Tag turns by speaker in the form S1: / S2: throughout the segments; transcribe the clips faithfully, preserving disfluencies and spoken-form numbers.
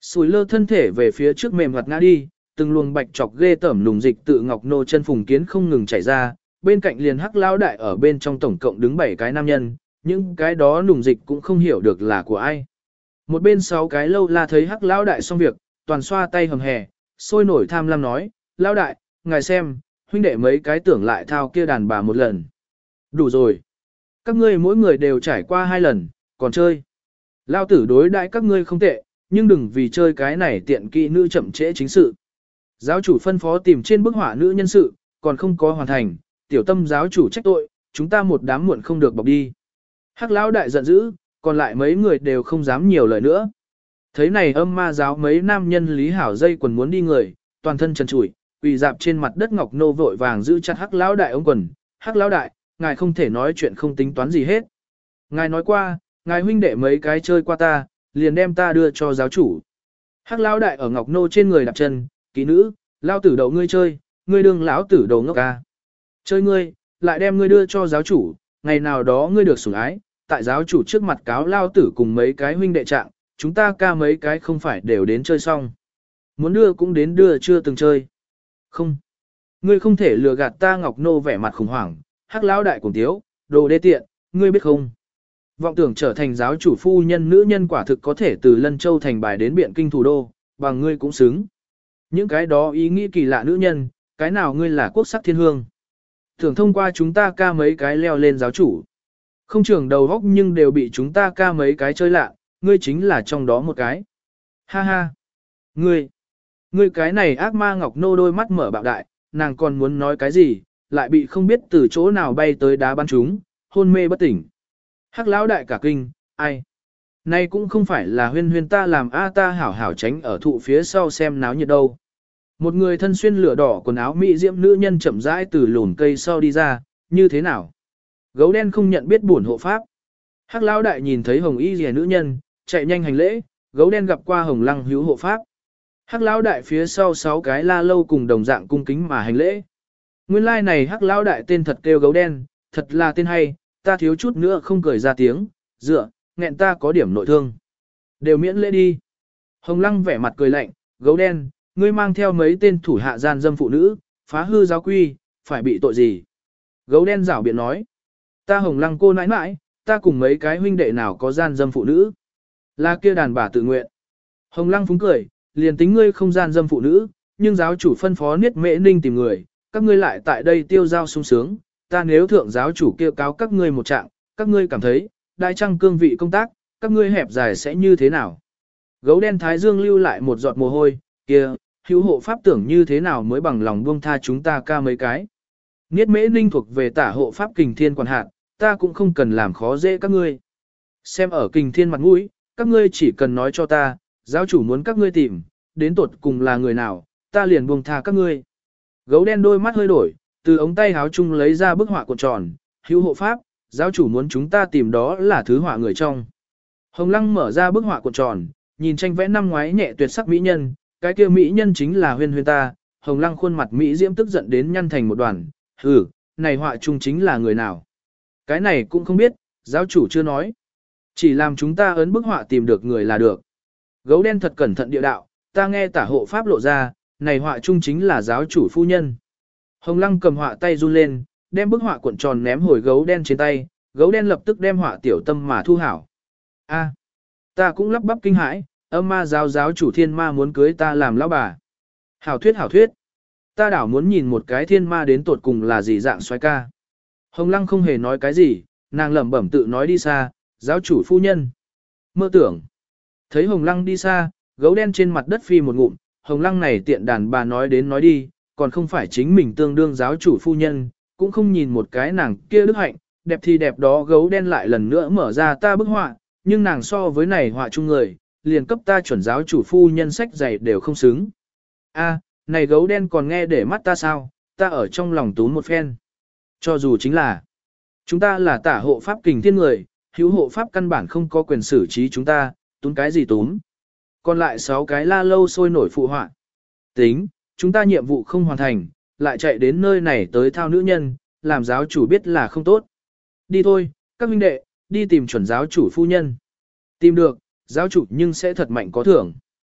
S1: Sùi lơ thân thể về phía trước mềm hoạt ngã đi, từng luồng bạch chọc ghê tởm lùng dịch tự ngọc nô chân phùng kiến không ngừng chảy ra, bên cạnh liền hắc lão đại ở bên trong tổng cộng đứng bảy cái nam nhân, những cái đó lùng dịch cũng không hiểu được là của ai. Một bên sáu cái lâu la thấy hắc lão đại xong việc, toàn xoa tay hầm hè, sôi nổi tham lam nói, lão đại, ngài xem, huynh đệ mấy cái tưởng lại thao kia đàn bà một lần. Đủ rồi. Các ngươi mỗi người đều trải qua hai lần, còn chơi. Lao tử đối đãi các ngươi không tệ, nhưng đừng vì chơi cái này tiện kỵ nữ chậm trễ chính sự. Giáo chủ phân phó tìm trên bức họa nữ nhân sự, còn không có hoàn thành, tiểu tâm giáo chủ trách tội, chúng ta một đám muộn không được bọc đi. Hắc lão đại giận dữ, còn lại mấy người đều không dám nhiều lời nữa. Thấy này âm ma giáo mấy nam nhân lý hảo dây quần muốn đi người, toàn thân trần trụi, quỳ dạp trên mặt đất ngọc nô vội vàng giữ chặt hắc lão đại ống quần. Hắc lão đại, ngài không thể nói chuyện không tính toán gì hết. Ngài nói qua, ngài huynh đệ mấy cái chơi qua ta, liền đem ta đưa cho giáo chủ. Hắc lão đại ở ngọc nô trên người đạp chân, kỹ nữ, lao tử đầu ngươi chơi, ngươi đương lão tử đầu ngốc ca. Chơi ngươi, lại đem ngươi đưa cho giáo chủ, ngày nào đó ngươi được sủng ái, tại giáo chủ trước mặt cáo lao tử cùng mấy cái huynh đệ trạng, chúng ta ca mấy cái không phải đều đến chơi xong. Muốn đưa cũng đến đưa chưa từng chơi. Không. Ngươi không thể lừa gạt ta ngọc nô vẻ mặt khủng hoảng, hắc lão đại cùng tiếu, đồ đê tiện, ngươi biết không? Vọng tưởng trở thành giáo chủ phu nhân nữ nhân quả thực có thể từ Lân Châu thành bài đến Biện Kinh thủ đô, bằng ngươi cũng xứng. Những cái đó ý nghĩ kỳ lạ nữ nhân, cái nào ngươi là quốc sắc thiên hương. Thường thông qua chúng ta ca mấy cái leo lên giáo chủ. Không trưởng đầu góc nhưng đều bị chúng ta ca mấy cái chơi lạ, ngươi chính là trong đó một cái. Ha ha. Ngươi. Ngươi cái này ác ma ngọc nô đôi mắt mở bạo đại, nàng còn muốn nói cái gì, lại bị không biết từ chỗ nào bay tới đá bắn chúng, hôn mê bất tỉnh. Hắc lão đại cả kinh, ai? Nay cũng không phải là huyên huyên ta làm a ta hảo hảo tránh ở thụ phía sau xem náo nhiệt đâu. Một người thân xuyên lửa đỏ quần áo mỹ diễm nữ nhân chậm rãi từ lùn cây sau đi ra, như thế nào? Gấu đen không nhận biết buồn hộ pháp. Hắc lão đại nhìn thấy hồng y rìa nữ nhân, chạy nhanh hành lễ, gấu đen gặp qua hồng lăng hữu hộ pháp. Hắc lão đại phía sau sáu cái la lâu cùng đồng dạng cung kính mà hành lễ. Nguyên lai like này hắc lão đại tên thật kêu gấu đen, thật là tên hay, ta thiếu chút nữa không cười ra tiếng, dựa, nghẹn ta có điểm nội thương. Đều miễn lễ đi. Hồng lăng vẻ mặt cười lạnh, gấu đen, ngươi mang theo mấy tên thủ hạ gian dâm phụ nữ, phá hư giáo quy, phải bị tội gì? Gấu đen rảo biện nói, ta hồng lăng cô nãi nãi, ta cùng mấy cái huynh đệ nào có gian dâm phụ nữ. Là kia đàn bà tự nguyện. Hồng lăng phúng cười, liền tính ngươi không gian dâm phụ nữ, nhưng giáo chủ phân phó niết mễ ninh tìm người, các ngươi lại tại đây tiêu giao sung sướng, ta nếu thượng giáo chủ kêu cáo các ngươi một trạng, các ngươi cảm thấy, đại trăng cương vị công tác, các ngươi hẹp dài sẽ như thế nào? Gấu đen thái dương lưu lại một giọt mồ hôi, kia, hữu hộ pháp tưởng như thế nào mới bằng lòng buông tha chúng ta ca mấy cái. Niết mễ ninh thuộc về tả hộ pháp kình thiên quản hạt, ta cũng không cần làm khó dễ các ngươi. Xem ở kình thiên mặt mũi, các ngươi chỉ cần nói cho ta, giáo chủ muốn các ngươi tìm, đến tột cùng là người nào, ta liền buông tha các ngươi. Gấu đen đôi mắt hơi đổi, từ ống tay háo chung lấy ra bức họa cuộn tròn, hữu hộ pháp, giáo chủ muốn chúng ta tìm đó là thứ họa người trong. Hồng lăng mở ra bức họa cuộn tròn, nhìn tranh vẽ năm ngoái nhẹ tuyệt sắc mỹ nhân, cái kia mỹ nhân chính là huyên huyên ta. Hồng lăng khuôn mặt mỹ diễm tức giận đến nhăn thành một đoàn, hừ, này họa chung chính là người nào? Cái này cũng không biết, giáo chủ chưa nói. Chỉ làm chúng ta ấn bức họa tìm được người là được. Gấu đen thật cẩn thận địa đạo, ta nghe tả hộ pháp lộ ra, này họa chung chính là giáo chủ phu nhân. Hồng lăng cầm họa tay run lên, đem bức họa cuộn tròn ném hồi gấu đen trên tay, gấu đen lập tức đem họa tiểu tâm mà thu hảo. A, ta cũng lắp bắp kinh hãi, âm ma giáo giáo chủ thiên ma muốn cưới ta làm lão bà. Hảo thuyết hảo thuyết, ta đảo muốn nhìn một cái thiên ma đến tột cùng là gì dạng xoái ca. Hồng lăng không hề nói cái gì, nàng lẩm bẩm tự nói đi xa, giáo chủ phu nhân. Mơ tưởng, thấy hồng lăng đi xa, gấu đen trên mặt đất phi một ngụm, hồng lăng này tiện đàn bà nói đến nói đi, còn không phải chính mình tương đương giáo chủ phu nhân, cũng không nhìn một cái nàng kia đức hạnh, đẹp thì đẹp đó. Gấu đen lại lần nữa mở ra ta bức họa, nhưng nàng so với này họa chung người, liền cấp ta chuẩn giáo chủ phu nhân sách giày đều không xứng. A, này gấu đen còn nghe để mắt ta sao, ta ở trong lòng tún một phen. Cho dù chính là, chúng ta là tả hộ pháp kình thiên người, hữu hộ pháp căn bản không có quyền xử trí chúng ta, tún cái gì tún. Còn lại sáu cái la lâu sôi nổi phụ họa. Tính, chúng ta nhiệm vụ không hoàn thành, lại chạy đến nơi này tới thao nữ nhân, làm giáo chủ biết là không tốt. Đi thôi, các huynh đệ, đi tìm chuẩn giáo chủ phu nhân. Tìm được, giáo chủ nhưng sẽ thật mạnh có thưởng.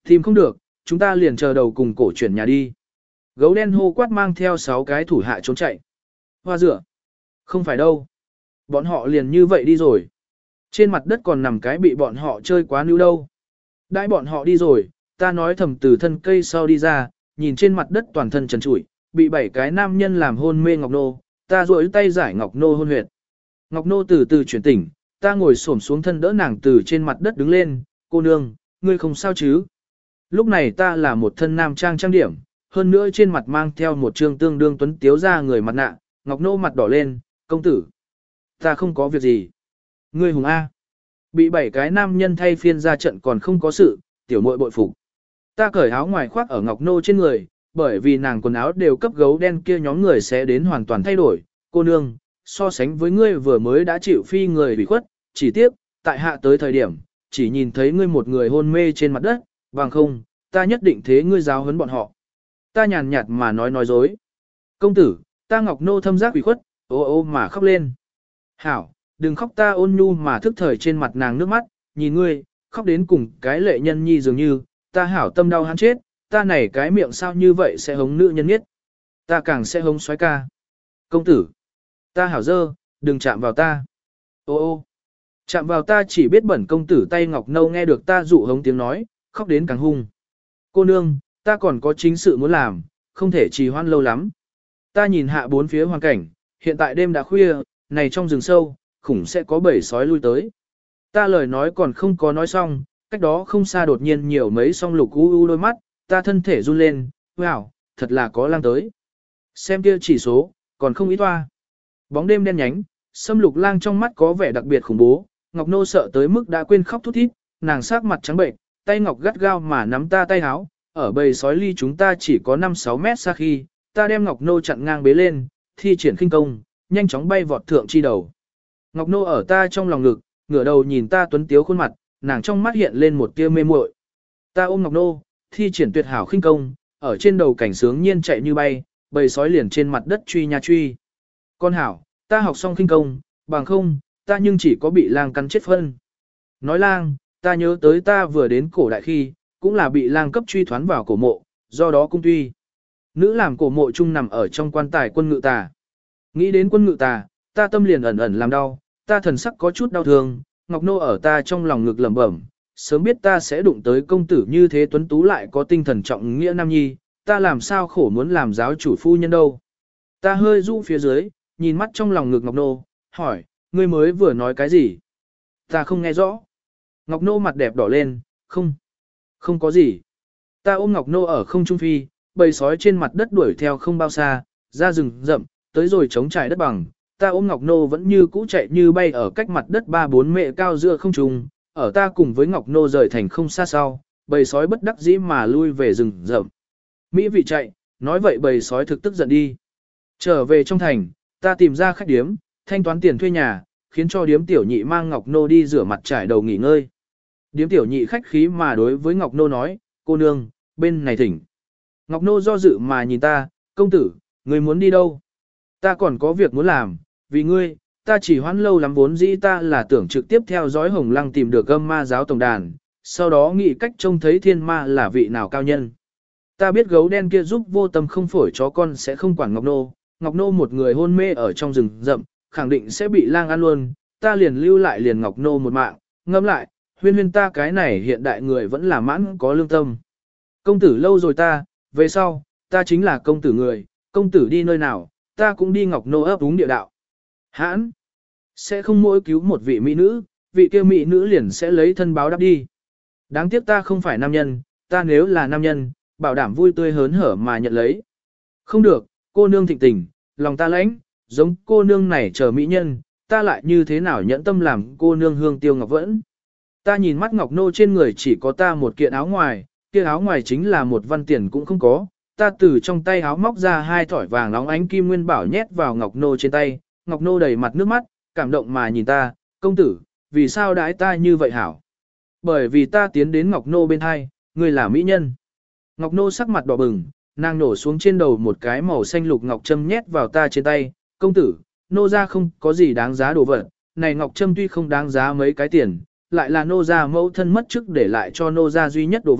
S1: Tìm không được, chúng ta liền chờ đầu cùng cổ chuyển nhà đi. Gấu đen hô quát mang theo sáu cái thủ hạ trốn chạy. Hoa rửa. Không phải đâu. Bọn họ liền như vậy đi rồi. Trên mặt đất còn nằm cái bị bọn họ chơi quá níu đâu. Đãi bọn họ đi rồi, ta nói thầm từ thân cây sau đi ra, nhìn trên mặt đất toàn thân trần trụi, bị bảy cái nam nhân làm hôn mê Ngọc Nô, ta duỗi tay giải Ngọc Nô hôn huyệt. Ngọc Nô từ từ chuyển tỉnh, ta ngồi xổm xuống thân đỡ nàng từ trên mặt đất đứng lên, cô nương, ngươi không sao chứ? Lúc này ta là một thân nam trang trang điểm, hơn nữa trên mặt mang theo một trương tương đương tuấn tiếu ra người mặt nạ, Ngọc Nô mặt đỏ lên, công tử. Ta không có việc gì. Ngươi hùng A. Bị bảy cái nam nhân thay phiên ra trận còn không có sự, tiểu muội bội phục. Ta cởi áo ngoài khoác ở Ngọc Nô trên người, bởi vì nàng quần áo đều cấp gấu đen kia nhóm người sẽ đến hoàn toàn thay đổi. Cô nương, so sánh với ngươi vừa mới đã chịu phi người bị khuất, chỉ tiếc, tại hạ tới thời điểm, chỉ nhìn thấy ngươi một người hôn mê trên mặt đất, bằng không, ta nhất định thế ngươi giáo huấn bọn họ. Ta nhàn nhạt mà nói nói dối. Công tử, ta Ngọc Nô thâm giác bị khuất, ô ô mà khóc lên. Hảo, đừng khóc, ta ôn nhu mà thức thời trên mặt nàng nước mắt, nhìn ngươi, khóc đến cùng cái lệ nhân nhi dường như, ta hảo tâm đau hắn chết, ta này cái miệng sao như vậy sẽ hống nữ nhân nhất. Ta càng sẽ hống xoái ca. Công tử, ta hảo dơ, đừng chạm vào ta. Ô ô, chạm vào ta chỉ biết bẩn. Công tử tay ngọc nâu nghe được ta dụ hống tiếng nói, khóc đến càng hung. Cô nương, ta còn có chính sự muốn làm, không thể trì hoãn lâu lắm. Ta nhìn hạ bốn phía hoàn cảnh, hiện tại đêm đã khuya, này trong rừng sâu, khủng sẽ có bầy sói lui tới. Ta lời nói còn không có nói xong, cách đó không xa đột nhiên nhiều mấy song lục u u đôi mắt, ta thân thể run lên, wow, thật là có lang tới. Xem kia chỉ số, còn không ít toa. Bóng đêm đen nhánh, xâm lục lang trong mắt có vẻ đặc biệt khủng bố, Ngọc Nô sợ tới mức đã quên khóc thút thít, nàng sắc mặt trắng bệnh, tay ngọc gắt gao mà nắm ta tay háo, ở bầy sói ly chúng ta chỉ có năm sáu mét xa khi, ta đem Ngọc Nô chặn ngang bế lên, thi triển khinh công, nhanh chóng bay vọt thượng chi đầu. Ngọc Nô ở ta trong lòng ngực, ngửa đầu nhìn ta tuấn tiếu khuôn mặt, nàng trong mắt hiện lên một tia mê muội. Ta ôm Ngọc Nô, thi triển tuyệt hảo khinh công, ở trên đầu cảnh sướng nhiên chạy như bay, bầy sói liền trên mặt đất truy nha truy. Con hảo, ta học xong khinh công, bằng không, ta nhưng chỉ có bị lang cắn chết phân. Nói lang, ta nhớ tới ta vừa đến cổ đại khi, cũng là bị lang cấp truy thoán vào cổ mộ, do đó cung tuy. Nữ làm cổ mộ chung nằm ở trong quan tài quân ngự tà. Nghĩ đến quân ngự tà, ta tâm liền ẩn ẩn làm đau, ta thần sắc có chút đau thương, Ngọc Nô ở ta trong lòng ngực lẩm bẩm, sớm biết ta sẽ đụng tới công tử như thế tuấn tú lại có tinh thần trọng nghĩa nam nhi, ta làm sao khổ muốn làm giáo chủ phu nhân đâu. Ta hơi rũ phía dưới, nhìn mắt trong lòng ngực Ngọc Nô, hỏi, ngươi mới vừa nói cái gì? Ta không nghe rõ. Ngọc Nô mặt đẹp đỏ lên, không, không có gì. Ta ôm Ngọc Nô ở không trung phi, bầy sói trên mặt đất đuổi theo không bao xa, ra rừng rậm, tới rồi chống trải đất bằng. Ta ôm Ngọc Nô vẫn như cũ chạy như bay ở cách mặt đất ba bốn mệ cao giữa không trung, ở ta cùng với Ngọc Nô rời thành không xa sau, bầy sói bất đắc dĩ mà lui về rừng rậm. Mỹ vị chạy, nói vậy bầy sói thực tức giận đi. Trở về trong thành, ta tìm ra khách điếm, thanh toán tiền thuê nhà, khiến cho điếm tiểu nhị mang Ngọc Nô đi rửa mặt trải đầu nghỉ ngơi. Điếm tiểu nhị khách khí mà đối với Ngọc Nô nói, cô nương, bên này thỉnh. Ngọc Nô do dự mà nhìn ta, công tử, người muốn đi đâu? Ta còn có việc muốn làm, vì ngươi, ta chỉ hoãn lâu lắm vốn dĩ ta là tưởng trực tiếp theo dõi Hồng Lăng tìm được âm ma giáo tổng đàn, sau đó nghĩ cách trông thấy thiên ma là vị nào cao nhân. Ta biết gấu đen kia giúp vô tâm không phổi chó con sẽ không quản Ngọc Nô, Ngọc Nô một người hôn mê ở trong rừng rậm, khẳng định sẽ bị lang ăn luôn, ta liền lưu lại liền Ngọc Nô một mạng, ngẫm lại, huyên huyên ta cái này hiện đại người vẫn là mãn có lương tâm. Công tử lâu rồi ta, về sau, ta chính là công tử người, công tử đi nơi nào, ta cũng đi Ngọc Nô ấp úng địa đạo. Hãn, sẽ không mỗi cứu một vị mỹ nữ, vị kia mỹ nữ liền sẽ lấy thân báo đáp đi. Đáng tiếc ta không phải nam nhân, ta nếu là nam nhân, bảo đảm vui tươi hớn hở mà nhận lấy. Không được, cô nương thịnh tình, lòng ta lãnh, giống cô nương này chờ mỹ nhân, ta lại như thế nào nhẫn tâm làm cô nương hương tiêu ngọc vẫn. Ta nhìn mắt Ngọc Nô trên người chỉ có ta một kiện áo ngoài, kia áo ngoài chính là một văn tiền cũng không có. Ta từ trong tay áo móc ra hai thỏi vàng nóng ánh kim nguyên bảo nhét vào Ngọc Nô trên tay, Ngọc Nô đầy mặt nước mắt, cảm động mà nhìn ta, công tử, vì sao đãi ta như vậy hảo? Bởi vì ta tiến đến Ngọc Nô bên hai, người là mỹ nhân. Ngọc Nô sắc mặt đỏ bừng, nàng nổ xuống trên đầu một cái màu xanh lục ngọc châm nhét vào ta trên tay, công tử, nô ra không có gì đáng giá đồ vật, này ngọc châm tuy không đáng giá mấy cái tiền, lại là nô ra mẫu thân mất trước để lại cho nô ra duy nhất đồ vật,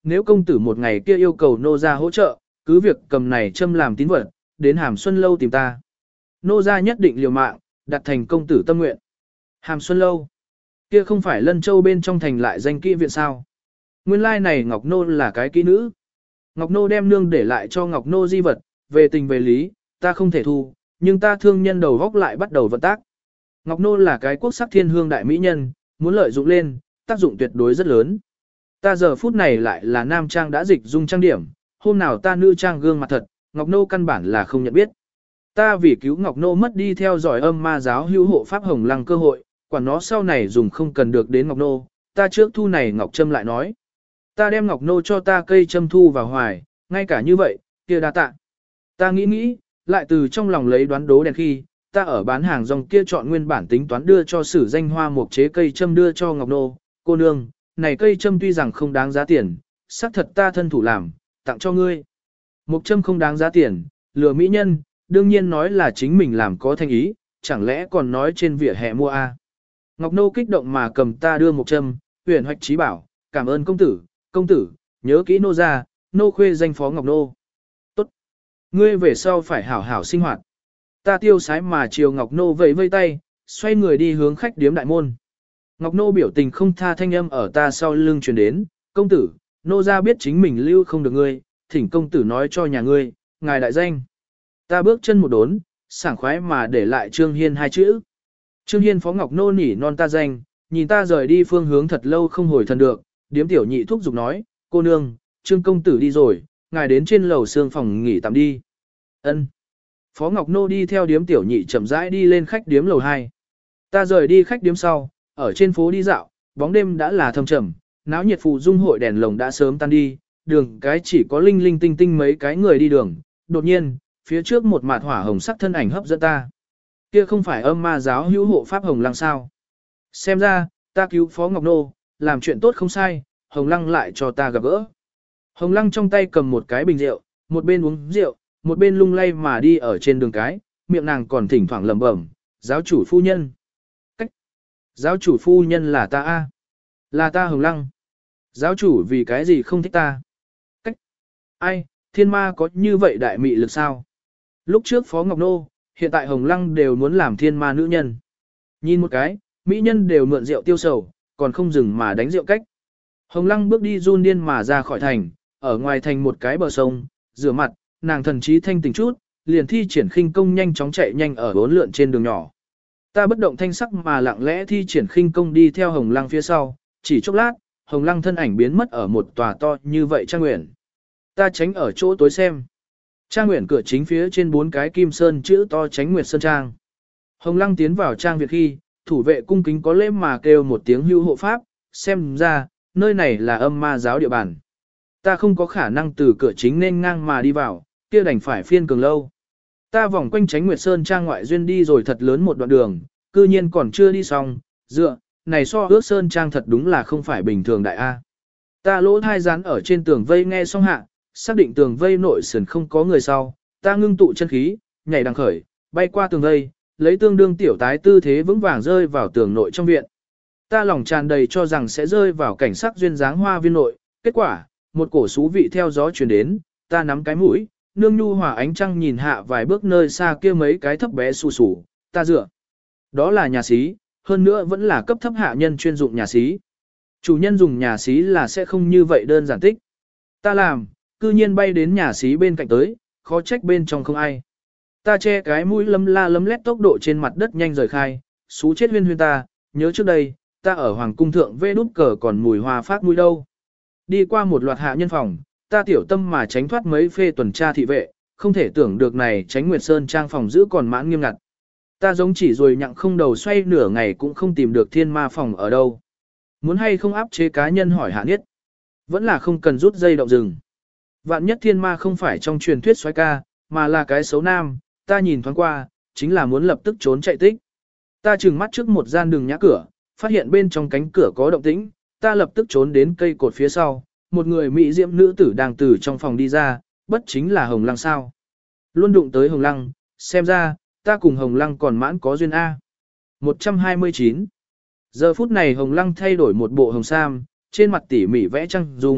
S1: nếu công tử một ngày kia yêu cầu nô gia hỗ trợ, cứ việc cầm này châm làm tín vật, đến Hàm Xuân Lâu tìm ta. Nô gia nhất định liều mạng, đặt thành công tử tâm nguyện. Hàm Xuân Lâu, kia không phải Lân Châu bên trong thành lại danh kỹ viện sao? Nguyên lai này Ngọc Nô là cái kỹ nữ. Ngọc Nô đem nương để lại cho Ngọc Nô di vật, về tình về lý, ta không thể thu, nhưng ta thương nhân đầu góc lại bắt đầu vận tác. Ngọc Nô là cái quốc sắc thiên hương đại mỹ nhân, muốn lợi dụng lên, tác dụng tuyệt đối rất lớn. Ta giờ phút này lại là nam trang đã dịch dung trang điểm, hôm nào ta nữ trang gương mặt thật, Ngọc Nô căn bản là không nhận biết. Ta vì cứu Ngọc Nô mất đi theo dõi âm ma giáo hữu hộ pháp Hồng Lăng cơ hội, quản nó sau này dùng không cần được đến Ngọc Nô, ta trước thu này Ngọc Trâm lại nói. Ta đem Ngọc Nô cho ta cây châm thu vào hoài, ngay cả như vậy, kia đa tạ. Ta nghĩ nghĩ, lại từ trong lòng lấy đoán đố đèn khi, ta ở bán hàng rong kia chọn nguyên bản tính toán đưa cho sử danh hoa mục chế cây châm đưa cho Ngọc Nô, cô nương, này cây châm tuy rằng không đáng giá tiền, xác thật ta thân thủ làm, tặng cho ngươi. Mục châm không đáng giá tiền, lừa mỹ nhân, đương nhiên nói là chính mình làm có thành ý, chẳng lẽ còn nói trên vỉa hè mua a? Ngọc Nô kích động mà cầm ta đưa mục châm, huyền hoạch trí bảo, cảm ơn công tử, công tử, nhớ kỹ nô ra, nô khuê danh phó Ngọc Nô. Tốt. Ngươi về sau phải hảo hảo sinh hoạt. Ta tiêu sái mà chiều Ngọc Nô vẫy vây tay, xoay người đi hướng khách điếm đại môn. Ngọc Nô biểu tình không tha thanh âm ở ta sau lưng truyền đến, công tử, nô ra biết chính mình lưu không được ngươi, thỉnh công tử nói cho nhà ngươi, ngài đại danh. Ta bước chân một đốn, sảng khoái mà để lại Trương Hiên hai chữ. Trương Hiên phó Ngọc Nô nỉ non ta danh, nhìn ta rời đi phương hướng thật lâu không hồi thần được, điếm tiểu nhị thúc giục nói, cô nương, Trương công tử đi rồi, ngài đến trên lầu xương phòng nghỉ tạm đi. Ân. Phó Ngọc Nô đi theo điếm tiểu nhị chậm rãi đi lên khách điếm lầu hai. Ta rời đi khách điếm sau, ở trên phố đi dạo, bóng đêm đã là thâm trầm, náo nhiệt phù dung hội đèn lồng đã sớm tan đi, đường cái chỉ có linh linh tinh tinh mấy cái người đi đường. Đột nhiên, phía trước một mạt hỏa hồng sắc thân ảnh hấp dẫn ta. Kia không phải âm ma giáo hữu hộ pháp Hồng Lăng sao? Xem ra, ta cứu Phó Ngọc Nô, làm chuyện tốt không sai, Hồng Lăng lại cho ta gặp gỡ. Hồng Lăng trong tay cầm một cái bình rượu, một bên uống rượu, một bên lung lay mà đi ở trên đường cái, miệng nàng còn thỉnh thoảng lẩm bẩm, giáo chủ phu nhân. Cách. Giáo chủ phu nhân là ta a, là ta Hồng Lăng. Giáo chủ vì cái gì không thích ta? Cách. Ai, thiên ma có như vậy đại mị lực sao? Lúc trước Phó Ngọc Nô, hiện tại Hồng Lăng đều muốn làm thiên ma nữ nhân. Nhìn một cái, mỹ nhân đều mượn rượu tiêu sầu, còn không dừng mà đánh rượu cách. Hồng Lăng bước đi run điên mà ra khỏi thành, ở ngoài thành một cái bờ sông, rửa mặt, nàng thần trí thanh tỉnh chút, liền thi triển khinh công nhanh chóng chạy nhanh ở bốn lượn trên đường nhỏ. Ta bất động thanh sắc mà lặng lẽ thi triển khinh công đi theo Hồng Lăng phía sau, chỉ chốc lát, Hồng Lăng thân ảnh biến mất ở một tòa to như vậy trang nguyện. Ta tránh ở chỗ tối xem. Trang nguyện cửa chính phía trên bốn cái kim sơn chữ to Tránh Nguyệt Sơn Trang. Hồng Lăng tiến vào trang viện khi, thủ vệ cung kính có lễ mà kêu một tiếng hưu hộ pháp, xem ra, nơi này là âm ma giáo địa bàn. Ta không có khả năng từ cửa chính nên ngang mà đi vào, kia đành phải phiên cường lâu. Ta vòng quanh Tránh Nguyệt Sơn Trang ngoại duyên đi rồi thật lớn một đoạn đường, cư nhiên còn chưa đi xong, dựa, này so ước Sơn Trang thật đúng là không phải bình thường đại A. Ta lỗ thai rán ở trên tường vây nghe xong hạ, xác định tường vây nội sườn không có người sau, ta ngưng tụ chân khí, nhảy đằng khởi, bay qua tường vây, lấy tương đương tiểu tái tư thế vững vàng rơi vào tường nội trong viện. Ta lòng tràn đầy cho rằng sẽ rơi vào cảnh sắc duyên dáng hoa viên nội, kết quả, một cổ xú vị theo gió truyền đến, ta nắm cái mũi, nương nhu hòa ánh trăng nhìn hạ vài bước nơi xa kia mấy cái thấp bé xù xù, ta dựa. Đó là nhà xí, hơn nữa vẫn là cấp thấp hạ nhân chuyên dụng nhà xí. Chủ nhân dùng nhà xí là sẽ không như vậy đơn giản tích. Ta làm, cư nhiên bay đến nhà xí bên cạnh tới, khó trách bên trong không ai. Ta che cái mũi lấm la lấm lét tốc độ trên mặt đất nhanh rời khai, xú chết huyên huyên ta, nhớ trước đây, ta ở Hoàng Cung Thượng vê đút cờ còn mùi hoa phát mũi đâu. Đi qua một loạt hạ nhân phòng, ta tiểu tâm mà tránh thoát mấy phê tuần tra thị vệ, không thể tưởng được này Tránh Nguyệt Sơn Trang phòng giữ còn mãn nghiêm ngặt. Ta giống chỉ rồi nhặng không đầu xoay nửa ngày cũng không tìm được thiên ma phòng ở đâu. Muốn hay không áp chế cá nhân hỏi hạ nhất. Vẫn là không cần rút dây động rừng. Vạn nhất thiên ma không phải trong truyền thuyết xoái ca, mà là cái xấu nam, ta nhìn thoáng qua, chính là muốn lập tức trốn chạy tích. Ta trừng mắt trước một gian đường nhã cửa, phát hiện bên trong cánh cửa có động tĩnh, ta lập tức trốn đến cây cột phía sau, một người mỹ diễm nữ tử đang từ trong phòng đi ra, bất chính là Hồng Lăng sao. Luôn đụng tới Hồng Lăng, xem ra, ta cùng Hồng Lăng còn mãn có duyên A. một trăm hai mươi chín. Giờ phút này Hồng Lăng thay đổi một bộ hồng sam, trên mặt tỉ mỉ vẽ trăng dung,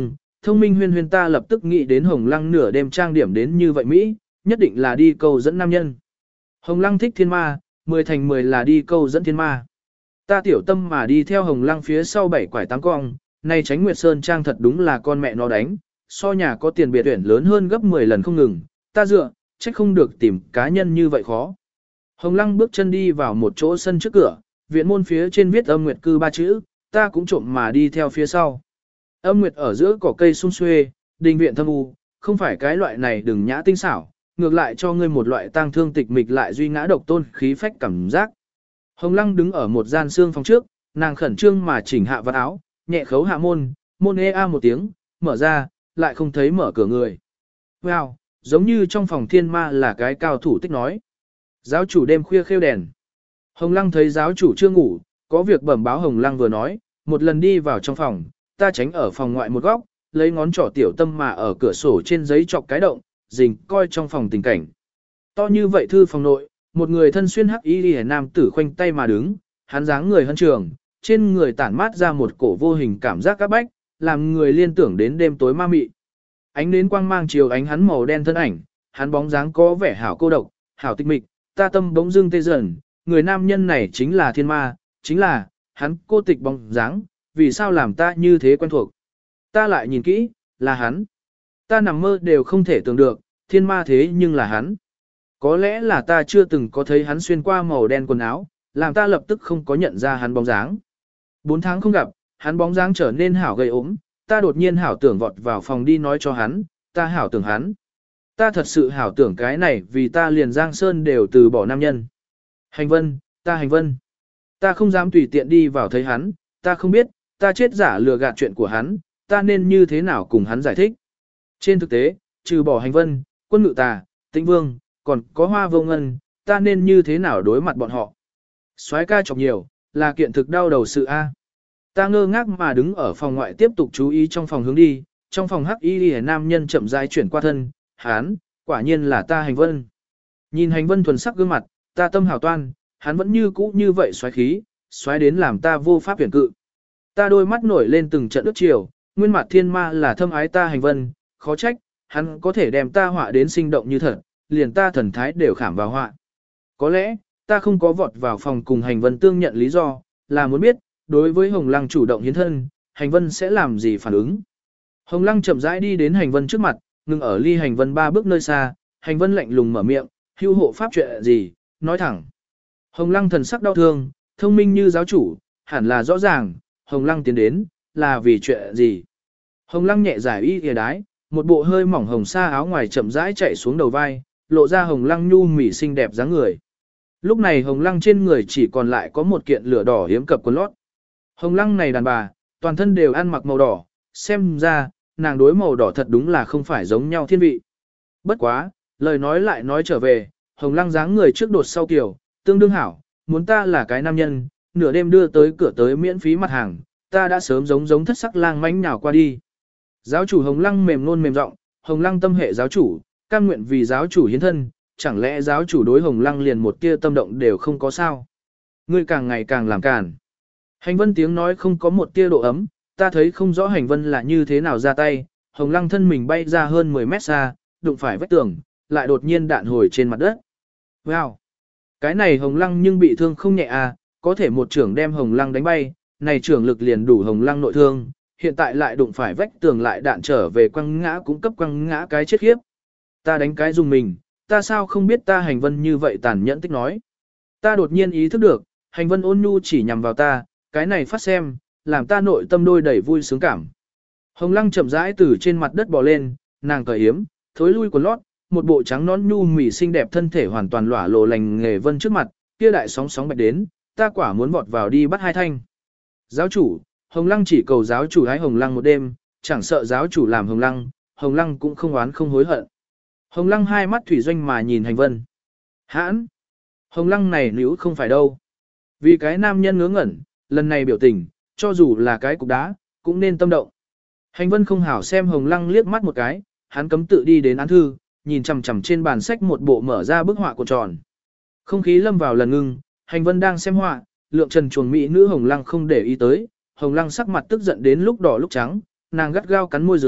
S1: thông minh huyên huyên ta lập tức nghĩ đến Hồng Lăng nửa đêm trang điểm đến như vậy Mỹ, nhất định là đi câu dẫn nam nhân. Hồng Lăng thích thiên ma, mười thành mười là đi câu dẫn thiên ma. Ta tiểu tâm mà đi theo Hồng Lăng phía sau bảy quải tám cong, nay tránh Nguyệt Sơn Trang thật đúng là con mẹ nó đánh, so nhà có tiền biệt tuyển lớn hơn gấp mười lần không ngừng, ta dựa, trách không được tìm cá nhân như vậy khó. Hồng Lăng bước chân đi vào một chỗ sân trước cửa, viện môn phía trên viết Âm Nguyệt cư ba chữ, ta cũng trộm mà đi theo phía sau. Âm Nguyệt ở giữa cỏ cây sum xuê, đình viện thâm u, không phải cái loại này đừng nhã tinh xảo, ngược lại cho ngươi một loại tang thương tịch mịch lại duy ngã độc tôn khí phách cảm giác. Hồng Lăng đứng ở một gian xương phòng trước, nàng khẩn trương mà chỉnh hạ vạt áo, nhẹ khấu hạ môn, môn ê a một tiếng, mở ra, lại không thấy mở cửa người. Wow, giống như trong phòng thiên ma là cái cao thủ tích nói. Giáo chủ đêm khuya khêu đèn. Hồng Lăng thấy giáo chủ chưa ngủ, có việc bẩm báo Hồng Lăng vừa nói, một lần đi vào trong phòng, ta tránh ở phòng ngoại một góc, lấy ngón trỏ tiểu tâm mà ở cửa sổ trên giấy chọc cái động, rình coi trong phòng tình cảnh. To như vậy thư phòng nội, một người thân xuyên hắc y liễu nam tử khoanh tay mà đứng, hắn dáng người hân trường, trên người tản mát ra một cổ vô hình cảm giác các bách, làm người liên tưởng đến đêm tối ma mị. Ánh nến quang mang chiều ánh hắn màu đen thân ảnh, hắn bóng dáng có vẻ hảo cô độc, hảo tịch mịch, ta tâm bỗng dưng tê dần, người nam nhân này chính là thiên ma, chính là, hắn cô tịch bóng dáng, vì sao làm ta như thế quen thuộc. Ta lại nhìn kỹ, là hắn. Ta nằm mơ đều không thể tưởng được, thiên ma thế nhưng là hắn. Có lẽ là ta chưa từng có thấy hắn xuyên qua màu đen quần áo, làm ta lập tức không có nhận ra hắn bóng dáng. Bốn tháng không gặp, hắn bóng dáng trở nên hảo gầy ốm, ta đột nhiên hảo tưởng vọt vào phòng đi nói cho hắn, ta hảo tưởng hắn. Ta thật sự hảo tưởng cái này vì ta liền Giang Sơn đều từ bỏ nam nhân. Hành Vân, ta Hành Vân. Ta không dám tùy tiện đi vào thấy hắn, ta không biết, ta chết giả lừa gạt chuyện của hắn, ta nên như thế nào cùng hắn giải thích. Trên thực tế, trừ bỏ Hành Vân, Quân Ngự Tà, Tĩnh Vương, còn có Hoa Vô Ngân, ta nên như thế nào đối mặt bọn họ. Soái ca chọc nhiều, là kiện thực đau đầu sự A. Ta ngơ ngác mà đứng ở phòng ngoại tiếp tục chú ý trong phòng hướng đi, trong phòng hắc y liễu nam nhân chậm rãi chuyển qua thân, hắn, quả nhiên là ta Hành Vân. Nhìn Hành Vân thuần sắc gương mặt, ta tâm hảo toan, hắn vẫn như cũ như vậy xoáy khí, xoáy đến làm ta vô pháp tuyển cự. Ta đôi mắt nổi lên từng trận ước chiều, nguyên mặt thiên ma là thâm ái ta Hành Vân, khó trách, hắn có thể đem ta họa đến sinh động như thật, liền ta thần thái đều khảm vào họa. Có lẽ, ta không có vọt vào phòng cùng Hành Vân tương nhận lý do, là muốn biết, đối với Hồng Lăng chủ động hiến thân, Hành Vân sẽ làm gì phản ứng. Hồng Lăng chậm rãi đi đến Hành Vân trước mặt, ngừng ở ly Hành Vân ba bước nơi xa, Hành Vân lạnh lùng mở miệng, hưu hộ pháp chuyện gì, nói thẳng. Hồng Lăng thần sắc đau thương, thông minh như giáo chủ, hẳn là rõ ràng, Hồng Lăng tiến đến, là vì chuyện gì. Hồng Lăng nhẹ giải y ghề đái, một bộ hơi mỏng hồng sa áo ngoài chậm rãi chạy xuống đầu vai, lộ ra Hồng Lăng nhu mỉ xinh đẹp dáng người. Lúc này Hồng Lăng trên người chỉ còn lại có một kiện lửa đỏ hiếm cập quần lót. Hồng Lăng này đàn bà, toàn thân đều ăn mặc màu đỏ, xem ra, nàng đối màu đỏ thật đúng là không phải giống nhau thiên vị. Bất quá, lời nói lại nói trở về, Hồng Lăng dáng người trước đột sau kiểu, tương đương hảo, muốn ta là cái nam nhân, nửa đêm đưa tới cửa tới miễn phí mặt hàng, ta đã sớm giống giống thất sắc lang manh nhào qua đi. Giáo chủ Hồng Lăng mềm nôn mềm giọng, Hồng Lăng tâm hệ giáo chủ, cam nguyện vì giáo chủ hiến thân, chẳng lẽ giáo chủ đối Hồng Lăng liền một tia tâm động đều không có sao? Ngươi càng ngày càng làm càn. Hành Vân tiếng nói không có một tia độ ấm, ta thấy không rõ Hành Vân là như thế nào ra tay, Hồng Lăng thân mình bay ra hơn mười mét xa, đụng phải vách tường, lại đột nhiên đạn hồi trên mặt đất. Wow! Cái này Hồng Lăng nhưng bị thương không nhẹ à, có thể một trưởng đem Hồng Lăng đánh bay, này trưởng lực liền đủ Hồng Lăng nội thương, hiện tại lại đụng phải vách tường lại đạn trở về quăng ngã cũng cấp quăng ngã cái chết khiếp. Ta đánh cái dùng mình, ta sao không biết ta Hành Vân như vậy tàn nhẫn tích nói. Ta đột nhiên ý thức được, Hành Vân ôn nhu chỉ nhằm vào ta, cái này phát xem, làm ta nội tâm đôi đầy vui sướng cảm. Hồng Lăng chậm rãi từ trên mặt đất bò lên, nàng cởi hiếm, thối lui quần lót, một bộ trắng nón nhu mỉ xinh đẹp thân thể hoàn toàn lỏa lộ lành nghề vân trước mặt, kia đại sóng sóng bạch đến, ta quả muốn vọt vào đi bắt hai thanh. Giáo chủ, Hồng Lăng chỉ cầu giáo chủ hái Hồng Lăng một đêm, chẳng sợ giáo chủ làm Hồng Lăng, Hồng Lăng cũng không oán không hối hận. Hồng Lăng hai mắt thủy doanh mà nhìn Hành Vân. Hãn! Hồng Lăng này níu không phải đâu. Vì cái nam nhân ngớ ngẩn, lần này biểu tình, cho dù là cái cục đá, cũng nên tâm động. Hành Vân không hảo xem Hồng Lăng liếc mắt một cái, hắn cấm tự đi đến án thư, nhìn chằm chằm trên bàn sách một bộ mở ra bức họa của tròn. Không khí lâm vào lần ngưng, Hành Vân đang xem họa, lượng trần chuồng mỹ nữ Hồng Lăng không để ý tới, Hồng Lăng sắc mặt tức giận đến lúc đỏ lúc trắng, nàng gắt gao cắn môi dưới,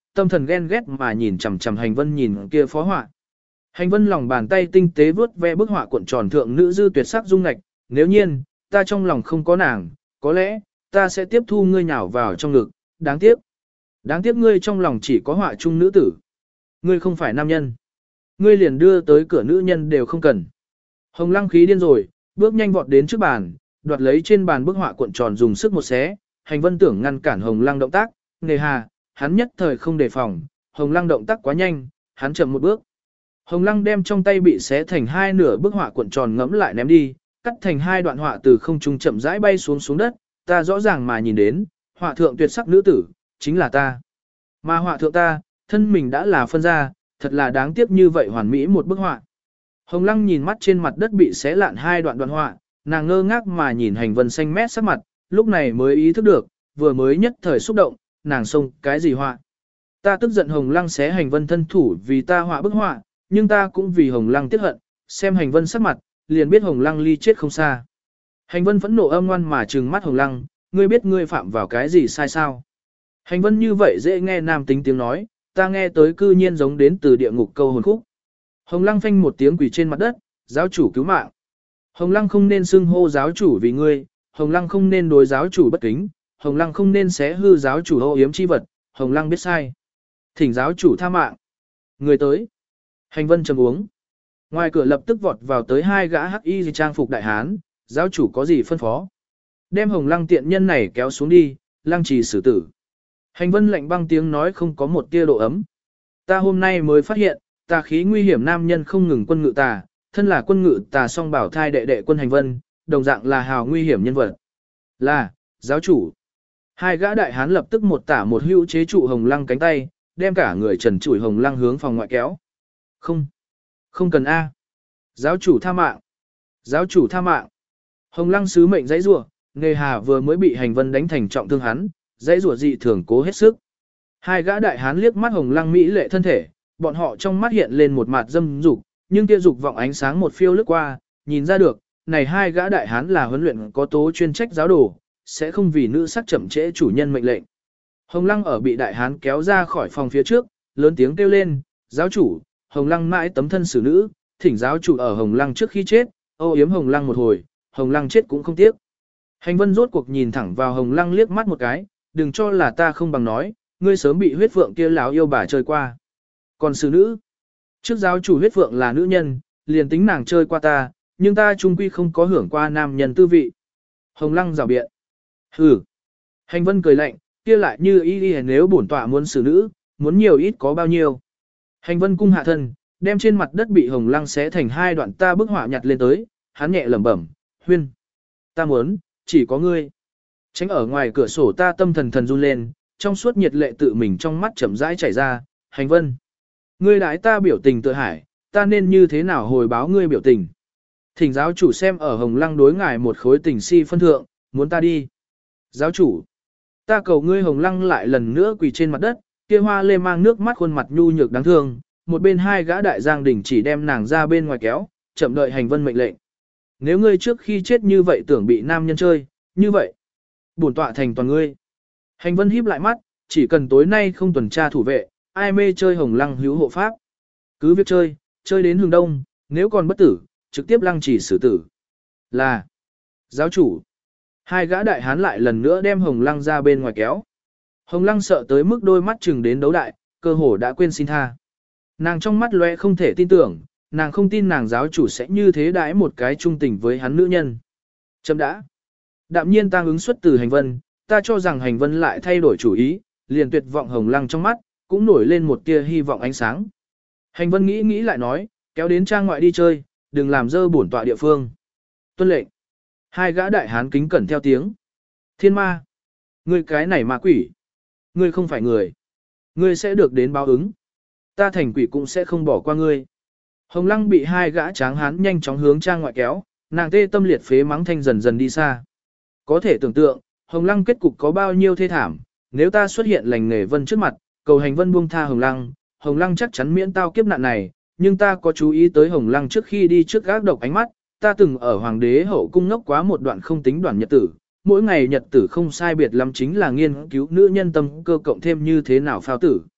S1: tâm thần ghen ghét mà nhìn chằm chằm Hành Vân nhìn kia phó họa. Hành Vân lòng bàn tay tinh tế vướt ve bức họa cuộn tròn thượng nữ dư tuyệt sắc dung ngạch, nếu nhiên, ta trong lòng không có nàng, có lẽ, ta sẽ tiếp thu ngươi nhào vào trong ngực, đáng tiếc. Đáng tiếc ngươi trong lòng chỉ có họa chung nữ tử. Ngươi không phải nam nhân. Ngươi liền đưa tới cửa nữ nhân đều không cần. Hồng Lăng khí điên rồi, bước nhanh vọt đến trước bàn, đoạt lấy trên bàn bức họa cuộn tròn dùng sức một xé. Hành Vân tưởng ngăn cản Hồng Lăng động tác, nề hà, hắn nhất thời không đề phòng, Hồng Lăng động tác quá nhanh, hắn chậm một bước. Hồng Lăng đem trong tay bị xé thành hai nửa bức họa cuộn tròn ngẫm lại ném đi, cắt thành hai đoạn họa từ không trung chậm rãi bay xuống xuống đất, ta rõ ràng mà nhìn đến, họa thượng tuyệt sắc nữ tử, chính là ta. Mà họa thượng ta, thân mình đã là phân ra, thật là đáng tiếc như vậy hoàn mỹ một bức họa. Hồng Lăng nhìn mắt trên mặt đất bị xé lạn hai đoạn đoạn họa, nàng ngơ ngác mà nhìn Hành Vân xanh mét sắc mặt, lúc này mới ý thức được, vừa mới nhất thời xúc động, nàng xông cái gì họa. Ta tức giận Hồng Lăng xé Hành Vân thân thủ vì ta họa bức họa, nhưng ta cũng vì Hồng Lăng tiếc hận, xem Hành Vân sắc mặt, liền biết Hồng Lăng ly chết không xa. Hành Vân phẫn nộ âm ngoan mà trừng mắt Hồng Lăng, ngươi biết ngươi phạm vào cái gì sai sao? Hành Vân như vậy dễ nghe nam tính tiếng nói, ta nghe tới cư nhiên giống đến từ địa ngục câu hồn khúc. Hồng Lăng phanh một tiếng quỳ trên mặt đất, giáo chủ cứu mạng. Hồng Lăng không nên xưng hô giáo chủ vì ngươi, Hồng Lăng không nên đối giáo chủ bất kính, Hồng Lăng không nên xé hư giáo chủ ô yếm chi vật, Hồng Lăng biết sai. Thỉnh giáo chủ tha mạng. Người tới. Hành Vân trầm uống. Ngoài cửa lập tức vọt vào tới hai gã hắc y trang phục đại hán, giáo chủ có gì phân phó. Đem Hồng Lăng tiện nhân này kéo xuống đi, lăng trì xử tử. Hành Vân lạnh băng tiếng nói không có một tia độ ấm. Ta hôm nay mới phát hiện, tà khí nguy hiểm nam nhân không ngừng quân ngự tà, thân là quân ngự tà song bảo thai đệ đệ quân Hành Vân, đồng dạng là hào nguy hiểm nhân vật. Là, giáo chủ. Hai gã đại hán lập tức một tả một hữu chế trụ Hồng Lăng cánh tay, đem cả người trần trụi Hồng Lăng hướng phòng ngoại kéo. Không, không cần A. Giáo chủ tha mạng. Giáo chủ tha mạng. Hồng Lăng sứ mệnh dãy rủa, nghề hà vừa mới bị Hành Vân đánh thành trọng thương hắn, dãy rủa dị thường cố hết sức. Hai gã đại hán liếc mắt Hồng Lăng mỹ lệ thân thể, bọn họ trong mắt hiện lên một mặt dâm dục, nhưng kia dục vọng ánh sáng một phiêu lướt qua, nhìn ra được, này hai gã đại hán là huấn luyện có tố chuyên trách giáo đồ, sẽ không vì nữ sắc chậm trễ chủ nhân mệnh lệnh. Hồng Lăng ở bị đại hán kéo ra khỏi phòng phía trước, lớn tiếng kêu lên, giáo chủ, Hồng Lăng mãi tấm thân xử nữ, thỉnh giáo chủ ở Hồng Lăng trước khi chết, âu yếm Hồng Lăng một hồi, Hồng Lăng chết cũng không tiếc. Hành Vân rốt cuộc nhìn thẳng vào Hồng Lăng liếc mắt một cái, đừng cho là ta không bằng nói, ngươi sớm bị huyết phượng kia láo yêu bà chơi qua. Còn xử nữ, trước giáo chủ huyết phượng là nữ nhân, liền tính nàng chơi qua ta, nhưng ta trung quy không có hưởng qua nam nhân tư vị. Hồng Lăng rào biện. Hừ. Hành Vân cười lạnh, kia lại như ý đi nếu bổn tọa muốn xử nữ, muốn nhiều ít có bao nhiêu. Hành Vân cung hạ thân, đem trên mặt đất bị Hồng Lăng xé thành hai đoạn ta bức họa nhặt lên tới, hắn nhẹ lẩm bẩm, huyên. Ta muốn, chỉ có ngươi. Tránh ở ngoài cửa sổ ta tâm thần thần run lên, trong suốt nhiệt lệ tự mình trong mắt chậm rãi chảy ra, Hành Vân. Ngươi đãi ta biểu tình tự hải, ta nên như thế nào hồi báo ngươi biểu tình. Thỉnh giáo chủ xem ở Hồng Lăng đối ngài một khối tình si phân thượng, muốn ta đi. Giáo chủ, ta cầu ngươi Hồng Lăng lại lần nữa quỳ trên mặt đất, kia hoa lê mang nước mắt khuôn mặt nhu nhược đáng thương, một bên hai gã đại giang đỉnh chỉ đem nàng ra bên ngoài kéo, chậm đợi Hành Vân mệnh lệnh. Nếu ngươi trước khi chết như vậy tưởng bị nam nhân chơi, như vậy, bổn tọa thành toàn ngươi. Hành Vân híp lại mắt, chỉ cần tối nay không tuần tra thủ vệ, ai mê chơi Hồng Lăng hữu hộ pháp. Cứ việc chơi, chơi đến hướng đông, nếu còn bất tử, trực tiếp lăng chỉ xử tử. Là, giáo chủ. Hai gã đại hán lại lần nữa đem Hồng Lăng ra bên ngoài kéo. Hồng Lăng sợ tới mức đôi mắt chừng đến đấu đại, cơ hồ đã quên xin tha. Nàng trong mắt lóe không thể tin tưởng, nàng không tin nàng giáo chủ sẽ như thế đãi một cái trung tình với hắn nữ nhân. Chấm đã. Đạm nhiên tang ứng xuất từ Hành Vân, ta cho rằng Hành Vân lại thay đổi chủ ý, liền tuyệt vọng Hồng Lăng trong mắt, cũng nổi lên một tia hy vọng ánh sáng. Hành Vân nghĩ nghĩ lại nói, kéo đến trang ngoại đi chơi, đừng làm dơ bổn tọa địa phương. Tuân lệnh. Hai gã đại hán kính cẩn theo tiếng. Thiên ma. Ngươi cái này ma quỷ. Ngươi không phải người. Ngươi sẽ được đến báo ứng. Ta thành quỷ cũng sẽ không bỏ qua ngươi. Hồng Lăng bị hai gã tráng hán nhanh chóng hướng trang ngoại kéo, nàng tê tâm liệt phế mắng thanh dần dần đi xa. Có thể tưởng tượng, Hồng Lăng kết cục có bao nhiêu thê thảm, nếu ta xuất hiện lành nghề Vân trước mặt, cầu Hành Vân buông tha Hồng Lăng, Hồng Lăng chắc chắn miễn tao kiếp nạn này, nhưng ta có chú ý tới Hồng Lăng trước khi đi trước gác độc ánh mắt, ta từng ở Hoàng đế hậu cung ngốc quá một đoạn không tính đoạn nhật tử, mỗi ngày nhật tử không sai biệt lắm chính là nghiên cứu nữ nhân tâm cơ cộng thêm như thế nào phao tử.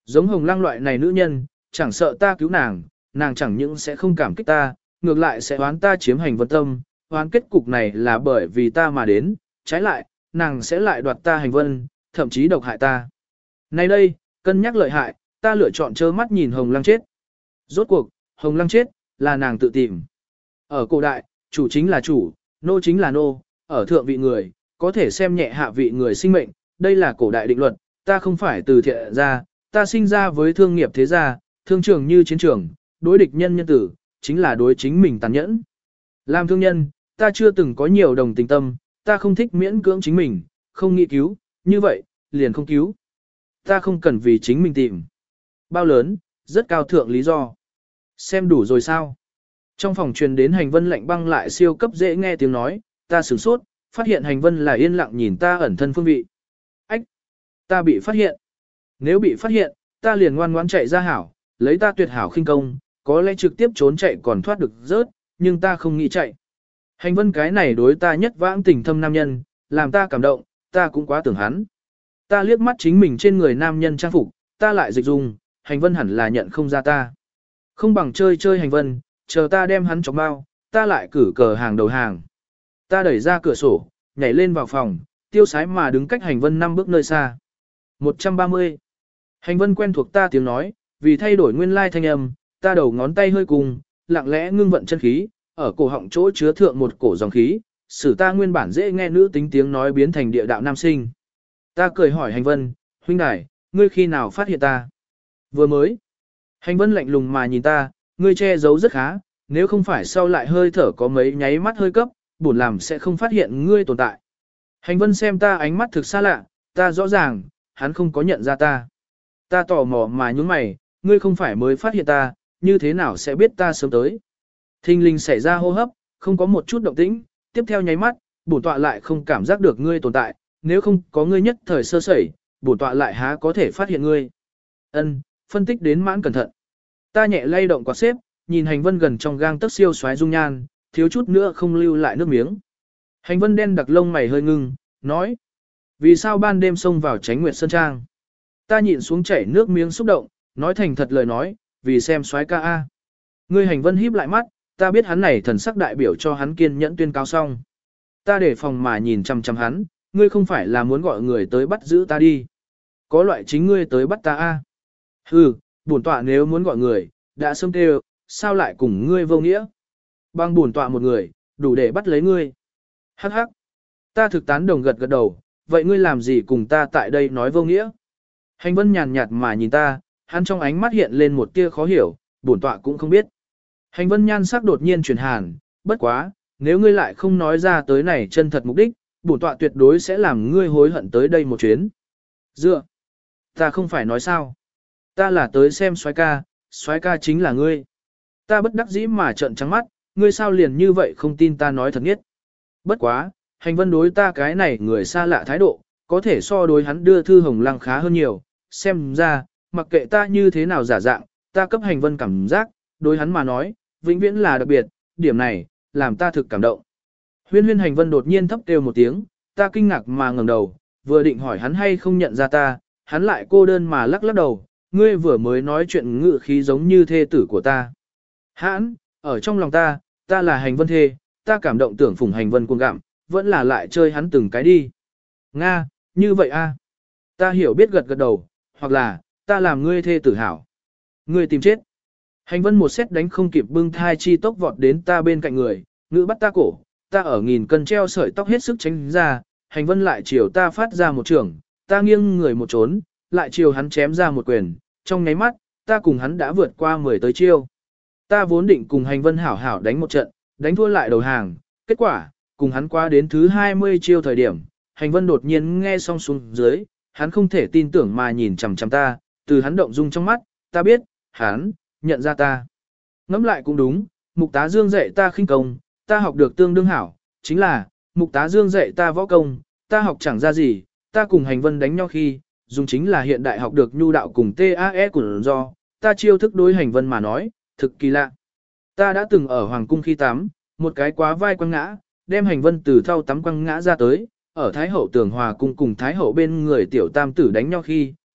S1: Giống Hồng Lăng loại này nữ nhân, chẳng sợ ta cứu nàng, nàng chẳng những sẽ không cảm kích ta, ngược lại sẽ oán ta chiếm hành vân tâm, oán kết cục này là bởi vì ta mà đến, trái lại, nàng sẽ lại đoạt ta hành vân, thậm chí độc hại ta. Nay đây, cân nhắc lợi hại, ta lựa chọn trơ mắt nhìn Hồng Lăng chết. Rốt cuộc, Hồng Lăng chết, là nàng tự tìm. Ở cổ đại, chủ chính là chủ, nô chính là nô, ở thượng vị người, có thể xem nhẹ hạ vị người sinh mệnh, đây là cổ đại định luật, ta không phải từ thiện ra, ta sinh ra với thương nghiệp thế gia, thương trường như chiến trường, đối địch nhân nhân tử, chính là đối chính mình tàn nhẫn. Làm thương nhân, ta chưa từng có nhiều đồng tình tâm, ta không thích miễn cưỡng chính mình, không nghĩ cứu, như vậy, liền không cứu. Ta không cần vì chính mình tìm. Bao lớn, rất cao thượng lý do. Xem đủ rồi sao? Trong phòng truyền đến Hành Vân lạnh băng lại siêu cấp dễ nghe tiếng nói, ta sửng sốt, phát hiện Hành Vân là yên lặng nhìn ta ẩn thân phương vị. Ách! Ta bị phát hiện. Nếu bị phát hiện, ta liền ngoan ngoãn chạy ra hảo, lấy ta tuyệt hảo khinh công, có lẽ trực tiếp trốn chạy còn thoát được rớt, nhưng ta không nghĩ chạy. Hành Vân cái này đối ta nhất vãng tình thâm nam nhân, làm ta cảm động, ta cũng quá tưởng hắn. Ta liếc mắt chính mình trên người nam nhân trang phục, ta lại dịch dung, Hành Vân hẳn là nhận không ra ta. Không bằng chơi chơi Hành Vân, chờ ta đem hắn chọc bao, ta lại cử cờ hàng đầu hàng. Ta đẩy ra cửa sổ, nhảy lên vào phòng, tiêu sái mà đứng cách Hành Vân năm bước nơi xa. một trăm ba mươi. Hành Vân quen thuộc ta tiếng nói, vì thay đổi nguyên lai thanh âm, ta đầu ngón tay hơi cùng, lặng lẽ ngưng vận chân khí, ở cổ họng chỗ chứa thượng một cổ dòng khí,使ta nguyên bản dễ nghe nữ tính tiếng nói biến thành địa đạo nam sinh. Ta cười hỏi Hành Vân, huynh đài, ngươi khi nào phát hiện ta? Vừa mới. Hành Vân lạnh lùng mà nhìn ta, ngươi che giấu rất khá, nếu không phải sau lại hơi thở có mấy nháy mắt hơi cấp, buồn làm sẽ không phát hiện ngươi tồn tại. Hành Vân xem ta ánh mắt thực xa lạ, ta rõ ràng, hắn không có nhận ra ta. Ta tò mò mà nhúng mày, ngươi không phải mới phát hiện ta, như thế nào sẽ biết ta sớm tới. Thình lình xảy ra hô hấp, không có một chút động tĩnh, tiếp theo nháy mắt, bổn tọa lại không cảm giác được ngươi tồn tại, nếu không có ngươi nhất thời sơ sẩy, bổn tọa lại há có thể phát hiện ngươi. Ân, phân tích đến mãn cẩn thận. Ta nhẹ lay động quạt xếp, nhìn Hành Vân gần trong gang tấc siêu xoáy dung nhan, thiếu chút nữa không lưu lại nước miếng. Hành Vân đen đặc lông mày hơi ngưng, nói: vì sao ban đêm xông vào Chánh Nguyệt Sơn Trang? Ta nhịn xuống chảy nước miếng xúc động, nói thành thật lời nói, vì xem xoáy ca a. Ngươi Hành Vân híp lại mắt, ta biết hắn này thần sắc đại biểu cho hắn kiên nhẫn tuyên cáo xong. Ta để phòng mà nhìn chăm chăm hắn, ngươi không phải là muốn gọi người tới bắt giữ ta đi. Có loại chính ngươi tới bắt ta a. Hừ, bổn tọa nếu muốn gọi người, đã sớm kêu, sao lại cùng ngươi vô nghĩa? Bằng bổn tọa một người, đủ để bắt lấy ngươi. Hắc hắc. Ta thực tán đồng gật gật đầu, vậy ngươi làm gì cùng ta tại đây nói vô nghĩa? Hành Vân nhàn nhạt mà nhìn ta, hắn trong ánh mắt hiện lên một tia khó hiểu, bổn tọa cũng không biết. Hành Vân nhan sắc đột nhiên chuyển hàn, bất quá, nếu ngươi lại không nói ra tới này chân thật mục đích, bổn tọa tuyệt đối sẽ làm ngươi hối hận tới đây một chuyến. Dựa, ta không phải nói sao? Ta là tới xem soái ca, soái ca chính là ngươi. Ta bất đắc dĩ mà trợn trắng mắt, ngươi sao liền như vậy không tin ta nói thật nhất. Bất quá, Hành Vân đối ta cái này người xa lạ thái độ, có thể so đối hắn đưa thư Hồng Lăng khá hơn nhiều, xem ra, mặc kệ ta như thế nào giả dạng, ta cấp Hành Vân cảm giác, đối hắn mà nói, vĩnh viễn là đặc biệt, điểm này, làm ta thực cảm động. Huyên huyên Hành Vân đột nhiên thấp kêu một tiếng, ta kinh ngạc mà ngẩng đầu, vừa định hỏi hắn hay không nhận ra ta, hắn lại cô đơn mà lắc lắc đầu, ngươi vừa mới nói chuyện ngự khí giống như thê tử của ta. Hãn, ở trong lòng ta, ta là Hành Vân thê, ta cảm động tưởng phùng Hành Vân cuồng gặm, vẫn là lại chơi hắn từng cái đi. Nga, như vậy a? Ta hiểu biết gật gật đầu, hoặc là, ta làm ngươi thê tử hảo. Ngươi tìm chết. Hành Vân một xét đánh không kịp bưng thai chi tốc vọt đến ta bên cạnh người, ngữ bắt ta cổ, ta ở nghìn cân treo sợi tóc hết sức tránh ra, Hành Vân lại chiều ta phát ra một trường, ta nghiêng người một trốn, lại chiều hắn chém ra một quyền, trong nháy mắt, ta cùng hắn đã vượt qua mười tới chiêu. Ta vốn định cùng Hành Vân hảo hảo đánh một trận, đánh thua lại đầu hàng, kết quả, cùng hắn qua đến thứ hai mươi chiêu thời điểm, Hành Vân đột nhiên nghe xong xuống dưới, hắn không thể tin tưởng mà nhìn chằm chằm ta, từ hắn động dung trong mắt, ta biết, hắn nhận ra ta. Ngẫm lại cũng đúng, Mục Tá Dương dạy ta khinh công, ta học được tương đương hảo, chính là, Mục Tá Dương dạy ta võ công, ta học chẳng ra gì, ta cùng Hành Vân đánh nhau khi, dùng chính là hiện đại học được nhu đạo cùng tê a e của do, ta chiêu thức đối Hành Vân mà nói, thực kỳ lạ. Ta đã từng ở Hoàng Cung khi tắm, một cái quá vai quăng ngã, đem Hành Vân từ thau tắm quăng ngã ra tới, ở Thái Hậu Tường Hòa Cung cùng Thái Hậu bên người tiểu tam tử đánh nhau khi,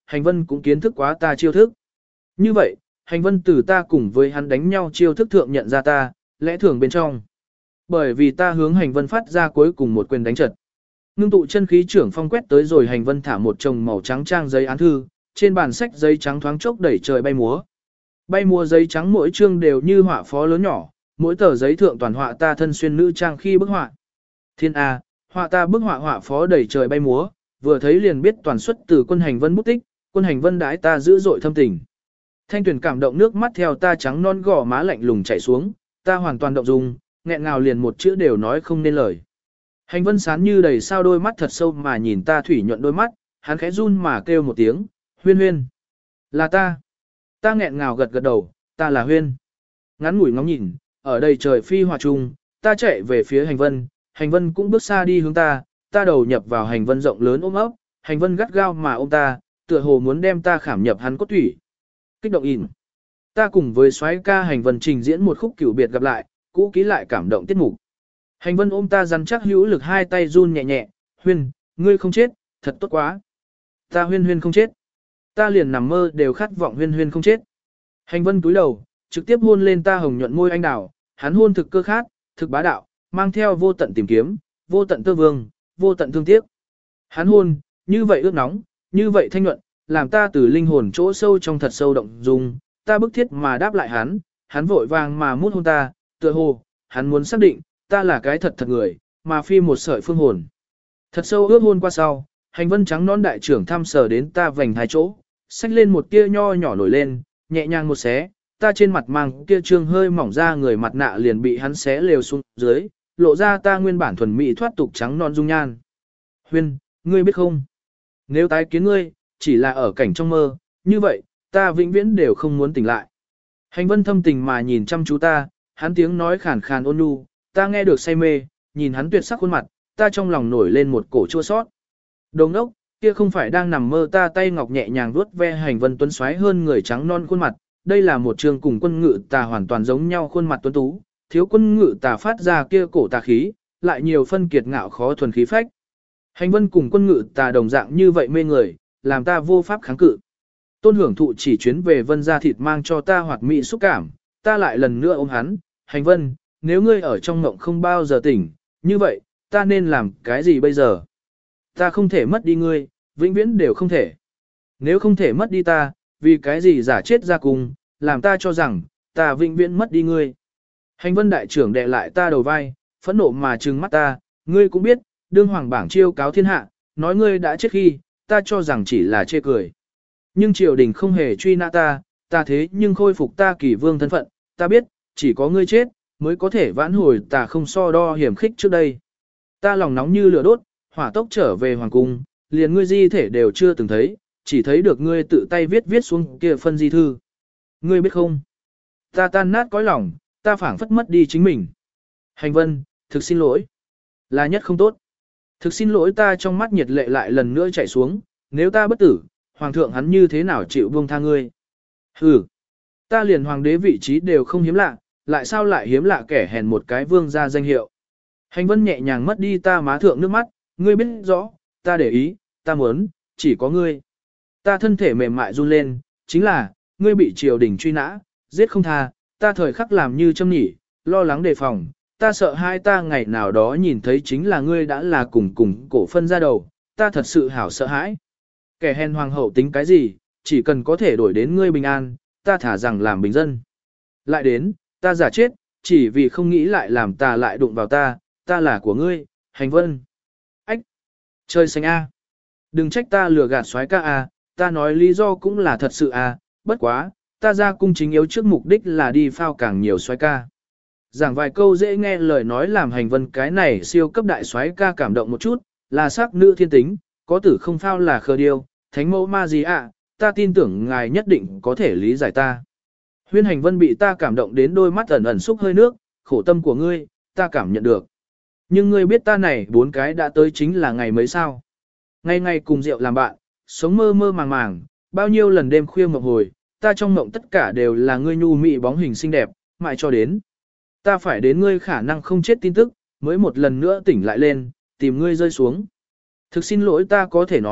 S1: hành vân cũng kiến thức quá ta chiêu thức. Như vậy, hành vân từ ta cùng với hắn đánh nhau chiêu thức thượng nhận ra ta, lẽ thường bên trong. Bởi vì ta hướng hành vân phát ra cuối cùng một quyền đánh trật. Ngưng tụ chân khí trưởng phong quét tới rồi hành vân thả một chồng màu trắng trang giấy án thư, trên bàn sách giấy trắng thoáng chốc đẩy trời bay múa. Bay múa giấy trắng mỗi chương đều như họa phó lớn nhỏ, mỗi tờ giấy thượng toàn họa ta thân xuyên nữ trang khi bức họa. Thiên A, họa ta bức họa họa phó đẩy trời bay múa, vừa thấy liền biết toàn xuất từ quân hành vân bút tích, quân hành vân đãi ta dữ dội thâm tình. Thanh tuyển cảm động nước mắt theo ta trắng non gò má lạnh lùng chảy xuống, ta hoàn toàn động dung, nghẹn ngào liền một chữ đều nói không nên lời. Hành vân sán như đầy sao đôi mắt thật sâu mà nhìn ta thủy nhuận đôi mắt, hắn khẽ run mà kêu một tiếng, huyên huyên. Là ta. Ta nghẹn ngào gật gật đầu, ta là huyên. Ngắn ngủi ngóng nhìn, ở đây trời phi hòa trung, ta chạy về phía hành vân, hành vân cũng bước xa đi hướng ta, ta đầu nhập vào hành vân rộng lớn ôm ấp, hành vân gắt gao mà ôm ta, tựa hồ muốn đem ta khảm nhập hắn cốt thủy. Kích động in. Ta cùng với soái ca hành vân trình diễn một khúc cửu biệt gặp lại, cũ ký lại cảm động tiết mục. Hành vân ôm ta rắn chắc hữu lực hai tay run nhẹ nhẹ, huyên, ngươi không chết, thật tốt quá. Ta huyên huyên không chết. Ta liền nằm mơ đều khát vọng huyên huyên không chết. Hành vân túi đầu, trực tiếp hôn lên ta hồng nhuận môi anh đào, hắn hôn thực cơ khát, thực bá đạo, mang theo vô tận tìm kiếm, vô tận tơ vương, vô tận thương tiếc. Hắn hôn, như vậy ướt nóng, như vậy thanh nhuận, làm ta từ linh hồn chỗ sâu trong thật sâu động dung, ta bức thiết mà đáp lại hắn, hắn vội vàng mà mút hôn ta, tựa hồ, hắn muốn xác định, ta là cái thật thật người, mà phi một sợi phương hồn. Thật sâu ướt hôn qua sau, hành vân trắng non đại trưởng thăm sờ đến ta vành hai chỗ, xách lên một tia nho nhỏ nổi lên, nhẹ nhàng một xé, ta trên mặt mang kia trương hơi mỏng ra người mặt nạ liền bị hắn xé lều xuống dưới, lộ ra ta nguyên bản thuần mỹ thoát tục trắng non dung nhan. Huyên, ngươi biết không? Nếu tái kiến ngươi, chỉ là ở cảnh trong mơ, như vậy, ta vĩnh viễn đều không muốn tỉnh lại. Hành vân thâm tình mà nhìn chăm chú ta, hắn tiếng nói khàn khàn ôn nhu, ta nghe được say mê, nhìn hắn tuyệt sắc khuôn mặt, ta trong lòng nổi lên một cổ chua sót. Đồng đốc, kia không phải đang nằm mơ, ta tay ngọc nhẹ nhàng vuốt ve hành vân tuấn xoáy hơn người trắng non khuôn mặt, đây là một trường cùng quân ngự tà hoàn toàn giống nhau khuôn mặt tuấn tú, thiếu quân ngự tà phát ra kia cổ tà khí, lại nhiều phân kiệt ngạo khó thuần khí phách. Hành vân cùng quân ngự tà đồng dạng như vậy mê người, làm ta vô pháp kháng cự. Tôn hưởng thụ chỉ chuyến về vân ra thịt mang cho ta hoạt mị xúc cảm, ta lại lần nữa ôm hắn, hành vân, nếu ngươi ở trong mộng không bao giờ tỉnh, như vậy, ta nên làm cái gì bây giờ? Ta không thể mất đi ngươi, vĩnh viễn đều không thể. Nếu không thể mất đi ta, vì cái gì giả chết ra cùng, làm ta cho rằng, ta vĩnh viễn mất đi ngươi. Hành vân đại trưởng đè lại ta đầu vai, phẫn nộ mà trừng mắt ta, ngươi cũng biết, đương hoàng bảng chiêu cáo thiên hạ, nói ngươi đã chết khi, ta cho rằng chỉ là chê cười. Nhưng triều đình không hề truy nã ta, ta thế nhưng khôi phục ta kỳ vương thân phận, ta biết, chỉ có ngươi chết, mới có thể vãn hồi ta không so đo hiểm khích trước đây. Ta lòng nóng như lửa đốt, hỏa tốc trở về hoàng cung, liền ngươi di thể đều chưa từng thấy, chỉ thấy được ngươi tự tay viết viết xuống kia phân di thư. Ngươi biết không? Ta tan nát cõi lòng, ta phảng phất mất đi chính mình. Hành vân, thực xin lỗi. Là nhất không tốt. Thực xin lỗi, ta trong mắt nhiệt lệ lại lần nữa chảy xuống, nếu ta bất tử, hoàng thượng hắn như thế nào chịu buông tha ngươi? Hừ, ta liền hoàng đế vị trí đều không hiếm lạ, lại sao lại hiếm lạ kẻ hèn một cái vương gia danh hiệu. Hành vân nhẹ nhàng mất đi ta má thượng nước mắt, ngươi biết rõ, ta để ý, ta muốn, chỉ có ngươi. Ta thân thể mềm mại run lên, chính là, ngươi bị triều đình truy nã, giết không tha, ta thời khắc làm như châm nhỉ, lo lắng đề phòng, ta sợ hai ta ngày nào đó nhìn thấy chính là ngươi đã là cùng cùng cổ phân ra đầu, ta thật sự hảo sợ hãi. Kẻ hèn hoàng hậu tính cái gì, chỉ cần có thể đổi đến ngươi bình an, ta thả rằng làm bình dân. Lại đến, ta giả chết, chỉ vì không nghĩ lại làm ta lại đụng vào ta, ta là của ngươi, hành vân. Ách! Trời xanh A! Đừng trách ta lừa gạt soái ca A, ta nói lý do cũng là thật sự A, bất quá, ta ra cung chính yếu trước mục đích là đi phao càng nhiều soái ca. Giảng vài câu dễ nghe lời nói làm hành vân cái này siêu cấp đại soái ca cảm động một chút, là sắc nữ thiên tính, có tử không phao là khờ điêu, thánh mẫu ma gì ạ, ta tin tưởng ngài nhất định có thể lý giải ta. Huyên hành vân bị ta cảm động đến đôi mắt ẩn ẩn xúc hơi nước, khổ tâm của ngươi, ta cảm nhận được. Nhưng ngươi biết ta này bốn cái đã tới chính là ngày mấy sao. Ngày ngày cùng rượu làm bạn, sống mơ mơ màng màng, bao nhiêu lần đêm khuya mộng hồi, ta trong mộng tất cả đều là ngươi nhu mị bóng hình xinh đẹp, mãi cho đến. Ta phải đến ngươi khả năng không chết tin tức, mới một lần nữa tỉnh lại lên, tìm ngươi rơi xuống. Thực xin lỗi, ta có thể nói,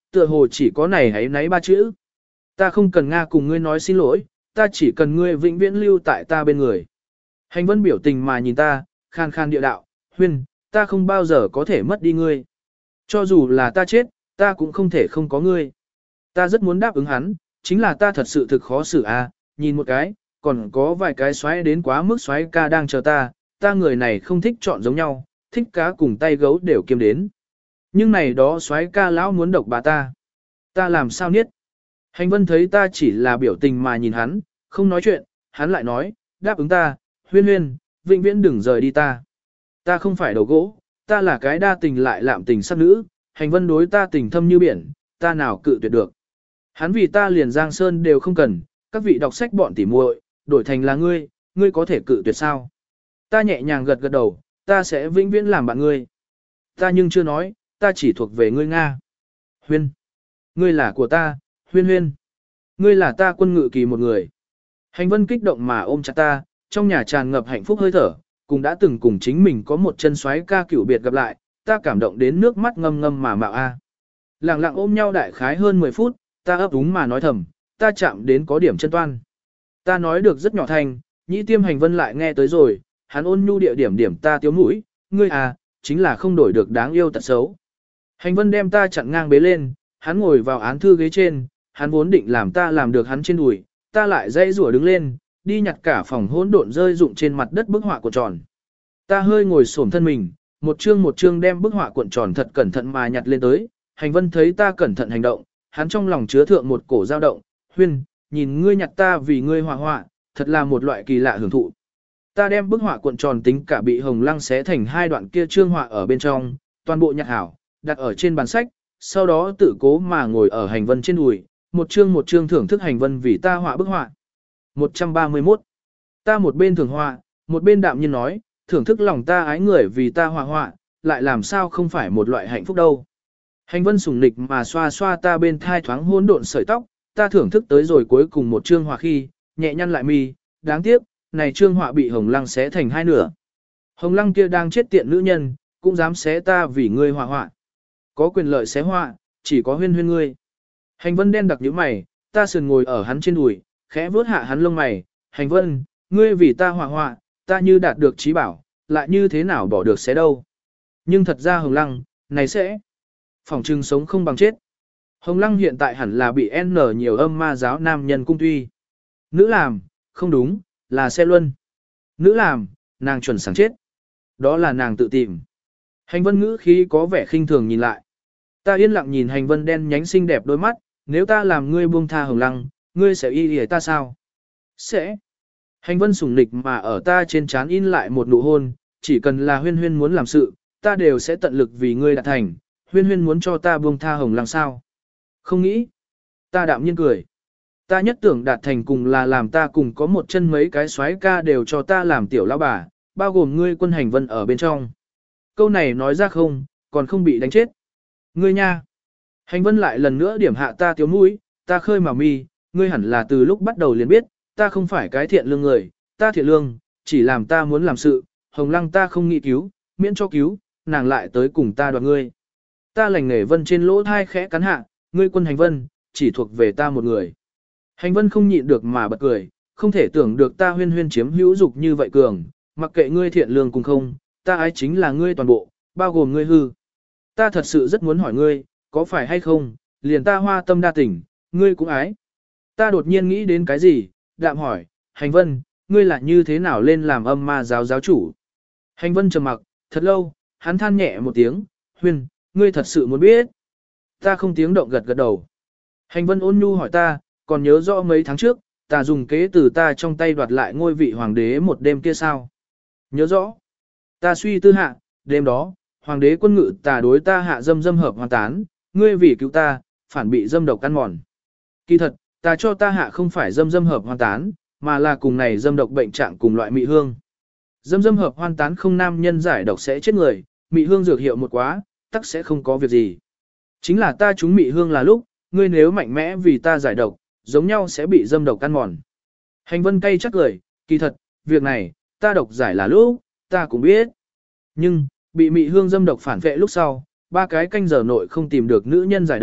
S1: tựa hồ chỉ có này hãy nấy ba chữ. Ta không cần Nga cùng ngươi nói xin lỗi, ta chỉ cần ngươi vĩnh viễn lưu tại ta bên người. Hành Vân biểu tình mà nhìn ta, khan khan địa đạo, Huyên, ta không bao giờ có thể mất đi ngươi. Cho dù là ta chết, ta cũng không thể không có ngươi. Ta rất muốn đáp ứng hắn, chính là ta thật sự thực khó xử à, nhìn một cái, còn có vài cái xoáy đến quá mức xoáy ca đang chờ ta, ta người này không thích chọn giống nhau, thích cá cùng tay gấu đều kiêm đến. Nhưng này đó xoáy ca lão muốn độc bà ta. Ta làm sao niết? Hành Vân thấy ta chỉ là biểu tình mà nhìn hắn, không nói chuyện, hắn lại nói, đáp ứng ta, Huyên Huyên, vĩnh viễn đừng rời đi ta. Ta không phải đầu gỗ, ta là cái đa tình lại lạm tình sắc nữ, Hành Vân đối ta tình thâm như biển, ta nào cự tuyệt được. Hắn vì ta liền Giang Sơn đều không cần, các vị đọc sách bọn tỉ muội, đổi thành là ngươi, ngươi có thể cự tuyệt sao? Ta nhẹ nhàng gật gật đầu, ta sẽ vĩnh viễn làm bạn ngươi. Ta nhưng chưa nói, ta chỉ thuộc về ngươi Nga. Huyên, ngươi là của ta, Huyên Huyên. Ngươi là ta quân ngự kỳ một người. Hành Vân kích động mà ôm chặt ta, trong nhà tràn ngập hạnh phúc hơi thở, cùng đã từng cùng chính mình có một chân xoáy ca cửu biệt gặp lại, ta cảm động đến nước mắt ngâm ngâm mà mạo a. Lặng lặng ôm nhau đại khái hơn mười phút, ta ấp úng mà nói thầm, ta chạm đến có điểm chân toan. Ta nói được rất nhỏ thanh, nhĩ tiêm Hành Vân lại nghe tới rồi, hắn ôn nhu địa điểm điểm ta tiếu mũi, ngươi à, chính là không đổi được đáng yêu tật xấu. Hành Vân đem ta chặn ngang bế lên, hắn ngồi vào án thư ghế trên, hắn vốn định làm ta làm được hắn trên đùi, ta lại dây rủa đứng lên, đi nhặt cả phòng hỗn độn rơi rụng trên mặt đất bức họa của tròn. Ta hơi ngồi xổm thân mình, một chương một chương đem bức họa cuộn tròn thật cẩn thận mà nhặt lên tới, Hành Vân thấy ta cẩn thận hành động, hắn trong lòng chứa thượng một cổ dao động, Huyên, nhìn ngươi nhặt ta vì ngươi họa họa, thật là một loại kỳ lạ hưởng thụ. Ta đem bức họa cuộn tròn tính cả bị hồng lăng xé thành hai đoạn kia trương họa ở bên trong, toàn bộ nhặt hảo, đặt ở trên bàn sách, sau đó tự cố mà ngồi ở Hành Vân trên đùi, một chương một chương thưởng thức Hành Vân vì ta họa bức họa. một trăm ba mươi mốt. Ta một bên thưởng họa, một bên đạm nhiên nói, thưởng thức lòng ta ái người vì ta họa họa, lại làm sao không phải một loại hạnh phúc đâu. Hành Vân sủng nịch mà xoa xoa ta bên thai thoáng hỗn độn sợi tóc, ta thưởng thức tới rồi cuối cùng một chương họa khi, nhẹ nhăn lại mi, đáng tiếc, này chương họa bị Hồng Lăng xé thành hai nửa. Hồng Lăng kia đang chết tiện nữ nhân, cũng dám xé ta vì ngươi họa họa. Có quyền lợi xé họa, chỉ có Huyên Huyên ngươi. Hành Vân đen đặc nhíu mày, ta sườn ngồi ở hắn trên đùi, khẽ vuốt hạ hắn lông mày, Hành Vân, ngươi vì ta họa họa, ta như đạt được trí bảo, lại như thế nào bỏ được xé đâu. Nhưng thật ra Hồng Lăng, này sẽ phỏng trừng sống không bằng chết. Hồng Lăng hiện tại hẳn là bị N nhiều âm ma giáo nam nhân cung tuy. Nữ làm, không đúng, là xe luân. Nữ làm, nàng chuẩn sáng chết. Đó là nàng tự tìm. Hành Vân ngữ khí có vẻ khinh thường nhìn lại. Ta yên lặng nhìn Hành Vân đen nhánh xinh đẹp đôi mắt, nếu ta làm ngươi buông tha Hồng Lăng, ngươi sẽ y lìa ta sao? Sẽ. Hành Vân sủng nịch mà ở ta trên trán in lại một nụ hôn, chỉ cần là Huyên Huyên muốn làm sự, ta đều sẽ tận lực vì ngươi đạt thành. Huyên Huyên muốn cho ta buông tha Hồng Lăng sao? Không nghĩ. Ta đạm nhiên cười. Ta nhất tưởng đạt thành cùng là làm ta cùng có một chân mấy cái xoáy ca đều cho ta làm tiểu lão bà, bao gồm ngươi quân Hành Vân ở bên trong. Câu này nói ra không, còn không bị đánh chết. Ngươi nha. Hành Vân lại lần nữa điểm hạ ta tiếu mũi, ta khơi mà mi, ngươi hẳn là từ lúc bắt đầu liền biết, ta không phải cái thiện lương người, ta thiện lương, chỉ làm ta muốn làm sự, Hồng Lăng ta không nghĩ cứu, miễn cho cứu, nàng lại tới cùng ta đoạt ngươi. Ta lành nghề Vân trên lỗ thai khẽ cắn hạ, ngươi quân Hành Vân, chỉ thuộc về ta một người. Hành Vân không nhịn được mà bật cười, không thể tưởng được ta Huyên Huyên chiếm hữu dục như vậy cường, mặc kệ ngươi thiện lương cùng không, ta ái chính là ngươi toàn bộ, bao gồm ngươi hư. Ta thật sự rất muốn hỏi ngươi, có phải hay không, liền ta hoa tâm đa tình, ngươi cũng ái. Ta đột nhiên nghĩ đến cái gì, đạm hỏi, Hành Vân, ngươi là như thế nào lên làm âm ma giáo giáo chủ? Hành Vân trầm mặc, thật lâu, hắn than nhẹ một tiếng, Huyên, ngươi thật sự muốn biết. Ta không tiếng động gật gật đầu. Hành Vân ôn nhu hỏi ta, còn nhớ rõ mấy tháng trước, ta dùng kế từ ta trong tay đoạt lại ngôi vị hoàng đế một đêm kia sao? Nhớ rõ. Ta suy tư hạ, đêm đó, hoàng đế quân ngự ta đối ta hạ dâm dâm hợp hoàn tán, ngươi vì cứu ta, phản bị dâm độc ăn mòn. Kỳ thật, ta cho ta hạ không phải dâm dâm hợp hoàn tán, mà là cùng này dâm độc bệnh trạng cùng loại mị hương. Dâm dâm hợp hoàn tán không nam nhân giải độc sẽ chết người, mị hương dược hiệu một quá, tắc sẽ không có việc gì. Chính là ta trúng mị hương là lúc, ngươi nếu mạnh mẽ vì ta giải độc, giống nhau sẽ bị dâm độc ăn mòn. Hành Vân cay chắc lời, kỳ thật, việc này, ta độc giải là lúc, ta cũng biết. Nhưng, bị mị hương dâm độc phản vệ lúc sau, ba cái canh giờ nội không tìm được nữ nhân giải độc,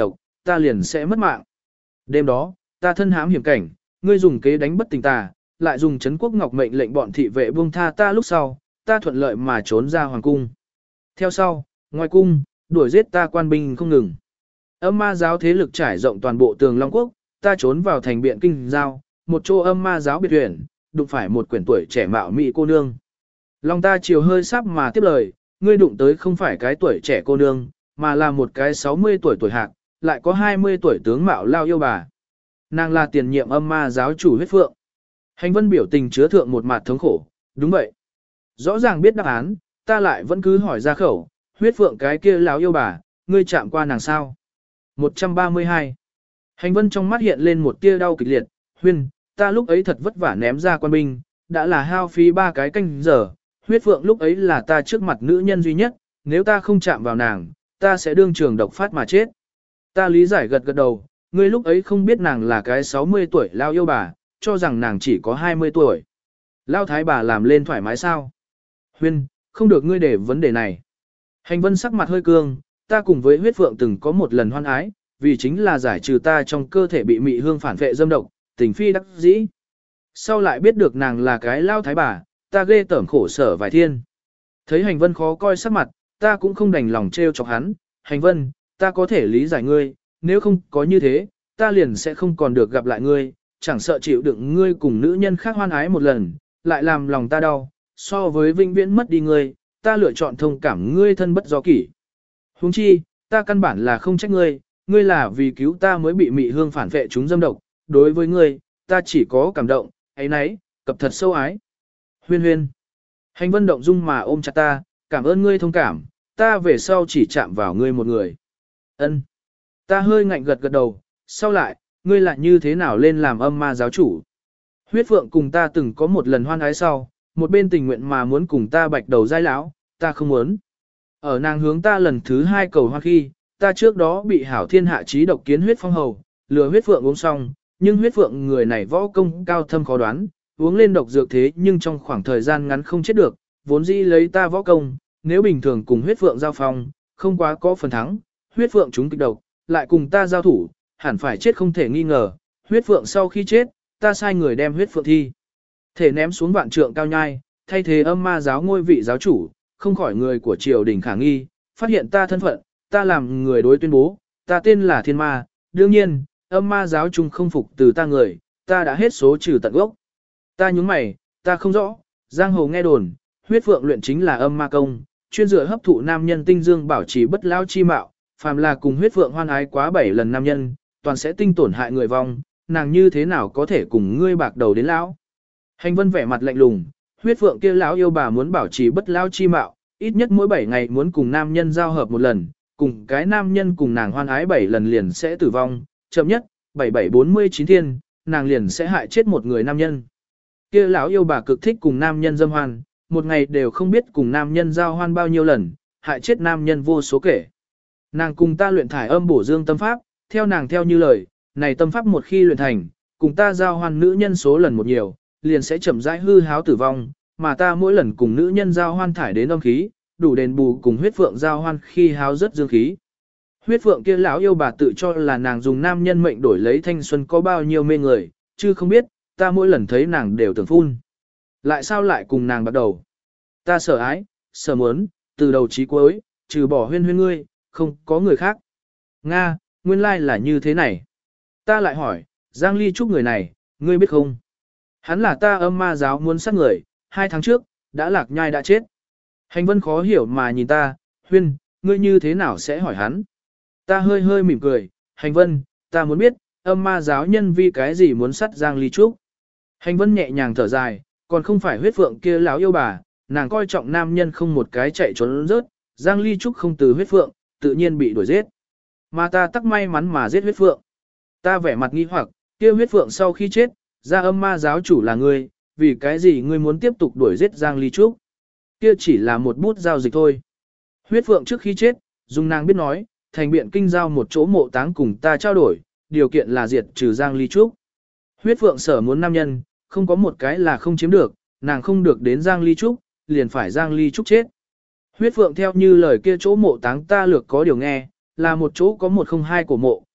S1: ta liền sẽ mất mạng. Đêm đó, ta thân hãm hiểm cảnh, ngươi dùng kế đánh bất tỉnh ta, lại dùng Trấn Quốc Ngọc mệnh lệnh bọn thị vệ buông tha ta lúc sau, ta thuận lợi mà trốn ra hoàng cung. Theo sau, ngoài cung, đuổi giết ta quan binh không ngừng. Âm ma giáo thế lực trải rộng toàn bộ tường Long Quốc, ta trốn vào thành biện kinh giao, một chỗ âm ma giáo biệt huyện, đụng phải một quyển tuổi trẻ mạo mỹ cô nương. Lòng ta chiều hơi sắp mà tiếp lời, ngươi đụng tới không phải cái tuổi trẻ cô nương, mà là một cái sáu mươi tuổi tuổi hạc, lại có hai mươi tuổi tướng mạo lao yêu bà. Nàng là tiền nhiệm âm ma giáo chủ huyết phượng. Hành vân biểu tình chứa thượng một mặt thống khổ, đúng vậy. Rõ ràng biết đáp án, ta lại vẫn cứ hỏi ra khẩu, huyết phượng cái kia lão yêu bà, ngươi chạm qua nàng sao? một trăm ba mươi hai. Hành vân trong mắt hiện lên một tia đau kịch liệt, huyên, ta lúc ấy thật vất vả ném ra quan binh, đã là hao phí ba cái canh giờ, huyết phượng lúc ấy là ta trước mặt nữ nhân duy nhất, nếu ta không chạm vào nàng, ta sẽ đương trường độc phát mà chết. Ta lý giải gật gật đầu, ngươi lúc ấy không biết nàng là cái sáu mươi tuổi lao yêu bà, cho rằng nàng chỉ có hai mươi tuổi. Lao thái bà làm lên thoải mái sao? Huyên, không được ngươi để vấn đề này. Hành vân sắc mặt hơi cương, ta cùng với huyết phượng từng có một lần hoan ái, vì chính là giải trừ ta trong cơ thể bị mị hương phản vệ dâm độc, tình phi đắc dĩ. Sau lại biết được nàng là cái lao thái bà, ta ghê tởm khổ sở vài thiên. Thấy hành vân khó coi sắc mặt, ta cũng không đành lòng trêu chọc hắn. Hành vân, ta có thể lý giải ngươi, nếu không có như thế, ta liền sẽ không còn được gặp lại ngươi, chẳng sợ chịu đựng ngươi cùng nữ nhân khác hoan ái một lần, lại làm lòng ta đau, so với vĩnh viễn mất đi ngươi, ta lựa chọn thông cảm ngươi thân bất do kỷ. Huống chi, ta căn bản là không trách ngươi, ngươi là vì cứu ta mới bị mị hương phản vệ chúng dâm độc, đối với ngươi, ta chỉ có cảm động, ấy nấy, cập thật sâu ái. Huyên huyên. Hành vân động dung mà ôm chặt ta, cảm ơn ngươi thông cảm, ta về sau chỉ chạm vào ngươi một người. Ân. Ta hơi ngạnh gật gật đầu, sau lại, ngươi lại như thế nào lên làm âm ma giáo chủ. Huyết phượng cùng ta từng có một lần hoan ái sau, một bên tình nguyện mà muốn cùng ta bạch đầu giai lão, ta không muốn. Ở nàng hướng ta lần thứ hai cầu hoa khi, ta trước đó bị hảo thiên hạ trí độc kiến huyết phong hầu, lừa huyết phượng uống xong, nhưng huyết phượng người này võ công cao thâm khó đoán, uống lên độc dược thế nhưng trong khoảng thời gian ngắn không chết được, vốn dĩ lấy ta võ công, nếu bình thường cùng huyết phượng giao phong, không quá có phần thắng, huyết phượng chúng kịch độc, lại cùng ta giao thủ, hẳn phải chết không thể nghi ngờ, huyết phượng sau khi chết, ta sai người đem huyết phượng thi thể ném xuống vạn trượng cao nhai, thay thế âm ma giáo ngôi vị giáo chủ, không khỏi người của triều đình khả nghi, phát hiện ta thân phận, ta làm người đối tuyên bố, ta tên là thiên ma, đương nhiên, âm ma giáo chung không phục từ ta người, ta đã hết số trừ tận gốc. Ta nhúng mày, ta không rõ, giang hồ nghe đồn, huyết phượng luyện chính là âm ma công, chuyên dựa hấp thụ nam nhân tinh dương bảo trì bất lao chi mạo, phàm là cùng huyết phượng hoan ái quá bảy lần nam nhân, toàn sẽ tinh tổn hại người vong, nàng như thế nào có thể cùng ngươi bạc đầu đến lão. Hành vân vẻ mặt lạnh lùng, huyết phượng kia lão yêu bà muốn bảo trì bất lao chi mạo, ít nhất mỗi bảy ngày muốn cùng nam nhân giao hợp một lần, cùng cái nam nhân cùng nàng hoan ái bảy lần liền sẽ tử vong, chậm nhất, bảy bảy bốn mươi chín thiên, nàng liền sẽ hại chết một người nam nhân. Kia lão yêu bà cực thích cùng nam nhân dâm hoan, một ngày đều không biết cùng nam nhân giao hoan bao nhiêu lần, hại chết nam nhân vô số kể. Nàng cùng ta luyện thải âm bổ dương tâm pháp, theo nàng theo như lời, này tâm pháp một khi luyện thành, cùng ta giao hoan nữ nhân số lần một nhiều, liền sẽ chậm rãi hư háo tử vong, mà ta mỗi lần cùng nữ nhân giao hoan thải đến âm khí, đủ đền bù cùng huyết phượng giao hoan khi háo rất dương khí. Huyết phượng kia lão yêu bà tự cho là nàng dùng nam nhân mệnh đổi lấy thanh xuân có bao nhiêu mê người, chứ không biết, ta mỗi lần thấy nàng đều tưởng phun. Lại sao lại cùng nàng bắt đầu? Ta sợ ái, sợ muốn, từ đầu chí cuối, trừ bỏ huyên huyên ngươi, không có người khác. Nga, nguyên lai là như thế này. Ta lại hỏi, Giang Ly Trúc người này, ngươi biết không? Hắn là ta âm ma giáo muốn sát người, hai tháng trước, đã lạc nhai đã chết. Hành vân khó hiểu mà nhìn ta, huyên, ngươi như thế nào sẽ hỏi hắn? Ta hơi hơi mỉm cười, hành vân, ta muốn biết, âm ma giáo nhân vì cái gì muốn sát Giang Ly Trúc. Hành vân nhẹ nhàng thở dài, còn không phải huyết phượng kia lão yêu bà, nàng coi trọng nam nhân không một cái chạy trốn rớt, Giang Ly Trúc không từ huyết phượng, tự nhiên bị đuổi giết. Mà ta tắc may mắn mà giết huyết phượng. Ta vẻ mặt nghi hoặc, kia huyết phượng sau khi chết, ra âm ma giáo chủ là ngươi, vì cái gì ngươi muốn tiếp tục đuổi giết Giang Ly Trúc? Kia chỉ là một bút giao dịch thôi. Huyết phượng trước khi chết, dùng nàng biết nói, thành biện kinh giao một chỗ mộ táng cùng ta trao đổi, điều kiện là diệt trừ Giang Ly Trúc. Huyết phượng sở muốn nam nhân, không có một cái là không chiếm được, nàng không được đến Giang Ly Trúc, liền phải Giang Ly Trúc chết. Huyết phượng theo như lời kia chỗ mộ táng ta lược có điều nghe, là một chỗ có một không hai của mộ,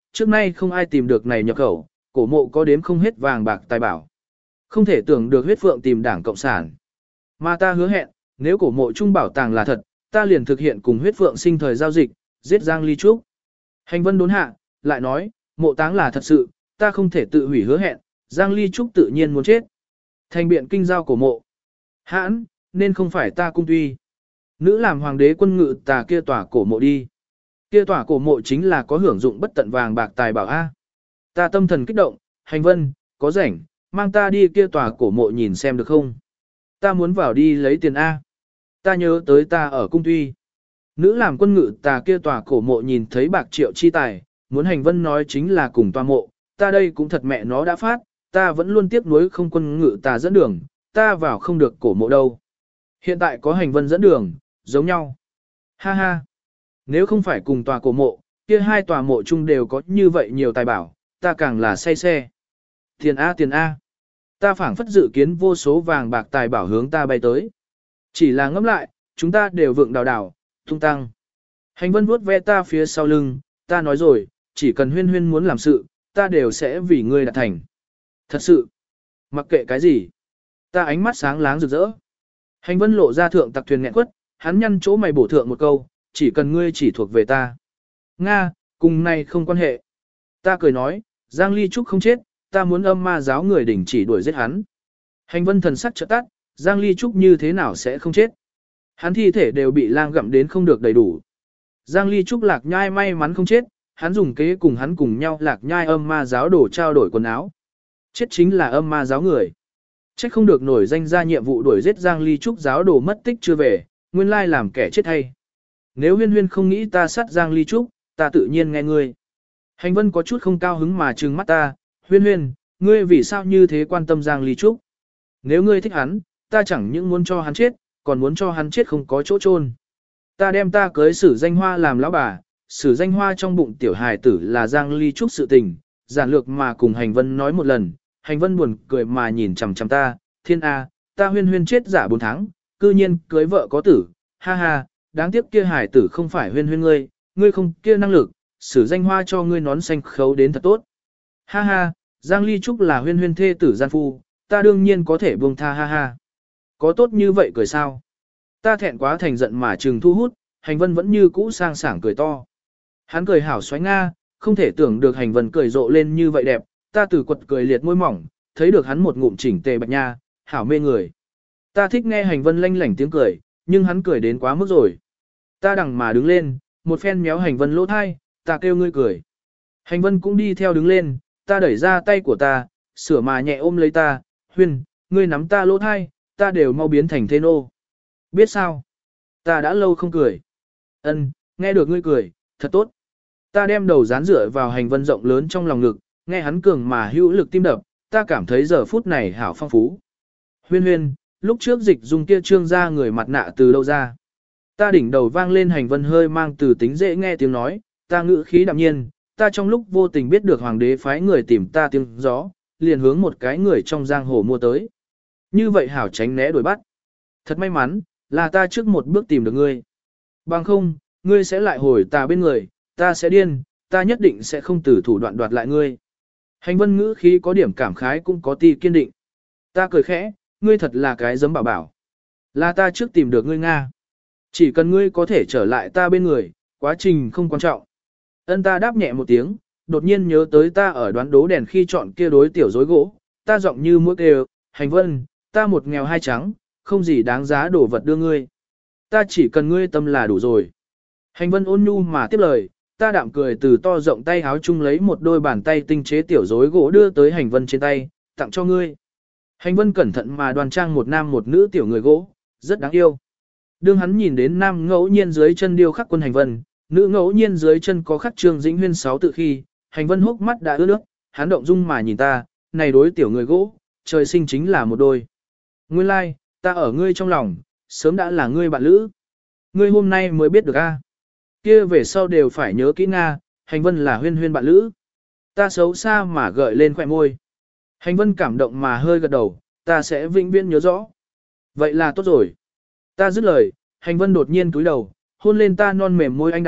S1: trước nay không ai tìm được này nhập khẩu, cổ mộ có đếm không hết vàng bạc tài bảo. Không thể tưởng được huyết phượng tìm đảng Cộng sản. Mà ta hứa hẹn, nếu cổ mộ trung bảo tàng là thật, ta liền thực hiện cùng huyết phượng sinh thời giao dịch, giết Giang Ly Trúc. Hành vân đốn hạ, lại nói, mộ táng là thật sự, ta không thể tự hủy hứa hẹn, Giang Ly Trúc tự nhiên muốn chết. Thành biện kinh giao cổ mộ. Hãn, nên không phải ta cung tuy. Nữ làm hoàng đế quân ngự tà kia tỏa cổ mộ đi. Kia tỏa cổ mộ chính là có hưởng dụng bất tận vàng bạc tài bảo A. Ta tâm thần kích động, hành vân, có rảnh, mang ta đi kia tòa cổ mộ nhìn xem được không? Ta muốn vào đi lấy tiền A. Ta nhớ tới ta ở cung tuy. Nữ làm quân ngự tà kia tòa cổ mộ nhìn thấy bạc triệu chi tài, muốn hành vân nói chính là cùng tòa mộ, ta đây cũng thật mẹ nó đã phát, ta vẫn luôn tiếc nuối không quân ngự tà dẫn đường, ta vào không được cổ mộ đâu. Hiện tại có hành vân dẫn đường, giống nhau. Ha ha. Nếu không phải cùng tòa cổ mộ, kia hai tòa mộ chung đều có như vậy nhiều tài bảo, ta càng là say xe. Tiền A tiền A. Ta phảng phất dự kiến vô số vàng bạc tài bảo hướng ta bay tới. Chỉ là ngẫm lại, chúng ta đều vượng đào đảo, tung tăng. Hành vân vuốt ve ta phía sau lưng, ta nói rồi, chỉ cần huyên huyên muốn làm sự, ta đều sẽ vì ngươi đạt thành. Thật sự, mặc kệ cái gì. Ta ánh mắt sáng láng rực rỡ. Hành vân lộ ra thượng tặc thuyền nghẹn quất, hắn nhăn chỗ mày bổ thượng một câu, chỉ cần ngươi chỉ thuộc về ta. Nga, cùng này không quan hệ. Ta cười nói, Giang Ly Trúc không chết, ta muốn âm ma giáo người đỉnh chỉ đuổi giết hắn. Hành vân thần sắc trợ tắt, Giang Ly Trúc như thế nào sẽ không chết. Hắn thi thể đều bị lang gặm đến không được đầy đủ. Giang Ly Trúc lạc nhai may mắn không chết, hắn dùng kế cùng hắn cùng nhau lạc nhai âm ma giáo đổ trao đổi quần áo. Chết chính là âm ma giáo người. Trách không được nổi danh ra nhiệm vụ đuổi giết Giang Ly Trúc giáo đồ mất tích chưa về, nguyên lai làm kẻ chết hay. Nếu huyên huyên không nghĩ ta sát Giang Ly Trúc, ta tự nhiên nghe ngươi. Hành vân có chút không cao hứng mà trừng mắt ta, huyên huyên, ngươi vì sao như thế quan tâm Giang Ly Trúc? Nếu ngươi thích hắn, ta chẳng những muốn cho hắn chết, còn muốn cho hắn chết không có chỗ chôn. Ta đem ta cưới Sử Danh Hoa làm lão bà, Sử Danh Hoa trong bụng tiểu hài tử là Giang Ly Trúc sự tình, giản lược mà cùng hành vân nói một lần, hành vân buồn cười mà nhìn chằm chằm ta, thiên a, ta huyên huyên chết giả bốn tháng, cư nhiên cưới vợ có tử, ha ha, đáng tiếc kia hài tử không phải huyên huyên ngươi, ngươi không kia năng lực, Sử Danh Hoa cho ngươi nón xanh khấu đến thật tốt. Ha ha, Giang Ly Trúc là huyên huyên thê tử gian phu, ta đương nhiên có thể buông tha ha ha. Có tốt như vậy cười sao? Ta thẹn quá thành giận mà trừng thu hút, hành vân vẫn như cũ sang sảng cười to. Hắn cười hảo xoáy nga, không thể tưởng được hành vân cười rộ lên như vậy đẹp, ta từ quật cười liệt môi mỏng, thấy được hắn một ngụm chỉnh tề bạch nha, hảo mê người. Ta thích nghe hành vân lanh lảnh tiếng cười, nhưng hắn cười đến quá mức rồi. Ta đằng mà đứng lên, một phen méo hành vân lỗ thai, ta kêu ngươi cười. Hành vân cũng đi theo đứng lên, ta đẩy ra tay của ta, sửa mà nhẹ ôm lấy ta, huyên, ngươi nắm ta lỗ thai, ta đều mau biến thành thế nô. Biết sao? Ta đã lâu không cười. Ân, nghe được ngươi cười, thật tốt. Ta đem đầu dán rửa vào hành vân rộng lớn trong lòng ngực, nghe hắn cường mà hữu lực tim đập, ta cảm thấy giờ phút này hảo phong phú. Huyên huyên, lúc trước dịch dùng kia trương ra người mặt nạ từ đâu ra. Ta đỉnh đầu vang lên hành vân hơi mang từ tính dễ nghe tiếng nói, ta ngữ khí đạm nhiên, ta trong lúc vô tình biết được hoàng đế phái người tìm ta tiếng gió, liền hướng một cái người trong giang hồ mua tới. Như vậy hảo tránh né đuổi bắt. Thật may mắn, là ta trước một bước tìm được ngươi. Bằng không, ngươi sẽ lại hồi ta bên người, ta sẽ điên, ta nhất định sẽ không từ thủ đoạn đoạt lại ngươi. Hành vân ngữ khí có điểm cảm khái cũng có ti kiên định. Ta cười khẽ, ngươi thật là cái giấm bảo bảo. Là ta trước tìm được ngươi Nga. Chỉ cần ngươi có thể trở lại ta bên người, quá trình không quan trọng. Ân ta đáp nhẹ một tiếng, đột nhiên nhớ tới ta ở đoán đố đèn khi chọn kia đối tiểu rối gỗ, ta giọng như mũi kêu, hành vân, ta một nghèo hai trắng, không gì đáng giá đổ vật đưa ngươi. Ta chỉ cần ngươi tâm là đủ rồi. Hành vân ôn nhu mà tiếp lời, ta đạm cười từ to rộng tay háo chung lấy một đôi bàn tay tinh chế tiểu rối gỗ đưa tới hành vân trên tay, tặng cho ngươi. Hành vân cẩn thận mà đoan trang một nam một nữ tiểu người gỗ, rất đáng yêu. Đương hắn nhìn đến nam ngẫu nhiên dưới chân điêu khắc quân hành vân, nữ ngẫu nhiên dưới chân có khắc Trương Dĩnh Huyên sáu tự khi, hành vân hốc mắt đã ướt nước, hắn động dung mà nhìn ta, này đối tiểu người gỗ, trời sinh chính là một đôi. Nguyên lai, like, ta ở ngươi trong lòng, sớm đã là ngươi bạn lữ. Ngươi hôm nay mới biết được a. Kia về sau đều phải nhớ kỹ Nga, hành vân là huyên huyên bạn lữ. Ta xấu xa mà gợi lên khỏe môi. Hành vân cảm động mà hơi gật đầu, ta sẽ vĩnh viễn nhớ rõ. Vậy là tốt rồi. Ta dứt lời, hành vân đột nhiên cúi đầu, hôn lên ta non mềm môi anh đào,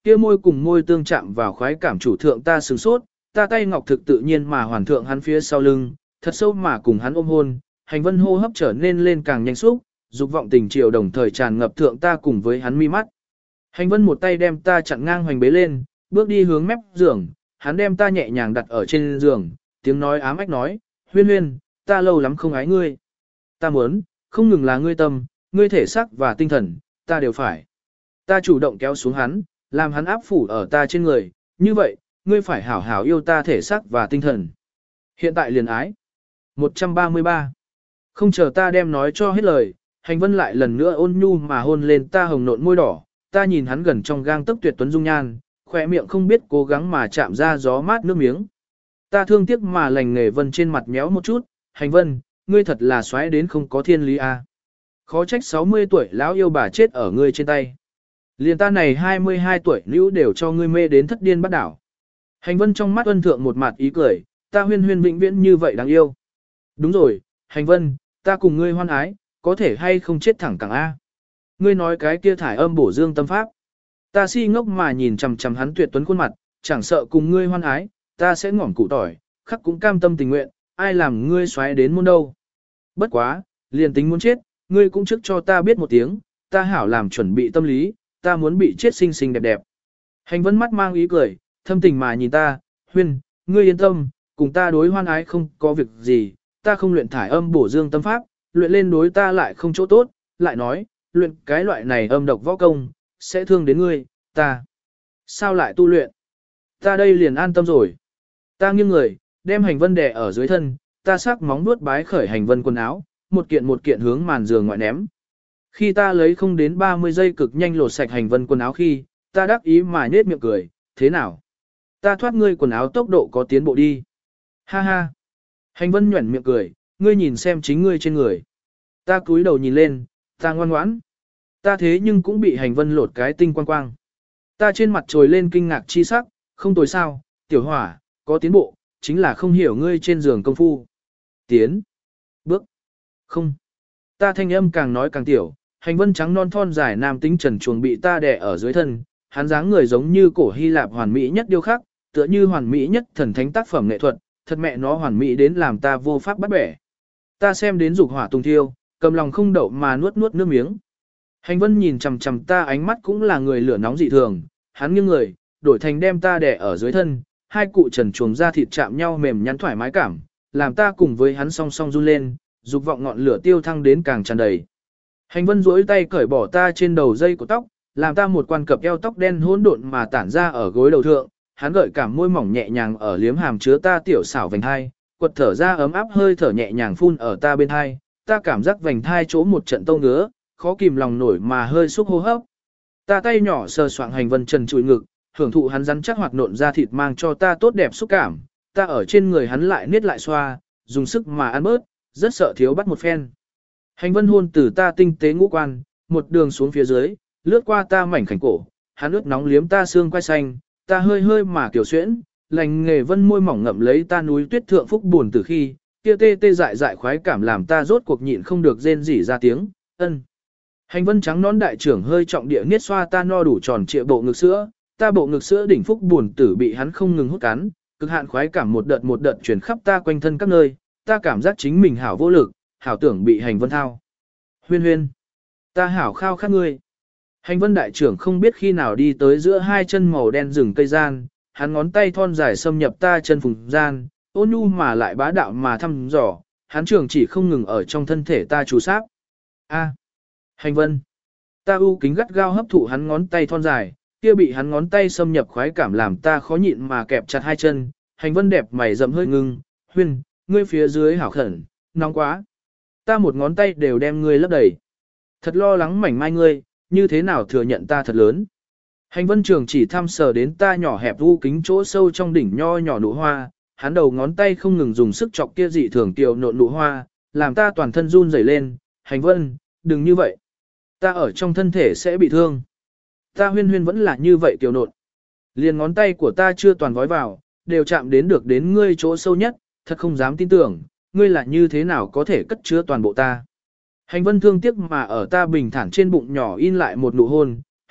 S1: kia môi cùng môi tương chạm vào khoái cảm chủ thượng ta sửng sốt, ta tay ngọc thực tự nhiên mà hoàn thượng hắn phía sau lưng, thật sâu mà cùng hắn ôm hôn, hành vân hô hấp trở nên lên càng nhanh xúc, dục vọng tình chiều đồng thời tràn ngập thượng ta cùng với hắn mi mắt. Hành vân một tay đem ta chặn ngang hoành bế lên, bước đi hướng mép giường, hắn đem ta nhẹ nhàng đặt ở trên giường, tiếng nói ám ách nói, huyên huyên, ta lâu lắm không ái ngươi. Ta muốn, không ngừng là ngươi tâm, ngươi thể xác và tinh thần, ta đều phải. Ta chủ động kéo xuống hắn, làm hắn áp phủ ở ta trên người, như vậy, ngươi phải hảo hảo yêu ta thể xác và tinh thần. Hiện tại liền ái. một trăm ba mươi ba. Không chờ ta đem nói cho hết lời, hành vân lại lần nữa ôn nhu mà hôn lên ta hồng nộn môi đỏ, ta nhìn hắn gần trong gang tấc tuyệt tuấn dung nhan, khỏe miệng không biết cố gắng mà chạm ra gió mát nước miếng. Ta thương tiếc mà lành nghề vân trên mặt méo một chút, hành vân, ngươi thật là xoáy đến không có thiên lý a. Khó trách sáu mươi tuổi lão yêu bà chết ở ngươi trên tay. Liền ta này hai mươi hai tuổi nữ đều cho ngươi mê đến thất điên bắt đảo. Hành vân trong mắt ân thượng một mặt ý cười, ta huyên huyên vĩnh viễn như vậy đáng yêu. Đúng rồi, hành vân, ta cùng ngươi hoan ái, có thể hay không chết thẳng cẳng A. Ngươi nói cái kia thải âm bổ dương tâm pháp. Ta si ngốc mà nhìn chằm chằm hắn tuyệt tuấn khuôn mặt, chẳng sợ cùng ngươi hoan ái, ta sẽ ngỏm cụ tỏi, khắc cũng cam tâm tình nguyện, ai làm ngươi xoáy đến môn đâu. Bất quá, liền tính muốn chết, ngươi cũng trước cho ta biết một tiếng, ta hảo làm chuẩn bị tâm lý, ta muốn bị chết xinh xinh đẹp đẹp. Hành vân mắt mang ý cười, thâm tình mà nhìn ta, huyên, ngươi yên tâm, cùng ta đối hoan ái không có việc gì, ta không luyện thải âm bổ dương tâm pháp, luyện lên đối ta lại không chỗ tốt, lại nói, luyện cái loại này âm độc võ công, sẽ thương đến ngươi, ta. Sao lại tu luyện? Ta đây liền an tâm rồi. Ta nghiêng người, đem hành vân đè ở dưới thân, ta sắc móng nuốt bái khởi hành vân quần áo, một kiện một kiện hướng màn giường ngoại ném. Khi ta lấy không đến ba mươi giây cực nhanh lột sạch hành vân quần áo khi, ta đắc ý mà nết miệng cười, thế nào? Ta thoát ngươi quần áo tốc độ có tiến bộ đi. Ha ha. Hành vân nhuẩn miệng cười, ngươi nhìn xem chính ngươi trên người. Ta cúi đầu nhìn lên, ta ngoan ngoãn. Ta thế nhưng cũng bị hành vân lột cái tinh quang quang. Ta trên mặt trồi lên kinh ngạc chi sắc, không tồi sao, tiểu hỏa, có tiến bộ, chính là không hiểu ngươi trên giường công phu. Tiến. Bước. Không. Ta thanh âm càng nói càng tiểu, hành vân trắng non thon dài nam tính trần chuồng bị ta đè ở dưới thân, hắn dáng người giống như cổ Hy Lạp hoàn mỹ nhất điêu khắc, tựa như hoàn mỹ nhất thần thánh tác phẩm nghệ thuật, thật mẹ nó hoàn mỹ đến làm ta vô pháp bắt bẻ. Ta xem đến dục hỏa tung thiêu, cầm lòng không đậu mà nuốt nuốt nước miếng. Hành vân nhìn chằm chằm ta ánh mắt cũng là người lửa nóng dị thường, hắn nghiêng người, đổi thành đem ta đè ở dưới thân, hai cụ trần chuồng da thịt chạm nhau mềm nhắn thoải mái cảm, làm ta cùng với hắn song song run lên, dục vọng ngọn lửa tiêu thăng đến càng tràn đầy. Hành vân duỗi tay cởi bỏ ta trên đầu dây của tóc, làm ta một quan cập eo tóc đen hỗn độn mà tản ra ở gối đầu thượng, hắn gợi cảm môi mỏng nhẹ nhàng ở liếm hàm chứa ta tiểu xảo vành hai, quật thở ra ấm áp hơi thở nhẹ nhàng phun ở ta bên hai, ta cảm giác vành thai chỗ một trận tâu ngứa, khó kìm lòng nổi mà hơi xúc hô hấp. Ta tay nhỏ sờ soạng hành vân trần trụi ngực, hưởng thụ hắn rắn chắc hoạt nộn ra thịt mang cho ta tốt đẹp xúc cảm, ta ở trên người hắn lại niết lại xoa, dùng sức mà ăn bớt, rất sợ thiếu bắt một phen. Hành vân hôn từ ta tinh tế ngũ quan, một đường xuống phía dưới, lướt qua ta mảnh khảnh cổ, hắn ướt nóng liếm ta xương quai xanh, ta hơi hơi mà kiểu xuyễn, lành nghề vân môi mỏng ngậm lấy ta núi tuyết thượng phúc buồn từ khi, kia tê tê dại dại khoái cảm làm ta rốt cuộc nhịn không được rên rỉ ra tiếng, ân. Hành vân trắng nón đại trưởng hơi trọng địa niết xoa ta no đủ tròn trịa bộ ngực sữa, ta bộ ngực sữa đỉnh phúc buồn tử bị hắn không ngừng hút cắn, cực hạn khoái cảm một đợt một đợt chuyển khắp ta quanh thân các nơi, ta cảm giác chính mình hảo vô lực, hảo tưởng bị hành vân thao. Huyên huyên, ta hảo khao khát ngươi. Hành vân đại trưởng không biết khi nào đi tới giữa hai chân màu đen rừng cây gian, hắn ngón tay thon dài xâm nhập ta chân phùng gian, ôn nhu mà lại bá đạo mà thăm dò, hắn trưởng chỉ không ngừng ở trong thân thể ta chú sáp. A, hành vân, ta u kính gắt gao hấp thụ hắn ngón tay thon dài, kia bị hắn ngón tay xâm nhập khoái cảm làm ta khó nhịn mà kẹp chặt hai chân, hành vân đẹp mày rậm hơi ngưng, huyên, ngươi phía dưới hảo khẩn, nóng quá. Ta một ngón tay đều đem ngươi lấp đầy. Thật lo lắng mảnh mai ngươi, như thế nào thừa nhận ta thật lớn. Hành vân trường chỉ thăm sờ đến ta nhỏ hẹp u kính chỗ sâu trong đỉnh nho nhỏ nụ hoa, hắn đầu ngón tay không ngừng dùng sức chọc kia dị thường tiểu nộn nụ hoa, làm ta toàn thân run rẩy lên, hành vân, đừng như vậy. Ta ở trong thân thể sẽ bị thương. Ta huyên huyên vẫn là như vậy tiểu nộn. Liền ngón tay của ta chưa toàn vói vào, đều chạm đến được đến ngươi chỗ sâu nhất, thật không dám tin tưởng, ngươi là như thế nào có thể cất chứa toàn bộ ta. Hành vân thương tiếc mà ở ta bình thản trên bụng nhỏ in lại một nụ hôn,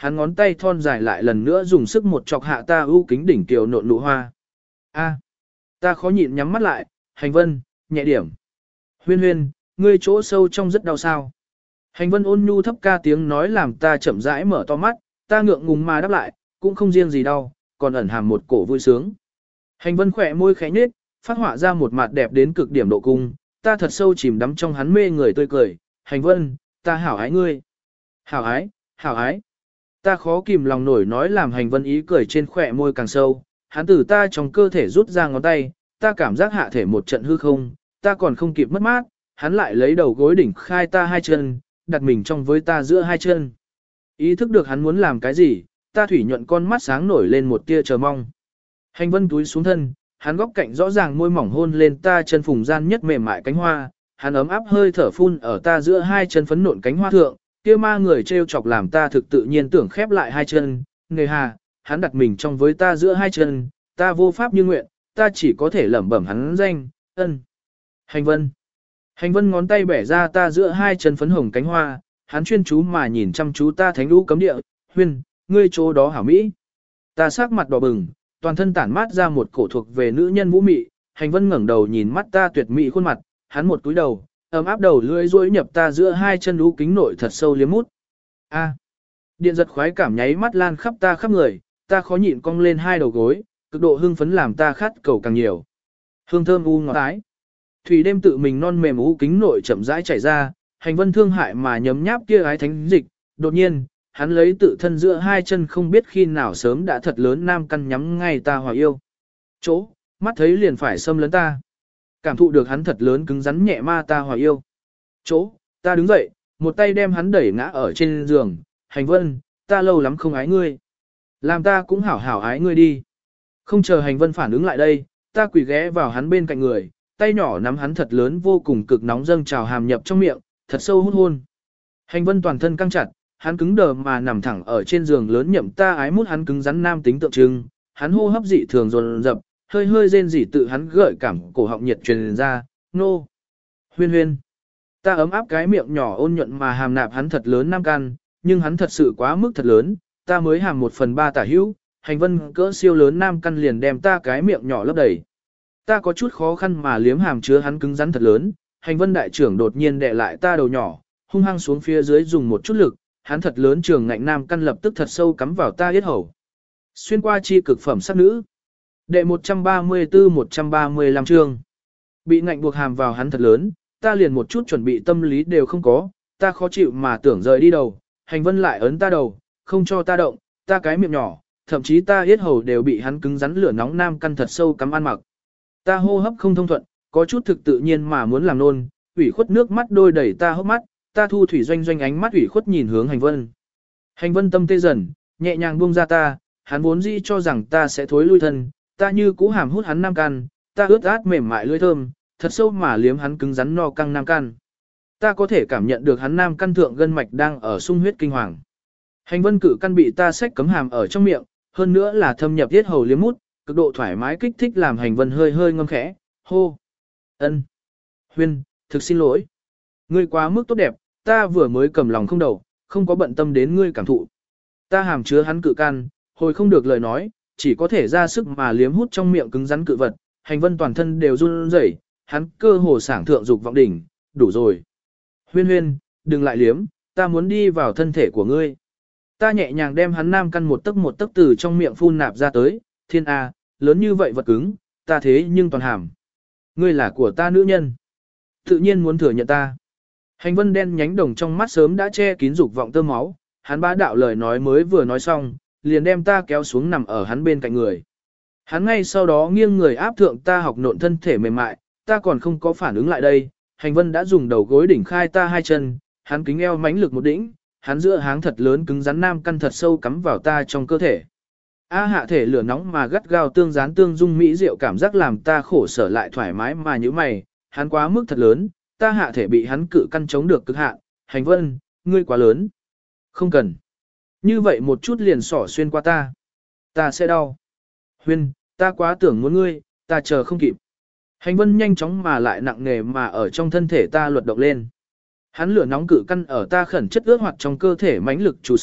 S1: hắn ngón tay thon dài lại lần nữa dùng sức một chọc hạ ta ưu kính đỉnh tiểu nộn nụ hoa. A, ta khó nhịn nhắm mắt lại, Hành Vân, nhẹ điểm. Huyên huyên, ngươi chỗ sâu trong rất đau sao. Hành Vân ôn nhu thấp ca tiếng nói làm ta chậm rãi mở to mắt, ta ngượng ngùng mà đáp lại, cũng không riêng gì đau, còn ẩn hàm một cổ vui sướng. Hành Vân khỏe môi khẽ nhếch, phát họa ra một mặt đẹp đến cực điểm độ cung, ta thật sâu chìm đắm trong hắn mê người tươi cười, Hành Vân, ta hảo ái ngươi. Hảo ái, hảo ái. Ta khó kìm lòng nổi nói làm Hành Vân ý cười trên khỏe môi càng sâu, hắn từ ta trong cơ thể rút ra ngón tay, ta cảm giác hạ thể một trận hư không, ta còn không kịp mất mát, hắn lại lấy đầu gối đỉnh khai ta hai chân, đặt mình trong với ta giữa hai chân. Ý thức được hắn muốn làm cái gì, ta thủy nhuận con mắt sáng nổi lên một tia chờ mong. Hành Vân túi xuống thân, hắn góc cạnh rõ ràng môi mỏng hôn lên ta chân phùng gian nhất mềm mại cánh hoa, hắn ấm áp hơi thở phun ở ta giữa hai chân phấn nộn cánh hoa thượng, kia ma người trêu chọc làm ta thực tự nhiên tưởng khép lại hai chân, nghề hà, hắn đặt mình trong với ta giữa hai chân, ta vô pháp như nguyện, ta chỉ có thể lẩm bẩm hắn danh, ân. Hành Vân. Hành Vân ngón tay bẻ ra ta giữa hai chân phấn hồng cánh hoa, hắn chuyên chú mà nhìn chăm chú ta thánh lũ cấm địa, huyên, ngươi chỗ đó hảo mỹ. Ta sắc mặt đỏ bừng, toàn thân tản mát ra một cổ thuộc về nữ nhân vũ mị, Hành Vân ngẩng đầu nhìn mắt ta tuyệt mỹ khuôn mặt, hắn một cúi đầu, ấm áp đầu lưỡi duỗi nhập ta giữa hai chân lũ kính nội thật sâu liếm mút. A. Điện giật khoái cảm nháy mắt lan khắp ta khắp người, ta khó nhịn cong lên hai đầu gối, cực độ hưng phấn làm ta khát cầu càng nhiều. Hương thơm u ngọt tái. Thủy đêm tự mình non mềm u kính nội chậm rãi chảy ra, Hành Vân thương hại mà nhấm nháp kia ái thánh dịch, đột nhiên, hắn lấy tự thân giữa hai chân không biết khi nào sớm đã thật lớn nam căn nhắm ngay ta hòa yêu. Chỗ, mắt thấy liền phải xâm lấn ta. Cảm thụ được hắn thật lớn cứng rắn nhẹ ma ta hòa yêu. Chỗ, ta đứng dậy, một tay đem hắn đẩy ngã ở trên giường, Hành Vân, ta lâu lắm không ái ngươi. Làm ta cũng hảo hảo ái ngươi đi. Không chờ Hành Vân phản ứng lại đây, ta quỳ ghé vào hắn bên cạnh người, tay nhỏ nắm hắn thật lớn vô cùng cực nóng dâng trào hàm nhập trong miệng, thật sâu hút hôn. Hành Vân toàn thân căng chặt, hắn cứng đờ mà nằm thẳng ở trên giường lớn nhậm ta ái mút hắn cứng rắn nam tính tượng trưng, hắn hô hấp dị thường dồn dập, hơi hơi rên rỉ tự hắn gợi cảm cổ họng nhiệt truyền ra, nô. Huyên huyên. Ta ấm áp cái miệng nhỏ ôn nhuận mà hàm nạp hắn thật lớn nam can, nhưng hắn thật sự quá mức thật lớn, ta mới hàm một phần ba tả hữu, Hành Vân cỡ siêu lớn nam căn liền đem ta cái miệng nhỏ lấp đầy. Ta có chút khó khăn mà liếm hàm chứa hắn cứng rắn thật lớn, Hành Vân đại trưởng đột nhiên đè lại ta đầu nhỏ, hung hăng xuống phía dưới dùng một chút lực, hắn thật lớn trường ngạnh nam căn lập tức thật sâu cắm vào ta yết hầu. Xuyên qua chi cực phẩm sắc nữ. Đệ một trăm ba mươi tư một trăm ba mươi lăm chương. Bị ngạnh buộc hàm vào hắn thật lớn, ta liền một chút chuẩn bị tâm lý đều không có, ta khó chịu mà tưởng rời đi đầu, Hành Vân lại ấn ta đầu, không cho ta động, ta cái miệng nhỏ, thậm chí ta yết hầu đều bị hắn cứng rắn lửa nóng nam căn thật sâu cắm ăn mặc. Ta hô hấp không thông thuận, có chút thực tự nhiên mà muốn làm nôn, ủy khuất nước mắt đôi đẩy ta hốc mắt, ta thu thủy doanh doanh ánh mắt ủy khuất nhìn hướng Hành Vân. Hành Vân tâm tê dần, nhẹ nhàng buông ra ta, hắn vốn dĩ cho rằng ta sẽ thối lui thân, ta như cũ hàm hút hắn nam can, ta ướt át mềm mại lưỡi thơm, thật sâu mà liếm hắn cứng rắn no căng nam can. Ta có thể cảm nhận được hắn nam căn thượng gân mạch đang ở sung huyết kinh hoàng. Hành Vân cử căn bị ta xách cấm hàm ở trong miệng, hơn nữa là thâm nhập yết hầu liếm mút, cực độ thoải mái kích thích làm Hành Vân hơi hơi ngâm khẽ, hô. Ân. Huyên, thực xin lỗi. Ngươi quá mức tốt đẹp, ta vừa mới cầm lòng không đầu, không có bận tâm đến ngươi cảm thụ. Ta hàm chứa hắn cự can, hồi không được lời nói, chỉ có thể ra sức mà liếm hút trong miệng cứng rắn cự vật, Hành Vân toàn thân đều run rẩy, hắn cơ hồ sảng thượng dục vọng đỉnh, đủ rồi. Huyên huyên, đừng lại liếm, ta muốn đi vào thân thể của ngươi. Ta nhẹ nhàng đem hắn nam căn một tấc một tấc từ trong miệng phun nạp ra tới, thiên A, lớn như vậy vật cứng, ta thế nhưng toàn hàm. Ngươi là của ta nữ nhân. Tự nhiên muốn thừa nhận ta. Hành Vân đen nhánh đồng trong mắt sớm đã che kín dục vọng tơ máu, hắn bá đạo lời nói mới vừa nói xong, liền đem ta kéo xuống nằm ở hắn bên cạnh người. Hắn ngay sau đó nghiêng người áp thượng ta học nộn thân thể mềm mại, ta còn không có phản ứng lại đây, Hành Vân đã dùng đầu gối đỉnh khai ta hai chân, hắn kính eo mãnh lực một đỉnh, hắn giữa háng thật lớn cứng rắn nam căn thật sâu cắm vào ta trong cơ thể. A hạ thể lửa nóng mà gắt gao tương dán tương dung mỹ diệu cảm giác làm ta khổ sở lại thoải mái mà như mày, hắn quá mức thật lớn, ta hạ thể bị hắn cự căn chống được cực hạn, Hành Vân, ngươi quá lớn. Không cần. Như vậy một chút liền sỏ xuyên qua ta. Ta sẽ đau. Huyên, ta quá tưởng muốn ngươi, ta chờ không kịp. Hành Vân nhanh chóng mà lại nặng nề mà ở trong thân thể ta luật động lên. Hắn lửa nóng cự căn ở ta khẩn chất ướt hoặc trong cơ thể mãnh lực chú sáp,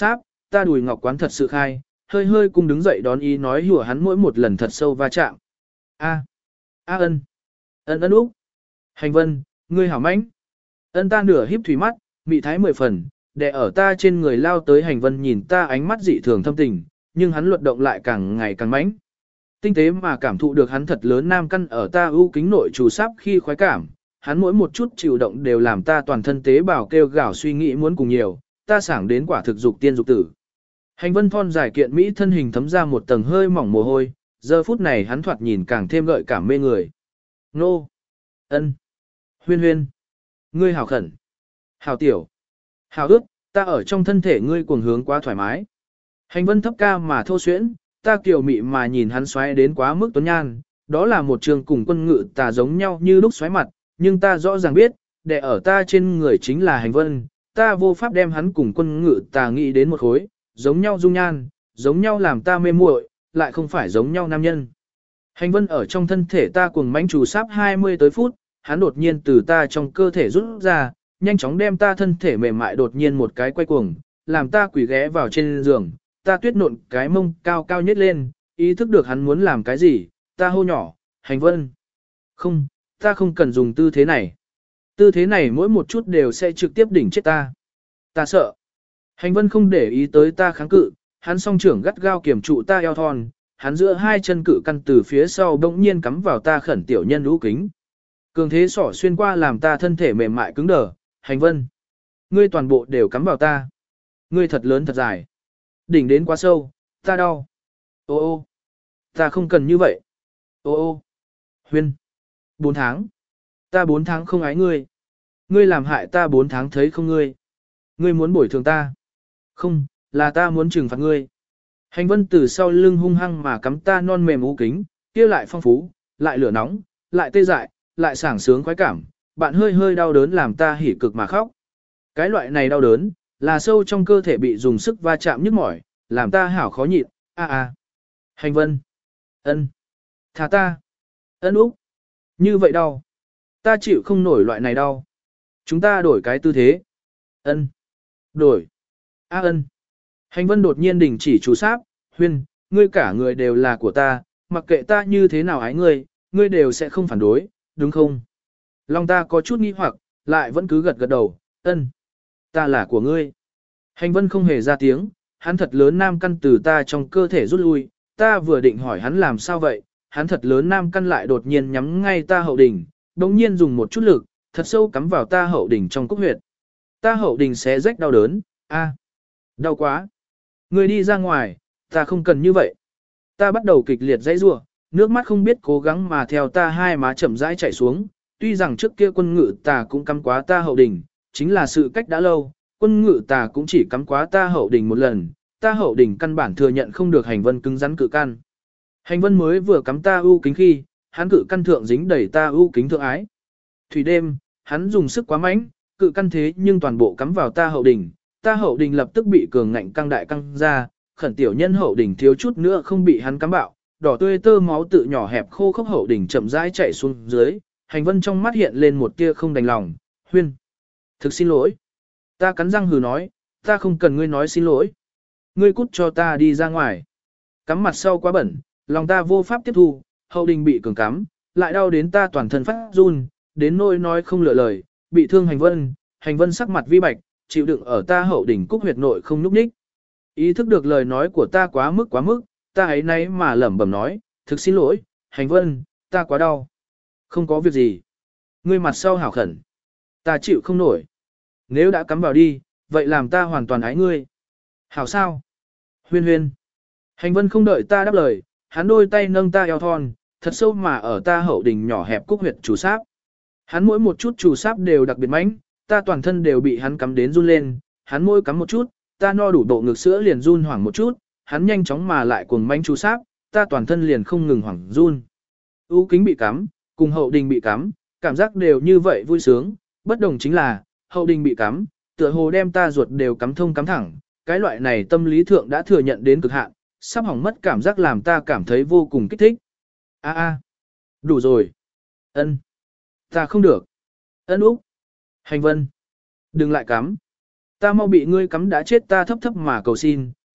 S1: ta đùi ngọc quán thật sự khai, hơi hơi cung đứng dậy đón ý nói hùa hắn mỗi một lần thật sâu va chạm. A, A ân, ân ân úc, Hành Vân, ngươi hảo mãnh. Ân ta nửa híp thủy mắt, mị thái mười phần, để ở ta trên người lao tới Hành Vân nhìn ta ánh mắt dị thường thâm tình, nhưng hắn luật động lại càng ngày càng mãnh. Tinh tế mà cảm thụ được hắn thật lớn nam căn ở ta ưu kính nội chủ sáp khi khoái cảm, hắn mỗi một chút chịu động đều làm ta toàn thân tế bào kêu gào suy nghĩ muốn cùng nhiều, ta sảng đến quả thực dục tiên dục tử. Hành Vân thon dài kiện mỹ thân hình thấm ra một tầng hơi mỏng mồ hôi, giờ phút này hắn thoạt nhìn càng thêm gợi cảm mê người. Nô! Ân! Huyên huyên! Ngươi hảo khẩn! Hảo tiểu! Hảo ước, ta ở trong thân thể ngươi cuồng hướng quá thoải mái. Hành Vân thấp ca mà thô xuyễn, ta kiều mị mà nhìn hắn xoáy đến quá mức tuấn nhan, đó là một trường cùng quân ngự tà giống nhau như lúc xoáy mặt, nhưng ta rõ ràng biết, để ở ta trên người chính là Hành Vân, ta vô pháp đem hắn cùng quân ngự tà nghĩ đến một khối, giống nhau dung nhan, giống nhau làm ta mê muội, lại không phải giống nhau nam nhân. Hành Vân ở trong thân thể ta cuồng mãnh chủ sáp hai mươi tới phút, hắn đột nhiên từ ta trong cơ thể rút ra, nhanh chóng đem ta thân thể mềm mại đột nhiên một cái quay cuồng, làm ta quỳ ghé vào trên giường, ta tuyết nộn cái mông cao cao nhất lên, ý thức được hắn muốn làm cái gì, ta hô nhỏ, Hành Vân. Không, ta không cần dùng tư thế này. Tư thế này mỗi một chút đều sẽ trực tiếp đỉnh chết ta. Ta sợ. Hành Vân không để ý tới ta kháng cự, hắn song trưởng gắt gao kiểm trụ ta eo thon, hắn giữa hai chân cự căn từ phía sau bỗng nhiên cắm vào ta khẩn tiểu nhân lũ kính. Cường thế sỏ xuyên qua làm ta thân thể mềm mại cứng đờ, Hành Vân. Ngươi toàn bộ đều cắm vào ta. Ngươi thật lớn thật dài. Đỉnh đến quá sâu, ta đau. Ô ô, ta không cần như vậy. Ô ô, Huyên. Bốn tháng. Ta bốn tháng không ái ngươi. Ngươi làm hại ta bốn tháng thấy không ngươi. Ngươi muốn bồi thường ta. Không, là ta muốn trừng phạt ngươi. Hành Vân từ sau lưng hung hăng mà cắm ta non mềm ú kính, kia lại phong phú, lại lửa nóng, lại tê dại, lại sảng sướng khoái cảm, bạn hơi hơi đau đớn làm ta hỉ cực mà khóc. Cái loại này đau đớn, là sâu trong cơ thể bị dùng sức va chạm nhức mỏi, làm ta hảo khó nhịn, a a. Hành Vân. Ân. Thả ta. Ân úc. Như vậy đau. Ta chịu không nổi loại này đau. Chúng ta đổi cái tư thế. Ân. Đổi. A ân. Hành Vân đột nhiên đình chỉ chú sáp, Huyên, ngươi cả người đều là của ta, mặc kệ ta như thế nào ái ngươi, ngươi đều sẽ không phản đối, đúng không? Lòng ta có chút nghi hoặc, lại vẫn cứ gật gật đầu, ân. Ta là của ngươi. Hành Vân không hề ra tiếng, hắn thật lớn nam căn từ ta trong cơ thể rút lui, ta vừa định hỏi hắn làm sao vậy, hắn thật lớn nam căn lại đột nhiên nhắm ngay ta hậu đỉnh, đồng nhiên dùng một chút lực, thật sâu cắm vào ta hậu đỉnh trong cúc huyệt. Ta hậu đỉnh xé rách đau đớn, a, đau quá. Ngươi đi ra ngoài, ta không cần như vậy. Ta bắt đầu kịch liệt dãy rủa, nước mắt không biết cố gắng mà theo ta hai má chậm rãi chảy xuống, tuy rằng trước kia quân ngự tà cũng cắm quá ta hậu đỉnh, chính là sự cách đã lâu, quân ngự tà cũng chỉ cắm quá ta hậu đỉnh một lần, ta hậu đỉnh căn bản thừa nhận không được Hành Vân cứng rắn cự căn. Hành Vân mới vừa cắm ta ưu kính khi, hắn cự căn thượng dính đẩy ta ưu kính thượng ái. Thủy đêm, hắn dùng sức quá mạnh, cự căn thế nhưng toàn bộ cắm vào ta hậu đỉnh, ta hậu đỉnh lập tức bị cường ngạnh căng đại căng ra, khẩn tiểu nhân hậu đỉnh thiếu chút nữa không bị hắn cắm bạo, đỏ tươi tơ máu tự nhỏ hẹp khô khốc hậu đỉnh chậm rãi chảy xuống dưới, Hành Vân trong mắt hiện lên một tia không đành lòng, Huyên. Thực xin lỗi. Ta cắn răng hừ nói, ta không cần ngươi nói xin lỗi. Ngươi cút cho ta đi ra ngoài. Cắm mặt sau quá bẩn, lòng ta vô pháp tiếp thu, hậu đình bị cường cắm, lại đau đến ta toàn thân phát run, đến nỗi nói không lựa lời, bị thương Hành Vân, Hành Vân sắc mặt vi bạch, chịu đựng ở ta hậu đỉnh cúc huyệt nội không nhúc nhích. Ý thức được lời nói của ta quá mức quá mức, ta ấy nấy mà lẩm bẩm nói, thực xin lỗi, Hành Vân, ta quá đau. Không có việc gì. Ngươi mặt sau hảo khẩn. Ta chịu không nổi. Nếu đã cắm vào đi, vậy làm ta hoàn toàn ái ngươi. Hảo sao? Huyên huyên. Hành Vân không đợi ta đáp lời, hắn đôi tay nâng ta eo thon, thật sâu mà ở ta hậu đỉnh nhỏ hẹp cúc huyệt chủ sáp. Hắn mỗi một chút chủ sáp đều đặc biệt mãnh, ta toàn thân đều bị hắn cắm đến run lên, hắn mỗi cắm một chút, ta no đủ độ ngực sữa liền run hoảng một chút, hắn nhanh chóng mà lại cuồng mãnh chủ sáp, ta toàn thân liền không ngừng hoảng run. U kính bị cắm, cùng hậu đình bị cắm, cảm giác đều như vậy vui sướng, bất đồng chính là, hậu đình bị cắm, tựa hồ đem ta ruột đều cắm thông cắm thẳng, cái loại này tâm lý thượng đã thừa nhận đến cực hạn, sắp hỏng mất cảm giác làm ta cảm thấy vô cùng kích thích. A a, đủ rồi. Ân, ta không được. Ân úc. Hành Vân, đừng lại cắm. Ta mau bị ngươi cắm đã chết ta thấp thấp mà cầu xin,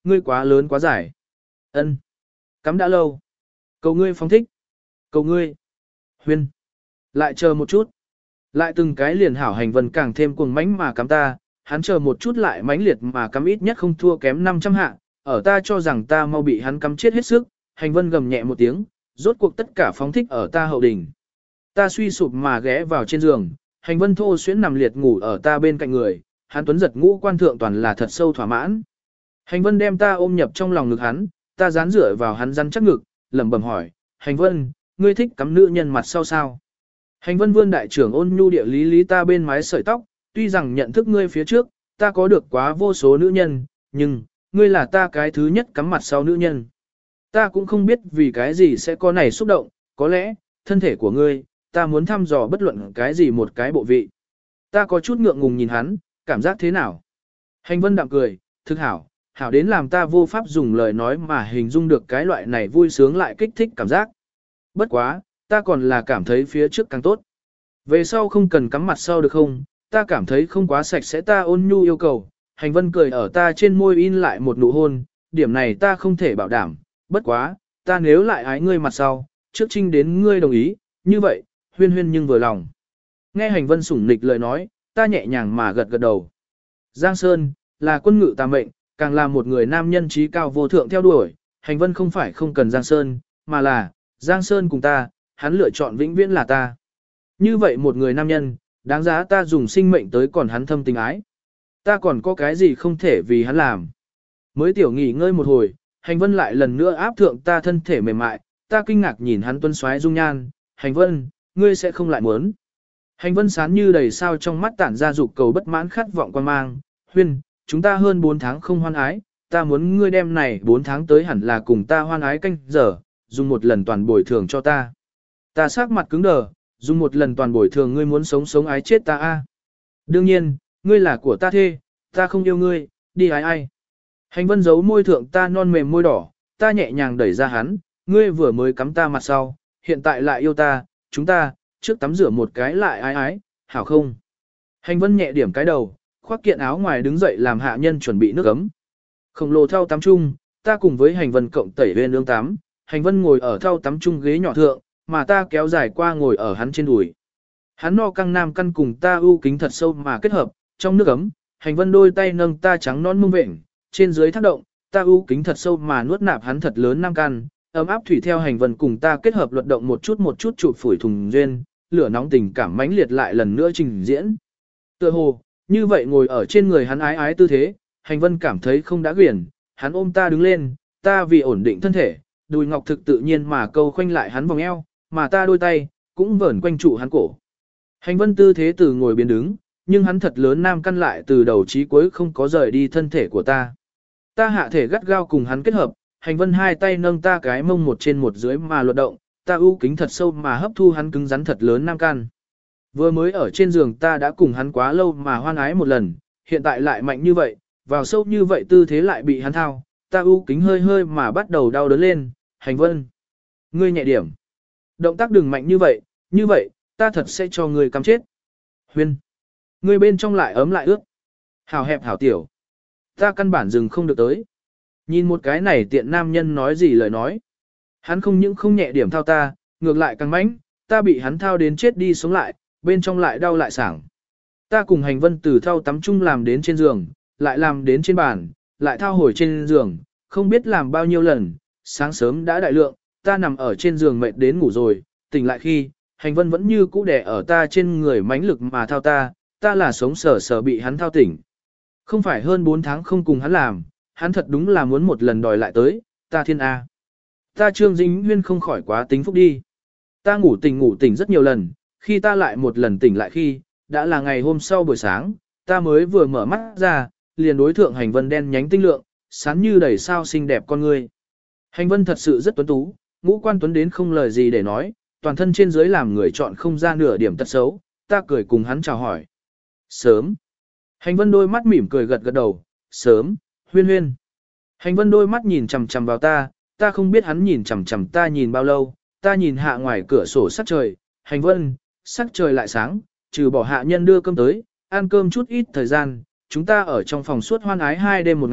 S1: ngươi quá lớn quá dài. Ân, cắm đã lâu. Cầu ngươi phóng thích. Cầu ngươi. Huyên. Lại chờ một chút. Lại từng cái liền hảo hành vân càng thêm cuồng mãnh mà cắm ta, hắn chờ một chút lại mãnh liệt mà cắm ít nhất không thua kém năm trăm hạ, ở ta cho rằng ta mau bị hắn cắm chết hết sức, hành vân gầm nhẹ một tiếng, rốt cuộc tất cả phóng thích ở ta hậu đỉnh. Ta suy sụp mà ghé vào trên giường, hành vân thô xuyến nằm liệt ngủ ở ta bên cạnh người, hắn tuấn giật ngũ quan thượng toàn là thật sâu thỏa mãn. Hành vân đem ta ôm nhập trong lòng ngực hắn, ta dán rửa vào hắn rắn chắc ngực, lẩm bẩm hỏi, hành vân, ngươi thích cắm nữ nhân mặt sau sao? Hành vân vươn đại trưởng ôn nhu địa lý lý ta bên mái sợi tóc, tuy rằng nhận thức ngươi phía trước, ta có được quá vô số nữ nhân, nhưng, ngươi là ta cái thứ nhất cắm mặt sau nữ nhân. Ta cũng không biết vì cái gì sẽ có này xúc động, có lẽ, thân thể của ngươi, ta muốn thăm dò bất luận cái gì một cái bộ vị. Ta có chút ngượng ngùng nhìn hắn, cảm giác thế nào? Hành vân đạm cười, thực hảo, hảo đến làm ta vô pháp dùng lời nói mà hình dung được cái loại này vui sướng lại kích thích cảm giác. Bất quá, ta còn là cảm thấy phía trước càng tốt. Về sau không cần cắm mặt sau được không, ta cảm thấy không quá sạch sẽ ta ôn nhu yêu cầu. Hành vân cười ở ta trên môi in lại một nụ hôn, điểm này ta không thể bảo đảm, bất quá, ta nếu lại ái ngươi mặt sau, trước trinh đến ngươi đồng ý, như vậy, huyên huyên nhưng vừa lòng. Nghe hành vân sủng nịch lời nói, ta nhẹ nhàng mà gật gật đầu. Giang Sơn, là quân ngự tà mệnh, càng là một người nam nhân trí cao vô thượng theo đuổi, hành vân không phải không cần Giang Sơn, mà là, Giang Sơn cùng ta, hắn lựa chọn vĩnh viễn là ta. Như vậy một người nam nhân, đáng giá ta dùng sinh mệnh tới còn hắn thâm tình ái. Ta còn có cái gì không thể vì hắn làm. Mới tiểu nghỉ ngơi một hồi, hành vân lại lần nữa áp thượng ta thân thể mềm mại, ta kinh ngạc nhìn hắn tuấn xoáy dung nhan, hành vân, ngươi sẽ không lại muốn. Hành vân sán như đầy sao trong mắt tản ra dục cầu bất mãn khát vọng quan mang, huyên, chúng ta hơn bốn tháng không hoan ái, ta muốn ngươi đem này bốn tháng tới hẳn là cùng ta hoan ái canh giờ, dùng một lần toàn bồi thường cho ta. Ta sắc mặt cứng đờ, dùng một lần toàn bồi thường ngươi muốn sống sống ái chết ta a. Đương nhiên, ngươi là của ta thê, ta không yêu ngươi, đi ái ai. Hành vân giấu môi thượng ta non mềm môi đỏ, ta nhẹ nhàng đẩy ra hắn, ngươi vừa mới cắm ta mặt sau, hiện tại lại yêu ta, chúng ta, trước tắm rửa một cái lại ái ái, hảo không? Hành vân nhẹ điểm cái đầu, khoác kiện áo ngoài đứng dậy làm hạ nhân chuẩn bị nước ấm. Khổng lồ thau tắm chung, ta cùng với hành vân cộng tẩy bên nương tắm, hành vân ngồi ở thau tắm chung ghế nhỏ thượng, mà ta kéo dài qua ngồi ở hắn trên đùi. Hắn no căng nam căn cùng ta ưu kính thật sâu mà kết hợp, trong nước ấm, hành vân đôi tay nâng ta trắng non mông vện, trên dưới tác động, ta ưu kính thật sâu mà nuốt nạp hắn thật lớn nam căn, ấm áp thủy theo hành vân cùng ta kết hợp luật động một chút một chút chụp phủi thùng duyên, lửa nóng tình cảm mãnh liệt lại lần nữa trình diễn. Tựa hồ, như vậy ngồi ở trên người hắn ái ái tư thế, hành vân cảm thấy không đã quyển, hắn ôm ta đứng lên, ta vì ổn định thân thể, đùi ngọc thực tự nhiên mà câu khoanh lại hắn vòng eo, mà ta đôi tay, cũng vẩn quanh trụ hắn cổ. Hành vân tư thế từ ngồi biến đứng, nhưng hắn thật lớn nam căn lại từ đầu chí cuối không có rời đi thân thể của ta. Ta hạ thể gắt gao cùng hắn kết hợp, hành vân hai tay nâng ta cái mông một trên một dưới mà luật động, ta ưu kính thật sâu mà hấp thu hắn cứng rắn thật lớn nam căn. Vừa mới ở trên giường ta đã cùng hắn quá lâu mà hoan ái một lần, hiện tại lại mạnh như vậy, vào sâu như vậy tư thế lại bị hắn thao, ta ưu kính hơi hơi mà bắt đầu đau đớn lên, hành vân. Ngươi nhẹ điểm. Động tác đừng mạnh như vậy, như vậy, ta thật sẽ cho ngươi cắm chết. Huyên. Ngươi bên trong lại ấm lại ướt. Hảo hẹp hảo tiểu. Ta căn bản dừng không được tới. Nhìn một cái này tiện nam nhân nói gì lời nói. Hắn không những không nhẹ điểm thao ta, ngược lại càng mãnh, ta bị hắn thao đến chết đi sống lại, bên trong lại đau lại sảng. Ta cùng hành vân từ thao tắm chung làm đến trên giường, lại làm đến trên bàn, lại thao hồi trên giường, không biết làm bao nhiêu lần, sáng sớm đã đại lượng, ta nằm ở trên giường mệt đến ngủ rồi, tỉnh lại khi, hành vân vẫn như cũ đè ở ta trên người mãnh lực mà thao ta, ta là sống sờ sờ bị hắn thao tỉnh. Không phải hơn bốn tháng không cùng hắn làm, hắn thật đúng là muốn một lần đòi lại tới, ta thiên A. Ta Trương Dĩnh Huyên không khỏi quá tính phúc đi. Ta ngủ tỉnh ngủ tỉnh rất nhiều lần, khi ta lại một lần tỉnh lại khi, đã là ngày hôm sau buổi sáng, ta mới vừa mở mắt ra, liền đối thượng hành vân đen nhánh tinh lượng, sáng như đầy sao xinh đẹp con người. Hành vân thật sự rất tuấn tú, ngũ quan tuấn đến không lời gì để nói, toàn thân trên dưới làm người chọn không ra nửa điểm tật xấu, ta cười cùng hắn chào hỏi. Sớm. Hành vân đôi mắt mỉm cười gật gật đầu, sớm, huyên huyên. Hành vân đôi mắt nhìn chằm chằm vào ta, ta không biết hắn nhìn chằm chằm ta nhìn bao lâu, ta nhìn hạ ngoài cửa sổ sắc trời, hành vân, sắc trời lại sáng, trừ bỏ hạ nhân đưa cơm tới, ăn cơm chút ít thời gian, chúng ta ở trong phòng suốt hoan ái hai đêm một ngày,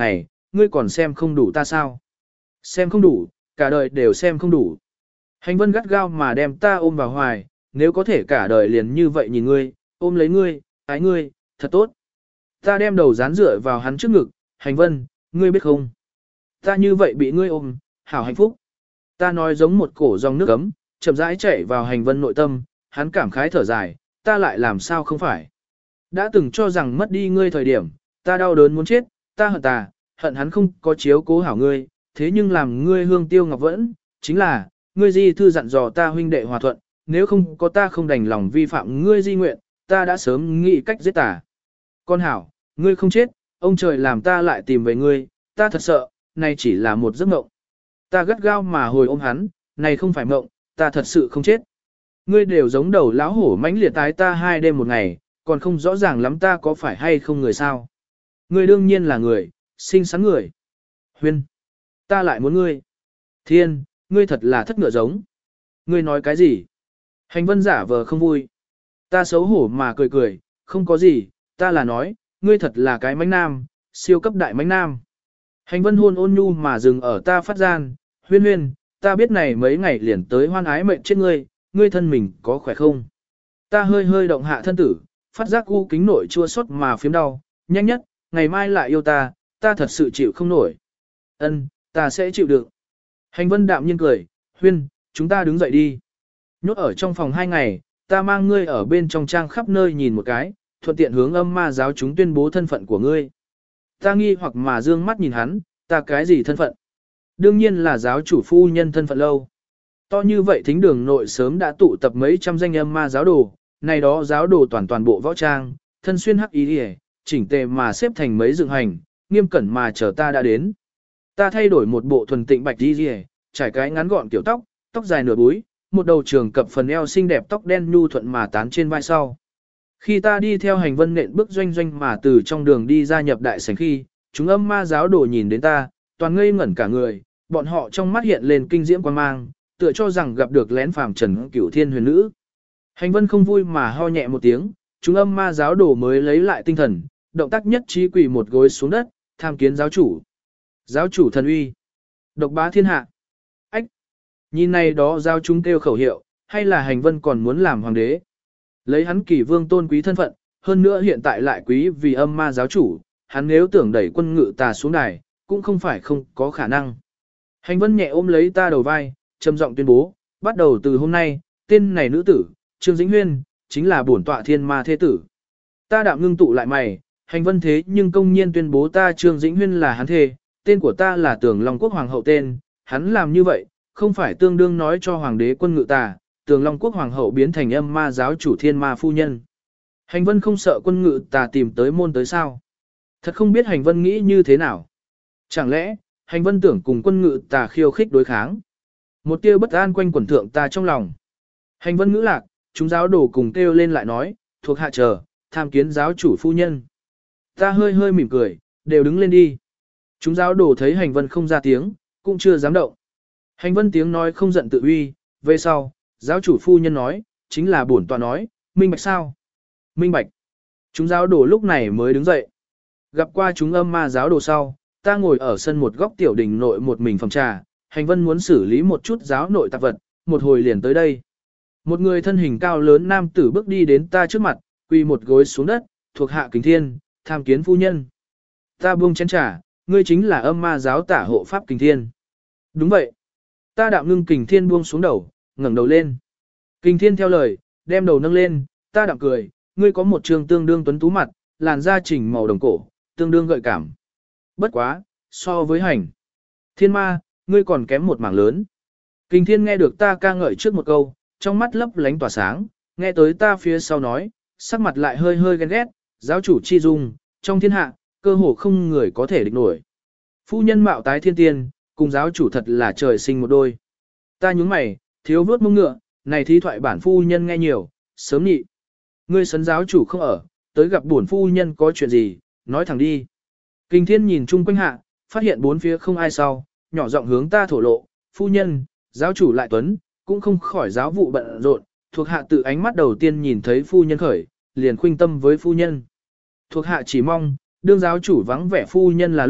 S1: ngươi còn xem không đủ ta sao? Xem không đủ, cả đời đều xem không đủ. Hành vân gắt gao mà đem ta ôm vào hoài, nếu có thể cả đời liền như vậy nhìn ngươi, ôm lấy ngươi, ái ngươi, thật tốt. Ta đem đầu dán dựa vào hắn trước ngực, hành vân, ngươi biết không? Ta như vậy bị ngươi ôm, hảo hạnh phúc. Ta nói giống một cổ dòng nước ấm, chậm rãi chảy vào hành vân nội tâm, hắn cảm khái thở dài, ta lại làm sao không phải. Đã từng cho rằng mất đi ngươi thời điểm, ta đau đớn muốn chết, ta hận ta, hận hắn không có chiếu cố hảo ngươi, thế nhưng làm ngươi hương tiêu ngọc vẫn, chính là, ngươi di thư dặn dò ta huynh đệ hòa thuận, nếu không có ta không đành lòng vi phạm ngươi di nguyện, ta đã sớm nghĩ cách giết ta. Con hảo, ngươi không chết, ông trời làm ta lại tìm về ngươi, ta thật sợ, này chỉ là một giấc mộng. Ta gắt gao mà hồi ôm hắn, này không phải mộng, ta thật sự không chết. Ngươi đều giống đầu lão hổ mãnh liệt tái ta hai đêm một ngày, còn không rõ ràng lắm ta có phải hay không người sao. Ngươi đương nhiên là người, xinh xắn người. Huyên, ta lại muốn ngươi. Thiên, ngươi thật là thất ngựa giống. Ngươi nói cái gì? Hành vân giả vờ không vui. Ta xấu hổ mà cười cười, không có gì, ta là nói, ngươi thật là cái mãnh nam, siêu cấp đại mãnh nam. Hành vân hôn ôn nhu mà dừng ở ta phát gian, huyên huyên, ta biết này mấy ngày liền tới hoan ái mệnh chết ngươi, ngươi thân mình có khỏe không? Ta hơi hơi động hạ thân tử, phát giác u kính nội chua xót mà phiếm đau, nhanh nhất, ngày mai lại yêu ta, ta thật sự chịu không nổi. Ân, ta sẽ chịu được. Hành vân đạm nhiên cười, huyên, chúng ta đứng dậy đi. Nhốt ở trong phòng hai ngày, ta mang ngươi ở bên trong trang khắp nơi nhìn một cái, thuận tiện hướng âm ma giáo chúng tuyên bố thân phận của ngươi. Ta nghi hoặc mà dương mắt nhìn hắn, ta cái gì thân phận? Đương nhiên là giáo chủ phu nhân thân phận lâu. To như vậy thính đường nội sớm đã tụ tập mấy trăm danh âm ma giáo đồ, này đó giáo đồ toàn toàn bộ võ trang, thân xuyên hắc ý hề, chỉnh tề mà xếp thành mấy dựng hành, nghiêm cẩn mà chờ ta đã đến. Ta thay đổi một bộ thuần tịnh bạch y hề, trải cái ngắn gọn kiểu tóc, tóc dài nửa búi, một đầu trường cập phần eo xinh đẹp tóc đen nhu thuận mà tán trên vai sau. Khi ta đi theo hành vân nện bước doanh doanh mà từ trong đường đi ra nhập đại sảnh khi, chúng âm ma giáo đồ nhìn đến ta, toàn ngây ngẩn cả người, bọn họ trong mắt hiện lên kinh diễm quan mang, tựa cho rằng gặp được lén phàm trần cửu thiên huyền nữ. Hành vân không vui mà ho nhẹ một tiếng, chúng âm ma giáo đồ mới lấy lại tinh thần, động tác nhất trí quỳ một gối xuống đất, tham kiến giáo chủ. Giáo chủ thần uy, độc bá thiên hạ. Ách! Nhìn này đó giao chúng kêu khẩu hiệu, hay là hành vân còn muốn làm hoàng đế? Lấy hắn kỳ vương tôn quý thân phận, hơn nữa hiện tại lại quý vì âm ma giáo chủ, hắn nếu tưởng đẩy quân ngự tà xuống đài, cũng không phải không có khả năng. Hành vân nhẹ ôm lấy ta đầu vai, trầm giọng tuyên bố, bắt đầu từ hôm nay, tên này nữ tử, Trương Dĩnh Huyên, chính là bổn tọa thiên ma thế tử. Ta đạm ngưng tụ lại mày, hành vân thế nhưng công nhiên tuyên bố ta Trương Dĩnh Huyên là hắn thê, tên của ta là Tường Long Quốc Hoàng hậu tên, hắn làm như vậy, không phải tương đương nói cho Hoàng đế quân ngự tà, Tường Long Quốc Hoàng hậu biến thành âm ma giáo chủ thiên ma phu nhân. Hành vân không sợ quân ngự tà tìm tới môn tới sao? Thật không biết hành vân nghĩ như thế nào. Chẳng lẽ, hành vân tưởng cùng quân ngự tà khiêu khích đối kháng? Một tia bất an quanh quẩn thượng ta trong lòng. Hành vân ngữ lạc, chúng giáo đồ cùng kêu lên lại nói, thuộc hạ chờ, tham kiến giáo chủ phu nhân. Ta hơi hơi mỉm cười, đều đứng lên đi. Chúng giáo đồ thấy hành vân không ra tiếng, cũng chưa dám động. Hành vân tiếng nói không giận tự uy, về sau, giáo chủ phu nhân nói, chính là bổn tọa nói, minh bạch sao? Minh bạch. Chúng giáo đồ lúc này mới đứng dậy. Gặp qua chúng âm ma giáo đồ sau, ta ngồi ở sân một góc tiểu đình nội một mình phòng trà, hành vân muốn xử lý một chút giáo nội tạp vật, một hồi liền tới đây. Một người thân hình cao lớn nam tử bước đi đến ta trước mặt, quỳ một gối xuống đất, thuộc hạ kính thiên, tham kiến phu nhân. Ta buông chén trà, ngươi chính là âm ma giáo tả hộ pháp kính thiên. Đúng vậy. Ta đạm ngưng kính thiên buông xuống đầu, ngẩng đầu lên. Kính thiên theo lời, đem đầu nâng lên, ta đạm cười, ngươi có một trường tương đương tuấn tú mặt, làn da chỉnh màu đồng cổ, tương đương gợi cảm. Bất quá, so với hành. Thiên ma, ngươi còn kém một mảng lớn. Kính thiên nghe được ta ca ngợi trước một câu, trong mắt lấp lánh tỏa sáng, nghe tới ta phía sau nói, sắc mặt lại hơi hơi ghen ghét, giáo chủ chi dung, trong thiên hạ, cơ hồ không người có thể địch nổi. Phu nhân mạo tái thiên tiên, cùng giáo chủ thật là trời sinh một đôi. Ta nhúng mày, thiếu vớt mông ngựa, này thí thoại bản phu nhân nghe nhiều, sớm nhị. Ngươi sấn giáo chủ không ở, tới gặp bổn phu nhân có chuyện gì, nói thẳng đi. Kinh thiên nhìn chung quanh hạ, phát hiện bốn phía không ai sau, nhỏ giọng hướng ta thổ lộ, phu nhân, giáo chủ lại tuấn, cũng không khỏi giáo vụ bận rộn, thuộc hạ tự ánh mắt đầu tiên nhìn thấy phu nhân khởi, liền khuynh tâm với phu nhân. Thuộc hạ chỉ mong, đương giáo chủ vắng vẻ phu nhân là lúc,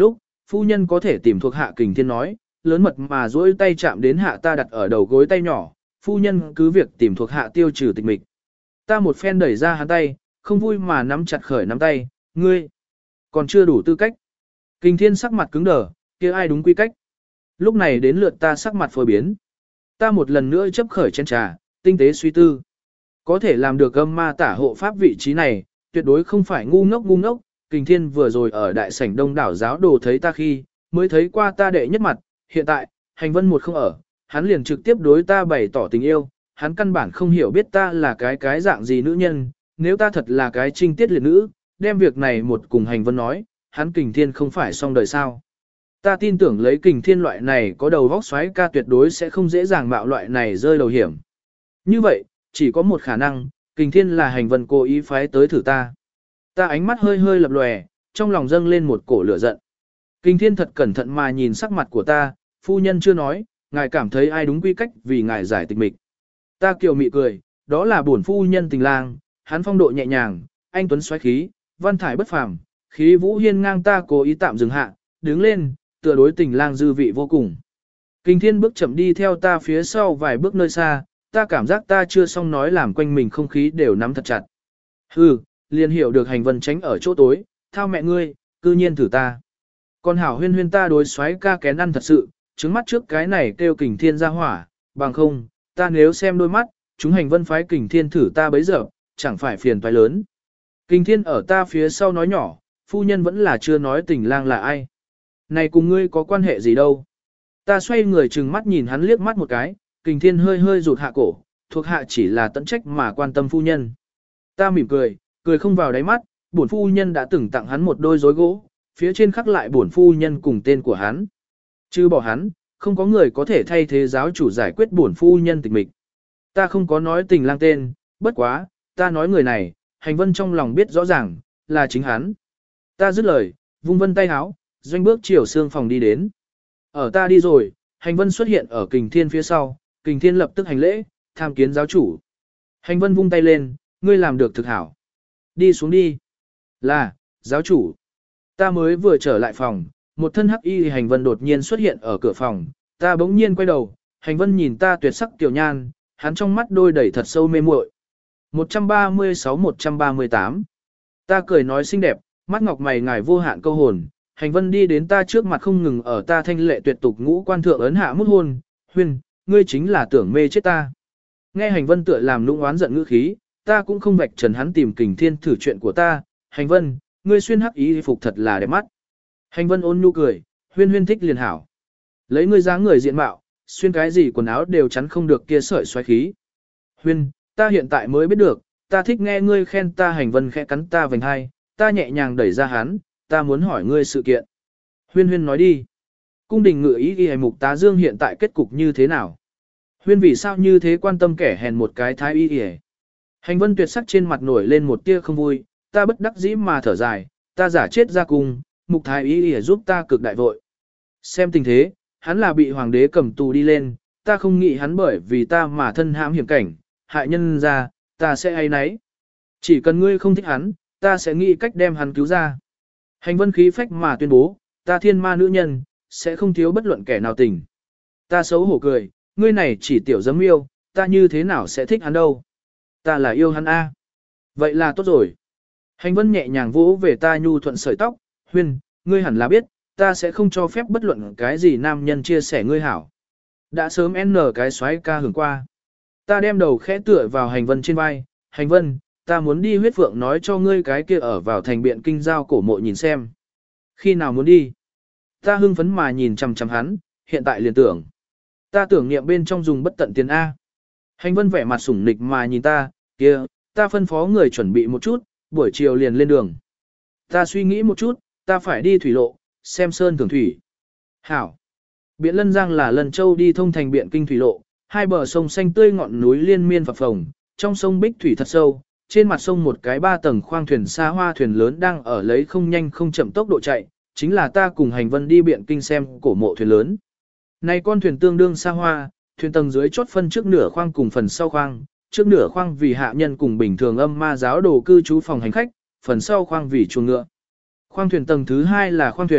S1: phu nhân có thể tìm thuộc hạ Kình Thiên nói, lớn mật mà duỗi tay chạm đến hạ ta đặt ở đầu gối tay nhỏ, phu nhân cứ việc tìm thuộc hạ tiêu trừ tịch mịch. Ta một phen đẩy ra hắn tay, không vui mà nắm chặt khởi nắm tay, ngươi, còn chưa đủ tư cách. Kình Thiên sắc mặt cứng đờ, kia ai đúng quy cách. Lúc này đến lượt ta sắc mặt phôi biến. Ta một lần nữa chấp khởi chén trà, tinh tế suy tư. Có thể làm được âm ma tả hộ pháp vị trí này, tuyệt đối không phải ngu ngốc ngu ngốc. Kình Thiên vừa rồi ở đại sảnh đông đảo giáo đồ thấy ta khi, mới thấy qua ta đệ nhất mặt, hiện tại, hành vân một không ở, hắn liền trực tiếp đối ta bày tỏ tình yêu, hắn căn bản không hiểu biết ta là cái cái dạng gì nữ nhân, nếu ta thật là cái trinh tiết liệt nữ, đem việc này một cùng hành vân nói, hắn Kình Thiên không phải xong đời sao. Ta tin tưởng lấy Kình Thiên loại này có đầu vóc xoáy ca tuyệt đối sẽ không dễ dàng mạo loại này rơi đầu hiểm. Như vậy, chỉ có một khả năng, Kình Thiên là hành vân cố ý phái tới thử ta. Ta ánh mắt hơi hơi lập lòe, trong lòng dâng lên một cổ lửa giận. Kình Thiên thật cẩn thận mà nhìn sắc mặt của ta, phu nhân chưa nói, ngài cảm thấy ai đúng quy cách vì ngài giải tịch mịch. Ta kiều mị cười, đó là bổn phu nhân Tình Lang, hắn phong độ nhẹ nhàng, anh tuấn xoáy khí, văn thải bất phàm, khí vũ hiên ngang. Ta cố ý tạm dừng hạ, đứng lên, tựa đối Tình Lang dư vị vô cùng. Kình Thiên bước chậm đi theo ta phía sau vài bước nơi xa, ta cảm giác ta chưa xong nói làm quanh mình không khí đều nắm thật chặt. Hừ, liền hiểu được hành vân tránh ở chỗ tối, thao mẹ ngươi, cư nhiên thử ta. Còn hảo huyên huyên ta đối xoáy ca kén ăn thật sự, trứng mắt trước cái này kêu Kình Thiên ra hỏa, bằng không, ta nếu xem đôi mắt, chúng hành vân phái Kình Thiên thử ta bấy giờ, chẳng phải phiền toái lớn. Kình Thiên ở ta phía sau nói nhỏ, phu nhân vẫn là chưa nói Tình Lang là ai. Này cùng ngươi có quan hệ gì đâu. Ta xoay người trừng mắt nhìn hắn liếc mắt một cái, Kình Thiên hơi hơi rụt hạ cổ, thuộc hạ chỉ là tận trách mà quan tâm phu nhân. Ta mỉm cười, cười không vào đáy mắt, bổn phu nhân đã từng tặng hắn một đôi rối gỗ, phía trên khắc lại bổn phu nhân cùng tên của hắn. Chứ bỏ hắn, không có người có thể thay thế giáo chủ giải quyết bổn phu nhân tịch mịch. Ta không có nói Tình Lang tên, bất quá, ta nói người này, hành vân trong lòng biết rõ ràng, là chính hắn. Ta dứt lời, vung vân tay háo, doanh bước chiều xương phòng đi đến. Ở ta đi rồi, hành vân xuất hiện ở Kình Thiên phía sau, Kình Thiên lập tức hành lễ, tham kiến giáo chủ. Hành vân vung tay lên, ngươi làm được thực hảo. Đi xuống đi. Là, giáo chủ. Ta mới vừa trở lại phòng, một thân hắc y hành vân đột nhiên xuất hiện ở cửa phòng, ta bỗng nhiên quay đầu, hành vân nhìn ta tuyệt sắc tiểu nhan, hắn trong mắt đôi đầy thật sâu mê muội. một trăm ba mươi sáu một trăm ba mươi tám. Ta cười nói xinh đẹp, mắt ngọc mày ngài vô hạn câu hồn, hành vân đi đến ta trước mặt không ngừng ở ta thanh lệ tuyệt tục ngũ quan thượng ấn hạ mút hôn, huyên, ngươi chính là tưởng mê chết ta. Nghe hành vân tựa làm nũng oán giận ngữ khí, ta cũng không vạch trần hắn tìm Kình Thiên thử chuyện của ta, hành vân, ngươi xuyên hắc ý phục thật là đẹp mắt. Hành vân ôn nhu cười, huyên huyên thích liền hảo. Lấy ngươi dáng người diện mạo, xuyên cái gì quần áo đều chắn không được kia sợi xoáy khí. Huyên, ta hiện tại mới biết được, ta thích nghe ngươi khen ta. Hành vân khẽ cắn ta vành hai, ta nhẹ nhàng đẩy ra hắn, ta muốn hỏi ngươi sự kiện. Huyên huyên nói đi. Cung đình ngự ý y mục tá dương hiện tại kết cục như thế nào? Huyên vì sao như thế quan tâm kẻ hèn một cái thái y y? Hành vân tuyệt sắc trên mặt nổi lên một tia không vui, ta bất đắc dĩ mà thở dài, ta giả chết ra cung, mục thái y y giúp ta cực đại vội. Xem tình thế, hắn là bị hoàng đế cầm tù đi lên, ta không nghĩ hắn bởi vì ta mà thân hãm hiểm cảnh, hại nhân ra, ta sẽ hay nấy. Chỉ cần ngươi không thích hắn, ta sẽ nghĩ cách đem hắn cứu ra. Hành vân khí phách mà tuyên bố, ta thiên ma nữ nhân, sẽ không thiếu bất luận kẻ nào tình. Ta xấu hổ cười, ngươi này chỉ tiểu giấm yêu, ta như thế nào sẽ thích hắn đâu. Ta là yêu hắn a. Vậy là tốt rồi. Hành vân nhẹ nhàng vỗ về ta nhu thuận sợi tóc, huyên, ngươi hẳn là biết, ta sẽ không cho phép bất luận cái gì nam nhân chia sẻ ngươi hảo. Đã sớm n cái xoáy ca hưởng qua. Ta đem đầu khẽ tựa vào hành vân trên vai, hành vân, ta muốn đi huyết phượng nói cho ngươi cái kia ở vào thành biện kinh giao cổ mộ nhìn xem. Khi nào muốn đi? Ta hưng phấn mà nhìn chằm chằm hắn, hiện tại liền tưởng. Ta tưởng niệm bên trong dùng bất tận tiền A. Hành vân vẻ mặt sủng nịch mà nhìn ta, kia, ta phân phó người chuẩn bị một chút, buổi chiều liền lên đường. Ta suy nghĩ một chút, ta phải đi thủy lộ, xem sơn thưởng thủy. Hảo. Biện Lân Giang là Lân Châu đi thông thành biện kinh thủy lộ, hai bờ sông xanh tươi ngọn núi liên miên phập phồng, trong sông bích thủy thật sâu, trên mặt sông một cái ba tầng khoang thuyền xa hoa thuyền lớn đang ở lấy không nhanh không chậm tốc độ chạy, chính là ta cùng hành vân đi biện kinh xem cổ mộ thuyền lớn. Này con thuyền tương đương xa hoa, thuyền tầng dưới chốt phân trước nửa khoang cùng phần sau khoang, trước nửa khoang vì hạ nhân cùng bình thường âm ma giáo đồ cư trú phòng hành khách, phần sau khoang vì chuồng ngựa. Khoang thuyền tầng thứ hai là khoang thuyền,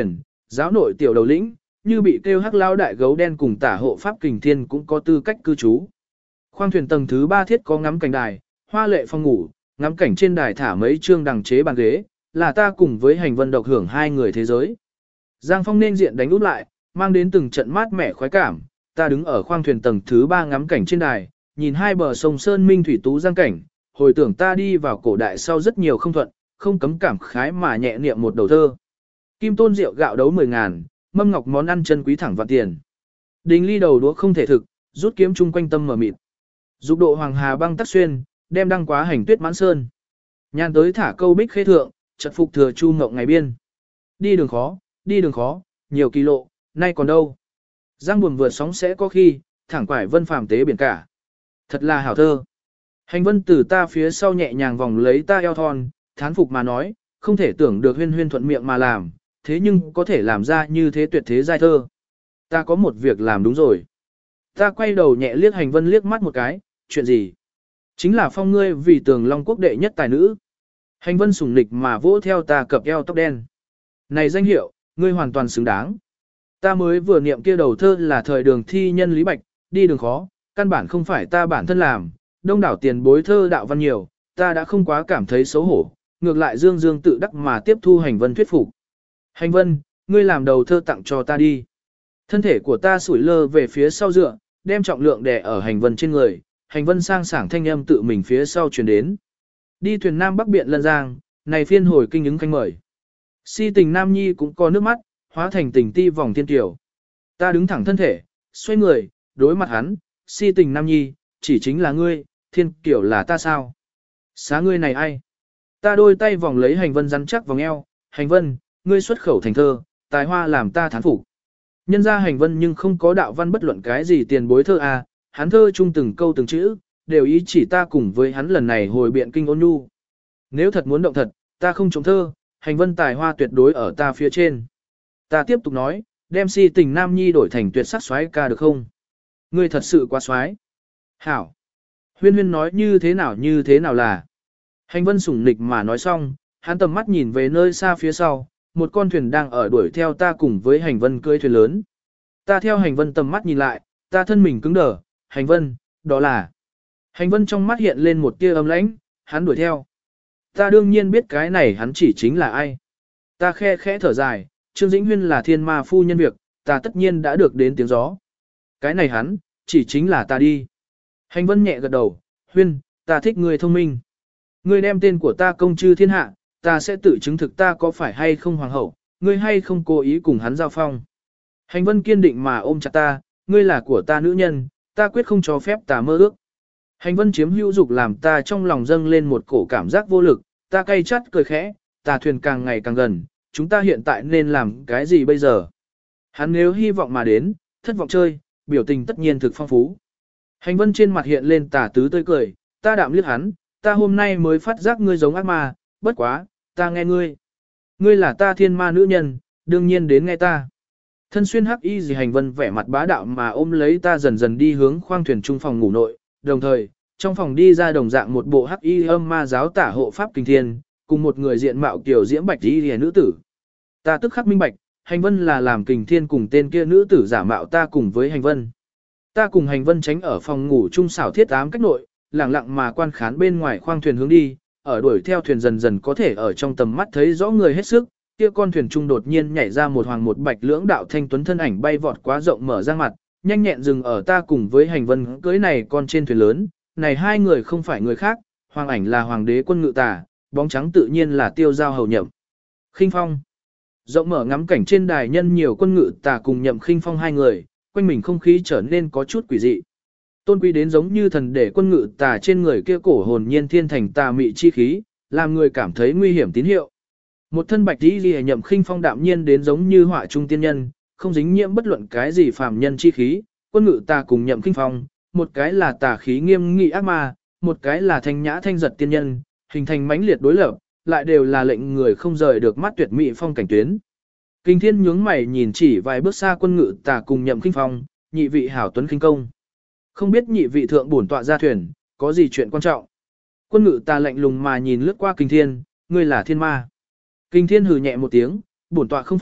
S1: Giáo nội tiểu đầu lĩnh, như bị kêu hắc lao đại gấu đen cùng tả hộ pháp kình thiên cũng có tư cách cư trú. Khoang thuyền tầng thứ ba thiết có ngắm cảnh đài, hoa lệ phòng ngủ, ngắm cảnh trên đài thả mấy trương đằng chế bàn ghế, là ta cùng với hành vân độc hưởng hai người thế giới. Giang Phong nên diện đánh út lại, mang đến từng trận mát mẻ khoái cảm, ta đứng ở khoang thuyền tầng thứ ba ngắm cảnh trên đài, nhìn hai bờ sông Sơn Minh thủy tú giang cảnh, hồi tưởng ta đi vào cổ đại sau rất nhiều không thuận, không cấm cảm khái mà nhẹ niệm một đầu thơ. Kim tôn rượu gạo đấu mười ngàn, mâm ngọc món ăn chân quý thẳng vạn tiền. Đình ly đầu đũa không thể thực, rút kiếm chung quanh tâm mở mịt. Dục độ hoàng hà băng tắc xuyên, đem đăng quá hành tuyết mãn sơn. Nhàn tới thả câu bích khê thượng, chợt phục thừa chu ngộng ngày biên. Đi đường khó, đi đường khó, nhiều kỳ lộ, nay còn đâu. Giang buồm vượt sóng sẽ có khi, thẳng quải vân phàm tế biển cả. Thật là hảo thơ. Hành vân từ ta phía sau nhẹ nhàng vòng lấy ta eo thon, thán phục mà nói, không thể tưởng được huyên huyên thuận miệng mà làm, thế nhưng có thể làm ra như thế tuyệt thế giai thơ. Ta có một việc làm đúng rồi. Ta quay đầu nhẹ liếc hành vân liếc mắt một cái, chuyện gì? Chính là phong ngươi vì tường long quốc đệ nhất tài nữ. Hành vân sủng nịch mà vỗ theo ta cập eo tóc đen. Này danh hiệu, ngươi hoàn toàn xứng đáng. Ta mới vừa niệm kia đầu thơ là thời đường thi nhân Lý Bạch, đi đường khó, căn bản không phải ta bản thân làm, đông đảo tiền bối thơ đạo văn nhiều, ta đã không quá cảm thấy xấu hổ, ngược lại dương dương tự đắc mà tiếp thu hành vân thuyết phục. Hành vân, ngươi làm đầu thơ tặng cho ta đi. Thân thể của ta sủi lơ về phía sau dựa, đem trọng lượng đè ở hành vân trên người, hành vân sang sảng thanh âm tự mình phía sau truyền đến. Đi thuyền Nam Bắc Biện Lân Giang, này phiên hồi kinh ứng canh mời. Si tình Nam Nhi cũng có nước mắt, hóa thành tình ti vòng thiên tiểu. Ta đứng thẳng thân thể, xoay người, đối mặt hắn, si tình Nam Nhi, chỉ chính là ngươi, thiên kiểu là ta sao? Xá ngươi này ai? Ta đôi tay vòng lấy hành vân rắn chắc vòng eo, hành vân, ngươi xuất khẩu thành thơ, tài hoa làm ta thán phục. Nhân ra hành vân nhưng không có đạo văn bất luận cái gì tiền bối thơ à, hắn thơ chung từng câu từng chữ, đều ý chỉ ta cùng với hắn lần này hồi biện kinh ôn nhu. Nếu thật muốn động thật, ta không trống thơ, hành vân tài hoa tuyệt đối ở ta phía trên. Ta tiếp tục nói, đem si tình Nam Nhi đổi thành tuyệt sắc xoái ca được không? Ngươi thật sự quá xoái. Hảo. Huyên huyên nói như thế nào như thế nào là. Hành vân sủng nịch mà nói xong, hắn tầm mắt nhìn về nơi xa phía sau, một con thuyền đang ở đuổi theo ta cùng với hành vân cưỡi thuyền lớn. Ta theo hành vân tầm mắt nhìn lại, ta thân mình cứng đờ, hành vân, đó là. Hành vân trong mắt hiện lên một tia âm lãnh, hắn đuổi theo. Ta đương nhiên biết cái này hắn chỉ chính là ai. Ta khe khẽ thở dài, Trương Dĩnh Huyên là thiên ma phu nhân việc, ta tất nhiên đã được đến tiếng gió. Cái này hắn, chỉ chính là ta đi. Hành vân nhẹ gật đầu, Huyên, ta thích người thông minh. Ngươi đem tên của ta công chư thiên hạ, ta sẽ tự chứng thực ta có phải hay không hoàng hậu, ngươi hay không cố ý cùng hắn giao phong. Hành vân kiên định mà ôm chặt ta, ngươi là của ta nữ nhân, ta quyết không cho phép ta mơ ước. Hành vân chiếm hữu dục làm ta trong lòng dâng lên một cổ cảm giác vô lực, ta cay chắt cười khẽ, ta thuyền càng ngày càng gần, chúng ta hiện tại nên làm cái gì bây giờ? Hắn nếu hy vọng mà đến, thất vọng chơi, biểu tình tất nhiên thực phong phú. Hành vân trên mặt hiện lên tà tứ tươi cười, ta đạm liếc hắn, ta hôm nay mới phát giác ngươi giống ác ma, bất quá, ta nghe ngươi. Ngươi là ta thiên ma nữ nhân, đương nhiên đến nghe ta. Thân xuyên hắc y gì hành vân vẻ mặt bá đạo mà ôm lấy ta dần dần đi hướng khoang thuyền trung phòng ngủ nội, đồng thời, trong phòng đi ra đồng dạng một bộ hắc y âm ma giáo tả hộ pháp kinh thiên, cùng một người diện mạo kiểu diễm bạch y hề nữ tử. Ta tức khắc minh bạch, hành vân là làm kình thiên cùng tên kia nữ tử giả mạo ta cùng với hành vân. Ta cùng hành vân tránh ở phòng ngủ trung xảo thiết ám cách nội, lặng lặng mà quan khán bên ngoài khoang thuyền hướng đi, ở đuổi theo thuyền dần dần có thể ở trong tầm mắt thấy rõ người hết sức, kia con thuyền trung đột nhiên nhảy ra một hoàng một bạch lưỡng đạo thanh tuấn thân ảnh bay vọt quá rộng mở ra mặt, nhanh nhẹn dừng ở ta cùng với hành vân cưới này con trên thuyền lớn, này hai người không phải người khác, hoàng ảnh là hoàng đế quân ngự tà, bóng trắng tự nhiên là tiêu giao hầu nhậm. Khinh Phong. Rộng mở ngắm cảnh trên đài nhân nhiều quân ngự tà cùng nhậm Khinh Phong hai người, quanh mình không khí trở nên có chút quỷ dị. Tôn quý đến giống như thần để quân ngự tà trên người kia cổ hồn nhiên thiên thành tà mị chi khí, làm người cảm thấy nguy hiểm tín hiệu. Một thân bạch y liễu nhậm Khinh Phong đạm nhiên đến giống như họa trung tiên nhân, không dính nhiễm bất luận cái gì phàm nhân chi khí, quân ngự tà cùng nhậm Khinh Phong, một cái là tà khí nghiêm nghị ác ma, một cái là thanh nhã thanh giật tiên nhân, hình thành mãnh liệt đối lập, lại đều là lệnh người không rời được mắt tuyệt mỹ phong cảnh tuyến. Kinh Thiên nhướng mày nhìn chỉ vài bước xa quân ngự tà cùng nhậm Khinh Phong, nhị vị hảo tuấn khinh công. Không biết nhị vị thượng bổn tọa ra thuyền, có gì chuyện quan trọng. Quân ngự tà lạnh lùng mà nhìn lướt qua Kinh Thiên, ngươi là thiên ma. Kinh Thiên hừ nhẹ một tiếng, bổn tọa không phải,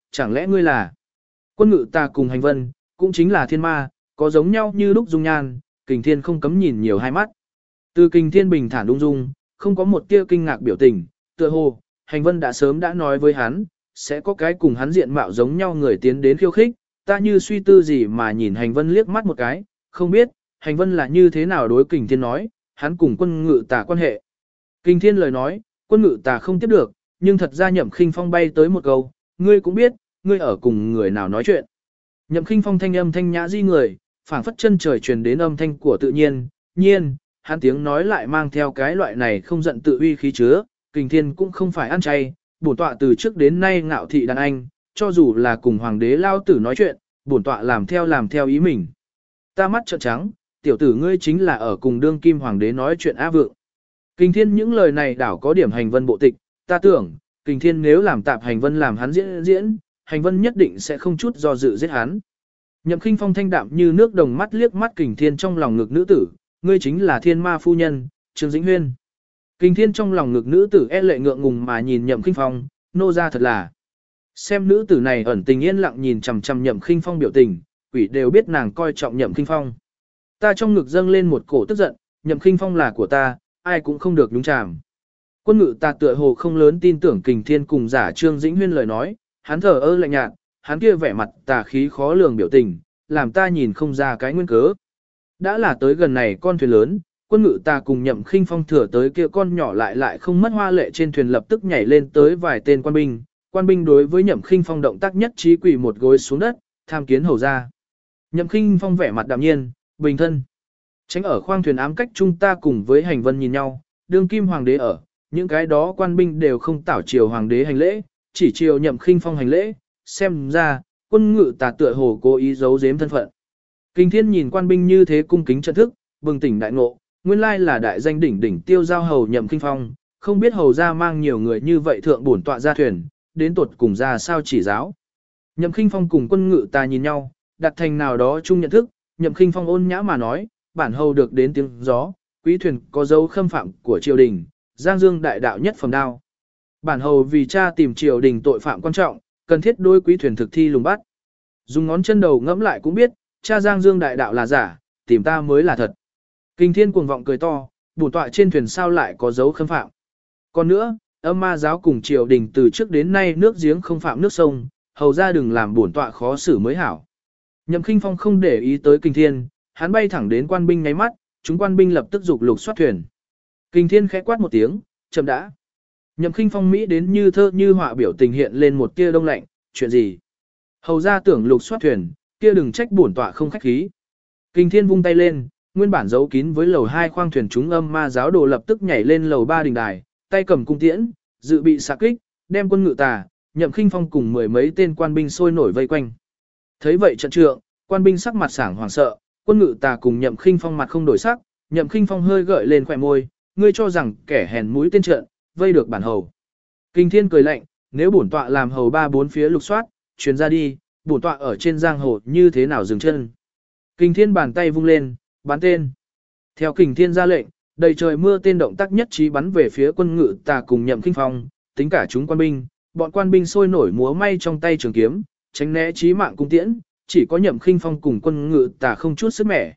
S1: chẳng lẽ ngươi là Quân Ngự Tà cùng Hành Vân, cũng chính là thiên ma, có giống nhau như lúc dung nhan, Kình Thiên không cấm nhìn nhiều hai mắt. Từ Kình Thiên bình thản ung dung, không có một tia kinh ngạc biểu tình, tựa hồ, Hành Vân đã sớm đã nói với hắn, sẽ có cái cùng hắn diện mạo giống nhau người tiến đến khiêu khích, ta như suy tư gì mà nhìn Hành Vân liếc mắt một cái, không biết, Hành Vân là như thế nào đối Kình Thiên nói, hắn cùng Quân Ngự Tà quan hệ. Kình Thiên lời nói, Quân Ngự Tà không tiếp được, nhưng thật ra Nhậm Khinh Phong bay tới một câu, ngươi cũng biết, ngươi ở cùng người nào nói chuyện. Nhậm Khinh Phong thanh âm thanh nhã di người, phảng phất chân trời truyền đến âm thanh của tự nhiên, nhiên, hắn tiếng nói lại mang theo cái loại này không giận tự uy khí chứa, Kình Thiên cũng không phải ăn chay, bổn tọa từ trước đến nay ngạo thị đàn anh, cho dù là cùng hoàng đế lao tử nói chuyện, bổn tọa làm theo làm theo ý mình. Ta mắt trợn trắng, tiểu tử ngươi chính là ở cùng đương kim hoàng đế nói chuyện á vượng. Kình Thiên những lời này đảo có điểm Hành Vân bộ tịch, ta tưởng, Kình Thiên nếu làm tạp Hành Vân làm hắn diễn diễn, Hành Vân nhất định sẽ không chút do dự giết hắn. Nhậm Khinh Phong thanh đạm như nước đồng mắt liếc mắt Kình Thiên trong lòng ngực nữ tử, ngươi chính là thiên ma phu nhân, Trương Dĩnh Huyên. Kình Thiên trong lòng ngực nữ tử e lệ ngượng ngùng mà nhìn Nhậm Khinh Phong, nô ra thật là. Xem nữ tử này ẩn tình yên lặng nhìn chằm chằm Nhậm Khinh Phong biểu tình, quỷ đều biết nàng coi trọng Nhậm Khinh Phong. Ta trong ngực dâng lên một cổ tức giận, Nhậm Khinh Phong là của ta, ai cũng không được nhúng chàm. Quân Ngự Tà tựa hồ không lớn tin tưởng Kình Thiên cùng giả Trương Dĩnh Huyên lời nói, hắn thở ơ lạnh nhạt, hắn kia vẻ mặt tà khí khó lường biểu tình, làm ta nhìn không ra cái nguyên cớ. Đã là tới gần này con thuyền lớn, Quân Ngự Tà cùng Nhậm Khinh Phong thừa tới kia con nhỏ lại lại không mất hoa lệ trên thuyền lập tức nhảy lên tới vài tên quan binh. Quan binh đối với Nhậm Khinh Phong động tác nhất trí quỳ một gối xuống đất, tham kiến hầu ra. Nhậm Khinh Phong vẻ mặt đạm nhiên, bình thân. Tránh ở khoang thuyền ám cách chúng ta cùng với Hành Vân nhìn nhau, đương kim hoàng đế ở, những cái đó quan binh đều không tảo chiều hoàng đế hành lễ, chỉ chiều Nhậm Khinh Phong hành lễ, xem ra, Quân Ngự Tà tựa hồ cố ý giấu giếm thân phận. Kình Thiên nhìn quan binh như thế cung kính trận thức, bừng tỉnh đại ngộ, nguyên lai là đại danh đỉnh đỉnh tiêu giao hầu Nhậm Khinh Phong, không biết hầu ra mang nhiều người như vậy thượng bổn tọa ra thuyền, đến tuột cùng ra sao chỉ giáo. Nhậm Khinh Phong cùng Quân Ngự Tà nhìn nhau, đặt thành nào đó chung nhận thức, Nhậm Khinh Phong ôn nhã mà nói, bản hầu được đến tiếng gió, quý thuyền có dấu khâm phạm của triều đình, Giang Dương đại đạo nhất phẩm đao. Bản hầu vì cha tìm triều đình tội phạm quan trọng, cần thiết đối quý thuyền thực thi lùng bắt. Dùng ngón chân đầu ngẫm lại cũng biết, cha Giang Dương đại đạo là giả, tìm ta mới là thật. Kình Thiên cuồng vọng cười to, bổn tọa trên thuyền sao lại có dấu khâm phạm. Còn nữa, âm ma giáo cùng triều đình từ trước đến nay nước giếng không phạm nước sông, hầu ra đừng làm bổn tọa khó xử mới hảo. Nhậm Khinh Phong không để ý tới Kình Thiên, hắn bay thẳng đến quan binh nháy mắt, chúng quan binh lập tức dục lục soát thuyền. Kình Thiên khẽ quát một tiếng, chậm đã. Nhậm Khinh Phong Mỹ đến như thơ như họa biểu tình hiện lên một tia đông lạnh, chuyện gì? Hầu ra tưởng lục soát thuyền, kia đừng trách bổn tọa không khách khí. Kình Thiên vung tay lên, nguyên bản giấu kín với lầu hai khoang thuyền chúng âm ma giáo đồ lập tức nhảy lên lầu ba đình đài, tay cầm cung tiễn, dự bị xạ kích, đem Quân Ngự Tà, Nhậm Khinh Phong cùng mười mấy tên quan binh sôi nổi vây quanh. Thấy vậy trận trượng, quan binh sắc mặt sảng hoảng sợ, Quân Ngự Tà cùng Nhậm Khinh Phong mặt không đổi sắc, Nhậm Khinh Phong hơi gợi lên khóe môi, ngươi cho rằng kẻ hèn mũi tên trợn, vây được bản hầu. Kình Thiên cười lạnh, nếu bổn tọa làm hầu ba bốn phía lục soát, truyền ra đi, bổn tọa ở trên giang hồ như thế nào dừng chân. Kình Thiên bàn tay vung lên, bắn tên. Theo Kình Thiên ra lệnh, đầy trời mưa tên động tác nhất trí bắn về phía Quân Ngự Tà cùng Nhậm Khinh Phong, tính cả chúng quan binh, bọn quan binh sôi nổi múa may trong tay trường kiếm, tránh né chí mạng cung tiễn, chỉ có Nhậm Khinh Phong cùng Quân Ngự Tà không chút sức mẻ.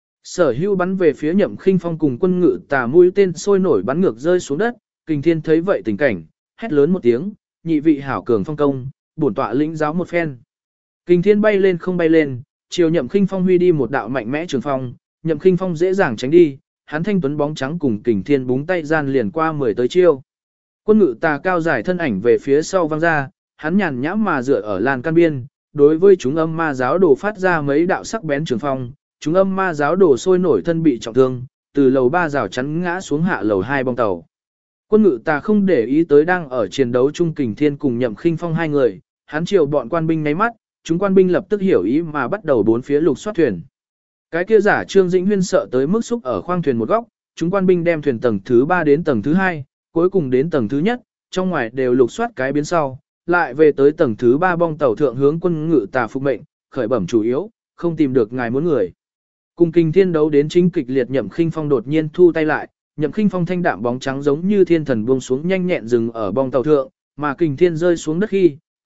S1: Sở Hưu bắn về phía Nhậm Khinh Phong cùng Quân Ngự Tà mũi tên sôi nổi bắn ngược rơi xuống đất, Kình Thiên thấy vậy tình cảnh, hét lớn một tiếng, nhị vị hảo cường phong công, bổn tọa lĩnh giáo một phen. Kình Thiên bay lên không bay lên, chiều Nhậm Khinh Phong huy đi một đạo mạnh mẽ trường phong, Nhậm Khinh Phong dễ dàng tránh đi, hắn thanh tuấn bóng trắng cùng Kình Thiên búng tay gian liền qua mười tới chiêu. Quân Ngự Tà cao dài thân ảnh về phía sau văng ra, hắn nhàn nhãm mà dựa ở lan can biên, đối với chúng âm ma giáo đồ phát ra mấy đạo sắc bén trường phong, chúng âm ma giáo đồ sôi nổi thân bị trọng thương, từ lầu ba rào chắn ngã xuống hạ lầu hai bong tàu. Quân Ngự Tà không để ý tới đang ở chiến đấu chung Kình Thiên cùng Nhậm Khinh Phong hai người, hắn chiều bọn quan binh nháy mắt, chúng quan binh lập tức hiểu ý mà bắt đầu bốn phía lục soát thuyền. Cái kia giả Trương Dĩnh Huyên sợ tới mức xúc ở khoang thuyền một góc, chúng quan binh đem thuyền tầng thứ ba đến tầng thứ hai, cuối cùng đến tầng thứ nhất, trong ngoài đều lục soát cái biến sau, lại về tới tầng thứ ba bong tàu thượng hướng Quân Ngự Tà phục mệnh, khởi bẩm chủ yếu, không tìm được ngài muốn người. Cùng Kình Thiên đấu đến chính kịch liệt, Nhậm Khinh Phong đột nhiên thu tay lại, Nhậm Khinh Phong thanh đạm bóng trắng giống như thiên thần buông xuống nhanh nhẹn dừng ở bong tàu thượng, mà Kình Thiên rơi xuống đất khi,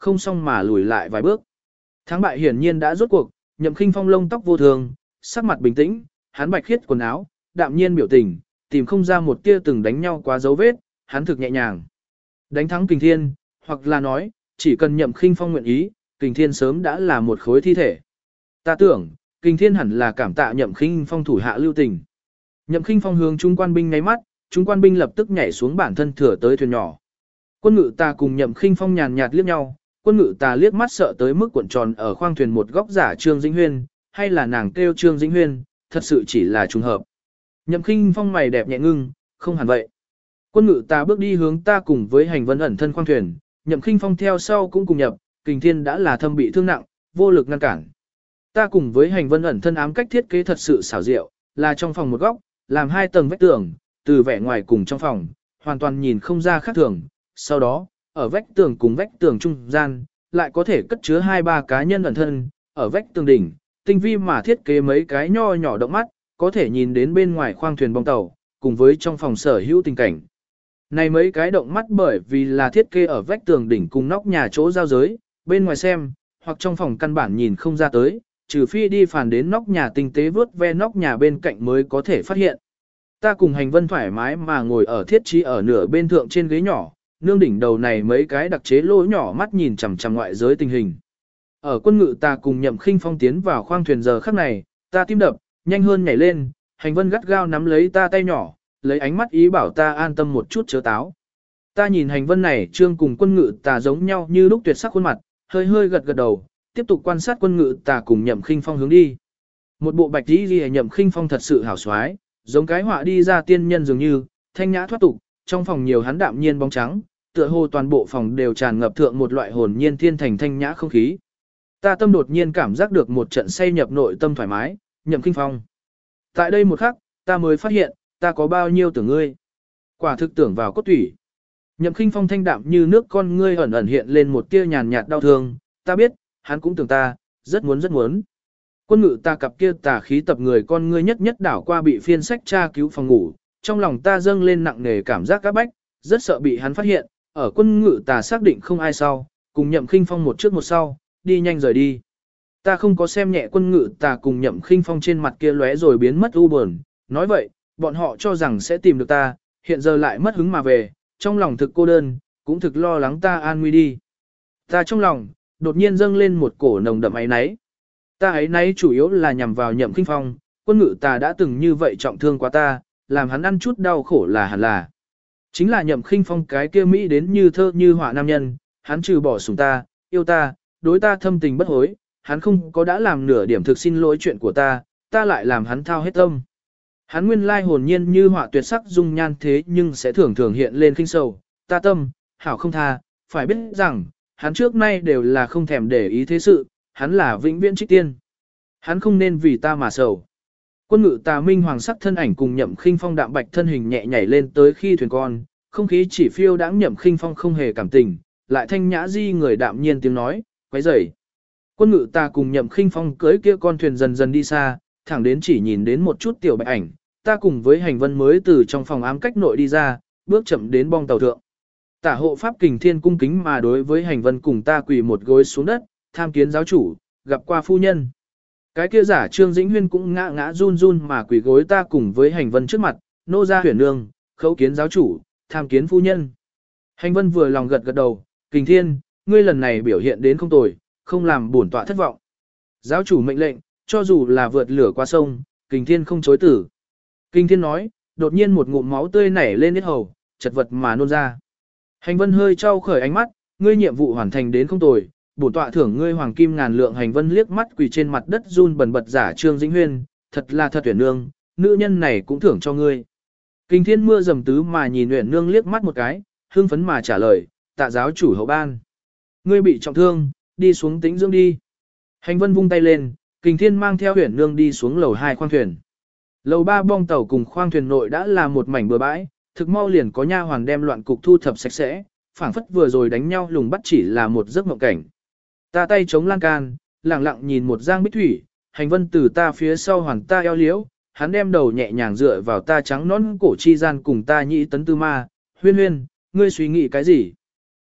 S1: không xong mà lùi lại vài bước. Thắng bại hiển nhiên đã rốt cuộc, Nhậm Khinh Phong lông tóc vô thường, sắc mặt bình tĩnh, hắn bạch khiết quần áo, đạm nhiên biểu tình, tìm không ra một tia từng đánh nhau quá dấu vết, hắn thực nhẹ nhàng. Đánh thắng Kình Thiên, hoặc là nói, chỉ cần Nhậm Khinh Phong nguyện ý, Kình Thiên sớm đã là một khối thi thể. Ta tưởng, Kình Thiên hẳn là cảm tạ Nhậm Khinh Phong thủ hạ lưu tình. Nhậm Khinh Phong hướng trung quan binh ngáy mắt, trung quan binh lập tức nhảy xuống bản thân thừa tới thuyền nhỏ. Quân Ngự Tà cùng Nhậm Khinh Phong nhàn nhạt liếc nhau, Quân Ngự Tà liếc mắt sợ tới mức cuộn tròn ở khoang thuyền một góc giả Trương Dĩnh Huyên, hay là nàng kêu Trương Dĩnh Huyên, thật sự chỉ là trùng hợp. Nhậm Khinh Phong mày đẹp nhẹ ngưng, không hẳn vậy. Quân Ngự Tà bước đi hướng ta cùng với Hành Vân ẩn thân khoang thuyền, Nhậm Khinh Phong theo sau cũng cùng nhập, Kình Thiên đã là thâm bị thương nặng, vô lực ngăn cản. Ta cùng với Hành Vân ẩn thân ám cách thiết kế thật sự xảo diệu, là trong phòng một góc, làm hai tầng vách tường, từ vẻ ngoài cùng trong phòng, hoàn toàn nhìn không ra khác thường. Sau đó, ở vách tường cùng vách tường trung gian, lại có thể cất chứa hai ba cá nhân ẩn thân, ở vách tường đỉnh, tinh vi mà thiết kế mấy cái nho nhỏ động mắt, có thể nhìn đến bên ngoài khoang thuyền bong tàu, cùng với trong phòng sở hữu tình cảnh. Này mấy cái động mắt bởi vì là thiết kế ở vách tường đỉnh cùng nóc nhà chỗ giao giới, bên ngoài xem, hoặc trong phòng căn bản nhìn không ra tới, trừ phi đi phản đến nóc nhà tinh tế vớt ve nóc nhà bên cạnh mới có thể phát hiện. Ta cùng Hành Vân thoải mái mà ngồi ở thiết trí ở nửa bên thượng trên ghế nhỏ, nương đỉnh đầu này mấy cái đặc chế lỗ nhỏ mắt nhìn chằm chằm ngoại giới tình hình. Ở Quân Ngự ta cùng Nhậm Khinh Phong tiến vào khoang thuyền giờ khắc này, ta tim đập, nhanh hơn nhảy lên, Hành Vân gắt gao nắm lấy ta tay nhỏ, lấy ánh mắt ý bảo ta an tâm một chút chớ táo. Ta nhìn Hành Vân này trương cùng Quân Ngự ta giống nhau như lúc tuyệt sắc khuôn mặt, hơi hơi gật gật đầu, tiếp tục quan sát Quân Ngự ta cùng Nhậm Khinh Phong hướng đi. Một bộ bạch y liễu Nhậm Khinh Phong thật sự hảo xoái, giống cái họa đi ra tiên nhân dường như, thanh nhã thoát tục, trong phòng nhiều hắn đạm nhiên bóng trắng, tựa hồ toàn bộ phòng đều tràn ngập thượng một loại hồn nhiên thiên thành thanh nhã không khí. Ta tâm đột nhiên cảm giác được một trận say nhập nội tâm thoải mái, Nhậm Khinh Phong. Tại đây một khắc, ta mới phát hiện, ta có bao nhiêu tưởng ngươi. Quả thực tưởng vào cốt tủy. Nhậm Khinh Phong thanh đạm như nước con ngươi ẩn ẩn hiện lên một tia nhàn nhạt đau thương, ta biết, hắn cũng tưởng ta, rất muốn rất muốn. Quân Ngự ta cặp kia tà khí tập người con ngươi nhất nhất đảo qua bị phiên sách tra cứu phòng ngủ, trong lòng ta dâng lên nặng nề cảm giác các bách, rất sợ bị hắn phát hiện, ở Quân Ngự ta xác định không ai sau, cùng Nhậm Khinh Phong một trước một sau, đi nhanh rời đi. Ta không có xem nhẹ Quân Ngự ta cùng Nhậm Khinh Phong trên mặt kia lóe rồi biến mất u buồn, nói vậy, bọn họ cho rằng sẽ tìm được ta, hiện giờ lại mất hứng mà về, trong lòng thực cô đơn, cũng thực lo lắng ta an nguy đi. Ta trong lòng, đột nhiên dâng lên một cổ nồng đậm áy náy. Ta ấy náy chủ yếu là nhằm vào Nhậm Khinh Phong, Quân Ngự ta đã từng như vậy trọng thương quá ta, làm hắn ăn chút đau khổ là hẳn là. Chính là Nhậm Khinh Phong cái kia Mỹ đến như thơ như họa nam nhân, hắn trừ bỏ sủng ta, yêu ta, đối ta thâm tình bất hối, hắn không có đã làm nửa điểm thực xin lỗi chuyện của ta, ta lại làm hắn thao hết tâm. Hắn nguyên lai hồn nhiên như họa tuyệt sắc dung nhan thế nhưng sẽ thường thường hiện lên khinh sầu, ta tâm, hảo không tha, phải biết rằng, hắn trước nay đều là không thèm để ý thế sự, hắn là vĩnh viễn trích tiên. Hắn không nên vì ta mà sầu. Quân Ngự ta minh hoàng sắc thân ảnh cùng Nhậm Khinh Phong đạm bạch thân hình nhẹ nhảy lên tới khi thuyền con, không khí chỉ phiêu đãng Nhậm Khinh Phong không hề cảm tình, lại thanh nhã di người đạm nhiên tiếng nói, quấy rầy. Quân Ngự ta cùng Nhậm Khinh Phong cưới kia con thuyền dần dần đi xa, thẳng đến chỉ nhìn đến một chút tiểu bạch ảnh, ta cùng với Hành Vân mới từ trong phòng ám cách nội đi ra, bước chậm đến bong tàu thượng. Tả hộ pháp Kình Thiên cung kính mà đối với Hành Vân cùng ta quỳ một gối xuống đất, tham kiến giáo chủ, gặp qua phu nhân. Cái kia giả Trương Dĩnh Huyên cũng ngã ngã run run mà quỳ gối ta cùng với Hành Vân trước mặt, nô gia huyền nương, khấu kiến giáo chủ, tham kiến phu nhân. Hành Vân vừa lòng gật gật đầu, Kình Thiên, ngươi lần này biểu hiện đến không tồi, không làm bổn tọa thất vọng. Giáo chủ mệnh lệnh, cho dù là vượt lửa qua sông, Kình Thiên không chối tử. Kình Thiên nói, đột nhiên một ngụm máu tươi nảy lên hết hầu, chật vật mà nôn ra. Hành Vân hơi trao khởi ánh mắt, ngươi nhiệm vụ hoàn thành đến không tồi, bổn tọa thưởng ngươi hoàng kim ngàn lượng. Hành Vân liếc mắt quỳ trên mặt đất run bần bật giả Trương Dĩnh Huyên, thật là thật tuyển nương, nữ nhân này cũng thưởng cho ngươi. Kình Thiên mưa dầm tứ mà nhìn Uyển Nương liếc mắt một cái, hưng phấn mà trả lời, tạ giáo chủ hậu ban. Ngươi bị trọng thương, đi xuống tĩnh dưỡng đi. Hành Vân vung tay lên, Kình Thiên mang theo Uyển Nương đi xuống lầu hai khoang thuyền. Lầu ba bong tàu cùng khoang thuyền nội đã là một mảnh bừa bãi, thực mau liền có nha hoàn đem loạn cục thu thập sạch sẽ, phảng phất vừa rồi đánh nhau lùng bắt chỉ là một giấc mộng cảnh. Ta tay chống lan can, lặng lặng nhìn một giang bích thủy, Hành Vân từ ta phía sau hoàn ta eo liễu, hắn đem đầu nhẹ nhàng dựa vào ta trắng nón cổ chi gian cùng ta nhĩ tấn tư ma, huyên huyên, ngươi suy nghĩ cái gì?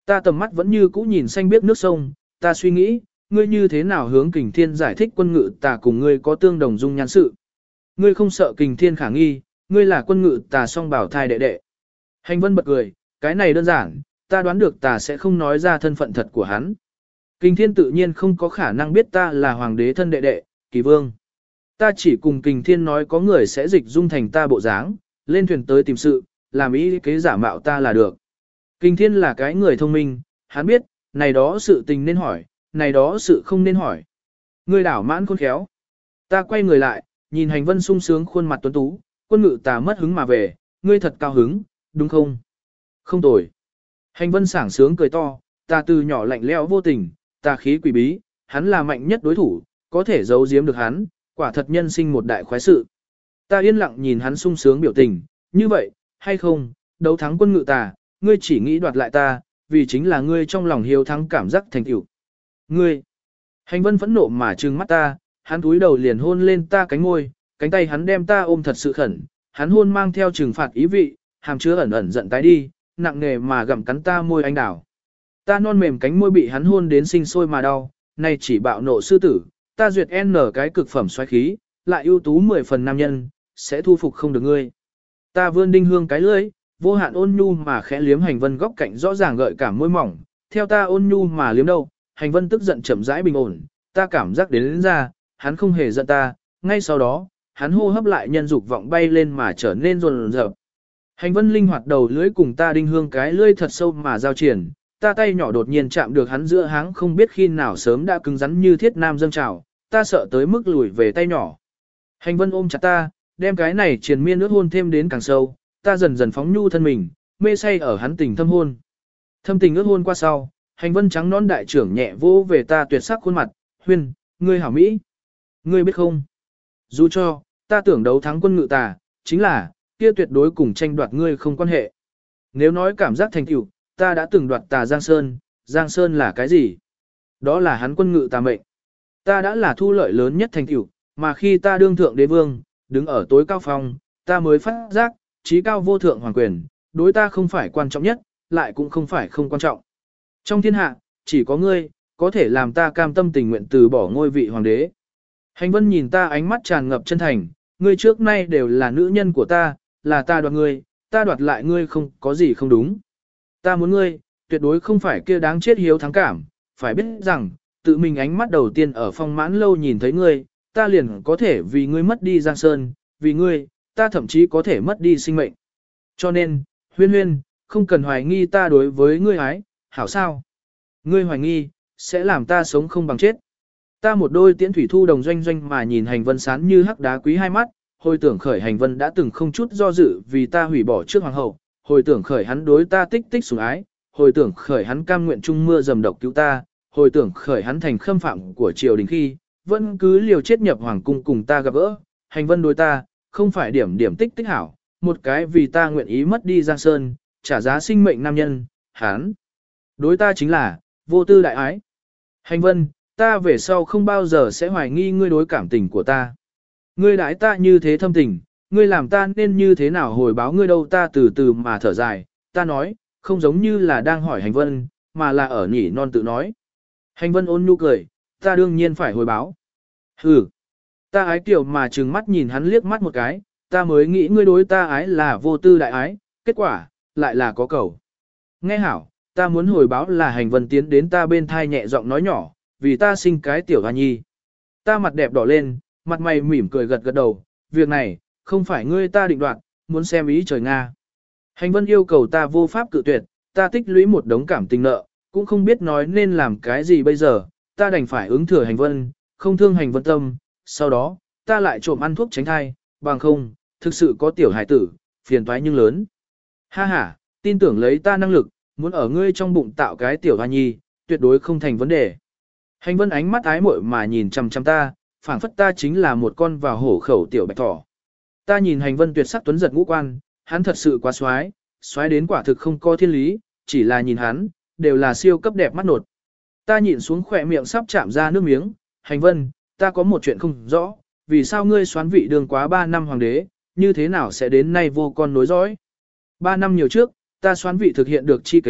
S1: Ta tầm mắt vẫn như cũ nhìn xanh biếc nước sông, ta suy nghĩ, ngươi như thế nào hướng Kình Thiên giải thích quân ngự tà cùng ngươi có tương đồng dung nhan sự. Ngươi không sợ Kình Thiên khả nghi, ngươi là quân ngự tà song bảo thai đệ đệ. Hành Vân bật cười, cái này đơn giản, ta đoán được tà sẽ không nói ra thân phận thật của hắn. Kình Thiên tự nhiên không có khả năng biết ta là hoàng đế thân đệ đệ, Kỳ Vương. Ta chỉ cùng Kình Thiên nói có người sẽ dịch dung thành ta bộ dáng, lên thuyền tới tìm sự, làm ý kế giả mạo ta là được. Kình Thiên là cái người thông minh, hắn biết, này đó sự tình nên hỏi, này đó sự không nên hỏi. Ngươi đảo mãn khôn khéo. Ta quay người lại, nhìn Hành Vân sung sướng khuôn mặt tuấn tú, quân ngự tà mất hứng mà về, ngươi thật cao hứng, đúng không? Không tồi. Hành Vân sảng sướng cười to, ta từ nhỏ lạnh lẽo vô tình, ta khí quỷ bí, hắn là mạnh nhất đối thủ, có thể giấu giếm được hắn, quả thật nhân sinh một đại khoái sự. Ta yên lặng nhìn hắn sung sướng biểu tình, như vậy, hay không, đấu thắng quân ngự tà, ngươi chỉ nghĩ đoạt lại ta, vì chính là ngươi trong lòng hiếu thắng cảm giác thành tựu. Ngươi, Hành Vân phẫn nộ mà trừng mắt ta, hắn túi đầu liền hôn lên ta cánh môi, cánh tay hắn đem ta ôm thật sự khẩn, hắn hôn mang theo trừng phạt ý vị, hàm chứa ẩn ẩn giận tái đi, nặng nề mà gặm cắn ta môi anh đào. Ta non mềm cánh môi bị hắn hôn đến sinh sôi mà đau, nay chỉ bạo nộ sư tử, ta duyệt n cái cực phẩm xoáy khí, lại ưu tú mười phần nam nhân, sẽ thu phục không được ngươi. Ta vươn đinh hương cái lưỡi, vô hạn ôn nhu mà khẽ liếm Hành Vân góc cạnh rõ ràng gợi cảm môi mỏng, theo ta ôn nhu mà liếm đâu, Hành Vân tức giận chậm rãi bình ổn, ta cảm giác đến, đến ra, hắn không hề giận ta, ngay sau đó, hắn hô hấp lại nhân dục vọng bay lên mà trở nên rồn rợp. Hành Vân linh hoạt đầu lưỡi cùng ta đinh hương cái lưỡi thật sâu mà giao triển, ta tay nhỏ đột nhiên chạm được hắn giữa háng không biết khi nào sớm đã cứng rắn như thiết nam dâng trào, ta sợ tới mức lùi về tay nhỏ. Hành Vân ôm chặt ta, đem cái này triền miên nước hôn thêm đến càng sâu, ta dần dần phóng nhu thân mình, mê say ở hắn tình thâm hôn. Thâm tình ước hôn qua sau, Hành Vân trắng nón đại trưởng nhẹ vô về ta tuyệt sắc khuôn mặt, Huyên, ngươi hảo Mỹ. Ngươi biết không? Dù cho, ta tưởng đấu thắng quân ngự tà, chính là, kia tuyệt đối cùng tranh đoạt ngươi không quan hệ. Nếu nói cảm giác thành tựu, ta đã từng đoạt tà Giang Sơn, Giang Sơn là cái gì? Đó là hắn quân ngự tà mệnh. Ta đã là thu lợi lớn nhất thành tựu, mà khi ta đương thượng đế vương, đứng ở tối cao phong, ta mới phát giác, trí cao vô thượng hoàng quyền, đối ta không phải quan trọng nhất, lại cũng không phải không quan trọng. Trong thiên hạ, chỉ có ngươi, có thể làm ta cam tâm tình nguyện từ bỏ ngôi vị hoàng đế. Hành Vân nhìn ta ánh mắt tràn ngập chân thành, ngươi trước nay đều là nữ nhân của ta, là ta đoạt ngươi, ta đoạt lại ngươi không có gì không đúng. Ta muốn ngươi, tuyệt đối không phải kia đáng chết hiếu thắng cảm, phải biết rằng, tự mình ánh mắt đầu tiên ở phong mãn lâu nhìn thấy ngươi, ta liền có thể vì ngươi mất đi Giang Sơn, vì ngươi, ta thậm chí có thể mất đi sinh mệnh. Cho nên, Huyên Huyên, không cần hoài nghi ta đối với ngươi ái, hảo sao? Ngươi hoài nghi, sẽ làm ta sống không bằng chết. Ta một đôi tiễn thủy thu đồng doanh doanh mà nhìn Hành Vân sán như hắc đá quý hai mắt, hồi tưởng khởi Hành Vân đã từng không chút do dự vì ta hủy bỏ trước hoàng hậu, hồi tưởng khởi hắn đối ta tích tích sủng ái, hồi tưởng khởi hắn cam nguyện chung mưa dầm độc cứu ta, hồi tưởng khởi hắn thành khâm phạm của triều đình khi, vẫn cứ liều chết nhập hoàng cung cùng ta gặp gỡ, Hành Vân đối ta, không phải điểm điểm tích tích hảo, một cái vì ta nguyện ý mất đi Giang Sơn, trả giá sinh mệnh nam nhân, hắn đối ta chính là vô tư đại ái. Hành Vân, ta về sau không bao giờ sẽ hoài nghi ngươi đối cảm tình của ta. Ngươi đãi ta như thế thâm tình, ngươi làm ta nên như thế nào hồi báo ngươi đâu, ta từ từ mà thở dài, ta nói, không giống như là đang hỏi Hành Vân, mà là ở nhỉ non tự nói. Hành Vân ôn nhu cười, ta đương nhiên phải hồi báo. Hừ, ta ái kiểu mà trừng mắt nhìn hắn liếc mắt một cái, ta mới nghĩ ngươi đối ta ái là vô tư đại ái, kết quả, lại là có cầu. Nghe hảo, ta muốn hồi báo là Hành Vân tiến đến ta bên thai nhẹ giọng nói nhỏ, vì ta sinh cái tiểu hoa nhi. Ta mặt đẹp đỏ lên, mặt mày mỉm cười gật gật đầu, việc này, không phải ngươi ta định đoạt, muốn xem ý trời Nga. Hành Vân yêu cầu ta vô pháp cự tuyệt, ta tích lũy một đống cảm tình nợ, cũng không biết nói nên làm cái gì bây giờ, ta đành phải ứng thừa Hành Vân, không thương Hành Vân tâm, sau đó, ta lại trộm ăn thuốc tránh thai, bằng không, thực sự có tiểu hải tử, phiền toái nhưng lớn. Ha ha, tin tưởng lấy ta năng lực, muốn ở ngươi trong bụng tạo cái tiểu hoa nhi, tuyệt đối không thành vấn đề. Hành Vân ánh mắt ái muội mà nhìn chằm chằm ta, phảng phất ta chính là một con vào hổ khẩu tiểu bạch thỏ. Ta nhìn Hành Vân tuyệt sắc tuấn giật ngũ quan, hắn thật sự quá xoái, xoái đến quả thực không có thiên lý, chỉ là nhìn hắn, đều là siêu cấp đẹp mắt nột. Ta nhìn xuống khỏe miệng sắp chạm ra nước miếng, Hành Vân, ta có một chuyện không rõ, vì sao ngươi soán vị đường quá ba năm hoàng đế, như thế nào sẽ đến nay vô con nối dõi. Ba năm nhiều trước, ta soán vị thực hiện được chi kế,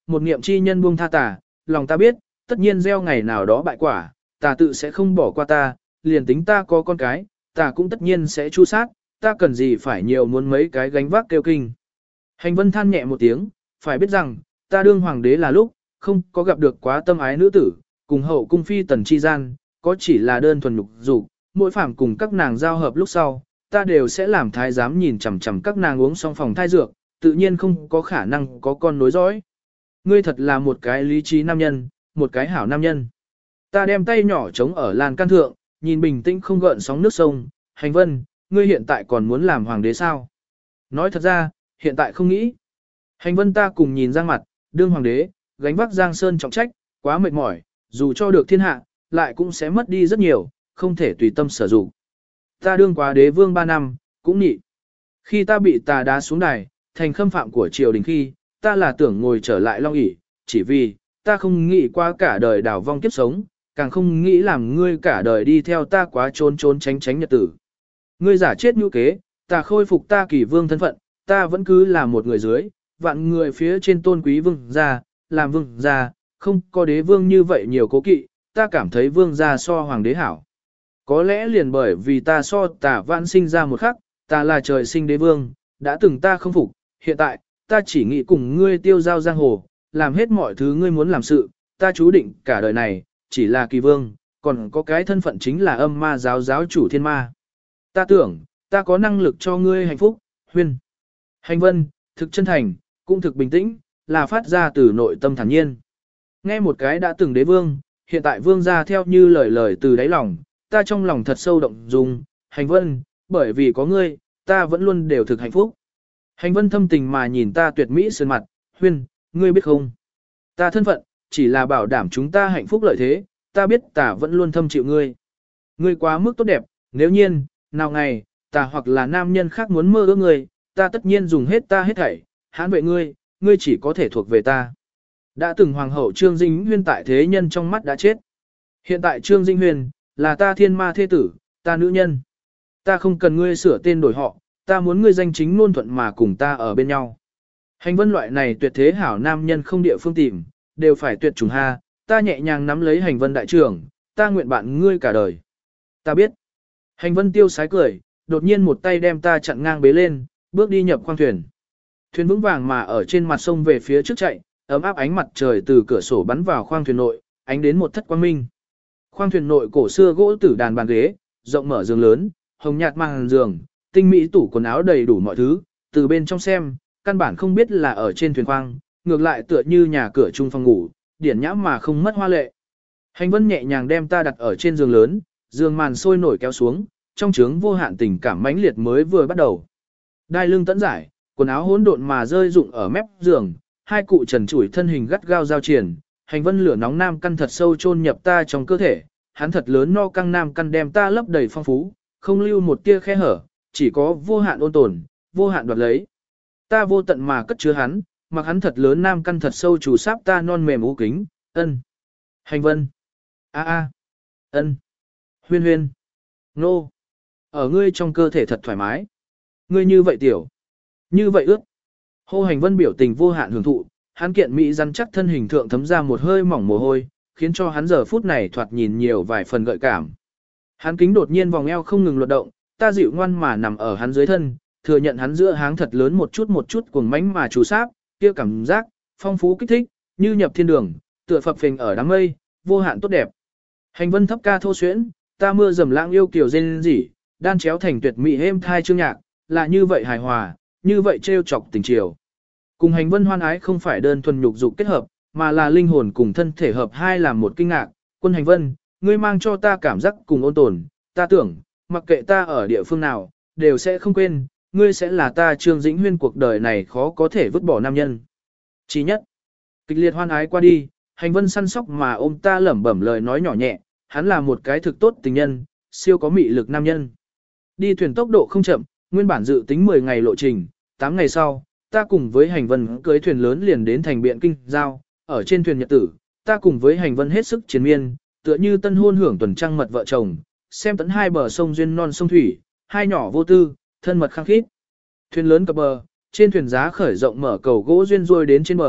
S1: một niệm chi nhân buông tha tà, lòng ta biết, tất nhiên gieo ngày nào đó bại quả, tà tự sẽ không bỏ qua ta, liền tính ta có con cái, tà cũng tất nhiên sẽ chu sát, ta cần gì phải nhiều muốn mấy cái gánh vác kêu kinh. Hành vân than nhẹ một tiếng, phải biết rằng, ta đương hoàng đế là lúc, không có gặp được quá tâm ái nữ tử, cùng hậu cung phi tần chi gian, có chỉ là đơn thuần nhục dục, mỗi phàm cùng các nàng giao hợp lúc sau, ta đều sẽ làm thái giám nhìn chằm chằm các nàng uống xong phòng thai dược, tự nhiên không có khả năng có con nối dõi. Ngươi thật là một cái lý trí nam nhân, một cái hảo nam nhân. Ta đem tay nhỏ chống ở lan can thượng, nhìn bình tĩnh không gợn sóng nước sông, Hành vân, ngươi hiện tại còn muốn làm hoàng đế sao? Nói thật ra, hiện tại không nghĩ. Hành vân ta cùng nhìn Giang mặt, đương hoàng đế, gánh vác Giang Sơn trọng trách, quá mệt mỏi, dù cho được thiên hạ, lại cũng sẽ mất đi rất nhiều, không thể tùy tâm sử dụng. Ta đương quá đế vương ba năm, cũng nhị. Khi ta bị tà đá xuống đài, thành khâm phạm của triều đình khi, ta là tưởng ngồi trở lại long ỷ, chỉ vì, ta không nghĩ qua cả đời đảo vong kiếp sống, càng không nghĩ làm ngươi cả đời đi theo ta quá trốn trốn tránh tránh nhật tử. Ngươi giả chết như kế, ta khôi phục ta kỳ vương thân phận, ta vẫn cứ là một người dưới, vạn người phía trên tôn quý vương gia, làm vương gia, không có đế vương như vậy nhiều cố kỵ, ta cảm thấy vương gia so hoàng đế hảo. Có lẽ liền bởi vì ta so tà vãn sinh ra một khắc, ta là trời sinh đế vương, đã từng ta không phục, hiện tại, ta chỉ nghĩ cùng ngươi tiêu giao giang hồ, làm hết mọi thứ ngươi muốn làm sự, ta chú định cả đời này, chỉ là kỳ vương, còn có cái thân phận chính là âm ma giáo giáo chủ thiên ma. Ta tưởng, ta có năng lực cho ngươi hạnh phúc, Huyên. Hành vân, thực chân thành, cũng thực bình tĩnh, là phát ra từ nội tâm thản nhiên. Nghe một cái đã từng đế vương, hiện tại vương gia theo như lời lời từ đáy lòng, ta trong lòng thật sâu động dung, Hành vân, bởi vì có ngươi, ta vẫn luôn đều thực hạnh phúc. Hành vân thâm tình mà nhìn ta tuyệt mỹ sơn mặt, Huyên, ngươi biết không? Ta thân phận, chỉ là bảo đảm chúng ta hạnh phúc lợi thế, ta biết ta vẫn luôn thâm chịu ngươi. Ngươi quá mức tốt đẹp, nếu nhiên, nào ngày, ta hoặc là nam nhân khác muốn mơ ước ngươi, ta tất nhiên dùng hết ta hết thảy, hãn vệ ngươi, ngươi chỉ có thể thuộc về ta. Đã từng hoàng hậu Trương Dinh Huyên tại thế nhân trong mắt đã chết. Hiện tại Trương Dinh Huyên, là ta thiên ma thế tử, ta nữ nhân. Ta không cần ngươi sửa tên đổi họ, ta muốn ngươi danh chính ngôn thuận mà cùng ta ở bên nhau. Hành vân loại này tuyệt thế hảo nam nhân không địa phương tìm, đều phải tuyệt trùng ha, ta nhẹ nhàng nắm lấy hành vân đại trưởng, ta nguyện bạn ngươi cả đời. Ta biết. Hành vân tiêu sái cười, đột nhiên một tay đem ta chặn ngang bế lên, bước đi nhập khoang thuyền. Thuyền vững vàng mà ở trên mặt sông về phía trước chạy, ấm áp ánh mặt trời từ cửa sổ bắn vào khoang thuyền nội, ánh đến một thất quang minh. Khoang thuyền nội cổ xưa gỗ tử đàn bàn ghế, rộng mở giường lớn, hồng nhạt màn giường, tinh mỹ tủ quần áo đầy đủ mọi thứ, từ bên trong xem, căn bản không biết là ở trên thuyền khoang, ngược lại tựa như nhà cửa chung phòng ngủ, điển nhã mà không mất hoa lệ. Hành vân nhẹ nhàng đem ta đặt ở trên giường lớn, giường màn sôi nổi kéo xuống, trong trướng vô hạn tình cảm mãnh liệt mới vừa bắt đầu. Đai lưng tẫn giải, quần áo hỗn độn mà rơi rụng ở mép giường, hai cụ trần trụi thân hình gắt gao giao triển, hành vân lửa nóng nam căn thật sâu chôn nhập ta trong cơ thể, hắn thật lớn no căng nam căn đem ta lấp đầy phong phú, không lưu một tia khe hở, chỉ có vô hạn ôn tồn, vô hạn đoạt lấy. Ta vô tận mà cất chứa hắn, mặc hắn thật lớn nam căn thật sâu chủ sáp ta non mềm u kính, ân. Hành vân. A a. Ân. Huyên huyên. Nô. Ở ngươi trong cơ thể thật thoải mái. Ngươi như vậy tiểu. Như vậy ướt. Hô hành vân biểu tình vô hạn hưởng thụ, hắn kiện mỹ rắn chắc thân hình thượng thấm ra một hơi mỏng mồ hôi, khiến cho hắn giờ phút này thoạt nhìn nhiều vài phần gợi cảm. Hắn kính đột nhiên vòng eo không ngừng luật động, ta dịu ngoan mà nằm ở hắn dưới thân, thừa nhận hắn giữa háng thật lớn một chút một chút cuồng mánh mà chú sáp, kia cảm giác, phong phú kích thích, như nhập thiên đường, tựa phập phình ở đám mây, vô hạn tốt đẹp. Hành vân thấp ca thô xuyễn, ta mưa dầm lãng yêu kiều rên rỉ, đan chéo thành tuyệt mỹ êm thai chương nhạc, là như vậy hài hòa, như vậy trêu chọc tình chiều. Cùng hành vân hoan ái không phải đơn thuần nhục dục kết hợp, mà là linh hồn cùng thân thể hợp hai làm một kinh ngạc. Quân hành vân, ngươi mang cho ta cảm giác cùng ôn tồn, ta tưởng, mặc kệ ta ở địa phương nào, đều sẽ không quên, ngươi sẽ là ta Trương Dĩnh Huyên cuộc đời này khó có thể vứt bỏ nam nhân. Chỉ nhất, kịch liệt hoan ái qua đi, hành vân săn sóc mà ôm ta lẩm bẩm lời nói nhỏ nhẹ, hắn là một cái thực tốt tình nhân, siêu có mị lực nam nhân. Đi thuyền tốc độ không chậm, nguyên bản dự tính mười ngày lộ trình, tám ngày sau, ta cùng với hành vân cưới thuyền lớn liền đến thành Biện Kinh Giao, ở trên thuyền nhật tử, ta cùng với hành vân hết sức chiến miên, tựa như tân hôn hưởng tuần trăng mật vợ chồng, xem tận hai bờ sông duyên non sông thủy, hai nhỏ vô tư, thân mật khăng khít. Thuyền lớn cập bờ, trên thuyền giá khởi rộng mở cầu gỗ duyên ruôi đến trên bờ,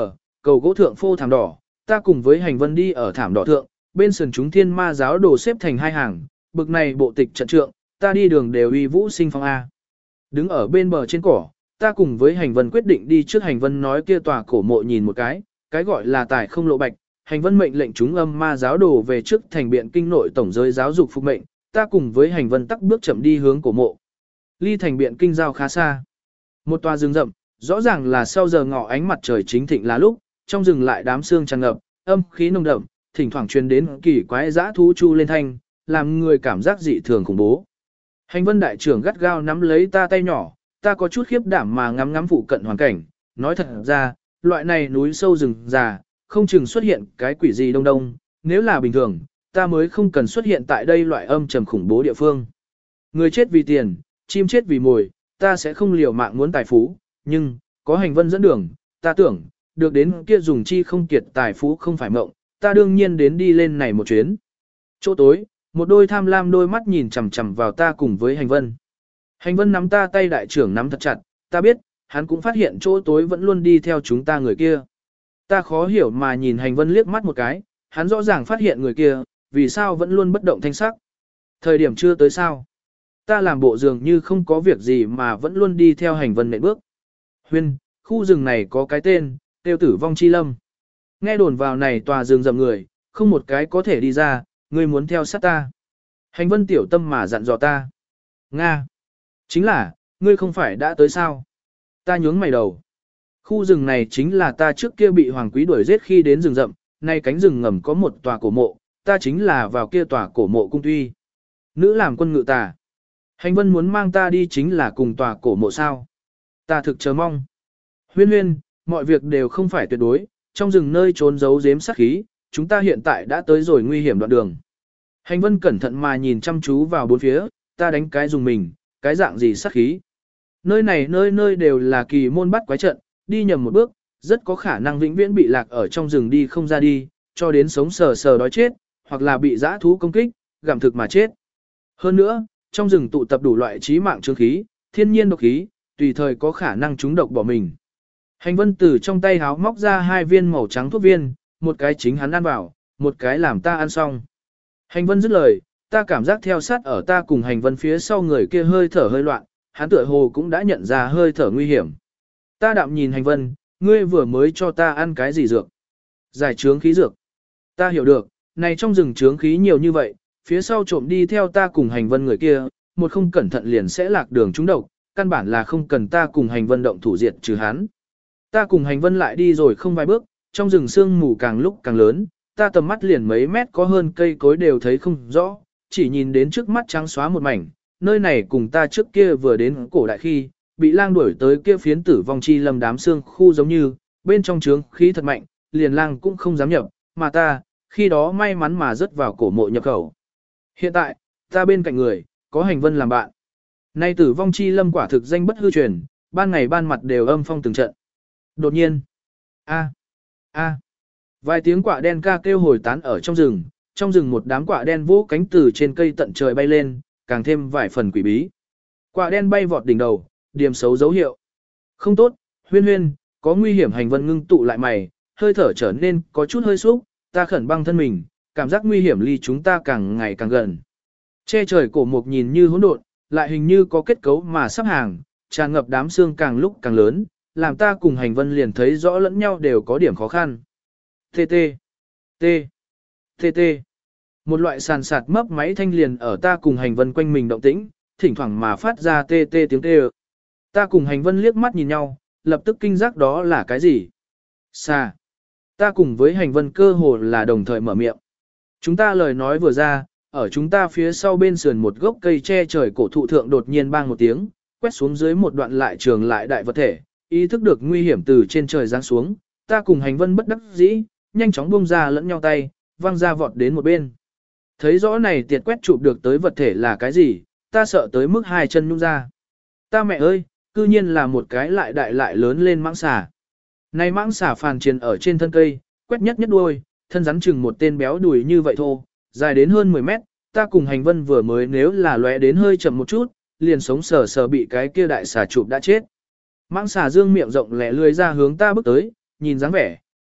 S1: cầu gỗ thượng phô thảm đỏ, ta cùng với hành vân đi ở thảm đỏ thượng, bên sườn chúng thiên ma giáo đồ xếp thành hai hàng, bực này bộ tịch trận trượng, ta đi đường đều uy vũ sinh phong A. Đứng ở bên bờ trên cỏ, ta cùng với hành vân quyết định đi trước hành vân nói kia tòa cổ mộ nhìn một cái, cái gọi là tài không lộ bạch, hành vân mệnh lệnh chúng âm ma giáo đồ về trước thành biện kinh nội tổng giới giáo dục phục mệnh, ta cùng với hành vân tắc bước chậm đi hướng cổ mộ. Ly thành biện kinh giao khá xa. Một tòa rừng rậm, rõ ràng là sau giờ ngọ ánh mặt trời chính thịnh là lúc, trong rừng lại đám sương tràn ngập, âm khí nồng đậm, thỉnh thoảng truyền đến kỳ quái dã thú chu lên thanh, làm người cảm giác dị thường khủng bố. Hành vân đại trưởng gắt gao nắm lấy ta tay nhỏ, ta có chút khiếp đảm mà ngắm ngắm phụ cận hoàn cảnh, nói thật ra, loại này núi sâu rừng già, không chừng xuất hiện cái quỷ gì đông đông, nếu là bình thường, ta mới không cần xuất hiện tại đây loại âm trầm khủng bố địa phương. Người chết vì tiền, chim chết vì mồi, ta sẽ không liều mạng muốn tài phú, nhưng, có hành vân dẫn đường, ta tưởng, được đến kia dùng chi không kiệt tài phú không phải mộng, ta đương nhiên đến đi lên này một chuyến. Chỗ tối, một đôi tham lam đôi mắt nhìn chằm chằm vào ta cùng với hành vân. Hành vân nắm ta tay đại trưởng nắm thật chặt, ta biết, hắn cũng phát hiện chỗ tối vẫn luôn đi theo chúng ta người kia. Ta khó hiểu mà nhìn hành vân liếc mắt một cái, hắn rõ ràng phát hiện người kia, vì sao vẫn luôn bất động thanh sắc. Thời điểm chưa tới sao. Ta làm bộ dường như không có việc gì mà vẫn luôn đi theo hành vân nệm bước. Huyên, khu rừng này có cái tên, tiêu tử vong chi lâm. Nghe đồn vào này tòa rừng rậm người, không một cái có thể đi ra, ngươi muốn theo sát ta. Hành vân tiểu tâm mà dặn dò ta. Nga. Chính là, ngươi không phải đã tới sao? Ta nhướng mày đầu. Khu rừng này chính là ta trước kia bị hoàng quý đuổi giết khi đến rừng rậm, nay cánh rừng ngầm có một tòa cổ mộ, ta chính là vào kia tòa cổ mộ cung tuy. Nữ làm quân ngự tà. Hành vân muốn mang ta đi chính là cùng tòa cổ mộ sao. Ta thực chờ mong. Huyên huyên, mọi việc đều không phải tuyệt đối, trong rừng nơi trốn giấu giếm sát khí, chúng ta hiện tại đã tới rồi nguy hiểm đoạn đường. Hành vân cẩn thận mà nhìn chăm chú vào bốn phía, ta đánh cái dùng mình, cái dạng gì sát khí. Nơi này nơi nơi đều là kỳ môn bắt quái trận, đi nhầm một bước, rất có khả năng vĩnh viễn bị lạc ở trong rừng đi không ra đi, cho đến sống sờ sờ đói chết, hoặc là bị dã thú công kích, gặm thực mà chết. Hơn nữa, trong rừng tụ tập đủ loại trí mạng chương khí, thiên nhiên độc khí, tùy thời có khả năng trúng độc bỏ mình. Hành vân từ trong tay háo móc ra hai viên màu trắng thuốc viên, một cái chính hắn ăn vào, một cái làm ta ăn xong. Hành vân dứt lời, ta cảm giác theo sát ở ta cùng hành vân phía sau người kia hơi thở hơi loạn, hắn tựa hồ cũng đã nhận ra hơi thở nguy hiểm. Ta đạm nhìn hành vân, ngươi vừa mới cho ta ăn cái gì dược? Giải trướng khí dược. Ta hiểu được, này trong rừng trướng khí nhiều như vậy, phía sau trộm đi theo ta cùng hành vân người kia, một không cẩn thận liền sẽ lạc đường trúng độc, căn bản là không cần ta cùng hành vân động thủ diệt trừ hắn. Ta cùng hành vân lại đi rồi không vài bước, trong rừng sương mù càng lúc càng lớn, ta tầm mắt liền mấy mét có hơn cây cối đều thấy không rõ, chỉ nhìn đến trước mắt trắng xóa một mảnh, nơi này cùng ta trước kia vừa đến cổ đại khi, bị lang đuổi tới kia phiến tử vong chi lâm đám xương khu giống như, bên trong trướng khí thật mạnh, liền lang cũng không dám nhập, mà ta, khi đó may mắn mà rớt vào cổ mộ nhập khẩu. Hiện tại, ta bên cạnh người, có hành vân làm bạn. Nay tử vong chi lâm quả thực danh bất hư truyền, ban ngày ban mặt đều âm phong từng trận. Đột nhiên, a a vài tiếng quạ đen ca kêu hồi tán ở trong rừng, trong rừng một đám quạ đen vỗ cánh từ trên cây tận trời bay lên, càng thêm vài phần quỷ bí. Quạ đen bay vọt đỉnh đầu, điểm xấu dấu hiệu. Không tốt, huyên huyên, có nguy hiểm. Hành vân ngưng tụ lại mày, hơi thở trở nên có chút hơi xúc, ta khẩn băng thân mình, cảm giác nguy hiểm ly chúng ta càng ngày càng gần. Che trời cổ mục nhìn như hỗn độn, lại hình như có kết cấu mà sắp hàng, tràn ngập đám xương càng lúc càng lớn, làm ta cùng hành vân liền thấy rõ lẫn nhau đều có điểm khó khăn. Tê tê, tê, tê tê. Một loại sàn sạt mấp máy thanh liền ở ta cùng hành vân quanh mình động tĩnh, thỉnh thoảng mà phát ra tê tê tiếng tê. Ta cùng hành vân liếc mắt nhìn nhau, lập tức kinh giác đó là cái gì? Xa. Ta cùng với hành vân cơ hồ là đồng thời mở miệng. Chúng ta lời nói vừa ra, ở chúng ta phía sau bên sườn một gốc cây che trời cổ thụ thượng đột nhiên bang một tiếng, quét xuống dưới một đoạn lại trường lại đại vật thể, ý thức được nguy hiểm từ trên trời giáng xuống, ta cùng hành vân bất đắc dĩ, nhanh chóng buông ra lẫn nhau tay, văng ra vọt đến một bên. Thấy rõ này tiệt quét chụp được tới vật thể là cái gì, ta sợ tới mức hai chân nhung ra. Ta mẹ ơi, cư nhiên là một cái lại đại lại lớn lên mãng xà. Này mãng xà phàn triền ở trên thân cây, quét nhất nhất đuôi, thân rắn chừng một tên béo đùi như vậy thô, dài đến hơn mười mét, ta cùng hành vân vừa mới nếu là lóe đến hơi chậm một chút, liền sống sờ sờ bị cái kia đại xà chụp đã chết. Mãng xà dương miệng rộng lẻ lươi ra hướng ta bước tới, nhìn dáng vẻ,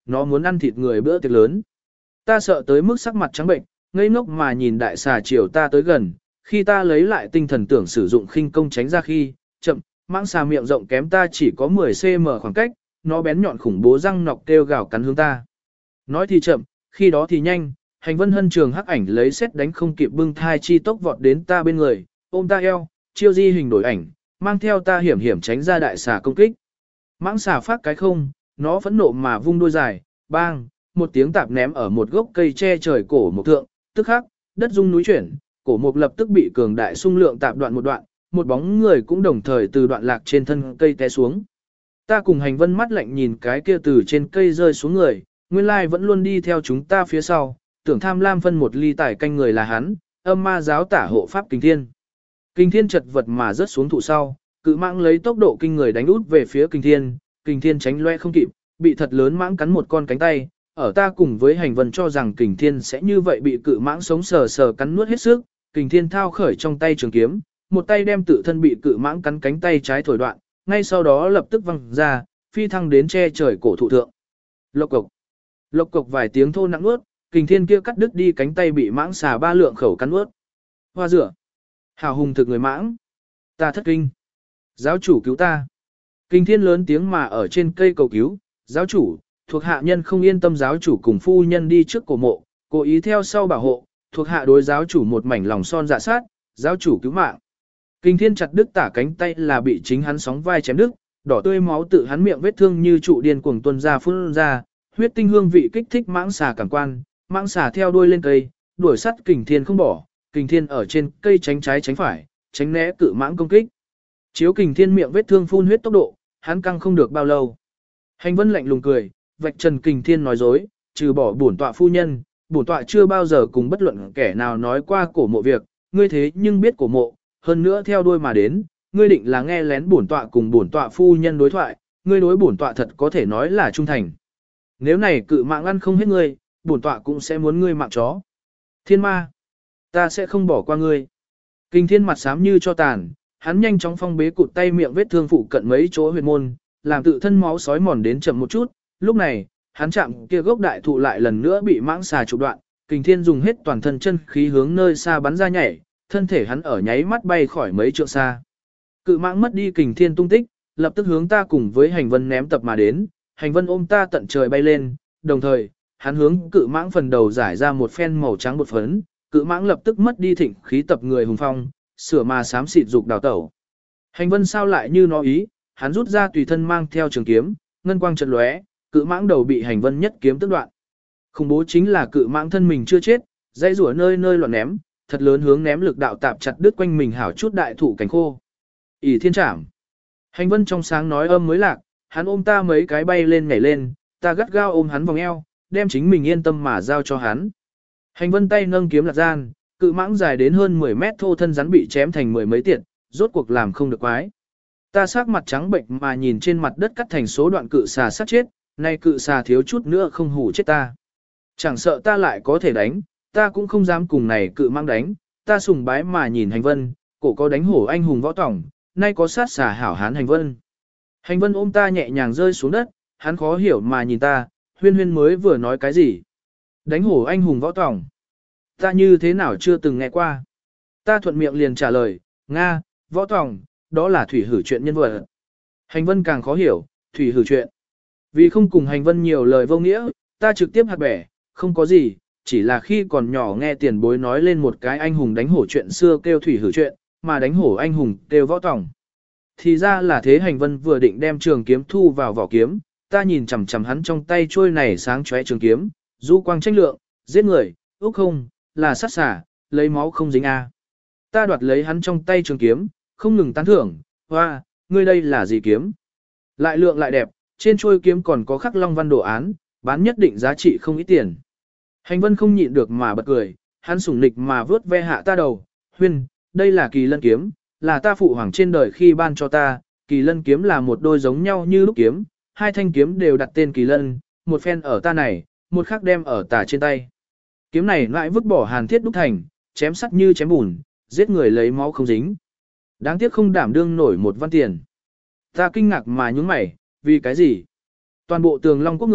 S1: nó muốn ăn thịt người bữa tiệc lớn. Ta sợ tới mức sắc mặt trắng bệnh, ngây ngốc mà nhìn đại xà chiều ta tới gần, khi ta lấy lại tinh thần tưởng sử dụng khinh công tránh ra khi, chậm, mãng xà miệng rộng kém ta chỉ có mười xăng-ti-mét khoảng cách, nó bén nhọn khủng bố răng nọc kêu gào cắn hướng ta. Nói thì chậm, khi đó thì nhanh, hành vân hân trường hắc ảnh lấy xét đánh không kịp bưng thai chi tốc vọt đến ta bên người, ôm ta eo, chiêu di hình đổi ảnh, mang theo ta hiểm hiểm tránh ra đại xà công kích. Mãng xà phát cái không, nó phẫn nộ mà vung đôi dài, bang, một tiếng tạp ném ở một gốc cây che trời cổ mục thượng, tức khắc, đất rung núi chuyển, cổ mục lập tức bị cường đại xung lượng tạp đoạn một đoạn, một bóng người cũng đồng thời từ đoạn lạc trên thân cây té xuống. Ta cùng hành vân mắt lạnh nhìn cái kia từ trên cây rơi xuống người, nguyên lai vẫn luôn đi theo chúng ta phía sau, tưởng tham lam phân một ly tải canh người là hắn, âm ma giáo tả hộ pháp Kình Thiên. Kình Thiên chật vật mà rớt xuống thụ sau, cự mãng lấy tốc độ kinh người đánh út về phía Kình Thiên, Kình Thiên tránh loe không kịp, bị thật lớn mãng cắn một con cánh tay, ở ta cùng với hành vân cho rằng Kình Thiên sẽ như vậy bị cự mãng sống sờ sờ cắn nuốt hết sức, Kình Thiên thao khởi trong tay trường kiếm, một tay đem tự thân bị cự mãng cắn cánh tay trái thổi đoạn, ngay sau đó lập tức văng ra, phi thăng đến che trời cổ thụ thượng. Lộc cộc, lộc cộc vài tiếng thô nặng nuốt, Kình Thiên kia cắt đứt đi cánh tay bị mãng xà ba lượng khẩu cắn nuốt. Hoa rửa, hào hùng thực người mãng, ta thất kinh, giáo chủ cứu ta. Kình Thiên lớn tiếng mà ở trên cây cầu cứu, giáo chủ, thuộc hạ nhân không yên tâm giáo chủ cùng phu nhân đi trước cổ mộ, cố ý theo sau bảo hộ, thuộc hạ đối giáo chủ một mảnh lòng son dạ sát, giáo chủ cứu mạng. Kình Thiên chặt đứt tả cánh tay là bị chính hắn sóng vai chém đứt, đỏ tươi máu tự hắn miệng vết thương như trụ điên cuồng tuôn ra phun ra, huyết tinh hương vị kích thích mãng xà cảm quan, mãng xà theo đuôi lên cây, đuổi sát Kình Thiên không bỏ, Kình Thiên ở trên cây tránh trái tránh phải, tránh né cự mãng công kích. Chiếu Kình Thiên miệng vết thương phun huyết tốc độ, hắn căng không được bao lâu. Hành vân lạnh lùng cười, vạch trần Kình Thiên nói dối, trừ bỏ bổn tọa phu nhân, bổn tọa chưa bao giờ cùng bất luận kẻ nào nói qua cổ mộ việc, ngươi thế nhưng biết cổ mộ, hơn nữa theo đuôi mà đến, ngươi định là nghe lén bổn tọa cùng bổn tọa phu nhân đối thoại, ngươi đối bổn tọa thật có thể nói là trung thành. Nếu này cự mạng ăn không hết ngươi, bổn tọa cũng sẽ muốn ngươi mạng chó. Thiên ma, ta sẽ không bỏ qua ngươi. Kình Thiên mặt xám như cho tàn, hắn nhanh chóng phong bế cụt tay miệng vết thương phụ cận mấy chỗ huyệt môn, làm tự thân máu sói mòn đến chậm một chút, lúc này, hắn chạm kia gốc đại thụ lại lần nữa bị mãng xà chụp đoạn, Kình Thiên dùng hết toàn thân chân khí hướng nơi xa bắn ra nhảy, thân thể hắn ở nháy mắt bay khỏi mấy trượng xa. Cự mãng mất đi Kình Thiên tung tích, lập tức hướng ta cùng với hành vân ném tập mà đến, hành vân ôm ta tận trời bay lên, đồng thời, hắn hướng cự mãng phần đầu giải ra một phen màu trắng bột phấn, cự mãng lập tức mất đi thịnh khí tập người hùng phong, sửa mà xám xịt dục đào tẩu. Hành vân sao lại như nó ý, hắn rút ra tùy thân mang theo trường kiếm, ngân quang chợt lóe, cự mãng đầu bị hành vân nhất kiếm tức đoạn. Khủng bố chính là cự mãng thân mình chưa chết, dây rủa nơi nơi loạn ném, thật lớn hướng ném lực đạo tạp chặt đứt quanh mình hảo chút đại thụ cánh khô. ỷ thiên trảm. Hành vân trong sáng nói âm mới lạc, hắn ôm ta mấy cái bay lên nhảy lên, ta gắt gao ôm hắn vòng eo, đem chính mình yên tâm mà giao cho hắn. Hành vân tay nâng kiếm lạc gian, cự mãng dài đến hơn mười mét thô thân rắn bị chém thành mười mấy tiệt, rốt cuộc làm không được quái. Ta sắc mặt trắng bệnh mà nhìn trên mặt đất cắt thành số đoạn cự xà sát chết, nay cự xà thiếu chút nữa không hủ chết ta. Chẳng sợ ta lại có thể đánh, ta cũng không dám cùng này cự mãng đánh, ta sùng bái mà nhìn hành vân, cổ có đánh hổ anh hùng võ tỏng, nay có sát xà hảo hán hành vân. Hành vân ôm ta nhẹ nhàng rơi xuống đất, hắn khó hiểu mà nhìn ta, huyên huyên mới vừa nói cái gì. Đánh hổ anh hùng võ tỏng. Ta như thế nào chưa từng nghe qua. Ta thuận miệng liền trả lời, Nga, võ tỏng, đó là thủy hử chuyện nhân vật. Hành vân càng khó hiểu, thủy hử chuyện. Vì không cùng hành vân nhiều lời vô nghĩa, ta trực tiếp hạt bẻ, không có gì, chỉ là khi còn nhỏ nghe tiền bối nói lên một cái anh hùng đánh hổ chuyện xưa kêu thủy hử chuyện, mà đánh hổ anh hùng kêu võ tỏng. Thì ra là thế. Hành vân vừa định đem trường kiếm thu vào vỏ kiếm, ta nhìn chằm chằm hắn trong tay trôi này sáng chóe trường kiếm, du quang tranh lượng, giết người, úc không, là sát xả, lấy máu không dính a. Ta đoạt lấy hắn trong tay trường kiếm, không ngừng tán thưởng, hoa, ngươi đây là gì kiếm? Lại lượng lại đẹp, trên trôi kiếm còn có khắc long văn đồ án, bán nhất định giá trị không ít tiền. Hành vân không nhịn được mà bật cười, hắn sủng nịch mà vớt ve hạ ta đầu, huyên, đây là kỳ lân kiếm, là ta phụ hoàng trên đời khi ban cho ta, kỳ lân kiếm là một đôi giống nhau như lúc kiếm, hai thanh kiếm đều đặt tên kỳ lân, một phen ở ta này, một khác đem ở tà trên tay. Kiếm này lại vứt bỏ hàn thiết đúc thành, chém sắt như chém bùn, giết người lấy máu không dính. Đáng tiếc không đảm đương nổi một văn tiền. Ta kinh ngạc mà nhúng mày, vì cái gì? Toàn bộ tường long quốc người,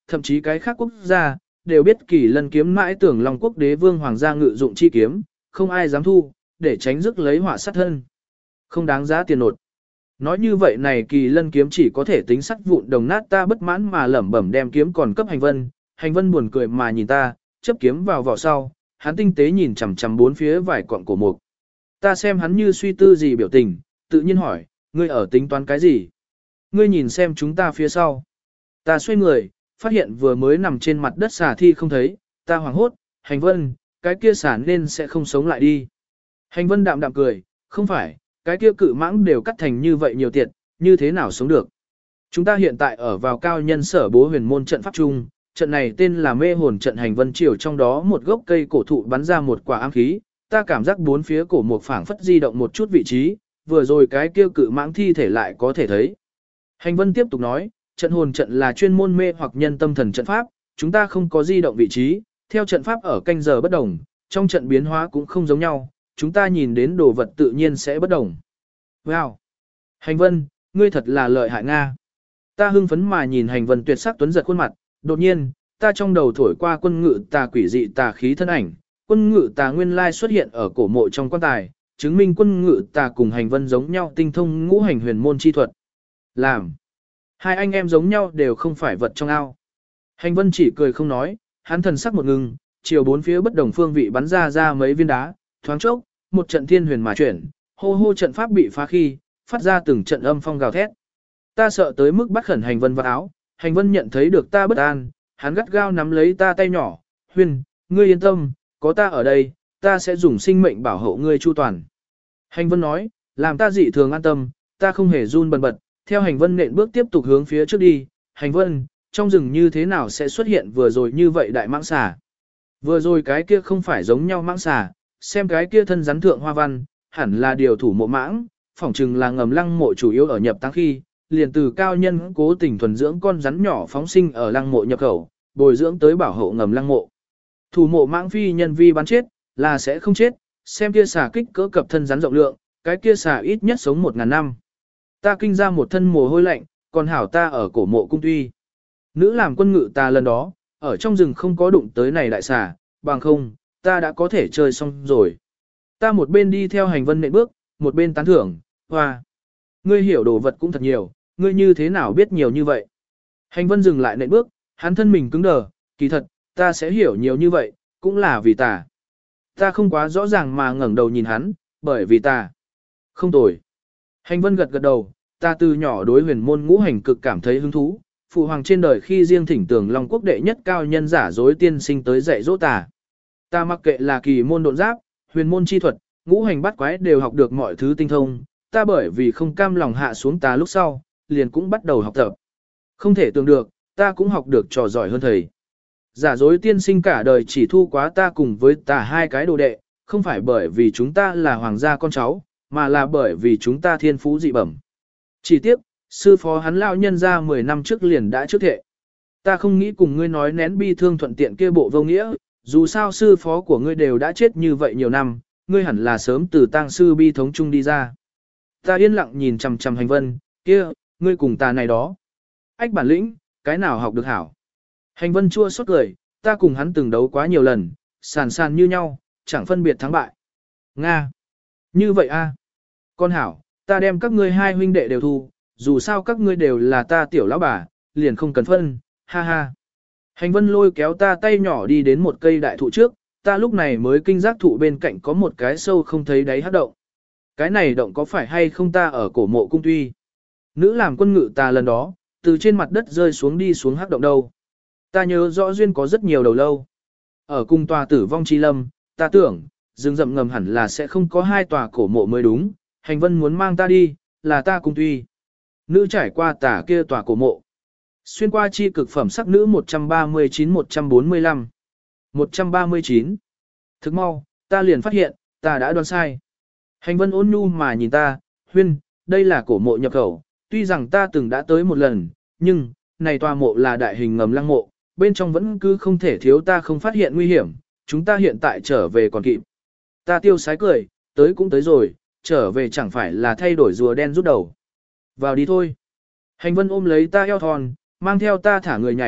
S1: thậm chí cái khác quốc gia, đều biết Kỳ Lân kiếm mãi tưởng Long quốc đế vương hoàng gia ngự dụng chi kiếm, không ai dám thu, để tránh rước lấy họa sát thân. Không đáng giá tiền nột. Nói như vậy này Kỳ Lân kiếm chỉ có thể tính sắt vụn đồng nát, ta bất mãn mà lẩm bẩm đem kiếm còn cấp Hành Vân, Hành Vân buồn cười mà nhìn ta, chấp kiếm vào vỏ sau, hắn tinh tế nhìn chằm chằm bốn phía vài quặng cổ mục. Ta xem hắn như suy tư gì biểu tình, tự nhiên hỏi, ngươi ở tính toán cái gì? Ngươi nhìn xem chúng ta phía sau. Ta xoay người, phát hiện vừa mới nằm trên mặt đất xà thi không thấy, ta hoảng hốt, Hành Vân, cái kia xà nên sẽ không sống lại đi. Hành Vân đạm đạm cười, không phải, cái kia cự mãng đều cắt thành như vậy nhiều tiệt, như thế nào sống được. Chúng ta hiện tại ở vào cao nhân sở bố huyền môn trận pháp trung, trận này tên là mê hồn trận. Hành Vân chiều trong đó một gốc cây cổ thụ bắn ra một quả ám khí, ta cảm giác bốn phía cổ một phảng phất di động một chút vị trí, vừa rồi cái kia cự mãng thi thể lại có thể thấy. Hành Vân tiếp tục nói, trận hồn trận là chuyên môn mê hoặc nhân tâm thần trận pháp, chúng ta không có di động vị trí, theo trận pháp ở canh giờ bất đồng, trong trận biến hóa cũng không giống nhau, chúng ta nhìn đến đồ vật tự nhiên sẽ bất đồng. Wow! Hành Vân, ngươi thật là lợi hại Nga. Ta hưng phấn mà nhìn Hành Vân tuyệt sắc tuấn giật khuôn mặt, đột nhiên, ta trong đầu thổi qua quân ngự tà quỷ dị tà khí thân ảnh, quân ngự tà nguyên lai xuất hiện ở cổ mộ trong quan tài, chứng minh quân ngự tà cùng Hành Vân giống nhau tinh thông ngũ hành huyền môn chi thuật. Làm! Hai anh em giống nhau đều không phải vật trong ao. Hành Vân chỉ cười không nói, hắn thần sắc một ngừng, chiều bốn phía bất đồng phương vị bắn ra ra mấy viên đá, thoáng chốc, một trận thiên huyền mà chuyển, hô hô trận pháp bị phá khi, phát ra từng trận âm phong gào thét. Ta sợ tới mức bắt khẩn Hành Vân vào áo, Hành Vân nhận thấy được ta bất an, hắn gắt gao nắm lấy ta tay nhỏ, Huyền, ngươi yên tâm, có ta ở đây, ta sẽ dùng sinh mệnh bảo hộ ngươi chu toàn. Hành Vân nói, làm ta dị thường an tâm, ta không hề run bần bật, theo Hành Vân nện bước tiếp tục hướng phía trước đi. Hành Vân, trong rừng như thế nào sẽ xuất hiện vừa rồi như vậy đại mãng xà? Vừa rồi cái kia không phải giống nhau mãng xà, xem cái kia thân rắn thượng hoa văn, hẳn là điều thủ mộ mãng, phỏng chừng là ngầm lăng mộ chủ yếu ở nhập tăng khi, liền từ cao nhân cố tình thuần dưỡng con rắn nhỏ phóng sinh ở lăng mộ nhập khẩu, bồi dưỡng tới bảo hộ ngầm lăng mộ. Thủ mộ mãng phi nhân vi bắn chết, là sẽ không chết, xem kia xà kích cỡ cập thân rắn rộng lượng, cái kia xà ít nhất sống một ngàn năm. Ta kinh ra một thân mồ hôi lạnh, còn hảo ta ở cổ mộ cung tuy. Nữ làm quân ngự ta lần đó, ở trong rừng không có đụng tới này đại xà, bằng không, ta đã có thể chơi xong rồi. Ta một bên đi theo Hành Vân nện bước, một bên tán thưởng, hoa. Ngươi hiểu đồ vật cũng thật nhiều, ngươi như thế nào biết nhiều như vậy. Hành Vân dừng lại nện bước, hắn thân mình cứng đờ, kỳ thật, ta sẽ hiểu nhiều như vậy, cũng là vì ta. Ta không quá rõ ràng mà ngẩng đầu nhìn hắn, bởi vì ta. Không tồi. Hành Vân gật gật đầu, ta từ nhỏ đối huyền môn ngũ hành cực cảm thấy hứng thú, phụ hoàng trên đời khi riêng thỉnh tưởng Long quốc đệ nhất cao nhân giả dối tiên sinh tới dạy dỗ ta. Ta mặc kệ là kỳ môn độn giáp, huyền môn chi thuật, ngũ hành bắt quái đều học được mọi thứ tinh thông, ta bởi vì không cam lòng hạ xuống ta lúc sau, liền cũng bắt đầu học tập. Không thể tưởng được, ta cũng học được trò giỏi hơn thầy. Giả dối tiên sinh cả đời chỉ thu quá ta cùng với ta hai cái đồ đệ, không phải bởi vì chúng ta là hoàng gia con cháu, mà là bởi vì chúng ta thiên phú dị bẩm. Chỉ tiếp, sư phó hắn lão nhân ra mười năm trước liền đã trước thệ. Ta không nghĩ cùng ngươi nói nén bi thương thuận tiện kia bộ vô nghĩa, dù sao sư phó của ngươi đều đã chết như vậy nhiều năm, ngươi hẳn là sớm từ tang sư bi thống chung đi ra. Ta yên lặng nhìn chằm chằm Hành Vân, kia, ngươi cùng ta này đó. Ách bản lĩnh, cái nào học được hảo. Hành Vân chua xót cười, ta cùng hắn từng đấu quá nhiều lần, sàn sàn như nhau, chẳng phân biệt thắng bại. Nga. Như vậy a. Con hảo, ta đem các ngươi hai huynh đệ đều thu, dù sao các ngươi đều là ta tiểu lão bà, liền không cần phân, ha ha. Hành Vân lôi kéo ta tay nhỏ đi đến một cây đại thụ trước, ta lúc này mới kinh giác thụ bên cạnh có một cái sâu không thấy đáy hắc động. Cái này động có phải hay không ta ở cổ mộ cung tuy. Nữ làm quân ngự ta lần đó, từ trên mặt đất rơi xuống đi xuống hắc động đâu. Ta nhớ rõ duyên có rất nhiều đầu lâu. Ở cung tòa tử vong chi lâm, ta tưởng, rừng rậm ngầm hẳn là sẽ không có hai tòa cổ mộ mới đúng. Hành Vân muốn mang ta đi, là ta cung tuy. Nữ trải qua tả kia tòa cổ mộ. Xuyên qua chi cực phẩm sắc nữ một trăm ba mươi chín một trăm bốn mươi lăm. một trăm ba mươi chín. Thức mau, ta liền phát hiện, ta đã đoán sai. Hành Vân ôn nhu mà nhìn ta, Huyên, đây là cổ mộ nhập khẩu, tuy rằng ta từng đã tới một lần, nhưng, này tòa mộ là đại hình ngầm lăng mộ, bên trong vẫn cứ không thể thiếu ta không phát hiện nguy hiểm, chúng ta hiện tại trở về còn kịp. Ta tiêu sái cười, tới cũng tới rồi, trở về chẳng phải là thay đổi rùa đen rút đầu. Vào đi thôi. Hành Vân ôm lấy ta eo thon, mang theo ta thả người nhảy,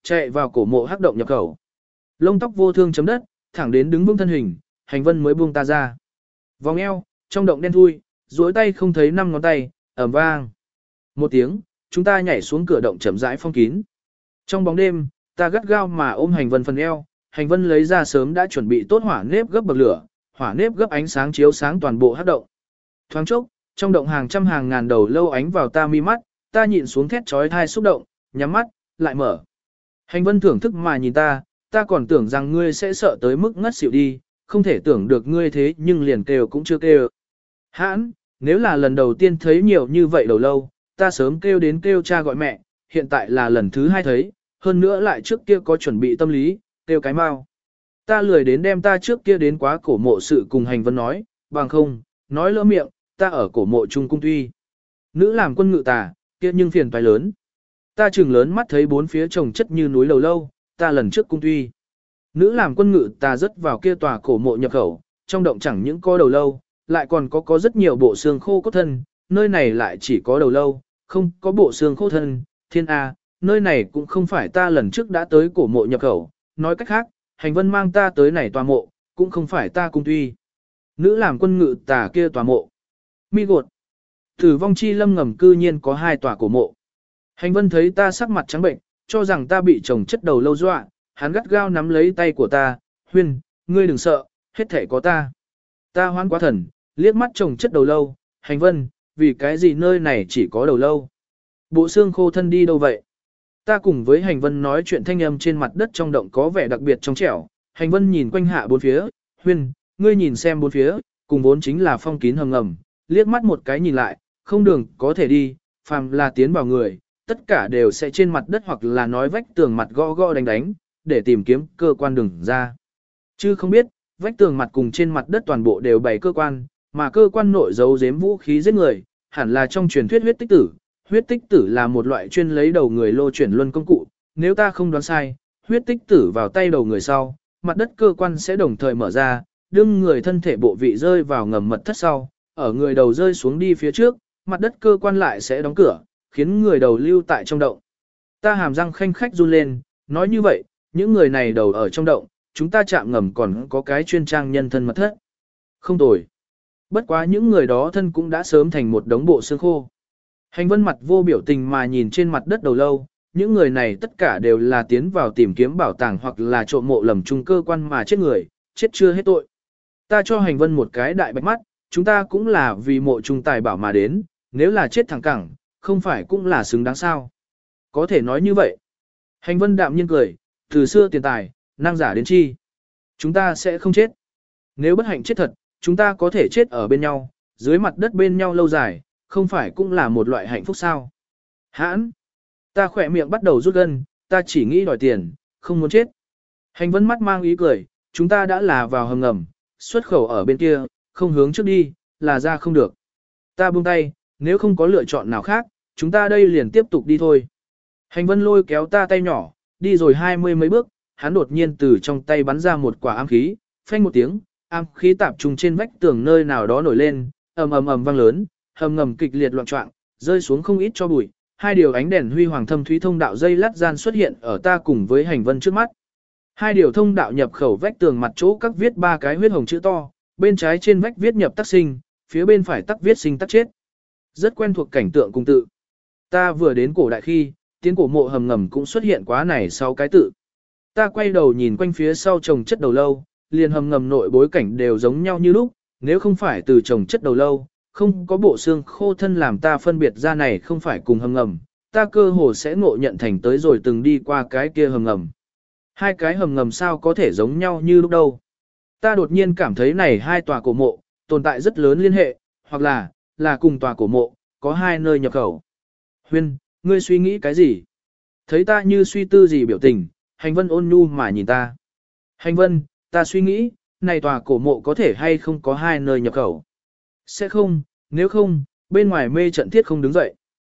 S1: chạy vào cổ mộ hắc động nhập khẩu. Lông tóc vô thương chấm đất, thẳng đến đứng vững thân hình, Hành Vân mới buông ta ra. Vòng eo, trong động đen thui, duỗi tay không thấy năm ngón tay, ầm vang. Một tiếng, chúng ta nhảy xuống cửa động chậm rãi phong kín. Trong bóng đêm, ta gắt gao mà ôm Hành Vân phần eo, Hành Vân lấy ra sớm đã chuẩn bị tốt hỏa nếp gấp bậc lửa, hỏa nếp gấp ánh sáng chiếu sáng toàn bộ hắc động. Thoáng chốc, trong động hàng trăm hàng ngàn đầu lâu ánh vào ta mi mắt, ta nhịn xuống thét chói tai xúc động, nhắm mắt, lại mở. Hành Vân thưởng thức mà nhìn ta, ta còn tưởng rằng ngươi sẽ sợ tới mức ngất xỉu đi, không thể tưởng được ngươi thế nhưng liền kêu cũng chưa kêu. Hãn, nếu là lần đầu tiên thấy nhiều như vậy đầu lâu, ta sớm kêu đến kêu cha gọi mẹ, hiện tại là lần thứ hai thấy, hơn nữa lại trước kia có chuẩn bị tâm lý, kêu cái mau. Ta lười đến đem ta trước kia đến quá cổ mộ sự cùng Hành Vân nói, bằng không, nói lỡ miệng, ta ở cổ mộ trung cung tuy. Nữ làm quân ngự tà, kia nhưng phiền toái lớn. Ta trừng lớn mắt thấy bốn phía trồng chất như núi lầu lâu, ta lần trước cung tuy. Nữ làm quân ngự tà rớt vào kia tòa cổ mộ nhập khẩu, trong động chẳng những có đầu lâu, lại còn có có rất nhiều bộ xương khô cốt thân, nơi này lại chỉ có đầu lâu, không có bộ xương khô thân, thiên A, nơi này cũng không phải ta lần trước đã tới cổ mộ nhập khẩu, nói cách khác, Hành Vân mang ta tới này tòa mộ, cũng không phải ta cung tuy. Nữ làm quân ngự tà kia tòa mộ. Mi gột. Tử vong chi lâm ngầm cư nhiên có hai tòa cổ mộ. Hành Vân thấy ta sắc mặt trắng bệnh, cho rằng ta bị chồng chất đầu lâu dọa, hắn gắt gao nắm lấy tay của ta, Huyên, ngươi đừng sợ, hết thể có ta. Ta hoan quá thần, liếc mắt chồng chất đầu lâu, Hành Vân, vì cái gì nơi này chỉ có đầu lâu. Bộ xương khô thân đi đâu vậy? Ta cùng với Hành Vân nói chuyện thanh âm trên mặt đất trong động có vẻ đặc biệt trong trẻo, Hành Vân nhìn quanh hạ bốn phía, Huyên, ngươi nhìn xem bốn phía, cùng vốn chính là phong kín hầm ngầm, liếc mắt một cái nhìn lại, không đường có thể đi, phàm là tiến vào người, tất cả đều sẽ trên mặt đất hoặc là nói vách tường mặt gõ gõ đánh đánh, để tìm kiếm cơ quan đường ra. Chứ không biết, vách tường mặt cùng trên mặt đất toàn bộ đều bày cơ quan, mà cơ quan nội giấu giếm vũ khí giết người, hẳn là trong truyền thuyết huyết tích tử. Huyết tích tử là một loại chuyên lấy đầu người lô chuyển luân công cụ, nếu ta không đoán sai, huyết tích tử vào tay đầu người sau, mặt đất cơ quan sẽ đồng thời mở ra, đương người thân thể bộ vị rơi vào ngầm mật thất sau, ở người đầu rơi xuống đi phía trước, mặt đất cơ quan lại sẽ đóng cửa, khiến người đầu lưu tại trong động. Ta hàm răng khanh khách run lên, nói như vậy, những người này đầu ở trong động, chúng ta chạm ngầm còn có cái chuyên trang nhân thân mật thất. Không tồi. Bất quá những người đó thân cũng đã sớm thành một đống bộ xương khô. Hành Vân mặt vô biểu tình mà nhìn trên mặt đất đầu lâu, những người này tất cả đều là tiến vào tìm kiếm bảo tàng hoặc là trộm mộ lầm trung cơ quan mà chết người, chết chưa hết tội. Ta cho Hành Vân một cái đại bạch mắt, chúng ta cũng là vì mộ trung tài bảo mà đến, nếu là chết thẳng cẳng, không phải cũng là xứng đáng sao. Có thể nói như vậy. Hành Vân đạm nhiên cười, từ xưa tiền tài, năng giả đến chi. Chúng ta sẽ không chết. Nếu bất hạnh chết thật, chúng ta có thể chết ở bên nhau, dưới mặt đất bên nhau lâu dài, không phải cũng là một loại hạnh phúc sao. Hãn. Ta khỏe miệng bắt đầu rút gân, ta chỉ nghĩ đòi tiền, không muốn chết. Hành Vân mắt mang ý cười, chúng ta đã là vào hầm ngầm, xuất khẩu ở bên kia, không hướng trước đi, là ra không được. Ta buông tay, nếu không có lựa chọn nào khác, chúng ta đây liền tiếp tục đi thôi. Hành Vân lôi kéo ta tay nhỏ, đi rồi hai mươi mấy bước, hắn đột nhiên từ trong tay bắn ra một quả ám khí, phanh một tiếng, ám khí tạp trùng trên vách tường nơi nào đó nổi lên, ầm ầm ầm vang lớn, hầm ngầm kịch liệt loạn choạng, rơi xuống không ít cho bụi. Hai điều ánh đèn huy hoàng thâm thúy thông đạo dây lát gian xuất hiện ở ta cùng với Hành Vân trước mắt. Hai điều thông đạo nhập khẩu vách tường mặt chỗ các viết ba cái huyết hồng chữ to, bên trái trên vách viết nhập tắc sinh, phía bên phải tắc viết sinh tắc chết. Rất quen thuộc cảnh tượng cùng tự. Ta vừa đến cổ đại khi, tiến cổ mộ hầm ngầm cũng xuất hiện quá này sau cái tự. Ta quay đầu nhìn quanh phía sau chồng chất đầu lâu, liền hầm ngầm nội bối cảnh đều giống nhau như lúc, nếu không phải từ chồng chất đầu lâu, không có bộ xương khô thân làm ta phân biệt ra này không phải cùng hầm ngầm, ta cơ hồ sẽ ngộ nhận thành tới rồi từng đi qua cái kia hầm ngầm. Hai cái hầm ngầm sao có thể giống nhau như lúc đâu. Ta đột nhiên cảm thấy này hai tòa cổ mộ, tồn tại rất lớn liên hệ, hoặc là, là cùng tòa cổ mộ, có hai nơi nhập khẩu. Huyên, ngươi suy nghĩ cái gì? Thấy ta như suy tư gì biểu tình, Hành Vân ôn nhu mà nhìn ta. Hành Vân, ta suy nghĩ, này tòa cổ mộ có thể hay không có hai nơi nhập khẩu. Sẽ không, nếu không, bên ngoài mê trận thiết không đứng dậy.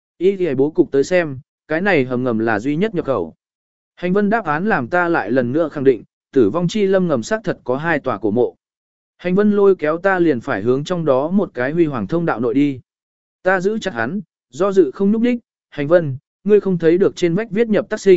S1: Ý thì bố cục tới xem, cái này hầm ngầm là duy nhất nhập khẩu. Hành Vân đáp án làm ta lại lần nữa khẳng định, tử vong chi lâm ngầm xác thật có hai tòa cổ mộ. Hành Vân lôi kéo ta liền phải hướng trong đó một cái huy hoàng thông đạo nội đi. Ta giữ chặt hắn, do dự không núp đích, Hành Vân, ngươi không thấy được trên vách viết nhập tác sinh,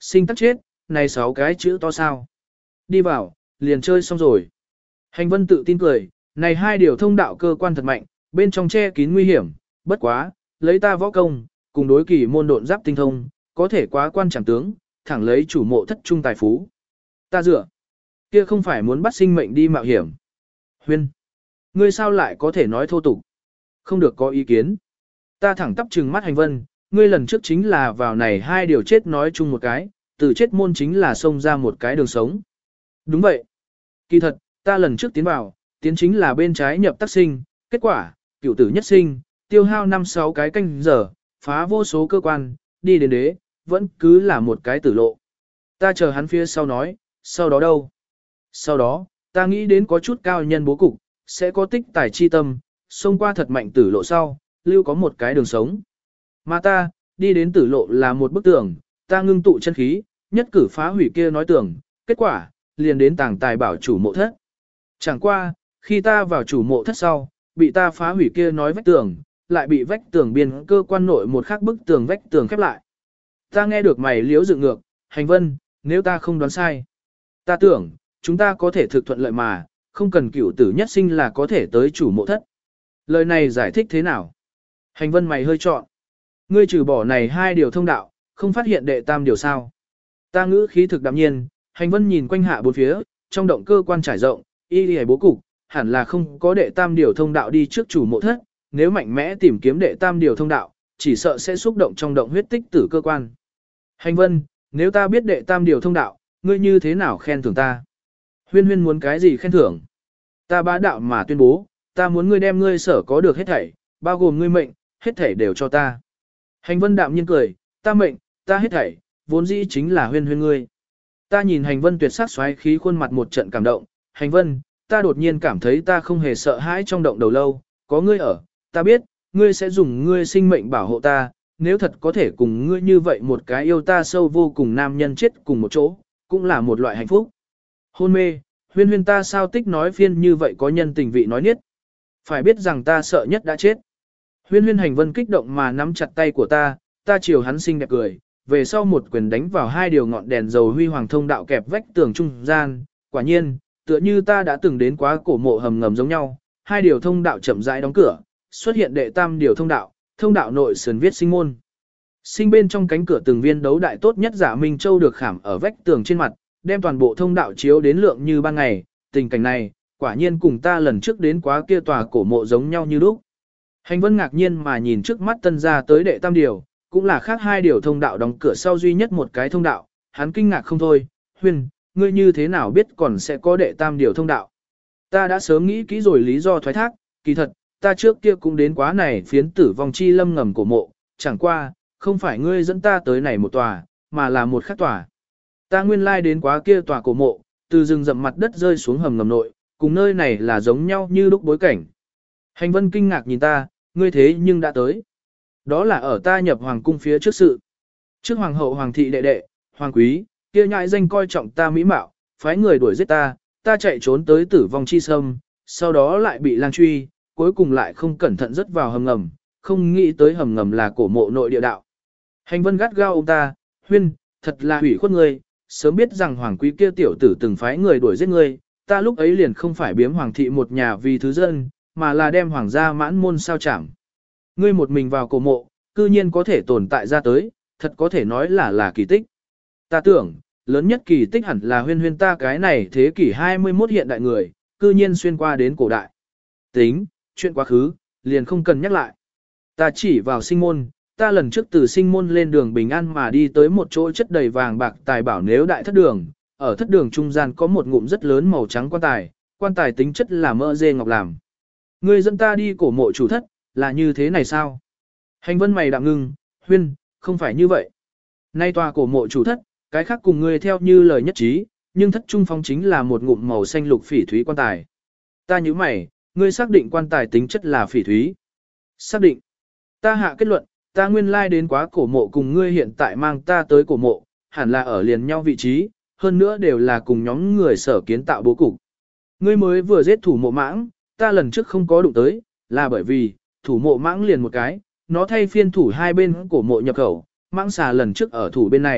S1: sinh tắc chết, này sáu cái chữ to sao. Đi vào, liền chơi xong rồi. Hành vân tự tin cười, này hai điều thông đạo cơ quan thật mạnh, bên trong che kín nguy hiểm, bất quá, lấy ta võ công, cùng đối kỳ môn độn giáp tinh thông, có thể quá quan chẳng tướng, thẳng lấy chủ mộ thất trung tài phú. Ta dựa, kia không phải muốn bắt sinh mệnh đi mạo hiểm. Huyên, ngươi sao lại có thể nói thô tục? Không được có ý kiến. Ta thẳng tắp trừng mắt hành vân, ngươi lần trước chính là vào này hai điều chết nói chung một cái, từ chết môn chính là xông ra một cái đường sống. Đúng vậy. Kỳ thật, ta lần trước tiến vào, tiến chính là bên trái nhập tác sinh, kết quả, cửu tử nhất sinh, tiêu hao năm sáu cái canh giờ, phá vô số cơ quan, đi đến đế, vẫn cứ là một cái tử lộ. Ta chờ hắn phía sau nói, sau đó đâu? Sau đó, ta nghĩ đến có chút cao nhân bố cục, sẽ có tích tài chi tâm, xông qua thật mạnh tử lộ sau, lưu có một cái đường sống. Mà ta, đi đến tử lộ là một bức tường, ta ngưng tụ chân khí, nhất cử phá hủy kia nói tưởng, kết quả, liền đến tàng tài bảo chủ mộ thất. Chẳng qua, khi ta vào chủ mộ thất sau, bị ta phá hủy kia nói vách tường, lại bị vách tường biên cơ quan nội một khắc bức tường vách tường khép lại. Ta nghe được mày liếu dựng ngược, hành vân, nếu ta không đoán sai. Ta tưởng, chúng ta có thể thực thuận lợi mà, không cần cửu tử nhất sinh là có thể tới chủ mộ thất. Lời này giải thích thế nào? Hành vân mày hơi trọn. Ngươi trừ bỏ này hai điều thông đạo, không phát hiện đệ tam điều sao. Ta ngữ khí thực đạm nhiên, hành vân nhìn quanh hạ bốn phía, trong động cơ quan trải rộng, y đi bố cục, hẳn là không có đệ tam điều thông đạo đi trước chủ mộ thất, nếu mạnh mẽ tìm kiếm đệ tam điều thông đạo, chỉ sợ sẽ xúc động trong động huyết tích tử cơ quan. Hành vân, nếu ta biết đệ tam điều thông đạo, ngươi như thế nào khen thưởng ta? Huyên huyên muốn cái gì khen thưởng? Ta bá đạo mà tuyên bố, ta muốn ngươi đem ngươi sở có được hết thảy, bao gồm ngươi mệnh, hết thảy đều cho ta. Hành vân đạm nhiên cười, ta mệnh, ta hết thảy, vốn dĩ chính là huyên huyên ngươi. Ta nhìn hành vân tuyệt sắc xoáy khí khuôn mặt một trận cảm động, hành vân, ta đột nhiên cảm thấy ta không hề sợ hãi trong động đầu lâu, có ngươi ở, ta biết, ngươi sẽ dùng ngươi sinh mệnh bảo hộ ta, nếu thật có thể cùng ngươi như vậy một cái yêu ta sâu vô cùng nam nhân chết cùng một chỗ, cũng là một loại hạnh phúc. Hôn mê, huyên huyên ta sao tích nói phiên như vậy có nhân tình vị nói niết. Phải biết rằng ta sợ nhất đã chết. Huyên huyên hành vân kích động mà nắm chặt tay của ta, ta chiều hắn xinh đẹp cười, về sau một quyền đánh vào hai điều ngọn đèn dầu huy hoàng thông đạo kẹp vách tường trung gian, quả nhiên, tựa như ta đã từng đến quá cổ mộ hầm ngầm giống nhau, hai điều thông đạo chậm rãi đóng cửa, xuất hiện đệ tam điều thông đạo, thông đạo nội sườn viết sinh môn. Sinh bên trong cánh cửa từng viên đấu đại tốt nhất giả Minh Châu được khảm ở vách tường trên mặt, đem toàn bộ thông đạo chiếu đến lượng như ban ngày, tình cảnh này, quả nhiên cùng ta lần trước đến quá kia tòa cổ mộ giống nhau như lúc. Hành vân ngạc nhiên mà nhìn trước mắt tân ra tới đệ tam điều, cũng là khác hai điều thông đạo đóng cửa sau duy nhất một cái thông đạo, hắn kinh ngạc không thôi, huyên, ngươi như thế nào biết còn sẽ có đệ tam điều thông đạo. Ta đã sớm nghĩ kỹ rồi lý do thoái thác, kỳ thật, ta trước kia cũng đến quá này phiến tử vong chi lâm ngầm cổ mộ, chẳng qua, không phải ngươi dẫn ta tới này một tòa, mà là một khác tòa. Ta nguyên lai đến quá kia tòa cổ mộ, từ rừng rậm mặt đất rơi xuống hầm ngầm nội, cùng nơi này là giống nhau như lúc bối cảnh. Hành vân kinh ngạc nhìn ta, ngươi thế nhưng đã tới. Đó là ở ta nhập hoàng cung phía trước sự. Trước hoàng hậu hoàng thị đệ đệ, hoàng quý, kia nhại danh coi trọng ta mỹ mạo, phái người đuổi giết ta, ta chạy trốn tới tử vong chi sâm, sau đó lại bị lang truy, cuối cùng lại không cẩn thận rớt vào hầm ngầm, không nghĩ tới hầm ngầm là cổ mộ nội địa đạo. Hành vân gắt gao ông ta, huyên, thật là hủy khuất ngươi, sớm biết rằng hoàng quý kia tiểu tử từng phái người đuổi giết ngươi, ta lúc ấy liền không phải biếm hoàng thị một nhà vì thứ dân, mà là đem hoàng gia mãn môn sao chẳng. Ngươi một mình vào cổ mộ, cư nhiên có thể tồn tại ra tới, thật có thể nói là là kỳ tích. Ta tưởng, lớn nhất kỳ tích hẳn là huyên huyên ta cái này thế kỷ hai mươi mốt hiện đại người, cư nhiên xuyên qua đến cổ đại. Tính, chuyện quá khứ, liền không cần nhắc lại. Ta chỉ vào sinh môn, ta lần trước từ sinh môn lên đường bình an mà đi tới một chỗ chất đầy vàng bạc tài bảo nếu đại thất đường, ở thất đường trung gian có một ngụm rất lớn màu trắng quan tài, quan tài tính chất là mỡ dê ngọc làm. Người dẫn ta đi cổ mộ chủ thất, là như thế này sao? Hành vân mày đạm ngưng, huyên, không phải như vậy. Nay tòa cổ mộ chủ thất, cái khác cùng ngươi theo như lời nhất trí, nhưng thất trung phong chính là một ngụm màu xanh lục phỉ thúy quan tài. Ta nhíu mày, ngươi xác định quan tài tính chất là phỉ thúy. Xác định. Ta hạ kết luận, ta nguyên lai đến quá cổ mộ cùng ngươi hiện tại mang ta tới cổ mộ, hẳn là ở liền nhau vị trí, hơn nữa đều là cùng nhóm người sở kiến tạo bố cục. Ngươi mới vừa giết thủ mộ mãng, ta lần trước không có đụng tới, là bởi vì, thủ mộ mãng liền một cái, nó thay phiên thủ hai bên cổ mộ nhập khẩu, mãng xà lần trước ở thủ bên này,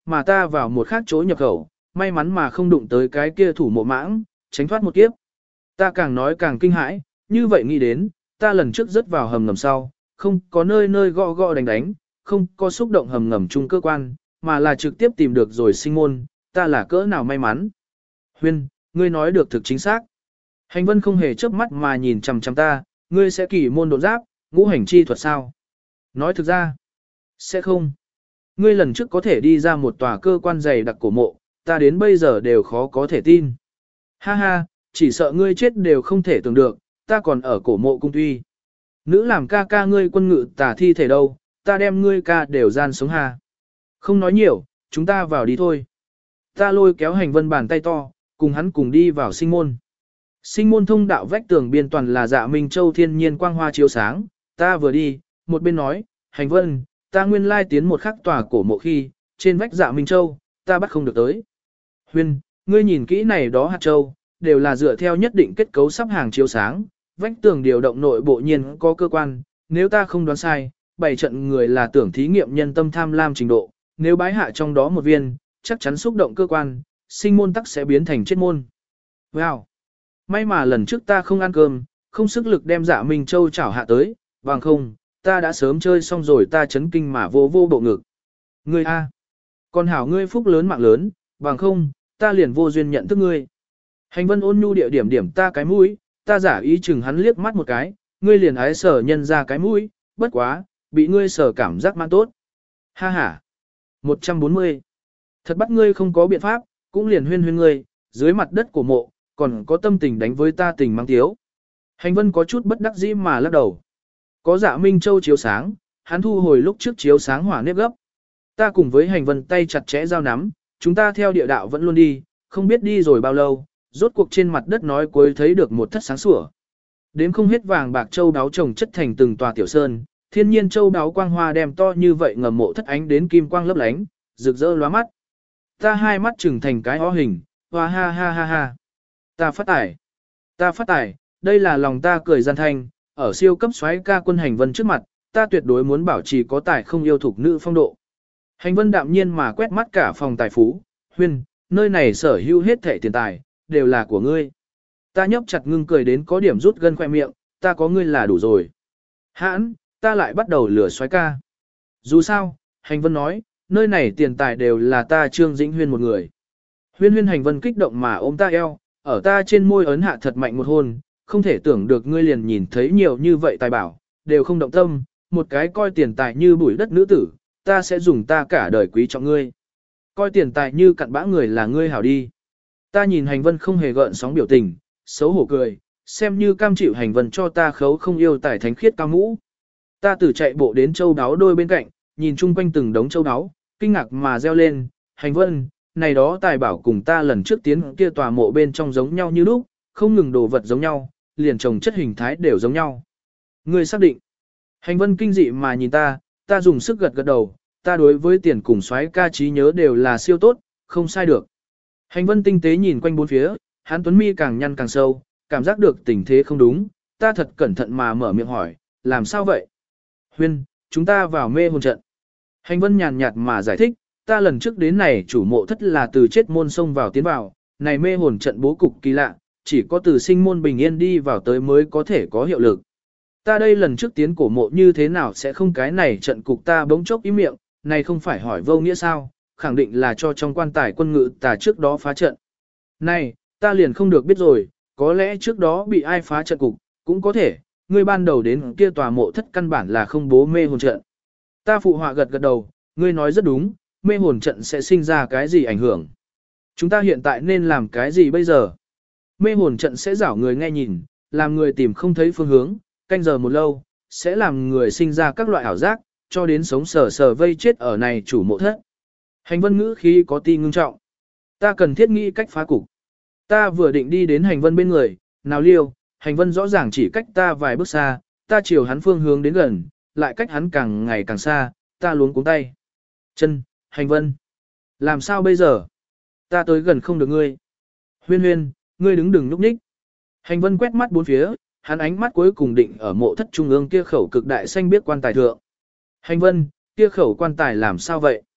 S1: mà ta vào một khác chỗ nhập khẩu, may mắn mà không đụng tới cái kia thủ mộ mãng, tránh thoát một kiếp. Ta càng nói càng kinh hãi, như vậy nghĩ đến, ta lần trước rớt vào hầm ngầm sau, không có nơi nơi gõ gõ đánh đánh, không có xúc động hầm ngầm chung cơ quan, mà là trực tiếp tìm được rồi sinh môn, ta là cỡ nào may mắn. Huyên, ngươi nói được thực chính xác. Hành Vân không hề chớp mắt mà nhìn chằm chằm ta, ngươi sẽ kỳ môn độn giáp, ngũ hành chi thuật sao? Nói thực ra, sẽ không. Ngươi lần trước có thể đi ra một tòa cơ quan dày đặc cổ mộ, ta đến bây giờ đều khó có thể tin. Ha ha, chỉ sợ ngươi chết đều không thể tưởng được, ta còn ở cổ mộ cung tuy. Nữ làm ca ca ngươi quân ngự tả thi thể đâu, ta đem ngươi ca đều gian sống hà. Không nói nhiều, chúng ta vào đi thôi. Ta lôi kéo Hành Vân bàn tay to, cùng hắn cùng đi vào sinh môn. Sinh môn thông đạo vách tường biên toàn là Dạ Minh Châu thiên nhiên quang hoa chiếu sáng, ta vừa đi, một bên nói, Hành Vân, ta nguyên lai tiến một khắc tòa cổ mộ khi, trên vách Dạ Minh Châu, ta bắt không được tới. Huyên, ngươi nhìn kỹ này đó hạt châu, đều là dựa theo nhất định kết cấu sắp hàng chiếu sáng, vách tường điều động nội bộ nhiên có cơ quan, nếu ta không đoán sai, bảy trận người là tưởng thí nghiệm nhân tâm tham lam trình độ, nếu bái hạ trong đó một viên, chắc chắn xúc động cơ quan, sinh môn tắc sẽ biến thành chết môn. Wow! May mà lần trước ta không ăn cơm, không sức lực đem Dạ Minh Châu chảo hạ tới, bằng không, ta đã sớm chơi xong rồi ta chấn kinh mà vô vô bộ ngực. Ngươi A! Còn hảo ngươi phúc lớn mạng lớn, bằng không, ta liền vô duyên nhận thức ngươi. Hành Vân ôn nhu địa điểm điểm ta cái mũi, ta giả ý chừng hắn liếc mắt một cái, ngươi liền ái sở nhân ra cái mũi, bất quá, bị ngươi sở cảm giác mang tốt. Ha ha! một trăm bốn mươi. Thật bắt ngươi không có biện pháp, cũng liền huyên huyên ngươi, dưới mặt đất của mộ, còn có tâm tình đánh với ta tình mang tiếu. Hành Vân có chút bất đắc dĩ mà lắc đầu. Có Dạ Minh Châu chiếu sáng, hắn thu hồi lúc trước chiếu sáng hỏa nếp gấp. Ta cùng với Hành Vân tay chặt chẽ giao nắm, chúng ta theo địa đạo vẫn luôn đi, không biết đi rồi bao lâu, rốt cuộc trên mặt đất nói cuối thấy được một thất sáng sủa. Đếm không hết vàng bạc châu đáo trồng chất thành từng tòa tiểu sơn, thiên nhiên châu đáo quang hoa đem to như vậy ngầm mộ thất ánh đến kim quang lấp lánh, rực rỡ lóa mắt. Ta hai mắt trừng thành cái ó hình, hoa ha ha ha ha. Ta phát tải. Ta phát tải, đây là lòng ta cười gian thanh, ở siêu cấp xoáy ca quân Hành Vân trước mặt, ta tuyệt đối muốn bảo trì có tài không yêu thuộc nữ phong độ. Hành Vân đạm nhiên mà quét mắt cả phòng tài phú, huyên, nơi này sở hữu hết thẻ tiền tài, đều là của ngươi. Ta nhấp chặt ngưng cười đến có điểm rút gân khoe miệng, ta có ngươi là đủ rồi. Hãn, ta lại bắt đầu lửa xoáy ca. Dù sao, Hành Vân nói, nơi này tiền tài đều là ta Trương Dĩnh Huyên một người. Huyên huyên Hành Vân kích động mà ôm ta eo, ở ta trên môi ấn hạ thật mạnh một hôn, không thể tưởng được ngươi liền nhìn thấy nhiều như vậy tài bảo, đều không động tâm, một cái coi tiền tài như bụi đất nữ tử, ta sẽ dùng ta cả đời quý trọng ngươi. Coi tiền tài như cặn bã người là ngươi hảo đi. Ta nhìn Hành Vân không hề gợn sóng biểu tình, xấu hổ cười, xem như cam chịu Hành Vân cho ta khấu không yêu tài thánh khiết cao mũ. Ta từ chạy bộ đến châu đáo đôi bên cạnh, nhìn chung quanh từng đống châu đáo, kinh ngạc mà reo lên, Hành Vân, này đó tài bảo cùng ta lần trước tiến kia tòa mộ bên trong giống nhau như lúc, không ngừng đồ vật giống nhau, liền trồng chất hình thái đều giống nhau. Ngươi xác định. Hành Vân kinh dị mà nhìn ta, ta dùng sức gật gật đầu, ta đối với tiền cùng soái ca trí nhớ đều là siêu tốt, không sai được. Hành Vân tinh tế nhìn quanh bốn phía, hắn tuấn mi càng nhăn càng sâu, cảm giác được tình thế không đúng, ta thật cẩn thận mà mở miệng hỏi, làm sao vậy? Huyên, chúng ta vào mê hồn trận. Hành Vân nhàn nhạt mà giải thích, ta lần trước đến này chủ mộ thất là từ chết môn sông vào tiến vào, này mê hồn trận bố cục kỳ lạ, chỉ có từ sinh môn bình yên đi vào tới mới có thể có hiệu lực. Ta đây lần trước tiến cổ mộ như thế nào sẽ không cái này trận cục ta bỗng chốc ý miệng, này không phải hỏi vô nghĩa sao, khẳng định là cho trong quan tài quân ngự tà trước đó phá trận. Này, ta liền không được biết rồi, có lẽ trước đó bị ai phá trận cục, cũng có thể, ngươi ban đầu đến kia tòa mộ thất căn bản là không bố mê hồn trận. Ta phụ họa gật gật đầu, ngươi nói rất đúng, mê hồn trận sẽ sinh ra cái gì ảnh hưởng. Chúng ta hiện tại nên làm cái gì bây giờ? Mê hồn trận sẽ rảo người nghe nhìn, làm người tìm không thấy phương hướng, canh giờ một lâu, sẽ làm người sinh ra các loại ảo giác, cho đến sống sờ sờ vây chết ở này chủ mộ thất. Hành Vân ngữ khí có ti ngưng trọng. Ta cần thiết nghĩ cách phá cục. Ta vừa định đi đến Hành Vân bên người, nào liêu, Hành Vân rõ ràng chỉ cách ta vài bước xa, ta chiều hắn phương hướng đến gần, lại cách hắn càng ngày càng xa, ta luống cuống tay. Chân, Hành Vân. Làm sao bây giờ? Ta tới gần không được ngươi. Huyên huyên, ngươi đứng đừng núp ních. Hành Vân quét mắt bốn phía, hắn ánh mắt cuối cùng định ở mộ thất trung ương kia khẩu cực đại xanh biết quan tài thượng. Hành Vân, kia khẩu quan tài làm sao vậy?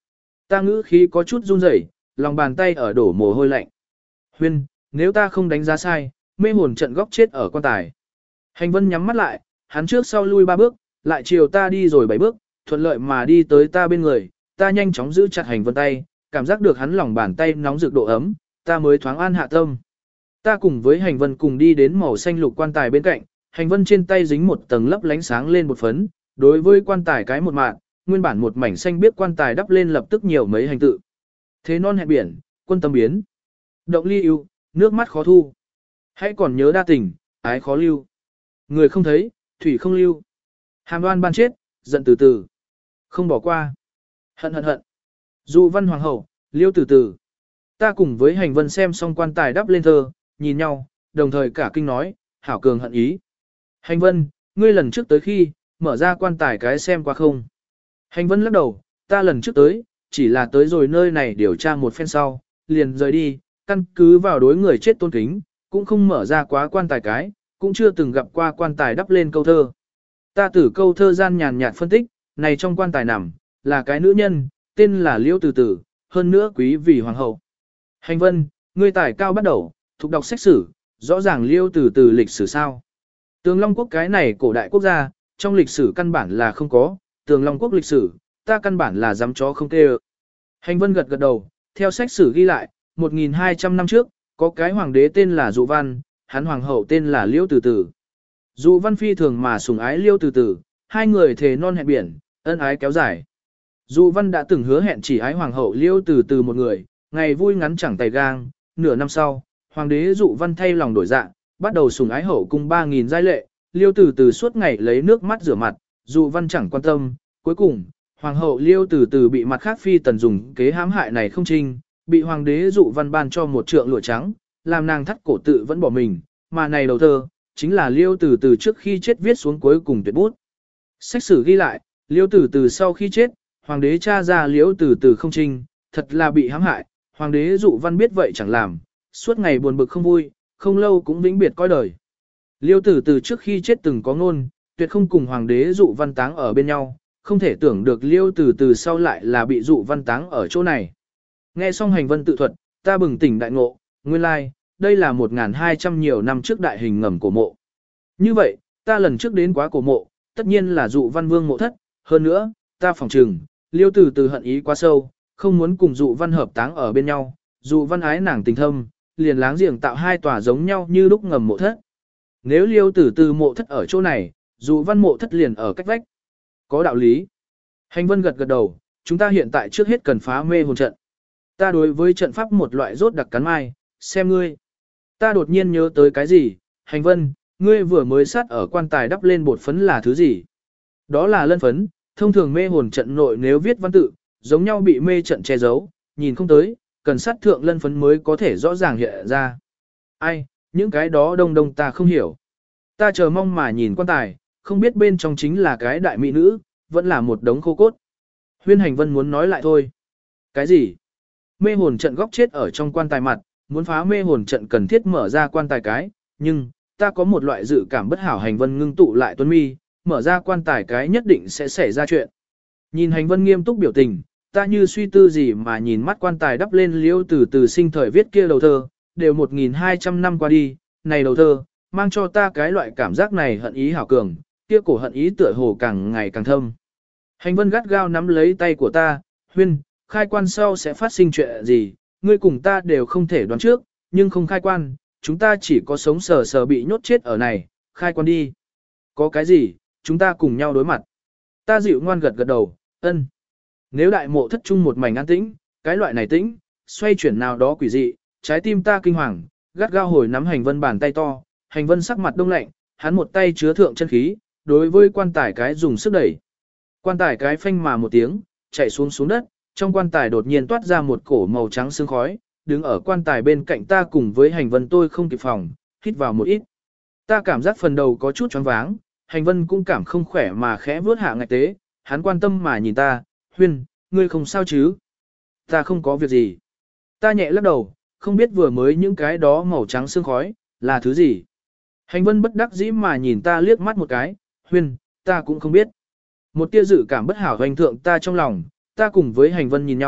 S1: Ta ngữ khí có chút run rẩy, lòng bàn tay ở đổ mồ hôi lạnh. Huyên, nếu ta không đánh giá sai, mê hồn trận góc chết ở quan tài. Hành vân nhắm mắt lại, hắn trước sau lui ba bước, lại chiều ta đi rồi bảy bước, thuận lợi mà đi tới ta bên người, ta nhanh chóng giữ chặt hành vân tay, cảm giác được hắn lòng bàn tay nóng rực độ ấm, ta mới thoáng an hạ tâm. Ta cùng với hành vân cùng đi đến màu xanh lục quan tài bên cạnh, hành vân trên tay dính một tầng lấp lánh sáng lên một phấn, đối với quan tài cái một mạng, nguyên bản một mảnh xanh biết quan tài đắp lên lập tức nhiều mấy hành tự. Thế non hẹn biển, quân tâm biến. Động ly ưu, nước mắt khó thu. Hãy còn nhớ đa tình, ái khó lưu. Người không thấy, thủy không lưu. Hàm đoan ban chết, giận từ từ. Không bỏ qua. Hận hận hận. Dụ văn hoàng hậu, liêu từ từ. Ta cùng với hành vân xem xong quan tài đắp lên thơ, nhìn nhau, đồng thời cả kinh nói, hảo cường hận ý. Hành vân, ngươi lần trước tới khi, mở ra quan tài cái xem qua không. Hành vân lắc đầu, ta lần trước tới, chỉ là tới rồi nơi này điều tra một phen sau, liền rời đi, căn cứ vào đối người chết tôn kính, cũng không mở ra quá quan tài cái, cũng chưa từng gặp qua quan tài đắp lên câu thơ. Ta tử câu thơ gian nhàn nhạt phân tích, này trong quan tài nằm, là cái nữ nhân, tên là Liêu Từ Từ, hơn nữa quý vì hoàng hậu. Hành vân, ngươi tài cao bắt đầu, thuộc đọc sách sử, rõ ràng Liêu Từ Từ lịch sử sao. Tường Long Quốc cái này cổ đại quốc gia, trong lịch sử căn bản là không có, Tường Long Quốc lịch sử, ta căn bản là dám chó không tê ợ. Hành vân gật gật đầu, theo sách sử ghi lại, một nghìn hai trăm năm trước, có cái hoàng đế tên là Dụ Văn, hắn hoàng hậu tên là Liêu Từ Từ. Dụ Văn phi thường mà sủng ái Liêu Từ Từ, hai người thề non hẹn biển, ân ái kéo dài. Dụ Văn đã từng hứa hẹn chỉ ái hoàng hậu Liêu Từ Từ một người, ngày vui ngắn chẳng tay gang, nửa năm sau, hoàng đế Dụ Văn thay lòng đổi dạ, bắt đầu sủng ái hậu cung ba nghìn giai lệ, Liêu Từ Từ suốt ngày lấy nước mắt rửa mặt, Dụ Văn chẳng quan tâm, cuối cùng, hoàng hậu Liêu Từ Từ bị mặt khác phi tần dùng kế hãm hại này không trinh, bị hoàng đế Dụ Văn ban cho một trượng lụa trắng, làm nàng thắt cổ tự vẫn bỏ mình, mà này đầu thơ, chính là Liêu Từ Từ trước khi chết viết xuống cuối cùng tuyệt bút. Sách sử ghi lại, Liêu Từ Từ sau khi chết, hoàng đế cha ra Liêu Từ Từ không trinh, thật là bị hãm hại, hoàng đế Dụ Văn biết vậy chẳng làm, suốt ngày buồn bực không vui, không lâu cũng vĩnh biệt coi đời. Liêu Từ Từ trước khi chết từng có ngôn, tuyệt không cùng hoàng đế Dụ Văn táng ở bên nhau, không thể tưởng được Liêu Từ Từ sau lại là bị Dụ Văn táng ở chỗ này. Nghe xong hành vân tự thuật, ta bừng tỉnh đại ngộ, nguyên lai, like, đây là một nghìn hai trăm nhiều năm trước đại hình ngầm cổ mộ. Như vậy, ta lần trước đến quá cổ mộ, tất nhiên là Dụ Văn Vương mộ thất, hơn nữa, ta phỏng trừng, Liêu Từ Từ hận ý quá sâu, không muốn cùng Dụ Văn hợp táng ở bên nhau, Dụ Văn ái nàng tình thâm, liền láng giềng tạo hai tòa giống nhau như lúc ngầm mộ thất. Nếu Liêu Từ Từ mộ thất ở chỗ này, Dụ Văn mộ thất liền ở cách vách. Có đạo lý. Hành vân gật gật đầu, chúng ta hiện tại trước hết cần phá mê hồn trận. Ta đối với trận pháp một loại rốt đặc cắn mai, xem ngươi. Ta đột nhiên nhớ tới cái gì, hành vân, ngươi vừa mới sát ở quan tài đắp lên bột phấn là thứ gì? Đó là lân phấn, thông thường mê hồn trận nội nếu viết văn tự, giống nhau bị mê trận che giấu, nhìn không tới, cần sát thượng lân phấn mới có thể rõ ràng hiện ra. Ai, những cái đó đông đông ta không hiểu. Ta chờ mong mà nhìn quan tài, không biết bên trong chính là cái đại mỹ nữ, vẫn là một đống khô cốt. Huyên hành vân muốn nói lại thôi. Cái gì? Mê hồn trận góc chết ở trong quan tài mặt, muốn phá mê hồn trận cần thiết mở ra quan tài cái, nhưng, ta có một loại dự cảm bất hảo. Hành vân ngưng tụ lại tuấn mi, mở ra quan tài cái nhất định sẽ xảy ra chuyện. Nhìn hành vân nghiêm túc biểu tình, ta như suy tư gì mà nhìn mắt quan tài đắp lên Liêu Từ Từ sinh thời viết kia đầu thơ, đều một nghìn hai trăm năm qua đi, này đầu thơ, mang cho ta cái loại cảm giác này hận ý hảo cường, kia cổ hận ý tựa hồ càng ngày càng thâm. Hành vân gắt gao nắm lấy tay của ta, Huyên, khai quan sau sẽ phát sinh chuyện gì, ngươi cùng ta đều không thể đoán trước, nhưng không khai quan, chúng ta chỉ có sống sờ sờ bị nhốt chết ở này, khai quan đi. Có cái gì, chúng ta cùng nhau đối mặt. Ta dịu ngoan gật gật đầu, ân. Nếu đại mộ thất trung một mảnh an tĩnh, cái loại này tĩnh, xoay chuyển nào đó quỷ dị, trái tim ta kinh hoàng, gắt gao hồi nắm hành vân bàn tay to, hành vân sắc mặt đông lạnh, hắn một tay chứa thượng chân khí, đối với quan tài cái dùng sức đẩy. Quan tài cái phanh mà một tiếng, chạy xuống xuống đất, trong quan tài đột nhiên toát ra một cổ màu trắng sương khói, đứng ở quan tài bên cạnh ta cùng với hành vân tôi không kịp phòng, hít vào một ít. Ta cảm giác phần đầu có chút choáng váng, hành vân cũng cảm không khỏe mà khẽ vướt hạ ngạch tế, hắn quan tâm mà nhìn ta, Huyên, ngươi không sao chứ? Ta không có việc gì. Ta nhẹ lắc đầu, không biết vừa mới những cái đó màu trắng sương khói, là thứ gì. Hành vân bất đắc dĩ mà nhìn ta liếc mắt một cái, Huyên, ta cũng không biết. Một tia dự cảm bất hảo hoành thượng ta trong lòng, ta cùng với hành vân nhìn nhau,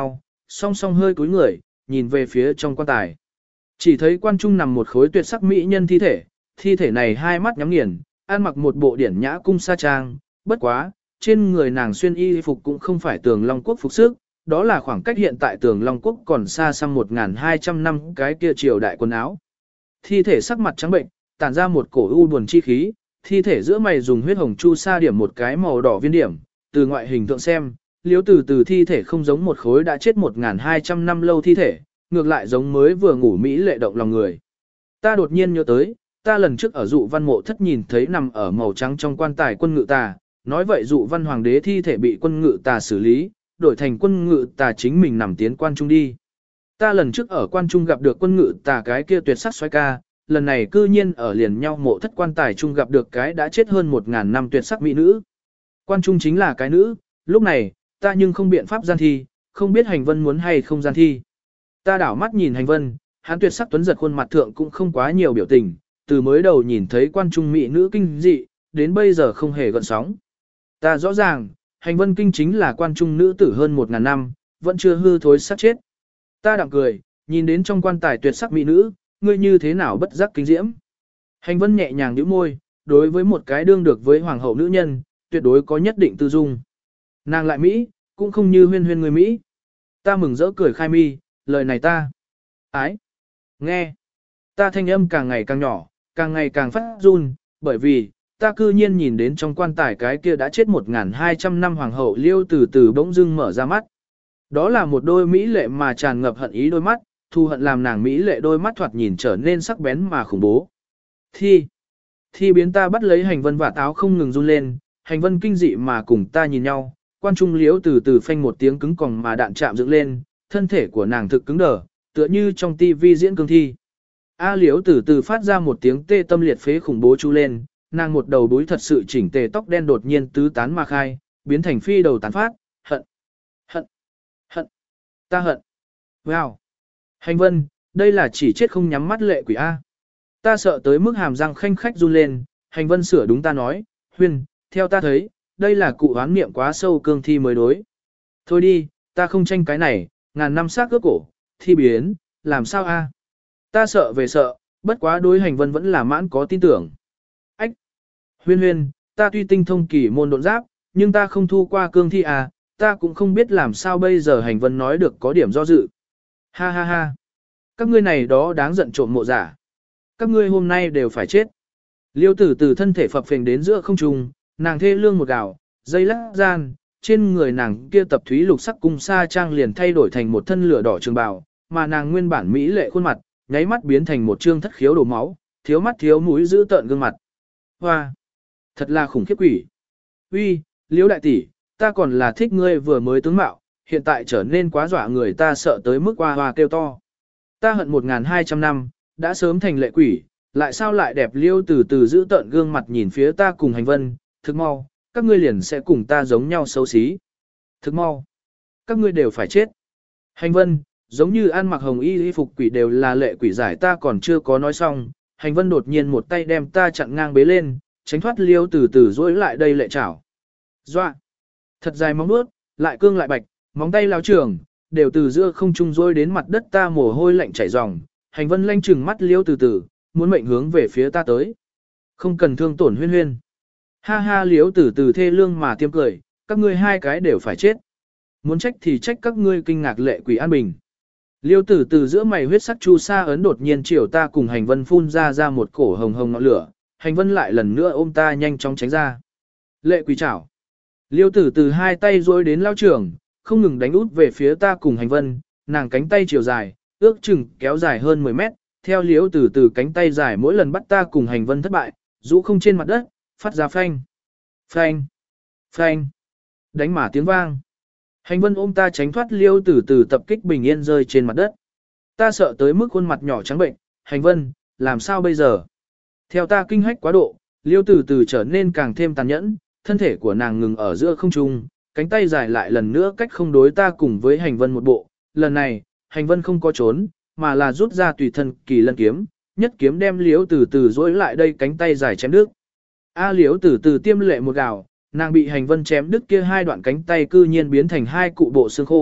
S1: song song hơi cúi người, nhìn về phía trong quan tài. Chỉ thấy quan trung nằm một khối tuyệt sắc mỹ nhân thi thể, thi thể này hai mắt nhắm nghiền, ăn mặc một bộ điển nhã cung sa trang, bất quá, trên người nàng xuyên y phục cũng không phải Tường Long Quốc phục sức, đó là khoảng cách hiện tại Tường Long Quốc còn xa xăm một nghìn hai trăm năm cái kia triều đại quần áo. Thi thể sắc mặt trắng bệnh, tản ra một cổ u buồn chi khí, thi thể giữa mày dùng huyết hồng chu sa điểm một cái màu đỏ viên điểm, từ ngoại hình thượng xem, liếu từ từ thi thể không giống một khối đã chết một nghìn hai trăm năm lâu thi thể, ngược lại giống mới vừa ngủ mỹ lệ động lòng người. Ta đột nhiên nhớ tới, ta lần trước ở dụ văn mộ thất nhìn thấy nằm ở màu trắng trong quan tài quân ngự tà, nói vậy dụ văn hoàng đế thi thể bị quân ngự tà xử lý, đổi thành quân ngự tà chính mình nằm tiến quan trung đi. Ta lần trước ở quan trung gặp được quân ngự tà cái kia tuyệt sắc xoay ca, lần này cư nhiên ở liền nhau mộ thất quan tài trung gặp được cái đã chết hơn một ngàn năm tuyệt sắc mỹ nữ. Quan trung chính là cái nữ, lúc này, ta nhưng không biện pháp gian thi, không biết hành vân muốn hay không gian thi. Ta đảo mắt nhìn hành vân, hắn tuyệt sắc tuấn giật khuôn mặt thượng cũng không quá nhiều biểu tình, từ mới đầu nhìn thấy quan trung mỹ nữ kinh dị, đến bây giờ không hề gợn sóng. Ta rõ ràng, hành vân kinh chính là quan trung nữ tử hơn một ngàn năm, vẫn chưa hư thối sát chết. Ta đặng cười, nhìn đến trong quan tài tuyệt sắc mỹ nữ, ngươi như thế nào bất giác kinh diễm. Hành vân nhẹ nhàng nhíu môi, đối với một cái đương được với hoàng hậu nữ nhân, tuyệt đối có nhất định tư dung. Nàng lại Mỹ, cũng không như huyên huyên người Mỹ. Ta mừng rỡ cười khai mi, lời này ta. Ái. Nghe. Ta thanh âm càng ngày càng nhỏ, càng ngày càng phát run, bởi vì, ta cư nhiên nhìn đến trong quan tài cái kia đã chết một nghìn hai trăm năm hoàng hậu liêu từ từ bỗng dưng mở ra mắt. Đó là một đôi mỹ lệ mà tràn ngập hận ý đôi mắt, thù hận làm nàng mỹ lệ đôi mắt thoạt nhìn trở nên sắc bén mà khủng bố. Thi. Thi biến ta bắt lấy hành vân và táo không ngừng run lên, hành vân kinh dị mà cùng ta nhìn nhau, quan trung liếu từ từ phanh một tiếng cứng còng mà đạn chạm dựng lên, thân thể của nàng thực cứng đờ, tựa như trong tivi diễn cương thi. A liếu từ từ phát ra một tiếng tê tâm liệt phế khủng bố chú lên, nàng một đầu đuối thật sự chỉnh tề tóc đen đột nhiên tứ tán mà khai, biến thành phi đầu tán phát, hận, hận, hận, ta hận. Wow! Hành vân, đây là chỉ chết không nhắm mắt lệ quỷ A. Ta sợ tới mức hàm răng khanh khách run lên, hành vân sửa đúng ta nói, huyên, theo ta thấy, đây là cụ hoán niệm quá sâu cương thi mới đối. Thôi đi, ta không tranh cái này, ngàn năm xác cướp cổ, thi biến, làm sao A. Ta sợ về sợ, bất quá đối hành vân vẫn là mãn có tin tưởng. Ách! Huyên huyên, ta tuy tinh thông kỳ môn độn giáp, nhưng ta không thu qua cương thi à, ta cũng không biết làm sao bây giờ hành vân nói được có điểm do dự. Ha ha ha! Các ngươi này đó đáng giận trộm mộ giả. Các ngươi hôm nay đều phải chết. Liêu tử từ thân thể phập phình đến giữa không trung, nàng thê lương một gạo, dây lắc gian, trên người nàng kia tập thúy lục sắc cung sa trang liền thay đổi thành một thân lửa đỏ trường bào, mà nàng nguyên bản mỹ lệ khuôn mặt, nháy mắt biến thành một trương thất khiếu đổ máu, thiếu mắt thiếu mũi giữ tợn gương mặt. Hoa! Thật là khủng khiếp quỷ. Uy, Liễu đại tỷ, ta còn là thích ngươi vừa mới tướng mạo, hiện tại trở nên quá dọa người ta sợ tới mức hoa hoa kêu to. Ta hận một nghìn hai trăm năm, đã sớm thành lệ quỷ, lại sao lại đẹp Liêu từ từ giữ tợn gương mặt nhìn phía ta cùng hành vân, thực mau, các ngươi liền sẽ cùng ta giống nhau xấu xí. Thực mau, các ngươi đều phải chết. Hành vân, giống như ăn mặc hồng y y phục quỷ đều là lệ quỷ giải ta còn chưa có nói xong, hành vân đột nhiên một tay đem ta chặn ngang bế lên, tránh thoát Liêu từ từ dối lại đây lệ chảo. Doa! Thật dài móng nuốt, lại cương lại bạch, móng tay lao trường, đều từ giữa không trung rôi đến mặt đất ta mồ hôi lạnh chảy ròng. Hành vân lanh trừng mắt Liêu từ từ, muốn mệnh hướng về phía ta tới. Không cần thương tổn huyên huyên. Ha ha Liêu từ từ thê lương mà tiêm cười, các ngươi hai cái đều phải chết. Muốn trách thì trách các ngươi kinh ngạc lệ quỷ an bình. Liêu tử từ giữa mày huyết sắc chu sa ấn đột nhiên chiều ta cùng hành vân phun ra ra một cổ hồng hồng ngọn lửa, hành vân lại lần nữa ôm ta nhanh chóng tránh ra. Lệ quỷ chảo. Liêu tử từ hai tay duỗi đến lao trường, không ngừng đánh út về phía ta cùng hành vân, nàng cánh tay chiều dài, ước chừng kéo dài hơn mười mét, theo liêu tử từ cánh tay dài mỗi lần bắt ta cùng hành vân thất bại, rũ không trên mặt đất, phát ra phanh. Phanh. Phanh. Đánh mà tiếng vang. Hành vân ôm ta tránh thoát liêu tử từ tập kích bình yên rơi trên mặt đất. Ta sợ tới mức khuôn mặt nhỏ trắng bệnh, hành vân, làm sao bây giờ? Theo ta kinh hách quá độ, liêu tử từ trở nên càng thêm tàn nhẫn, thân thể của nàng ngừng ở giữa không trung, cánh tay dài lại lần nữa cách không đối ta cùng với hành vân một bộ. Lần này, hành vân không có trốn, mà là rút ra tùy thân kỳ lân kiếm, nhất kiếm đem liêu tử từ dối lại đây cánh tay dài chém đứt. A liêu tử từ tiêm lệ một gào. Nàng bị hành vân chém đứt kia hai đoạn cánh tay cư nhiên biến thành hai cụ bộ xương khô,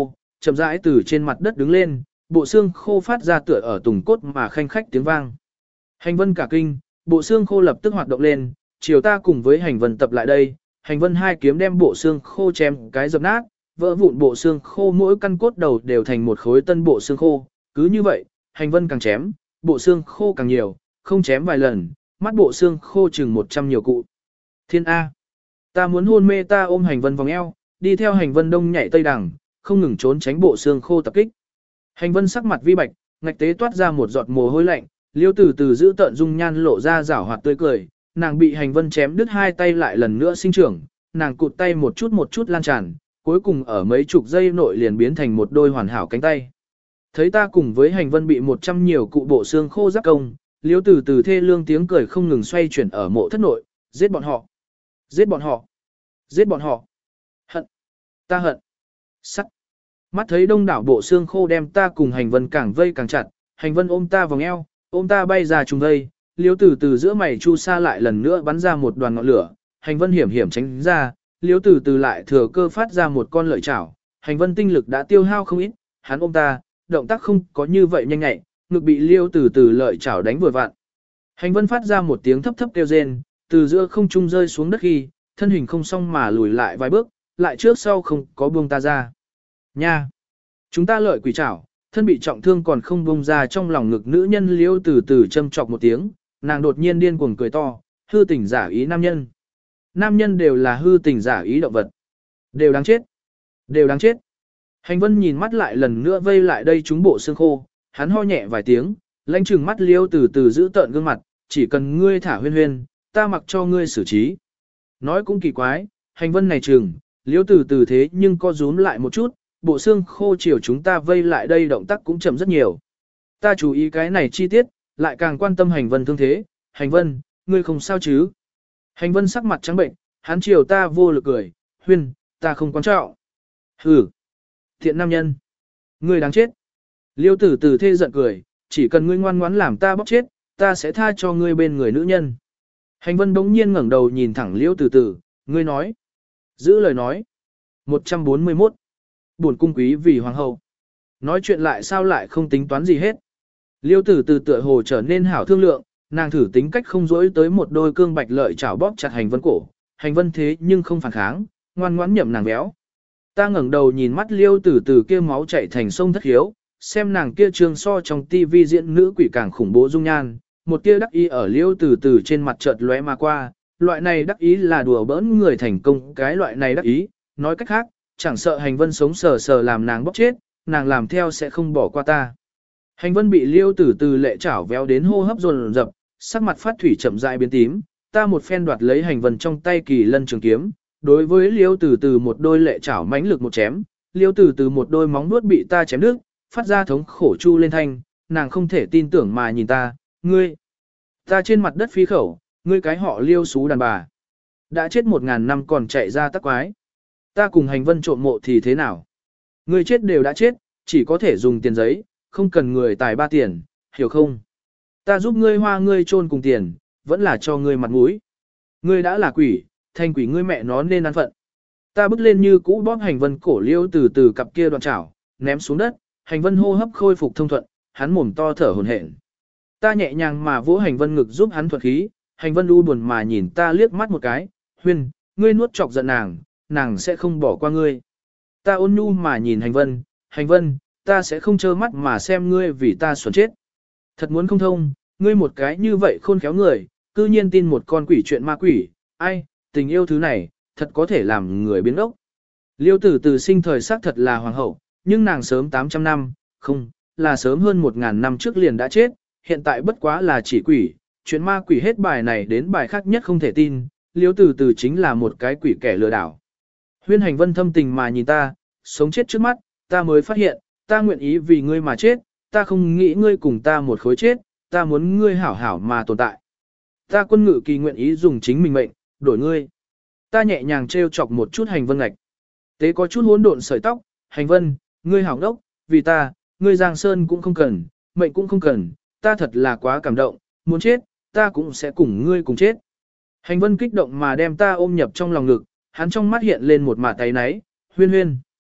S1: chậm rãi từ trên mặt đất đứng lên, bộ xương khô phát ra tựa ở tùng cốt mà khanh khách tiếng vang. Hành vân cả kinh, bộ xương khô lập tức hoạt động lên, chiều ta cùng với hành vân tập lại đây, hành vân hai kiếm đem bộ xương khô chém cái dập nát, vỡ vụn bộ xương khô mỗi căn cốt đầu đều thành một khối tân bộ xương khô, cứ như vậy, hành vân càng chém, bộ xương khô càng nhiều, không chém vài lần, mắt bộ xương khô chừng một trăm nhiều cụ. Thiên A. Ta muốn hôn mê ta ôm hành vân vòng eo, đi theo hành vân đông nhảy tây đằng, không ngừng trốn tránh bộ xương khô tập kích. Hành vân sắc mặt vi bạch, ngạch tế toát ra một giọt mồ hôi lạnh, liêu từ từ giữ tợn dung nhan lộ ra rảo hoạt tươi cười, nàng bị hành vân chém đứt hai tay lại lần nữa sinh trưởng, nàng cụt tay một chút một chút lan tràn, cuối cùng ở mấy chục giây nội liền biến thành một đôi hoàn hảo cánh tay. Thấy ta cùng với hành vân bị một trăm nhiều cụ bộ xương khô giáp công, liêu từ từ thê lương tiếng cười không ngừng xoay chuyển ở mộ thất nội, giết bọn họ, giết bọn họ, giết bọn họ, hận, ta hận, sắt. Mắt thấy đông đảo bộ xương khô đem ta cùng hành vân càng vây càng chặt, hành vân ôm ta vòng eo, ôm ta bay ra trùng vây, liêu từ từ giữa mày chu sa lại lần nữa bắn ra một đoàn ngọn lửa, hành vân hiểm hiểm tránh ra, liêu từ từ lại thừa cơ phát ra một con lợi chảo, hành vân tinh lực đã tiêu hao không ít, hắn ôm ta, động tác không có như vậy nhanh nhạy, ngực bị liêu từ từ lợi chảo đánh vừa vặn. Hành vân phát ra một tiếng thấp thấp kêu rên, từ giữa không trung rơi xuống đất khi, thân hình không xong mà lùi lại vài bước, lại trước sau không có buông ta ra. Nha! Chúng ta lợi quỷ chảo, thân bị trọng thương còn không buông ra trong lòng ngực nữ nhân liêu từ từ châm chọc một tiếng, nàng đột nhiên điên cuồng cười to, hư tình giả ý nam nhân. Nam nhân đều là hư tình giả ý động vật. Đều đáng chết. Đều đáng chết. Hành vân nhìn mắt lại lần nữa vây lại đây chúng bộ xương khô, hắn ho nhẹ vài tiếng, lãnh trừng mắt liêu từ từ giữ tợn gương mặt, chỉ cần ngươi thả huyên huyên, ta mặc cho ngươi xử trí. Nói cũng kỳ quái, hành vân này trừng, liêu từ từ thế nhưng co rúm lại một chút, bộ xương khô chiều chúng ta vây lại đây động tác cũng chậm rất nhiều. Ta chú ý cái này chi tiết, lại càng quan tâm hành vân thương thế, hành vân, ngươi không sao chứ? Hành vân sắc mặt trắng bệnh, hắn chiều ta vô lực cười, huyên, ta không quan trọng. Hừ, thiện nam nhân, ngươi đáng chết. Liêu tử từ thê giận cười, chỉ cần ngươi ngoan ngoãn làm ta bóc chết, ta sẽ tha cho ngươi bên người nữ nhân. Hành vân bỗng nhiên ngẩng đầu nhìn thẳng liêu tử từ, ngươi nói, giữ lời nói. một trăm bốn mươi mốt Buồn cung quý vì hoàng hậu. Nói chuyện lại sao lại không tính toán gì hết. Liêu tử từ tựa hồ trở nên hảo thương lượng, nàng thử tính cách không dối tới một đôi cương bạch lợi chảo bóp chặt hành vân cổ. Hành vân thế nhưng không phản kháng, ngoan ngoãn nhậm nàng béo. Ta ngẩng đầu nhìn mắt liêu tử từ kia máu chảy thành sông thất hiếu, xem nàng kia trường so trong tivi diễn nữ quỷ càng khủng bố dung nhan. Một tia đắc ý ở liêu tử từ trên mặt chợt lóe mà qua, loại này đắc ý là đùa bỡn người thành công, cái loại này đắc ý, nói cách khác, chẳng sợ hành vân sống sờ sờ làm nàng bóc chết, nàng làm theo sẽ không bỏ qua ta. Hành vân bị liêu tử từ lệ chảo véo đến hô hấp dồn dập, sắc mặt phát thủy chậm rãi biến tím, ta một phen đoạt lấy hành vân trong tay kỳ lân trường kiếm, đối với liêu tử từ một đôi lệ chảo mãnh lực một chém, liêu tử từ một đôi móng vuốt bị ta chém đứt, phát ra thống khổ chu lên thanh, nàng không thể tin tưởng mà nhìn ta, ngươi, ta trên mặt đất phi khẩu, ngươi cái họ liêu xú đàn bà, đã chết một ngàn năm còn chạy ra tắc quái. Ta cùng hành vân trộm mộ thì thế nào? Người chết đều đã chết, chỉ có thể dùng tiền giấy, không cần người tài ba tiền, hiểu không? Ta giúp ngươi hoa ngươi chôn cùng tiền, vẫn là cho ngươi mặt mũi. Ngươi đã là quỷ, thành quỷ ngươi mẹ nó nên ăn phận. Ta bước lên như cũ bóp hành vân cổ liêu từ từ cặp kia đoạn chảo, ném xuống đất, hành vân hô hấp khôi phục thông thuận, hắn mồm to thở hổn hển. Ta nhẹ nhàng mà vỗ hành vân ngực giúp hắn thuật khí, hành vân u buồn mà nhìn ta liếc mắt một cái, huyên, ngươi nuốt chọc giận nàng, nàng sẽ không bỏ qua ngươi. Ta ôn nhu mà nhìn hành vân, hành vân, ta sẽ không trơ mắt mà xem ngươi vì ta xuẩn chết. Thật muốn không thông, ngươi một cái như vậy khôn khéo người, cư nhiên tin một con quỷ chuyện ma quỷ, ai, tình yêu thứ này, thật có thể làm người biến ốc. Liêu tử từ sinh thời xác thật là hoàng hậu, nhưng nàng sớm tám trăm năm, không, là sớm hơn một ngàn năm trước liền đã chết, hiện tại bất quá là chỉ quỷ, chuyện ma quỷ hết bài này đến bài khác nhất không thể tin, liêu tử từ chính là một cái quỷ kẻ lừa đảo. Huyên hành vân thâm tình mà nhìn ta, sống chết trước mắt, ta mới phát hiện, ta nguyện ý vì ngươi mà chết, ta không nghĩ ngươi cùng ta một khối chết, ta muốn ngươi hảo hảo mà tồn tại. Ta quân ngự kỳ nguyện ý dùng chính mình mệnh, đổi ngươi. Ta nhẹ nhàng trêu chọc một chút hành vân ngạch. Tế có chút hỗn độn sợi tóc, hành vân, ngươi hảo đốc, vì ta, ngươi giang sơn cũng không cần, mệnh cũng không cần, ta thật là quá cảm động, muốn chết, ta cũng sẽ cùng ngươi cùng chết. Hành vân kích động mà đem ta ôm nhập trong lòng ngực, hắn trong mắt hiện lên một mạt tay náy, huyên huyên.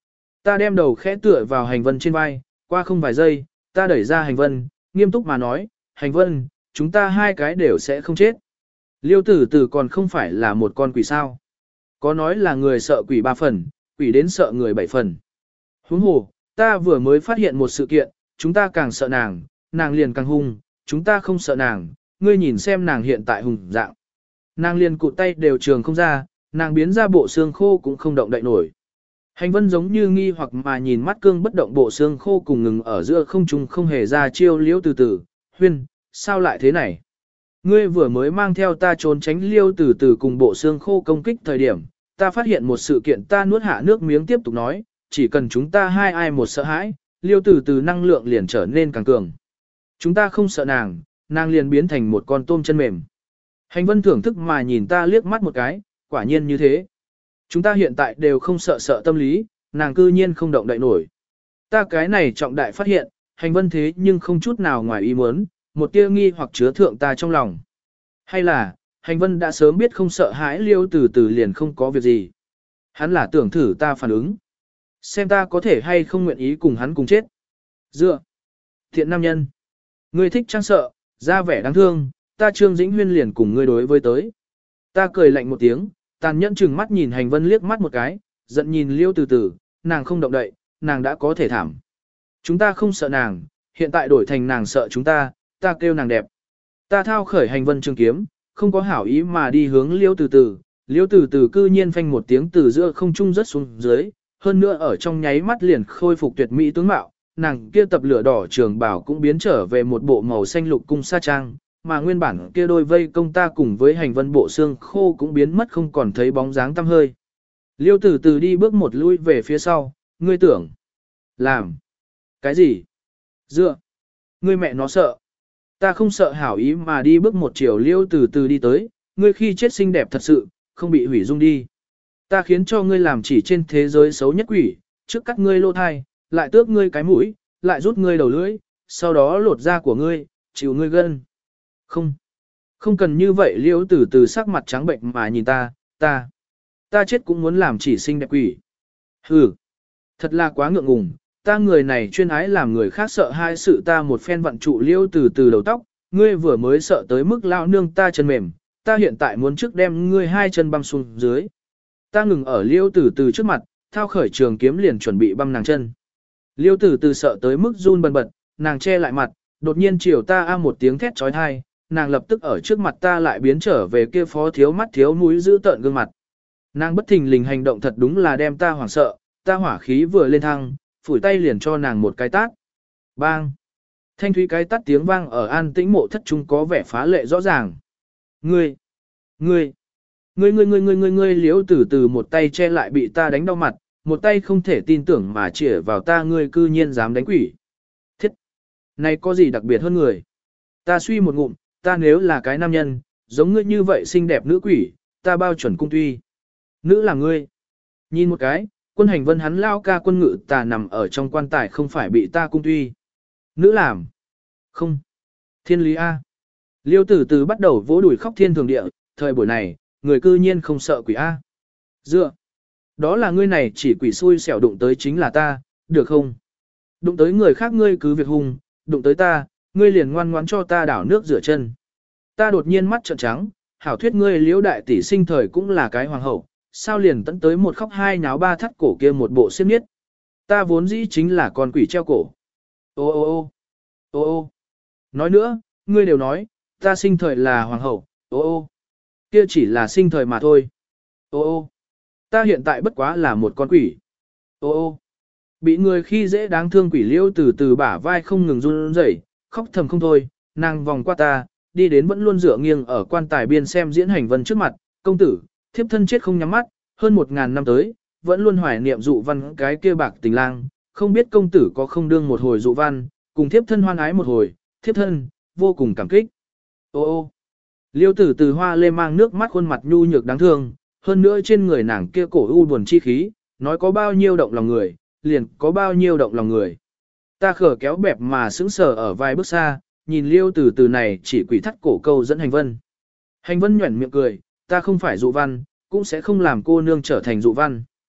S1: Ta đem đầu khẽ tựa vào hành vân trên vai, qua không vài giây, ta đẩy ra hành vân, nghiêm túc mà nói, hành vân, chúng ta hai cái đều sẽ không chết. Liêu tử tử còn không phải là một con quỷ sao. Có nói là người sợ quỷ ba phần, quỷ đến sợ người bảy phần. Huống hồ, ta vừa mới phát hiện một sự kiện, chúng ta càng sợ nàng, nàng liền càng hung, chúng ta không sợ nàng, ngươi nhìn xem nàng hiện tại hùng dạng. Nàng liền cụt tay đều trường không ra, nàng biến ra bộ xương khô cũng không động đậy nổi. Hành vân giống như nghi hoặc mà nhìn mắt cương bất động bộ xương khô cùng ngừng ở giữa không trung không hề ra chiêu liễu từ từ, huyên, sao lại thế này? Ngươi vừa mới mang theo ta trốn tránh liêu từ từ cùng bộ xương khô công kích thời điểm, ta phát hiện một sự kiện ta nuốt hạ nước miếng tiếp tục nói, chỉ cần chúng ta hai ai một sợ hãi, liêu từ từ năng lượng liền trở nên càng cường. Chúng ta không sợ nàng, nàng liền biến thành một con tôm chân mềm. Hành vân thưởng thức mà nhìn ta liếc mắt một cái, quả nhiên như thế. Chúng ta hiện tại đều không sợ sợ tâm lý, nàng cư nhiên không động đậy nổi. Ta cái này trọng đại phát hiện, hành vân thế nhưng không chút nào ngoài ý muốn, một tia nghi hoặc chứa thượng ta trong lòng. Hay là, hành vân đã sớm biết không sợ hãi liêu từ từ liền không có việc gì. Hắn là tưởng thử ta phản ứng. Xem ta có thể hay không nguyện ý cùng hắn cùng chết. Dựa. Thiện nam nhân. Ngươi thích trang sợ, ra vẻ đáng thương, ta Trương Dĩnh Huyên liền cùng ngươi đối với tới. Ta cười lạnh một tiếng, tàn nhẫn chừng mắt nhìn hành vân liếc mắt một cái, giận nhìn liêu từ từ, nàng không động đậy, nàng đã có thể thảm. Chúng ta không sợ nàng, hiện tại đổi thành nàng sợ chúng ta, ta kêu nàng đẹp. Ta thao khởi hành vân trường kiếm, không có hảo ý mà đi hướng liêu từ từ, liêu từ từ cư nhiên phanh một tiếng từ giữa không trung rớt xuống dưới, hơn nữa ở trong nháy mắt liền khôi phục tuyệt mỹ tướng mạo, nàng kia tập lửa đỏ trường bào cũng biến trở về một bộ màu xanh lục cung sa trang, mà nguyên bản kia đôi vây công ta cùng với hành vân bộ xương khô cũng biến mất không còn thấy bóng dáng tăm hơi. Liêu từ từ đi bước một lui về phía sau, ngươi tưởng. Làm. Cái gì? Dựa. Ngươi mẹ nó sợ. Ta không sợ hảo ý mà đi bước một chiều liêu từ từ đi tới, ngươi khi chết xinh đẹp thật sự, không bị hủy dung đi. Ta khiến cho ngươi làm chỉ trên thế giới xấu nhất quỷ, trước cắt ngươi lô thai, lại tước ngươi cái mũi, lại rút ngươi đầu lưỡi, sau đó lột da của ngươi, chịu ngươi gân. Không, không cần như vậy liễu từ từ sắc mặt trắng bệnh mà nhìn ta, ta, ta chết cũng muốn làm chỉ xinh đẹp quỷ. Hừ, thật là quá ngượng ngùng, ta người này chuyên ái làm người khác sợ hai sự ta một phen vận trụ liễu từ từ đầu tóc, ngươi vừa mới sợ tới mức lao nương ta chân mềm, ta hiện tại muốn trước đem ngươi hai chân băm xuống dưới. Ta ngừng ở liễu từ từ trước mặt, thao khởi trường kiếm liền chuẩn bị băm nàng chân. Liễu từ từ sợ tới mức run bần bật, nàng che lại mặt, đột nhiên chiều ta a một tiếng thét trói thai, nàng lập tức ở trước mặt ta lại biến trở về kia phó thiếu mắt thiếu mũi giữ tợn gương mặt. Nàng bất thình lình hành động thật đúng là đem ta hoảng sợ, ta hỏa khí vừa lên thăng, phủi tay liền cho nàng một cái tát. Bang! Thanh thúy cái tát tiếng vang ở an tĩnh mộ thất trung có vẻ phá lệ rõ ràng. Ngươi! Ngươi! Ngươi ngươi ngươi ngươi ngươi ngươi liếu từ từ một tay che lại bị ta đánh đau mặt, một tay không thể tin tưởng mà chĩa vào ta ngươi cư nhiên dám đánh quỷ. Thiết! Này có gì đặc biệt hơn người? Ta suy một ngụm, ta nếu là cái nam nhân, giống ngươi như vậy xinh đẹp nữ quỷ, ta bao chuẩn cung tuy. Nữ là ngươi. Nhìn một cái, quân hành vân hắn lao ca quân ngự tà nằm ở trong quan tài không phải bị ta cung tuy. Nữ làm. Không. Thiên lý A. Liêu tử từ bắt đầu vỗ đùi khóc thiên thường địa, thời buổi này, người cư nhiên không sợ quỷ A. Dựa. Đó là ngươi này chỉ quỷ xui xẻo đụng tới chính là ta, được không? Đụng tới người khác ngươi cứ việc hung, đụng tới ta, ngươi liền ngoan ngoãn cho ta đảo nước rửa chân. Ta đột nhiên mắt trợn trắng, hảo thuyết ngươi liễu đại tỷ sinh thời cũng là cái hoàng hậu, sao liền tận tới một khóc hai nháo ba thắt cổ kia một bộ xiêm niết. Ta vốn dĩ chính là con quỷ treo cổ. Ô ô ô ô ô nói nữa, ngươi đều nói, ta sinh thời là hoàng hậu, ô ô kia chỉ là sinh thời mà thôi. Ô ô ta hiện tại bất quá là một con quỷ. Ô ô bị người khi dễ đáng thương quỷ liễu từ từ bả vai không ngừng run rẩy, khóc thầm không thôi, nàng vòng qua ta, đi đến vẫn luôn dựa nghiêng ở quan tài biên xem diễn hành vân trước mặt, công tử, thiếp thân chết không nhắm mắt, hơn một ngàn năm tới, vẫn luôn hoài niệm dụ văn cái kia bạc tình lang, không biết công tử có không đương một hồi dụ văn, cùng thiếp thân hoan ái một hồi, thiếp thân, vô cùng cảm kích. Ô ô, liêu tử từ hoa lê mang nước mắt khuôn mặt nhu nhược đáng thương, hơn nữa trên người nàng kia cổ u buồn chi khí, nói có bao nhiêu động lòng người, liền có bao nhiêu động lòng người. Ta khở kéo bẹp mà sững sờ ở vài bước xa, nhìn liêu từ từ này chỉ quỷ thắt cổ câu dẫn hành vân. Hành vân nhuẩn miệng cười, ta không phải dụ văn, cũng sẽ không làm cô nương trở thành dụ văn.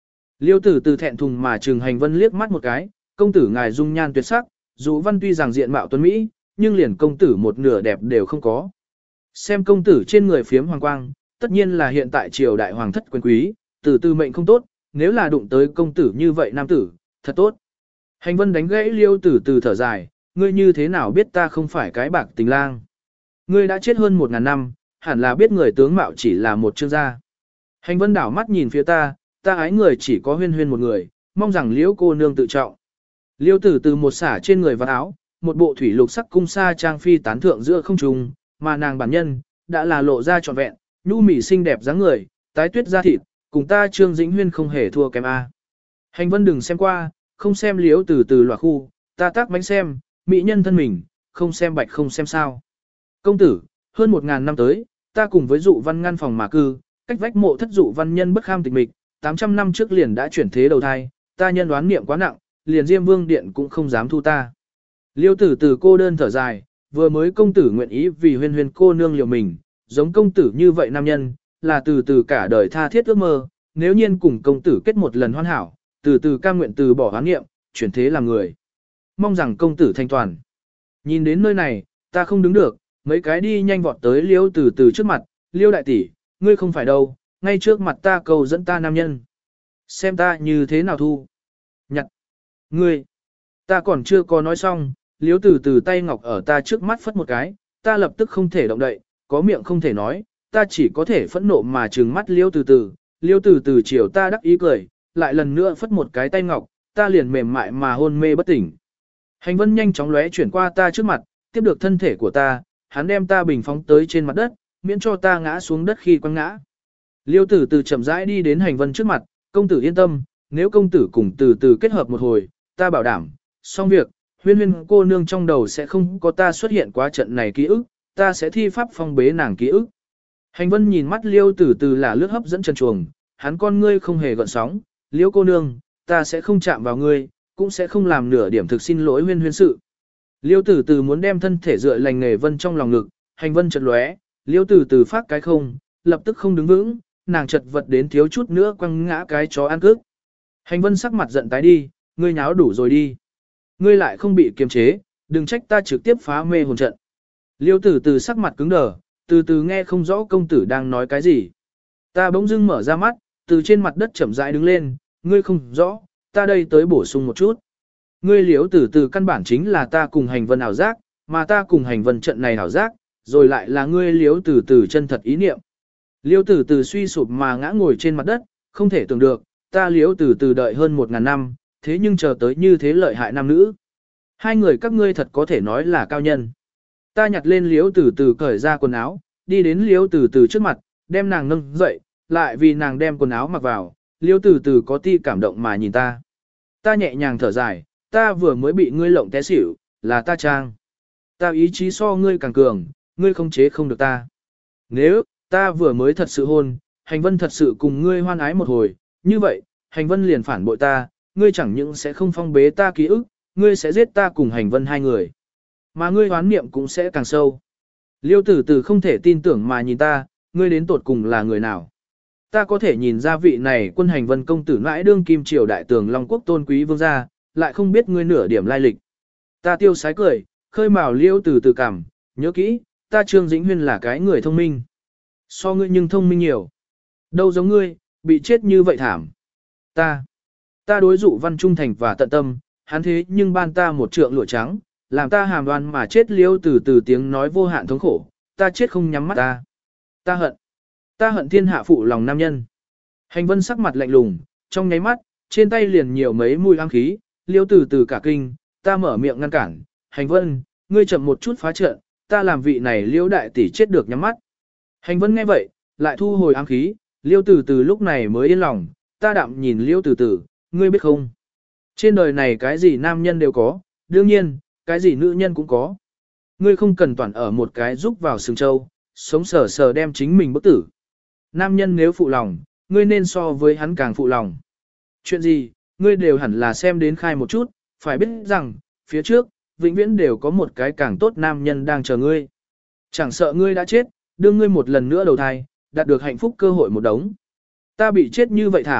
S1: Liêu tử từ thẹn thùng mà trừng Hành Vân liếc mắt một cái, công tử ngài dung nhan tuyệt sắc, Dụ Văn tuy rằng diện mạo tuấn mỹ, nhưng liền công tử một nửa đẹp đều không có. Xem công tử trên người phiếm hoàng quang, tất nhiên là hiện tại triều đại hoàng thất quyền quý, từ từ mệnh không tốt, nếu là đụng tới công tử như vậy nam tử, thật tốt. Hành Vân đánh gãy Liêu tử từ thở dài, ngươi như thế nào biết ta không phải cái bạc tình lang. Ngươi đã chết hơn một ngàn năm, hẳn là biết người tướng mạo chỉ là một chương gia. Hành Vân đảo mắt nhìn phía ta, ta ái người chỉ có huyên huyên một người, mong rằng Liễu cô nương tự trọng. Liêu tử từ một xả trên người và áo, một bộ thủy lục sắc cung sa trang phi tán thượng giữa không trung, mà nàng bản nhân đã là lộ ra trọn vẹn, nhu mì xinh đẹp dáng người, tái tuyết da thịt, cùng ta Trương Dĩnh Huyên không hề thua kém a. Hành Vân đừng xem qua, không xem Liễu tử từ loạt khu, ta tác bánh xem, mỹ nhân thân mình, không xem bạch không xem sao. Công tử, hơn một ngàn năm tới, ta cùng với Dụ Văn ngăn phòng mà cư, cách vách mộ thất Dụ Văn nhân bất kham tịch mịch, tám trăm năm trước liền đã chuyển thế đầu thai, ta nhân đoán niệm quá nặng, liền Diêm Vương điện cũng không dám thu ta. Liêu tử từ cô đơn thở dài, vừa mới công tử nguyện ý vì huyên huyên cô nương liều mình, giống công tử như vậy nam nhân, là từ từ cả đời tha thiết ước mơ, nếu nhiên cùng công tử kết một lần hoàn hảo, từ từ cam nguyện từ bỏ hoán niệm, chuyển thế làm người. Mong rằng công tử thanh toàn. Nhìn đến nơi này, ta không đứng được, mấy cái đi nhanh vọt tới Liêu tử từ trước mặt, Liêu đại tỷ, ngươi không phải đâu, ngay trước mặt ta cầu dẫn ta nam nhân. Xem ta như thế nào thu. Nhặt. Ngươi. Ta còn chưa có nói xong, Liêu tử từ tay ngọc ở ta trước mắt phất một cái, ta lập tức không thể động đậy, có miệng không thể nói, ta chỉ có thể phẫn nộ mà trừng mắt Liêu tử từ. Liêu tử từ chiều ta đắc ý cười, lại lần nữa phất một cái tay ngọc, ta liền mềm mại mà hôn mê bất tỉnh. Hành Vân nhanh chóng lóe chuyển qua ta trước mặt, tiếp được thân thể của ta, hắn đem ta bình phóng tới trên mặt đất, miễn cho ta ngã xuống đất khi quăng ngã. Liêu tử từ chậm rãi đi đến Hành Vân trước mặt, công tử yên tâm, nếu công tử cùng từ từ kết hợp một hồi, ta bảo đảm, xong việc, huyên huyên cô nương trong đầu sẽ không có ta xuất hiện quá trận này ký ức, ta sẽ thi pháp phong bế nàng ký ức. Hành Vân nhìn mắt Liêu tử từ là lướt hấp dẫn chân chuồng, hắn con ngươi không hề gợn sóng, Liêu cô nương, ta sẽ không chạm vào ngươi, cũng sẽ không làm nửa điểm thực xin lỗi huyên huyên sự. Liêu tử từ muốn đem thân thể dựa lành nghề Vân trong lòng ngực, Hành Vân chợt lóe, Liêu tử từ phát cái không, lập tức không đứng vững, nàng chật vật đến thiếu chút nữa quăng ngã cái chó ăn cước. Hành Vân sắc mặt giận tái đi, ngươi nháo đủ rồi đi. Ngươi lại không bị kiềm chế, đừng trách ta trực tiếp phá mê hồn trận. Liêu tử từ sắc mặt cứng đờ, từ từ nghe không rõ công tử đang nói cái gì. Ta bỗng dưng mở ra mắt, từ trên mặt đất chậm rãi đứng lên, ngươi không rõ, ta đây tới bổ sung một chút. Ngươi Liêu tử từ căn bản chính là ta cùng Hành Vân ảo giác, mà ta cùng Hành Vân trận này ảo giác, rồi lại là ngươi Liêu tử từ chân thật ý niệm. Liêu tử từ suy sụp mà ngã ngồi trên mặt đất, không thể tưởng được, ta Liêu tử từ đợi hơn một ngàn năm, thế nhưng chờ tới như thế lợi hại nam nữ. Hai người các ngươi thật có thể nói là cao nhân. Ta nhặt lên Liêu tử từ cởi ra quần áo, đi đến Liêu tử từ trước mặt, đem nàng nâng dậy, lại vì nàng đem quần áo mặc vào, Liêu tử từ có ti cảm động mà nhìn ta. Ta nhẹ nhàng thở dài, ta vừa mới bị ngươi lộng té xỉu, là ta trang. Ta ý chí so ngươi càng cường, ngươi không chế không được ta. Nếu, ta vừa mới thật sự hôn, Hành Vân thật sự cùng ngươi hoan ái một hồi, như vậy, Hành Vân liền phản bội ta, ngươi chẳng những sẽ không phong bế ta ký ức, ngươi sẽ giết ta cùng Hành Vân hai người. Mà ngươi hoán niệm cũng sẽ càng sâu. Liêu tử từ không thể tin tưởng mà nhìn ta, ngươi đến tột cùng là người nào. Ta có thể nhìn ra vị này quân Hành Vân công tử mãi đương kim triều đại tường Long Quốc tôn quý vương gia, lại không biết ngươi nửa điểm lai lịch. Ta tiêu sái cười, khơi mào Liêu tử từ cảm, nhớ kỹ, ta Trương Dĩnh Huyên là cái người thông minh. So ngươi nhưng thông minh nhiều. Đâu giống ngươi, bị chết như vậy thảm. Ta, ta đối Dụ Văn trung thành và tận tâm, hắn thế nhưng ban ta một trượng lụa trắng, làm ta hàm đoan mà chết Liêu từ từ tiếng nói vô hạn thống khổ, ta chết không nhắm mắt ta. Ta hận, ta hận thiên hạ phụ lòng nam nhân. Hành Vân sắc mặt lạnh lùng, trong nháy mắt, trên tay liền nhiều mấy mùi ám khí, Liêu từ từ cả kinh, ta mở miệng ngăn cản, Hành Vân, ngươi chậm một chút phá trận, ta làm vị này Liêu đại tỷ chết được nhắm mắt. Hành Vân nghe vậy, lại thu hồi ám khí, Liêu từ từ lúc này mới yên lòng, ta đạm nhìn Liêu từ từ, ngươi biết không? Trên đời này cái gì nam nhân đều có, đương nhiên, cái gì nữ nhân cũng có. Ngươi không cần toàn ở một cái giúp vào sừng châu, sống sờ sờ đem chính mình bức tử. Nam nhân nếu phụ lòng, ngươi nên so với hắn càng phụ lòng. Chuyện gì, ngươi đều hẳn là xem đến khai một chút, phải biết rằng, phía trước, vĩnh viễn đều có một cái càng tốt nam nhân đang chờ ngươi. Chẳng sợ ngươi đã chết, đưa ngươi một lần nữa đầu thai, đạt được hạnh phúc cơ hội một đống. Ta bị chết như vậy thảm,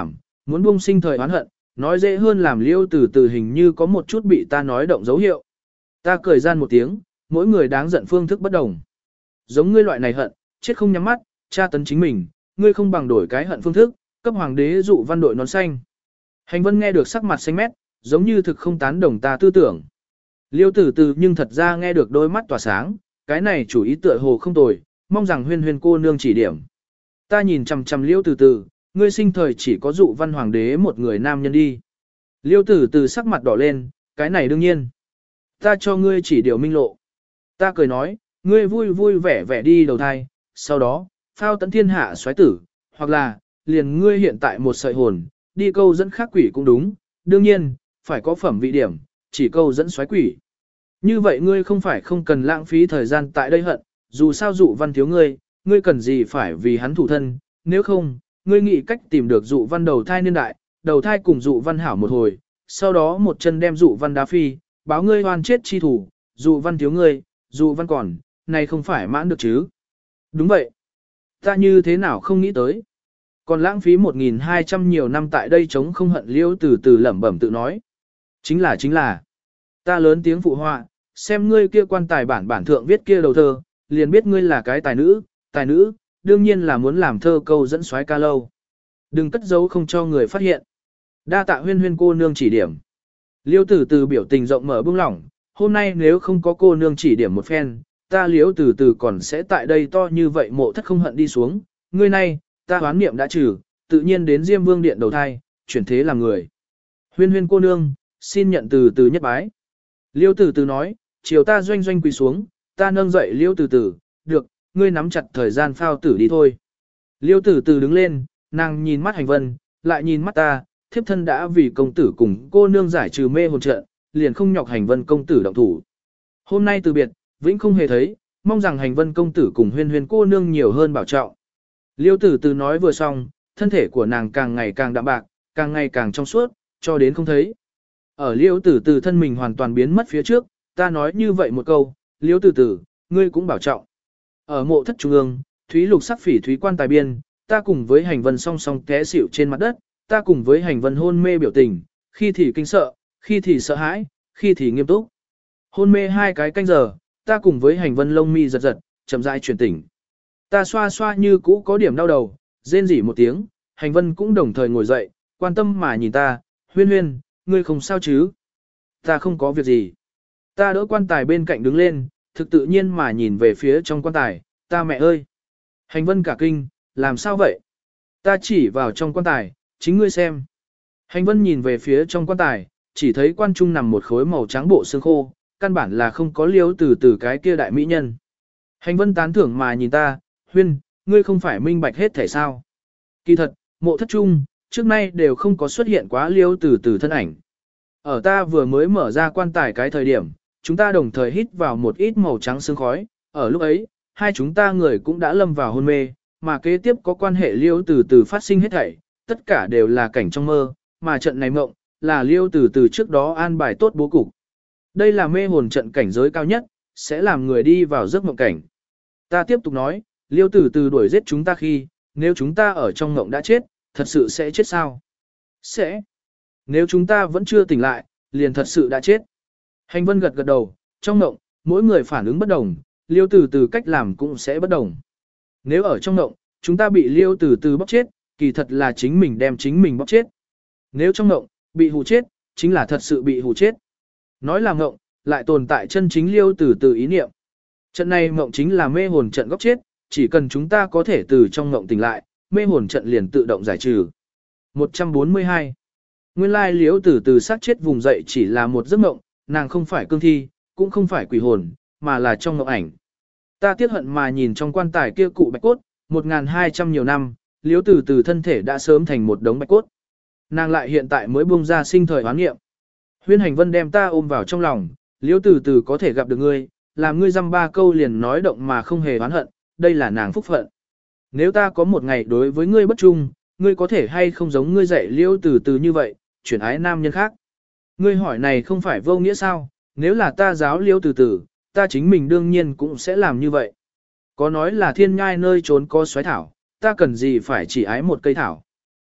S1: muốn buông sinh thời oán hận, nói dễ hơn làm liêu từ từ hình như có một chút bị ta nói động dấu hiệu. Ta cười gian một tiếng, mỗi người đáng giận phương thức bất đồng. Giống ngươi loại này hận, chết không nhắm mắt, tra tấn chính mình, ngươi không bằng đổi cái hận phương thức, cấp hoàng đế dụ văn đội nón xanh. Hành vân nghe được sắc mặt xanh mét, giống như thực không tán đồng ta tư tưởng. Liêu tử từ nhưng thật ra nghe được đôi mắt tỏa sáng, cái này chủ ý tựa hồ không tồi, mong rằng huyên huyên cô nương chỉ điểm. Ta nhìn chằm chằm liêu tử từ, ngươi sinh thời chỉ có dụ văn hoàng đế một người nam nhân đi. Liêu tử từ sắc mặt đỏ lên, cái này đương nhiên. Ta cho ngươi chỉ điều minh lộ. Ta cười nói, ngươi vui vui vẻ vẻ đi đầu thai, sau đó, phao tận thiên hạ xoáy tử, hoặc là, liền ngươi hiện tại một sợi hồn, đi câu dẫn khác quỷ cũng đúng, đương nhiên, phải có phẩm vị điểm, chỉ câu dẫn xoáy quỷ. Như vậy ngươi không phải không cần lãng phí thời gian tại đây hận, dù sao dụ văn thiếu ngươi, ngươi cần gì phải vì hắn thủ thân, nếu không, ngươi nghĩ cách tìm được dụ văn đầu thai niên đại, đầu thai cùng dụ văn hảo một hồi, sau đó một chân đem dụ văn đá phi, báo ngươi oan chết chi thủ, dụ văn thiếu ngươi, dụ văn còn, này không phải mãn được chứ. Đúng vậy. Ta như thế nào không nghĩ tới. Còn lãng phí một nghìn hai trăm nhiều năm tại đây chống không hận liêu từ từ lẩm bẩm tự nói. Chính là chính là. Ta lớn tiếng phụ họa, xem ngươi kia quan tài bản bản thượng viết kia đầu thơ, liền biết ngươi là cái tài nữ, tài nữ, đương nhiên là muốn làm thơ câu dẫn soái ca lâu. Đừng cất giấu không cho người phát hiện. Đa tạ huyên huyên cô nương chỉ điểm. Liêu tử từ biểu tình rộng mở bưng lỏng, hôm nay nếu không có cô nương chỉ điểm một phen, ta liêu tử từ còn sẽ tại đây to như vậy mộ thất không hận đi xuống. Ngươi này, ta hoán niệm đã trừ, tự nhiên đến Diêm Vương điện đầu thai, chuyển thế làm người. Huyên huyên cô nương, xin nhận từ từ nhất bái. Liêu tử từ nói, chiều ta doanh doanh quỳ xuống, ta nâng dậy liêu tử từ, được, ngươi nắm chặt thời gian phao tử đi thôi. Liêu tử từ đứng lên, nàng nhìn mắt hành vân, lại nhìn mắt ta, thiếp thân đã vì công tử cùng cô nương giải trừ mê hồn trận, liền không nhọc hành vân công tử động thủ. Hôm nay từ biệt, vĩnh không hề thấy, mong rằng hành vân công tử cùng huyên huyên cô nương nhiều hơn bảo trọng. Liêu tử từ nói vừa xong, thân thể của nàng càng ngày càng đạm bạc, càng ngày càng trong suốt, cho đến không thấy. Ở liêu tử từ thân mình hoàn toàn biến mất phía trước, ta nói như vậy một câu, liêu tử từ, ngươi cũng bảo trọng. Ở mộ thất trung ương, thúy lục sắc phỉ thúy quan tài biên, ta cùng với hành vân song song té xỉu trên mặt đất, ta cùng với hành vân hôn mê biểu tình, khi thì kinh sợ, khi thì sợ hãi, khi thì nghiêm túc. Hôn mê hai cái canh giờ, ta cùng với hành vân lông mi giật giật, chậm rãi chuyển tỉnh. Ta xoa xoa như cũ có điểm đau đầu, rên rỉ một tiếng, hành vân cũng đồng thời ngồi dậy, quan tâm mà nhìn ta, huyên huyên, ngươi không sao chứ? Ta không có việc gì. Ta đỡ quan tài bên cạnh đứng lên, thực tự nhiên mà nhìn về phía trong quan tài, ta mẹ ơi! Hành vân cả kinh, làm sao vậy? Ta chỉ vào trong quan tài, chính ngươi xem. Hành vân nhìn về phía trong quan tài, chỉ thấy quan trung nằm một khối màu trắng bộ xương khô, căn bản là không có liếu từ từ cái kia đại mỹ nhân. Hành vân tán thưởng mà nhìn ta, huyên, ngươi không phải minh bạch hết thể sao. Kỳ thật, mộ thất trung, trước nay đều không có xuất hiện quá liêu từ từ thân ảnh. Ở ta vừa mới mở ra quan tài cái thời điểm, chúng ta đồng thời hít vào một ít màu trắng sương khói, ở lúc ấy, hai chúng ta người cũng đã lâm vào hôn mê, mà kế tiếp có quan hệ liêu từ từ phát sinh hết thảy, tất cả đều là cảnh trong mơ, mà trận này mộng, là liêu từ từ trước đó an bài tốt bố cục. Đây là mê hồn trận cảnh giới cao nhất, sẽ làm người đi vào giấc mộng cảnh. Ta tiếp tục nói, liêu từ từ đuổi giết chúng ta khi, nếu chúng ta ở trong mộng đã chết, thật sự sẽ chết sao? Sẽ. Nếu chúng ta vẫn chưa tỉnh lại, liền thật sự đã chết. Hành vân gật gật đầu, trong mộng, mỗi người phản ứng bất đồng, liêu từ từ cách làm cũng sẽ bất đồng. Nếu ở trong mộng, chúng ta bị liêu từ từ bóc chết, kỳ thật là chính mình đem chính mình bóc chết. Nếu trong mộng, bị hù chết, chính là thật sự bị hù chết. Nói là mộng, lại tồn tại chân chính liêu từ từ ý niệm. Trận này mộng chính là mê hồn trận góc chết, chỉ cần chúng ta có thể từ trong mộng tỉnh lại, mê hồn trận liền tự động giải trừ. một trăm bốn mươi hai. Nguyên lai liếu từ từ sát chết vùng dậy chỉ là một giấc mộng, nàng không phải cương thi, cũng không phải quỷ hồn, mà là trong mộng ảnh. Ta tiếc hận mà nhìn trong quan tài kia cụ bạch cốt, một nghìn hai trăm nhiều năm, liếu từ từ thân thể đã sớm thành một đống bạch cốt. Nàng lại hiện tại mới buông ra sinh thời hoán nghiệm. Huyên hành vân đem ta ôm vào trong lòng, liếu từ từ có thể gặp được ngươi, làm ngươi dăm ba câu liền nói động mà không hề oán hận, đây là nàng phúc phận. Nếu ta có một ngày đối với ngươi bất trung, ngươi có thể hay không giống ngươi dạy liêu từ từ như vậy, chuyển ái nam nhân khác. Ngươi hỏi này không phải vô nghĩa sao, nếu là ta giáo liêu từ từ, ta chính mình đương nhiên cũng sẽ làm như vậy. Có nói là thiên nhai nơi trốn có xoáy thảo, ta cần gì phải chỉ ái một cây thảo.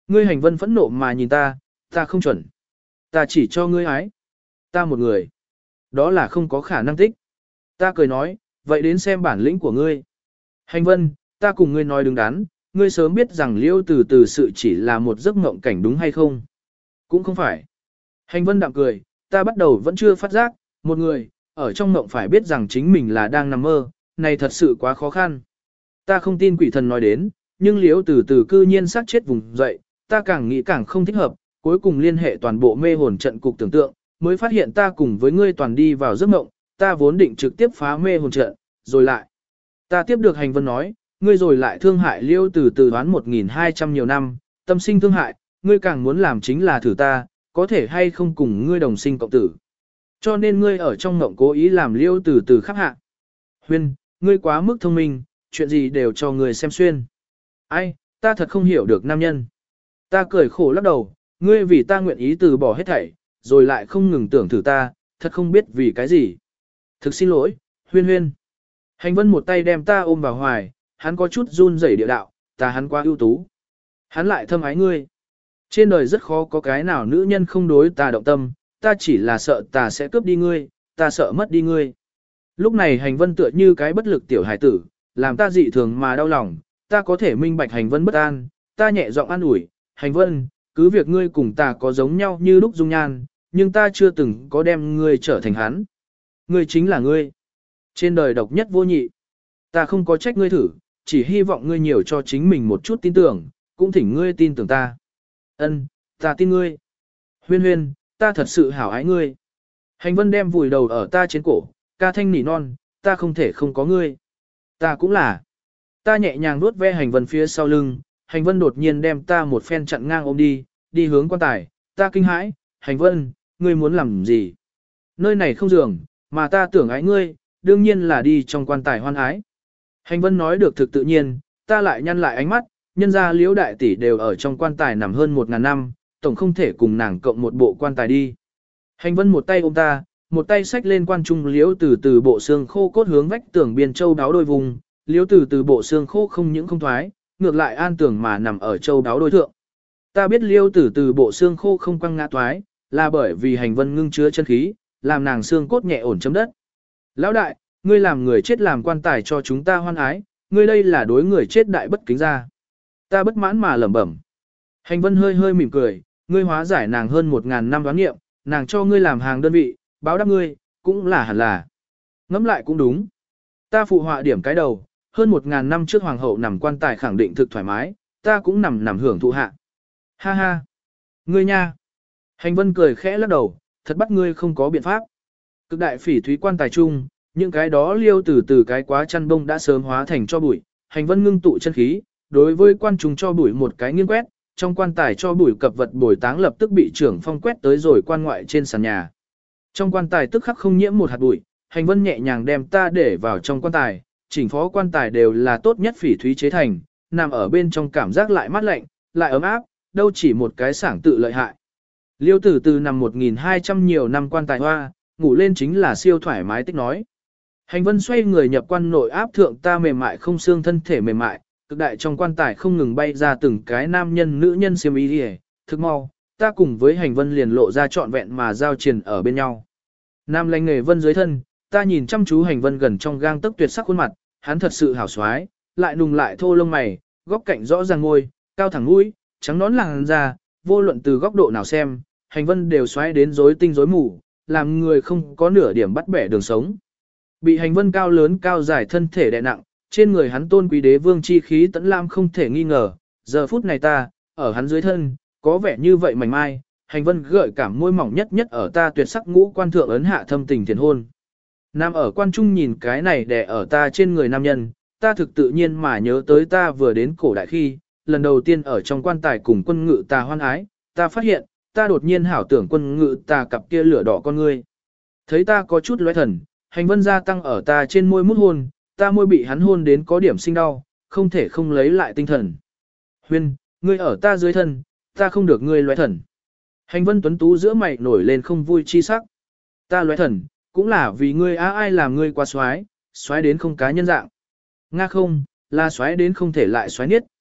S1: Ngươi hành vân phẫn nộ mà nhìn ta, ta không chuẩn. Ta chỉ cho ngươi ái. Ta một người. Đó là không có khả năng tích. Ta cười nói, vậy đến xem bản lĩnh của ngươi. Hành vân, ta cùng ngươi nói đứng đắn, ngươi sớm biết rằng liêu từ từ sự chỉ là một giấc mộng cảnh đúng hay không? Cũng không phải. Hành vân đạm cười, ta bắt đầu vẫn chưa phát giác, một người, ở trong mộng phải biết rằng chính mình là đang nằm mơ, này thật sự quá khó khăn. Ta không tin quỷ thần nói đến, nhưng liêu từ từ cư nhiên sát chết vùng dậy, ta càng nghĩ càng không thích hợp, cuối cùng liên hệ toàn bộ mê hồn trận cục tưởng tượng, mới phát hiện ta cùng với ngươi toàn đi vào giấc mộng, ta vốn định trực tiếp phá mê hồn trận, rồi lại. Ta tiếp được hành vân nói, ngươi rồi lại thương hại liêu từ từ đoán một nghìn hai trăm nhiều năm, tâm sinh thương hại, ngươi càng muốn làm chính là thử ta, có thể hay không cùng ngươi đồng sinh cộng tử. Cho nên ngươi ở trong mộng cố ý làm liêu từ từ khắc hạ. Huyên, ngươi quá mức thông minh, chuyện gì đều cho ngươi xem xuyên. Ai, ta thật không hiểu được nam nhân. Ta cười khổ lắc đầu, ngươi vì ta nguyện ý từ bỏ hết thảy, rồi lại không ngừng tưởng thử ta, thật không biết vì cái gì. Thực xin lỗi, Huyên Huyên. Hành vân một tay đem ta ôm vào hoài, hắn có chút run rẩy địa đạo, ta hắn quá ưu tú. Hắn lại thâm ái ngươi. Trên đời rất khó có cái nào nữ nhân không đối ta động tâm, ta chỉ là sợ ta sẽ cướp đi ngươi, ta sợ mất đi ngươi. Lúc này hành vân tựa như cái bất lực tiểu hải tử, làm ta dị thường mà đau lòng, ta có thể minh bạch hành vân bất an, ta nhẹ giọng an ủi, hành vân, cứ việc ngươi cùng ta có giống nhau như lúc dung nhan, nhưng ta chưa từng có đem ngươi trở thành hắn. Ngươi chính là ngươi. Trên đời độc nhất vô nhị. Ta không có trách ngươi thử, chỉ hy vọng ngươi nhiều cho chính mình một chút tin tưởng, cũng thỉnh ngươi tin tưởng ta. Ân, ta tin ngươi. Huyên huyên, ta thật sự hảo ái ngươi. Hành vân đem vùi đầu ở ta trên cổ, ca thanh nỉ non, ta không thể không có ngươi. Ta cũng là. Ta nhẹ nhàng vuốt ve hành vân phía sau lưng, hành vân đột nhiên đem ta một phen chặn ngang ôm đi, đi hướng quan tài, ta kinh hãi, hành vân, ngươi muốn làm gì? Nơi này không giường, mà ta tưởng ái ngươi, đương nhiên là đi trong quan tài hoan ái. Hành vân nói được thực tự nhiên, ta lại nhăn lại ánh mắt, nhân ra liễu đại tỷ đều ở trong quan tài nằm hơn một ngàn năm, tổng không thể cùng nàng cộng một bộ quan tài đi. Hành vân một tay ôm ta, một tay xách lên quan trung liễu từ từ bộ xương khô cốt hướng vách tường biên châu đáo đôi vùng, liễu từ từ bộ xương khô không những không thoái, ngược lại an tưởng mà nằm ở châu đáo đôi thượng. Ta biết liễu từ từ bộ xương khô không quăng ngã thoái, là bởi vì hành vân ngưng chứa chân khí, làm nàng xương cốt nhẹ ổn chấm đất. Lão đại, ngươi làm người chết làm quan tài cho chúng ta hoan ái, ngươi đây là đối người chết đại bất kính ra. Ta bất mãn mà lẩm bẩm. Hành vân hơi hơi mỉm cười, ngươi hóa giải nàng hơn một ngàn năm đoán nghiệm, nàng cho ngươi làm hàng đơn vị, báo đáp ngươi, cũng là hẳn là. Ngẫm lại cũng đúng. Ta phụ họa điểm cái đầu, hơn một ngàn năm trước hoàng hậu nằm quan tài khẳng định thực thoải mái, ta cũng nằm nằm hưởng thụ hạ. Ha ha. Ngươi nha. Hành vân cười khẽ lắc đầu, thật bắt ngươi không có biện pháp. Cực đại phỉ thúy quan tài chung, những cái đó liêu từ từ cái quá chăn bông đã sớm hóa thành cho bụi, hành vân ngưng tụ chân khí, đối với quan trùng cho bụi một cái nghiêng quét, trong quan tài cho bụi cập vật bồi táng lập tức bị trưởng phong quét tới rồi quan ngoại trên sàn nhà. Trong quan tài tức khắc không nhiễm một hạt bụi, hành vân nhẹ nhàng đem ta để vào trong quan tài, chỉnh phó quan tài đều là tốt nhất phỉ thúy chế thành, nằm ở bên trong cảm giác lại mát lạnh, lại ấm áp, đâu chỉ một cái sảng tự lợi hại. Liêu từ từ nằm một nghìn hai trăm nhiều năm quan tài hoa, ngủ lên chính là siêu thoải mái tích nói. Hành vân xoay người nhập quan nội áp thượng ta mềm mại không xương thân thể mềm mại, cực đại trong quan tài không ngừng bay ra từng cái nam nhân nữ nhân xiêm y đi, thực mau, ta cùng với hành vân liền lộ ra trọn vẹn mà giao triền ở bên nhau. Nam lanh nghề vân dưới thân, ta nhìn chăm chú hành vân gần trong gang tấc tuyệt sắc khuôn mặt, hắn thật sự hảo xoái, lại nùng lại thô lông mày, góc cạnh rõ ràng ngôi, cao thẳng mũi, trắng nón làn da, vô luận từ góc độ nào xem, hành vân đều xoáy đến rối tinh rối mù, làm người không có nửa điểm bắt bẻ đường sống. Bị hành vân cao lớn cao dài thân thể đè nặng, trên người hắn tôn quý đế vương chi khí tẫn lam không thể nghi ngờ, giờ phút này ta, ở hắn dưới thân, có vẻ như vậy mảnh mai, hành vân gợi cảm môi mỏng nhất nhất ở ta tuyệt sắc ngũ quan thượng ấn hạ thâm tình thiền hôn. Nam ở quan trung nhìn cái này đè ở ta trên người nam nhân, ta thực tự nhiên mà nhớ tới ta vừa đến cổ đại khi, lần đầu tiên ở trong quan tài cùng quân ngự ta hoan ái, ta phát hiện, ta đột nhiên hảo tưởng quân ngự ta cặp kia lửa đỏ con ngươi. Thấy ta có chút lóe thần, hành vân gia tăng ở ta trên môi mút hôn, ta môi bị hắn hôn đến có điểm sinh đau, không thể không lấy lại tinh thần. Huyên, ngươi ở ta dưới thân, ta không được ngươi lóe thần. Hành vân tuấn tú giữa mày nổi lên không vui chi sắc. Ta lóe thần, cũng là vì ngươi á ai làm ngươi quá xoái, xoái đến không cá nhân dạng. Nga không, là xoái đến không thể lại xoái niết.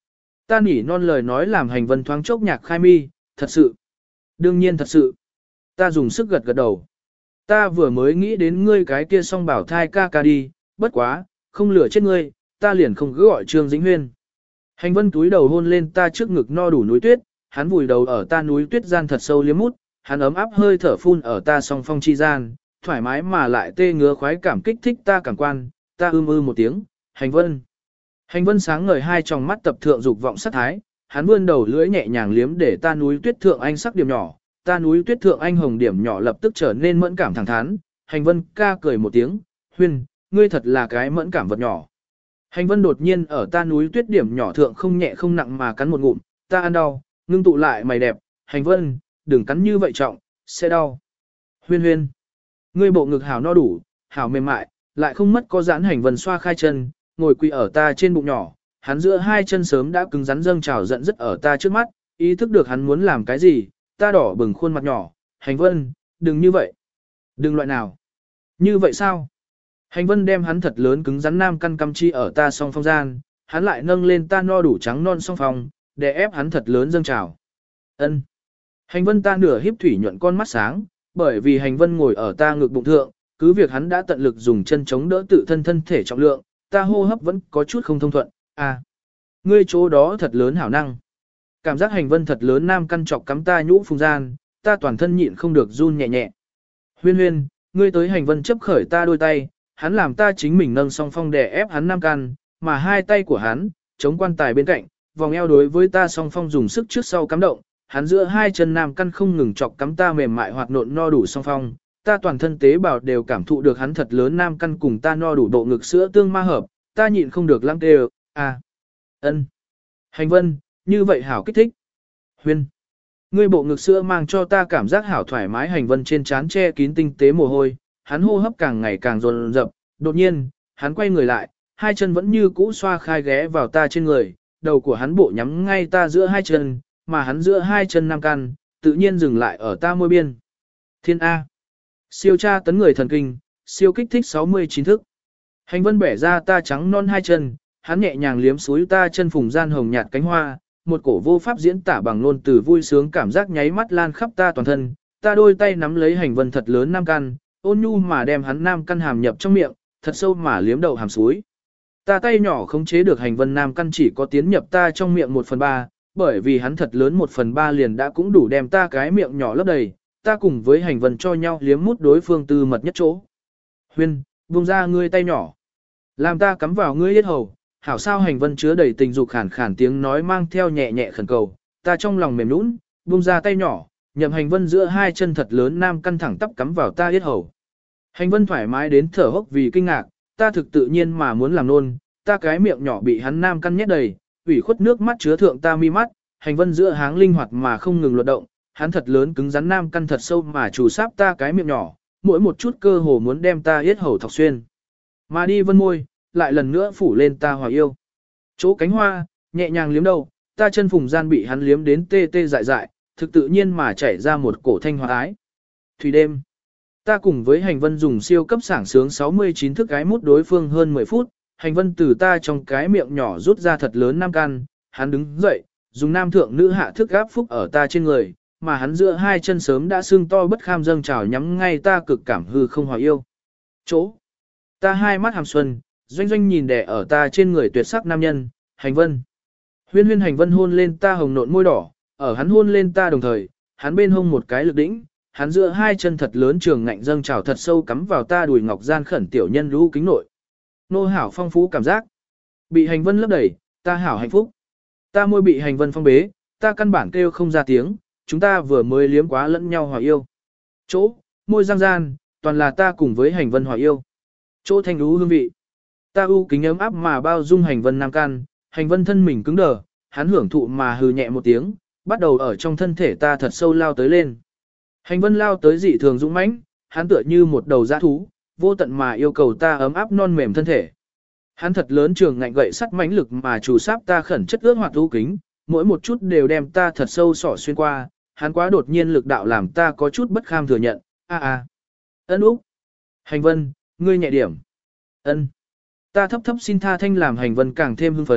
S1: Ta nỉ non lời nói làm hành vân thoáng chốc nhạc khai mi, thật sự. Đương nhiên thật sự. Ta dùng sức gật gật đầu. Ta vừa mới nghĩ đến ngươi cái kia song bảo thai ca ca đi, bất quá, không lửa chết ngươi, ta liền không cứ gọi Trương Dĩnh Huyên. Hành vân túi đầu hôn lên ta trước ngực no đủ núi tuyết, hắn vùi đầu ở ta núi tuyết gian thật sâu liếm mút, hắn ấm áp hơi thở phun ở ta song phong chi gian, thoải mái mà lại tê ngứa khoái cảm kích thích ta cảm quan, ta ưm ư một tiếng, hành vân. Hành vân sáng ngời hai tròng mắt tập thượng dục vọng sát thái, hắn vươn đầu lưỡi nhẹ nhàng liếm để ta núi tuyết thượng anh sắc điểm nhỏ, ta núi tuyết thượng anh hồng điểm nhỏ lập tức trở nên mẫn cảm thẳng thắn, hành vân ca cười một tiếng, Huyên, ngươi thật là cái mẫn cảm vật nhỏ. Hành vân đột nhiên ở ta núi tuyết điểm nhỏ thượng không nhẹ không nặng mà cắn một ngụm, ta ăn đau, ngưng tụ lại mày đẹp, hành vân, đừng cắn như vậy trọng, sẽ đau. Huyên huyên, ngươi bộ ngực hảo no đủ, hảo mềm mại, lại không mất có giãn. Hành vân xoa khai chân, ngồi quỳ ở ta trên bụng nhỏ, hắn giữa hai chân sớm đã cứng rắn dâng trào giận dứt ở ta trước mắt, ý thức được hắn muốn làm cái gì, ta đỏ bừng khuôn mặt nhỏ, hành vân, đừng như vậy. Đừng loại nào. Như vậy sao? Hành vân đem hắn thật lớn cứng rắn nam căn căm chi ở ta song phong gian, hắn lại nâng lên ta no đủ trắng non song phong, để ép hắn thật lớn dâng trào. Ân. Hành vân ta nửa híp thủy nhuận con mắt sáng, bởi vì hành vân ngồi ở ta ngực bụng thượng, cứ việc hắn đã tận lực dùng chân chống đỡ tự thân thân thể trọng lượng, ta hô hấp vẫn có chút không thông thuận, à. Ngươi chỗ đó thật lớn hảo năng. Cảm giác hành vân thật lớn nam căn trọc cắm ta nhũ phùng gian, ta toàn thân nhịn không được run nhẹ nhẹ. Huyên huyên, ngươi tới. Hành vân chấp khởi ta đôi tay, hắn làm ta chính mình nâng song phong đè ép hắn nam căn, mà hai tay của hắn, chống quan tài bên cạnh, vòng eo đối với ta song phong dùng sức trước sau cắm động, hắn giữa hai chân nam căn không ngừng chọc cắm ta mềm mại hoạt nộn no đủ song phong, ta toàn thân tế bào đều cảm thụ được hắn thật lớn nam căn cùng ta no đủ độ ngực sữa tương ma hợp, ta nhịn không được lăng kêu, à, ân, hành vân, như vậy hảo kích thích. Huyên, ngươi bộ ngực sữa mang cho ta cảm giác hảo thoải mái. Hành vân trên trán che kín tinh tế mồ hôi, hắn hô hấp càng ngày càng dồn dập, đột nhiên, hắn quay người lại, hai chân vẫn như cũ xoa khai ghé vào ta trên người, đầu của hắn bộ nhắm ngay ta giữa hai chân, mà hắn giữa hai chân nam căn, tự nhiên dừng lại ở ta môi biên. Thiên A. Siêu tra tấn người thần kinh, siêu kích thích sáu mươi chín thức. Hành vân bẻ ra ta trắng non hai chân, hắn nhẹ nhàng liếm xúi ta chân phùng gian hồng nhạt cánh hoa, một cổ vô pháp diễn tả bằng ngôn từ vui sướng cảm giác nháy mắt lan khắp ta toàn thân, ta đôi tay nắm lấy hành vân thật lớn nam căn, ôn nhu mà đem hắn nam căn hàm nhập trong miệng, thật sâu mà liếm đầu hàm suối. Ta tay nhỏ khống chế được hành vân nam căn chỉ có tiến nhập ta trong miệng một phần ba, bởi vì hắn thật lớn một phần ba liền đã cũng đủ đem ta cái miệng nhỏ lấp đầy, ta cùng với hành vân cho nhau liếm mút đối phương tư mật nhất chỗ. Huyên, buông ra ngươi tay nhỏ. Làm ta cắm vào ngươi yết hầu, hảo sao. Hành vân chứa đầy tình dục khản khản tiếng nói mang theo nhẹ nhẹ khẩn cầu, ta trong lòng mềm nũng, buông ra tay nhỏ, nhậm hành vân giữa hai chân thật lớn nam căn thẳng tắp cắm vào ta yết hầu. Hành vân thoải mái đến thở hốc vì kinh ngạc, ta thực tự nhiên mà muốn làm nôn, ta cái miệng nhỏ bị hắn nam căn nhét đầy, ủy khuất nước mắt chứa thượng ta mi mắt, hành vân giữa háng linh hoạt mà không ngừng luật động, hắn thật lớn cứng rắn nam căn thật sâu mà chủ sáp ta cái miệng nhỏ, mỗi một chút cơ hồ muốn đem ta yết hầu thọc xuyên. Mà đi vân môi, lại lần nữa phủ lên ta hòa yêu. Chỗ cánh hoa, nhẹ nhàng liếm đầu, ta chân phùng gian bị hắn liếm đến tê tê dại dại, thực tự nhiên mà chảy ra một cổ thanh hòa ái. Thủy đêm, ta cùng với hành vân dùng siêu cấp sảng sướng sáu mươi chín thức cái mút đối phương hơn mười phút, hành vân từ ta trong cái miệng nhỏ rút ra thật lớn nam căn, hắn đứng dậy, dùng nam thượng nữ hạ thức gáp phúc ở ta trên người, mà hắn giữa hai chân sớm đã sưng to bất kham dâng trào nhắm ngay ta cực cảm hư không hòa yêu. Chỗ, ta hai mắt hàm xuân, doanh doanh nhìn đẻ ở ta trên người tuyệt sắc nam nhân, hành vân. Huyên huyên. Hành vân hôn lên ta hồng nộn môi đỏ, ở hắn hôn lên ta đồng thời, hắn bên hông một cái lực đỉnh, hắn giữa hai chân thật lớn trường ngạnh dâng trào thật sâu cắm vào ta đùi ngọc gian khẩn tiểu nhân lũ kính nội. Nô hảo phong phú cảm giác. Bị hành vân lấp đầy, ta hảo hạnh phúc. Ta môi bị hành vân phong bế, ta căn bản kêu không ra tiếng, chúng ta vừa mới liếm quá lẫn nhau hòa yêu. Chỗ, môi răng gian, toàn là ta cùng với hành vân hòa yêu. Chỗ thanh lũ hương vị. Ta u kính ấm áp mà bao dung hành vân nam can, hành vân thân mình cứng đờ, hắn hưởng thụ mà hừ nhẹ một tiếng, bắt đầu ở trong thân thể ta thật sâu lao tới lên. Hành vân lao tới dị thường dũng mãnh, hắn tựa như một đầu dã thú, vô tận mà yêu cầu ta ấm áp non mềm thân thể. Hắn thật lớn trường ngạnh gậy sắt mãnh lực mà chủ sáp ta khẩn chất ướt hoạt u kính, mỗi một chút đều đem ta thật sâu sỏ xuyên qua, hắn quá đột nhiên lực đạo làm ta có chút bất kham thừa nhận, a a. Ân úc. Hành vân, ngươi nhẹ điểm. Ân. Ta thấp thấp xin tha thanh làm hành vân càng thêm hưng phấn,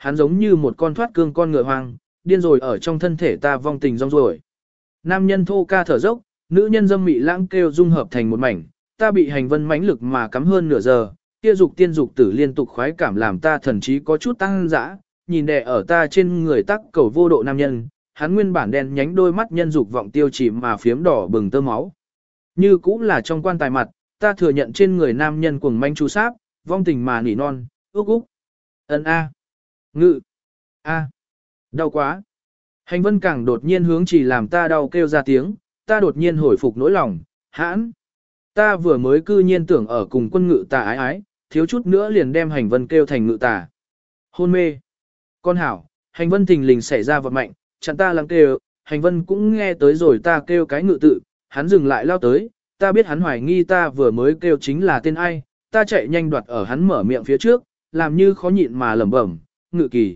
S1: hắn giống như một con thoát cương con ngựa hoang, điên rồi ở trong thân thể ta vong tình rong ruổi. Nam nhân thô ca thở dốc, nữ nhân dâm mị lãng kêu dung hợp thành một mảnh, ta bị hành vân mãnh lực mà cắm hơn nửa giờ, kia dục tiên dục tử liên tục khoái cảm làm ta thần trí có chút tăng dã, nhìn đè ở ta trên người tắc cầu vô độ nam nhân, hắn nguyên bản đen nhánh đôi mắt nhân dục vọng tiêu chỉ mà phiếm đỏ bừng tơ máu. Như cũng là trong quan tài mặt, ta thừa nhận trên người nam nhân cuồng manh chu sáp, vong tình mà nỉ non, úc úc. Ấn A. Ngự. A. Đau quá. Hành vân càng đột nhiên hướng chỉ làm ta đau kêu ra tiếng, ta đột nhiên hồi phục nỗi lòng, hãn. Ta vừa mới cư nhiên tưởng ở cùng quân ngự tà ái ái, thiếu chút nữa liền đem hành vân kêu thành ngự tà. Hôn mê. Con hảo, hành vân thình lình xảy ra vật mạnh, chặn ta lắng kêu, hành vân cũng nghe tới rồi ta kêu cái ngự tự, hắn dừng lại lao tới, ta biết hắn hoài nghi ta vừa mới kêu chính là tên ai, ta chạy nhanh đoạt ở hắn mở miệng phía trước, làm như khó nhịn mà lẩm bẩm, ngự kỳ.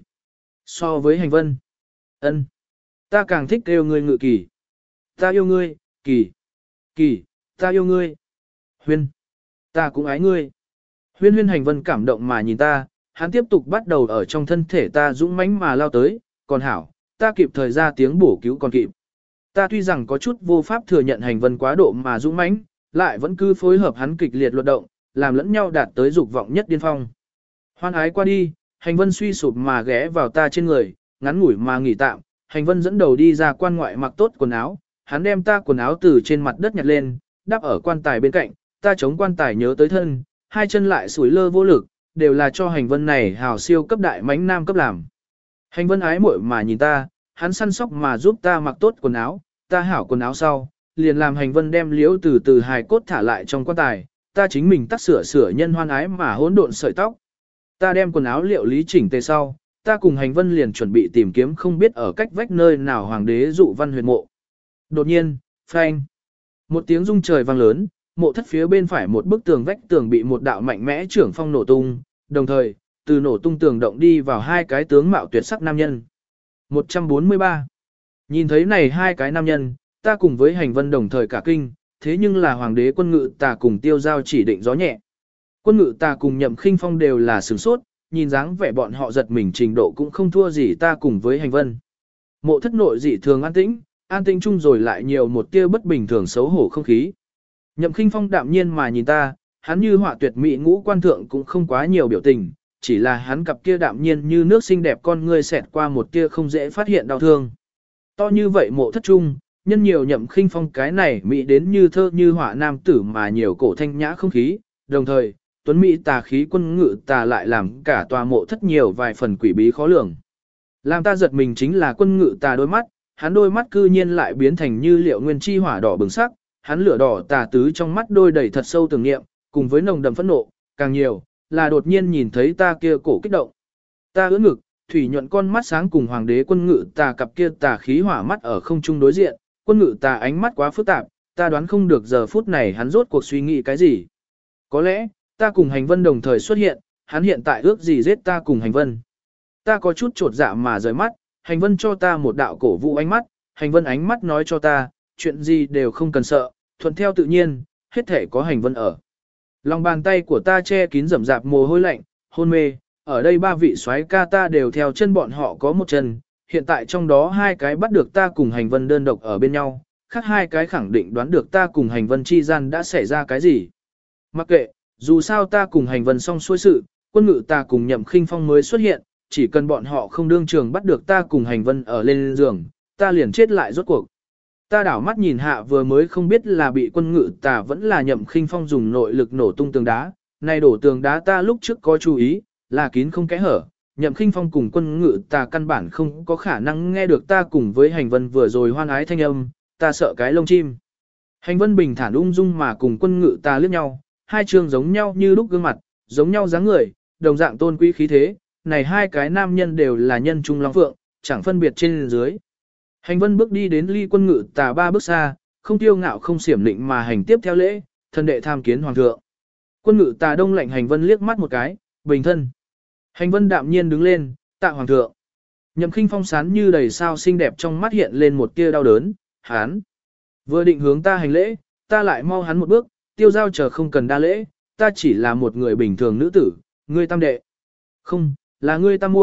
S1: So với hành vân, ân, ta càng thích kêu ngươi ngự kỳ. Ta yêu ngươi, kỳ, kỳ, ta yêu ngươi. Huyên, ta cũng ái ngươi. Huyên huyên hành vân cảm động mà nhìn ta, hắn tiếp tục bắt đầu ở trong thân thể ta dũng mãnh mà lao tới, còn hảo, ta kịp thời ra tiếng bổ cứu còn kịp. Ta tuy rằng có chút vô pháp thừa nhận hành vân quá độ mà dũng mãnh, lại vẫn cứ phối hợp hắn kịch liệt luật động, làm lẫn nhau đạt tới dục vọng nhất điên phong. Hoan ái qua đi, hành vân suy sụp mà ghé vào ta trên người, ngắn ngủi mà nghỉ tạm, hành vân dẫn đầu đi ra quan ngoại mặc tốt quần áo, hắn đem ta quần áo từ trên mặt đất nhặt lên, đắp ở quan tài bên cạnh, ta chống quan tài nhớ tới thân, hai chân lại sủi lơ vô lực, đều là cho hành vân này hào siêu cấp đại mãnh nam cấp làm. Hành vân ái muội mà nhìn ta, hắn săn sóc mà giúp ta mặc tốt quần áo, ta hảo quần áo sau, liền làm hành vân đem liễu từ từ hài cốt thả lại trong quan tài, ta chính mình tắt sửa sửa nhân hoan ái mà hỗn độn sợi tóc. Ta đem quần áo liệu lý chỉnh tề sau, ta cùng hành vân liền chuẩn bị tìm kiếm không biết ở cách vách nơi nào hoàng đế dụ văn huyền mộ. Đột nhiên, phanh, một tiếng rung trời vang lớn, mộ thất phía bên phải một bức tường vách tường bị một đạo mạnh mẽ trưởng phong nổ tung, đồng thời, từ nổ tung tường động đi vào hai cái tướng mạo tuyệt sắc nam nhân. một trăm bốn mươi ba. Nhìn thấy này hai cái nam nhân, ta cùng với hành vân đồng thời cả kinh, thế nhưng là hoàng đế quân ngự tà cùng tiêu giao chỉ định gió nhẹ. Quân ngự tà cùng nhậm khinh phong đều là sửng sốt, nhìn dáng vẻ bọn họ giật mình trình độ cũng không thua gì ta cùng với hành vân. Mộ thất nội dị thường an tĩnh, an tĩnh chung rồi lại nhiều một tia bất bình thường xấu hổ không khí. Nhậm khinh phong đạm nhiên mà nhìn ta, hắn như họa tuyệt mỹ ngũ quan thượng cũng không quá nhiều biểu tình, chỉ là hắn cặp kia đạm nhiên như nước xinh đẹp con ngươi xẹt qua một tia không dễ phát hiện đau thương. To như vậy mộ thất trung, nhân nhiều nhậm khinh phong cái này mỹ đến như thơ như họa nam tử mà nhiều cổ thanh nhã không khí, đồng thời, tuấn mỹ tà khí quân ngự tà lại làm cả tòa mộ thất nhiều vài phần quỷ bí khó lường. Làm ta giật mình chính là quân ngự tà đôi mắt, hắn đôi mắt cư nhiên lại biến thành như liệu nguyên chi hỏa đỏ bừng sắc, hắn lửa đỏ tà tứ trong mắt đôi đầy thật sâu tưởng niệm, cùng với nồng đậm phẫn nộ, càng nhiều, là đột nhiên nhìn thấy ta kia cổ kích động. Ta ưỡn ngực, thủy nhuận con mắt sáng cùng hoàng đế quân ngự tà cặp kia tà khí hỏa mắt ở không trung đối diện, quân ngự tà ánh mắt quá phức tạp, ta đoán không được giờ phút này hắn rốt cuộc suy nghĩ cái gì. Có lẽ, ta cùng hành vân đồng thời xuất hiện, hắn hiện tại ước gì giết ta cùng hành vân. Ta có chút trột dạ mà rời mắt, hành vân cho ta một đạo cổ vũ ánh mắt, hành vân ánh mắt nói cho ta, chuyện gì đều không cần sợ, thuận theo tự nhiên, hết thể có hành vân ở. Lòng bàn tay của ta che kín rậm rạp mồ hôi lạnh, hôn mê, ở đây ba vị soái ca ta đều theo chân bọn họ có một chân, hiện tại trong đó hai cái bắt được ta cùng hành vân đơn độc ở bên nhau, khác hai cái khẳng định đoán được ta cùng hành vân chi gian đã xảy ra cái gì. Mặc kệ, dù sao ta cùng hành vân xong xuôi sự, quân ngự ta cùng nhậm khinh phong mới xuất hiện, chỉ cần bọn họ không đương trường bắt được ta cùng hành vân ở lên giường, ta liền chết lại rốt cuộc. Ta đảo mắt nhìn hạ vừa mới không biết là bị quân ngự tà vẫn là nhậm khinh phong dùng nội lực nổ tung tường đá, này đổ tường đá ta lúc trước có chú ý, là kín không kẽ hở, nhậm khinh phong cùng quân ngự tà căn bản không có khả năng nghe được ta cùng với hành vân vừa rồi hoan ái thanh âm, ta sợ cái lông chim. Hành vân bình thản ung dung mà cùng quân ngự tà liếc nhau, hai trường giống nhau như lúc gương mặt, giống nhau dáng người, đồng dạng tôn quý khí thế, này hai cái nam nhân đều là nhân trung long phượng, chẳng phân biệt trên dưới. Hành vân bước đi đến ly quân ngự tà ba bước xa, không tiêu ngạo không xiểm định mà hành tiếp theo lễ, thân đệ tham kiến hoàng thượng. Quân ngự tà đông lạnh hành vân liếc mắt một cái, bình thân. Hành vân đạm nhiên đứng lên, tạ hoàng thượng. Nhậm khinh phong sán như đầy sao xinh đẹp trong mắt hiện lên một tia đau đớn, hán. Vừa định hướng ta hành lễ, ta lại mau hắn một bước, tiêu giao chờ không cần đa lễ, ta chỉ là một người bình thường nữ tử, ngươi tam đệ. Không, là ngươi tam muội,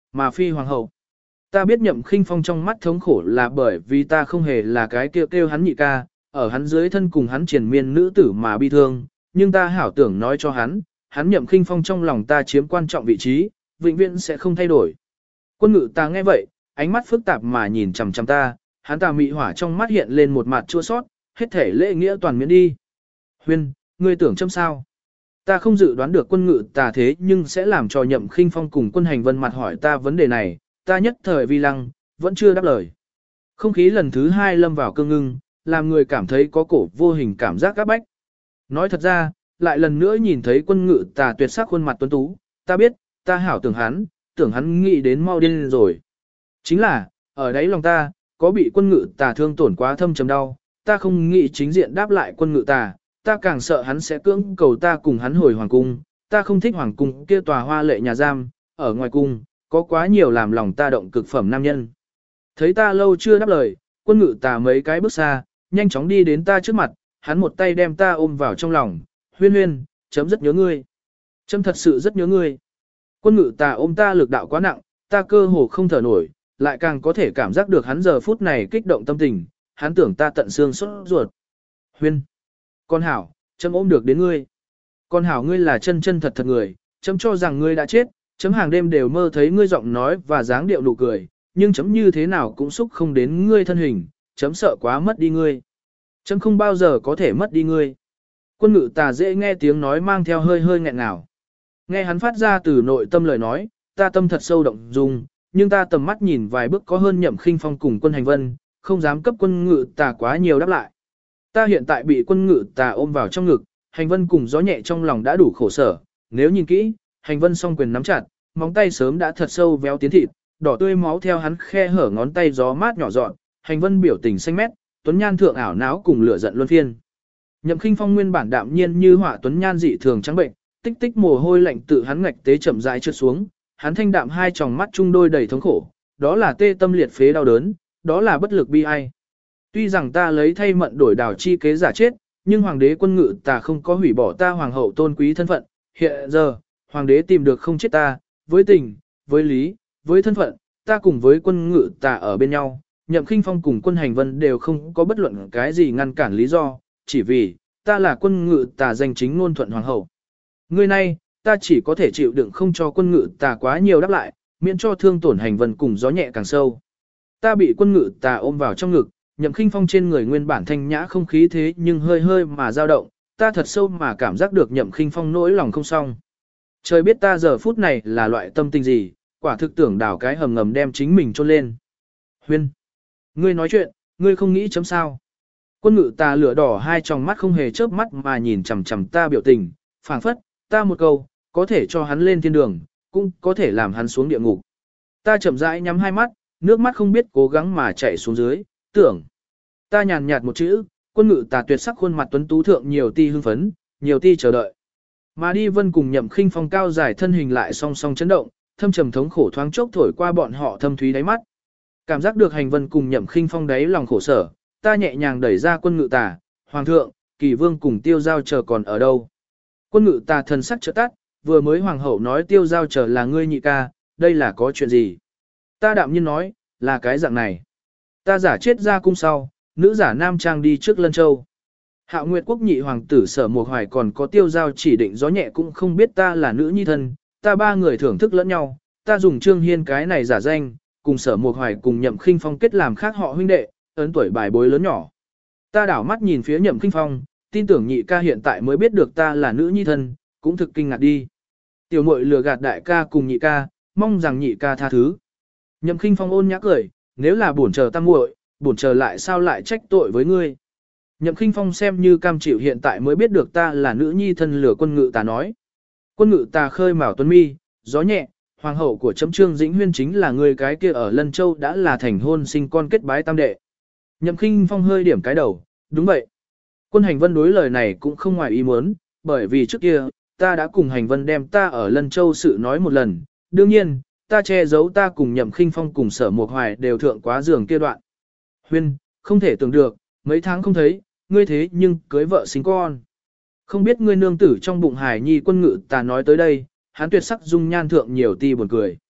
S1: mà phi hoàng hậu. Ta biết Nhậm Khinh Phong trong mắt thống khổ là bởi vì ta không hề là cái kêu kêu hắn nhị ca, ở hắn dưới thân cùng hắn triền miên nữ tử mà bi thương, nhưng ta hảo tưởng nói cho hắn, hắn Nhậm Khinh Phong trong lòng ta chiếm quan trọng vị trí, vĩnh viễn sẽ không thay đổi. Quân ngự ta nghe vậy, ánh mắt phức tạp mà nhìn chằm chằm ta, hắn ta mị hỏa trong mắt hiện lên một mặt chua sót, hết thể lễ nghĩa toàn miễn đi. Huyên, ngươi tưởng châm sao? Ta không dự đoán được quân ngự tà thế nhưng sẽ làm cho Nhậm Khinh Phong cùng quân hành vân mặt hỏi ta vấn đề này, ta nhất thời vi lăng, vẫn chưa đáp lời. Không khí lần thứ hai lâm vào cương ngưng, làm người cảm thấy có cổ vô hình cảm giác các bách. Nói thật ra, lại lần nữa nhìn thấy quân ngự tà tuyệt sắc khuôn mặt tuấn tú, ta biết, ta hảo tưởng hắn, tưởng hắn nghĩ đến mau điên rồi. Chính là, ở đấy lòng ta, có bị quân ngự tà thương tổn quá thâm trầm đau, ta không nghĩ chính diện đáp lại quân ngự tà, ta càng sợ hắn sẽ cưỡng cầu ta cùng hắn hồi hoàng cung, ta không thích hoàng cung kia tòa hoa lệ nhà giam, ở ngoài cung, có quá nhiều làm lòng ta động cực phẩm nam nhân. Thấy ta lâu chưa đáp lời, quân ngự tà mấy cái bước xa, nhanh chóng đi đến ta trước mặt, hắn một tay đem ta ôm vào trong lòng, huyên huyên, chấm rất nhớ ngươi. Chấm thật sự rất nhớ ngươi. Quân ngự tà ôm ta lực đạo quá nặng, ta cơ hồ không thở nổi, lại càng có thể cảm giác được hắn giờ phút này kích động tâm tình, hắn tưởng ta tận xương sốt ruột. Huyên, con hảo, chấm ôm được đến ngươi. Con hảo ngươi là chân chân thật thật người, chấm cho rằng ngươi đã chết, chấm hàng đêm đều mơ thấy ngươi giọng nói và dáng điệu nụ cười, nhưng chấm như thế nào cũng xúc không đến ngươi thân hình, chấm sợ quá mất đi ngươi. Chấm không bao giờ có thể mất đi ngươi. Quân ngự tà dễ nghe tiếng nói mang theo hơi hơi nghẹn ngào. Nghe hắn phát ra từ nội tâm lời nói, ta tâm thật sâu động dung, nhưng ta tầm mắt nhìn vài bước có hơn Nhậm Khinh Phong cùng quân hành vân, không dám cấp quân ngự tà quá nhiều đáp lại. Ta hiện tại bị quân ngự tà ôm vào trong ngực, hành vân cùng gió nhẹ trong lòng đã đủ khổ sở, nếu nhìn kỹ, hành vân song quyền nắm chặt, móng tay sớm đã thật sâu véo tiến thịt, đỏ tươi máu theo hắn khe hở ngón tay gió mát nhỏ dọn, hành vân biểu tình xanh mét, tuấn nhan thượng ảo não cùng lửa giận luân phiên. Nhậm Khinh Phong nguyên bản đạm nhiên như họa tuấn nhan dị thường trắng bệnh, tích tích mồ hôi lạnh tự hắn ngạch tế chậm rãi trượt xuống, hắn thanh đạm hai tròng mắt trung đôi đầy thống khổ, đó là tê tâm liệt phế đau đớn, đó là bất lực bi ai. Tuy rằng ta lấy thay mận đổi đảo chi kế giả chết, nhưng hoàng đế quân ngự ta không có hủy bỏ ta hoàng hậu tôn quý thân phận, hiện giờ, hoàng đế tìm được không chết ta, với tình, với lý, với thân phận, ta cùng với quân ngự ta ở bên nhau, Nhậm Khinh Phong cùng quân hành vân đều không có bất luận cái gì ngăn cản lý do, chỉ vì, ta là quân ngự ta danh chính ngôn thuận hoàng hậu. Người này, ta chỉ có thể chịu đựng không cho quân ngự ta quá nhiều đáp lại, miễn cho thương tổn hành vân cùng gió nhẹ càng sâu. Ta bị quân ngự ta ôm vào trong ngực, Nhậm Khinh Phong trên người nguyên bản thanh nhã không khí thế nhưng hơi hơi mà dao động, ta thật sâu mà cảm giác được Nhậm Khinh Phong nỗi lòng không xong. Trời biết ta giờ phút này là loại tâm tình gì, quả thực tưởng đào cái hầm ngầm đem chính mình chôn lên. Huyên, ngươi nói chuyện, ngươi không nghĩ chấm sao? Quân ngự ta lửa đỏ hai tròng mắt không hề chớp mắt mà nhìn chằm chằm ta biểu tình, phảng phất, ta một câu, có thể cho hắn lên thiên đường, cũng có thể làm hắn xuống địa ngục. Ta chậm rãi nhắm hai mắt, nước mắt không biết cố gắng mà chảy xuống dưới, tưởng. Ta nhàn nhạt một chữ, quân ngự tà tuyệt sắc khuôn mặt tuấn tú thượng nhiều ti hưng phấn, nhiều ti chờ đợi. Mà đi vân cùng Nhậm Khinh Phong cao dài thân hình lại song song chấn động, thâm trầm thống khổ thoáng chốc thổi qua bọn họ thâm thúy đáy mắt. Cảm giác được hành vân cùng Nhậm Khinh Phong đáy lòng khổ sở, ta nhẹ nhàng đẩy ra quân ngự tà, hoàng thượng, kỳ vương cùng tiêu giao chờ còn ở đâu. Quân ngự tà thần sắc chợt tắt, vừa mới hoàng hậu nói tiêu giao chờ là ngươi nhị ca, đây là có chuyện gì? Ta đạm nhiên nói, là cái dạng này. Ta giả chết ra cung sau, nữ giả nam trang đi trước Lân Châu. Hạo Nguyệt quốc nhị hoàng tử Sở Mộc Hoài còn có tiêu giao chỉ định gió nhẹ cũng không biết ta là nữ nhi thân, ta ba người thưởng thức lẫn nhau, ta dùng Trương Hiên cái này giả danh, cùng Sở Mộc Hoài cùng Nhậm Khinh Phong kết làm khác họ huynh đệ, ấn tuổi bài bối lớn nhỏ. Ta đảo mắt nhìn phía Nhậm Khinh Phong, tin tưởng nhị ca hiện tại mới biết được ta là nữ nhi thân, cũng thực kinh ngạc đi. Tiểu muội lừa gạt đại ca cùng nhị ca, mong rằng nhị ca tha thứ. Nhậm Khinh Phong ôn nhã cười, nếu là bổn chờ ta muội, bổn chờ lại sao lại trách tội với ngươi. Nhậm Khinh Phong xem như cam chịu hiện tại mới biết được ta là nữ nhi thân lửa quân ngự ta nói. Quân ngự ta khơi mào tuấn mi, gió nhẹ, hoàng hậu của chấm Trương Dĩnh Huyên chính là người cái kia ở Lân Châu đã là thành hôn sinh con kết bái tam đệ. Nhậm Khinh Phong hơi điểm cái đầu, đúng vậy. Quân hành vân đối lời này cũng không ngoài ý muốn, bởi vì trước kia, ta đã cùng hành vân đem ta ở Lân Châu sự nói một lần, đương nhiên, ta che giấu ta cùng Nhậm Khinh Phong cùng Sở Mộc Hoài đều thượng quá giường kia đoạn. Huyên, không thể tưởng được, mấy tháng không thấy, ngươi thế nhưng cưới vợ sinh con. Không biết ngươi nương tử trong bụng Hải Nhi quân ngự ta nói tới đây, hắn tuyệt sắc dung nhan thượng nhiều ti buồn cười.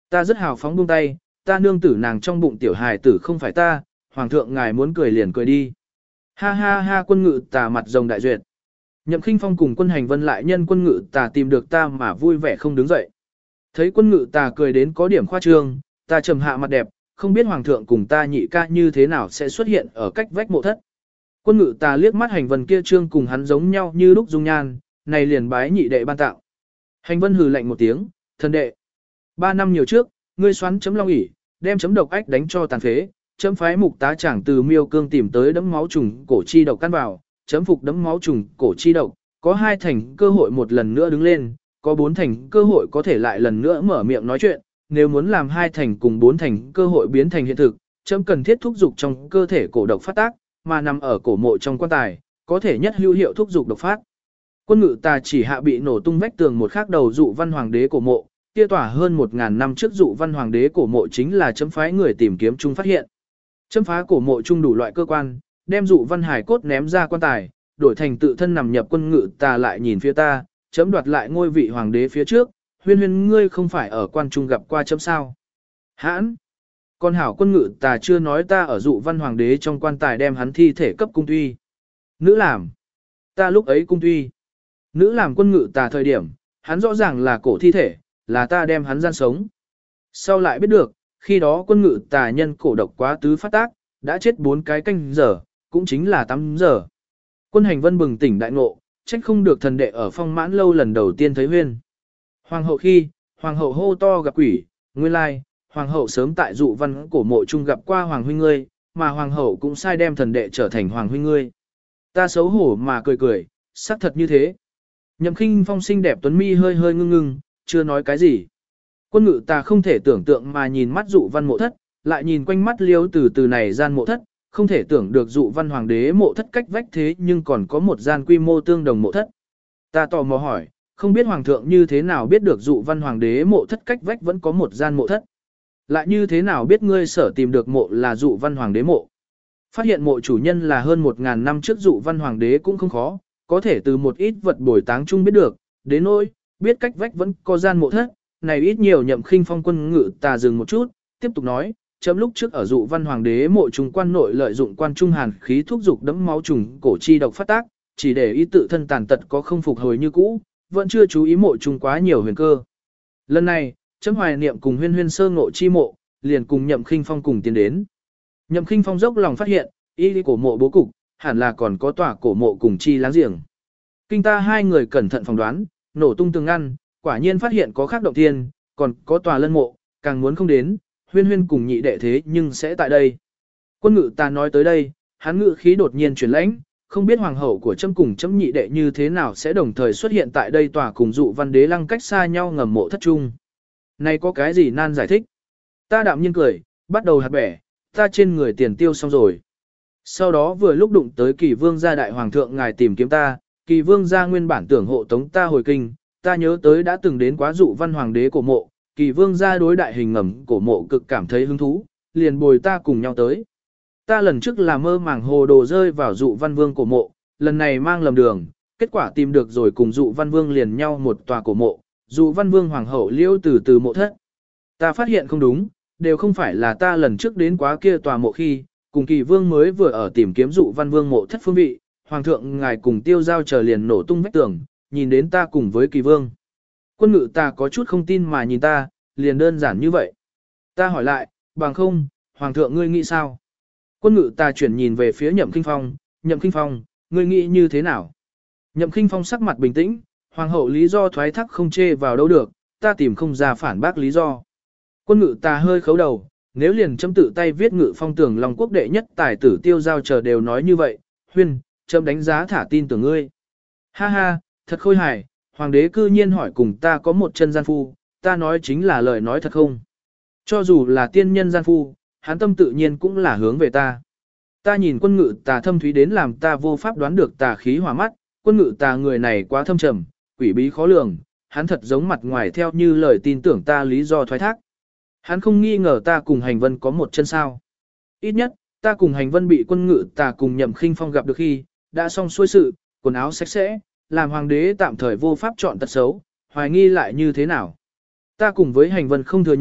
S1: Ta rất hào phóng buông tay, ta nương tử nàng trong bụng tiểu hài tử không phải ta, hoàng thượng ngài muốn cười liền cười đi. Ha ha ha, quân ngự tà mặt rồng đại duyệt. Nhậm Khinh Phong cùng quân hành vân lại nhân quân ngự tà tìm được ta mà vui vẻ không đứng dậy. Thấy quân ngự tà cười đến có điểm khoa trương, ta trầm hạ mặt đẹp, không biết hoàng thượng cùng ta nhị ca như thế nào sẽ xuất hiện ở cách vách mộ thất. Quân ngự tà liếc mắt hành vân kia trương cùng hắn giống nhau như lúc dung nhan, này liền bái nhị đệ ban tạo. Hành vân hừ lạnh một tiếng, thần đệ. Ba năm nhiều trước, ngươi xoắn chấm long ỉ, đem chấm độc ách đánh cho tàn phế, chấm phái mục tá chẳng từ miêu cương tìm tới đấm máu trùng cổ chi độc căn vào, chấm phục đấm máu trùng cổ chi độc, có hai thành cơ hội một lần nữa đứng lên, có bốn thành cơ hội có thể lại lần nữa mở miệng nói chuyện, nếu muốn làm hai thành cùng bốn thành cơ hội biến thành hiện thực, chấm cần thiết thúc dục trong cơ thể cổ độc phát tác, mà nằm ở cổ mộ trong quan tài, có thể nhất hữu hiệu thúc dục độc phát. Quân ngự tà chỉ hạ bị nổ tung vách tường một khắc đầu dụ văn hoàng đế cổ mộ, kia tỏa hơn một ngàn năm trước dụ văn hoàng đế cổ mộ chính là chấm phái người tìm kiếm chung phát hiện. Chấm phá cổ mộ chung đủ loại cơ quan, đem dụ văn hải cốt ném ra quan tài, đổi thành tự thân nằm nhập quân ngự tà lại nhìn phía ta, chấm đoạt lại ngôi vị hoàng đế phía trước, huyên huyên ngươi không phải ở quan trung gặp qua chấm sao. Hãn! Con hảo quân ngự tà chưa nói ta ở dụ văn hoàng đế trong quan tài đem hắn thi thể cấp cung tuy. Nữ làm. Ta lúc ấy cung tuy. Nữ làm quân ngự tà thời điểm, hắn rõ ràng là cổ thi thể, là ta đem hắn gian sống. Sau lại biết được, khi đó quân ngự tà nhân cổ độc quá tứ phát tác, đã chết bốn cái canh giờ, cũng chính là tám giờ. Quân hành vân bừng tỉnh đại ngộ, trách không được thần đệ ở phong mãn lâu lần đầu tiên thấy huyên. Hoàng hậu khi, hoàng hậu hô to gặp quỷ, nguyên lai, hoàng hậu sớm tại dụ văn cổ mộ chung gặp qua hoàng huynh ngươi, mà hoàng hậu cũng sai đem thần đệ trở thành hoàng huynh ngươi. Ta xấu hổ mà cười cười, xác thật như thế. Nhậm Khinh Phong xinh đẹp tuấn mi hơi hơi ngưng ngưng, chưa nói cái gì. Quân ngự ta không thể tưởng tượng mà nhìn mắt dụ văn mộ thất, lại nhìn quanh mắt liêu từ từ này gian mộ thất, không thể tưởng được dụ văn hoàng đế mộ thất cách vách thế nhưng còn có một gian quy mô tương đồng mộ thất. Ta tò mò hỏi, không biết hoàng thượng như thế nào biết được dụ văn hoàng đế mộ thất cách vách vẫn có một gian mộ thất. Lại như thế nào biết ngươi sở tìm được mộ là dụ văn hoàng đế mộ. Phát hiện mộ chủ nhân là hơn một ngàn năm trước dụ văn hoàng đế cũng không khó, có thể từ một ít vật bồi táng chung biết được, đến nỗi biết cách vách vẫn có gian mộ thất, này ít nhiều Nhậm Khinh Phong quân ngự tà dừng một chút, tiếp tục nói, chấm lúc trước ở dụ văn hoàng đế mộ trùng quan nội lợi dụng quan trung hàn khí thuốc dục đẫm máu trùng cổ chi độc phát tác, chỉ để ý tự thân tàn tật có không phục hồi như cũ, vẫn chưa chú ý mộ trùng quá nhiều huyền cơ. Lần này, chấm hoài niệm cùng huyên huyên sơ ngộ chi mộ, liền cùng Nhậm Khinh Phong cùng tiến đến. Nhậm Khinh Phong dốc lòng phát hiện, y lý cổ mộ bố cục, hẳn là còn có tòa cổ mộ cùng chi láng giềng. Kinh ta hai người cẩn thận phỏng đoán, nổ tung tường ngăn, quả nhiên phát hiện có khác động thiên, còn có tòa lân mộ, càng muốn không đến, huyên huyên cùng nhị đệ thế nhưng sẽ tại đây. Quân ngự ta nói tới đây, hắn ngự khí đột nhiên chuyển lãnh, không biết hoàng hậu của chấm cùng chấm nhị đệ như thế nào sẽ đồng thời xuất hiện tại đây tòa cùng dụ văn đế lăng cách xa nhau ngầm mộ thất trung. Này có cái gì nan giải thích? Ta đạm nhiên cười, bắt đầu hạt bẻ, ta trên người tiền tiêu xong rồi. Sau đó vừa lúc đụng tới kỳ vương gia đại hoàng thượng ngài tìm kiếm ta, kỳ vương gia nguyên bản tưởng hộ tống ta hồi kinh, ta nhớ tới đã từng đến quá dụ văn hoàng đế cổ mộ, kỳ vương gia đối đại hình ngầm cổ mộ cực cảm thấy hứng thú, liền bồi ta cùng nhau tới. Ta lần trước là mơ màng hồ đồ rơi vào dụ văn vương cổ mộ, lần này mang lầm đường, kết quả tìm được rồi cùng dụ văn vương liền nhau một tòa cổ mộ, dụ văn vương hoàng hậu liêu từ từ mộ thất. Ta phát hiện không đúng, đều không phải là ta lần trước đến quá kia tòa mộ khi, cùng kỳ vương mới vừa ở tìm kiếm dụ văn vương mộ thất phương vị, hoàng thượng ngài cùng tiêu giao chờ liền nổ tung vách tường, nhìn đến ta cùng với kỳ vương. Quân ngự ta có chút không tin mà nhìn ta, liền đơn giản như vậy. Ta hỏi lại, bằng không, hoàng thượng ngươi nghĩ sao? Quân ngự ta chuyển nhìn về phía Nhậm Khinh Phong, Nhậm Khinh Phong, ngươi nghĩ như thế nào? Nhậm Khinh Phong sắc mặt bình tĩnh, hoàng hậu lý do thoái thác không chê vào đâu được, ta tìm không ra phản bác lý do. Quân ngự ta hơi khấu đầu, nếu liền chấm tự tay viết ngự phong tưởng lòng quốc đệ nhất tài tử tiêu giao chờ đều nói như vậy, huyên, chấm đánh giá thả tin tưởng ngươi. Ha ha, thật khôi hài, hoàng đế cư nhiên hỏi cùng ta có một chân gian phu, ta nói chính là lời nói thật không. Cho dù là tiên nhân gian phu, hắn tâm tự nhiên cũng là hướng về ta. Ta nhìn quân ngự tà thâm thúy đến làm ta vô pháp đoán được tà khí hỏa mắt, quân ngự tà người này quá thâm trầm, quỷ bí khó lường, hắn thật giống mặt ngoài theo như lời tin tưởng ta lý do thoái thác. Hắn không nghi ngờ ta cùng hành vân có một chân sao. Ít nhất, ta cùng hành vân bị quân ngự tà cùng Nhậm Khinh Phong gặp được khi, đã xong xuôi sự, quần áo sạch sẽ, làm hoàng đế tạm thời vô pháp chọn tật xấu, hoài nghi lại như thế nào. Ta cùng với hành vân không thừa nhận,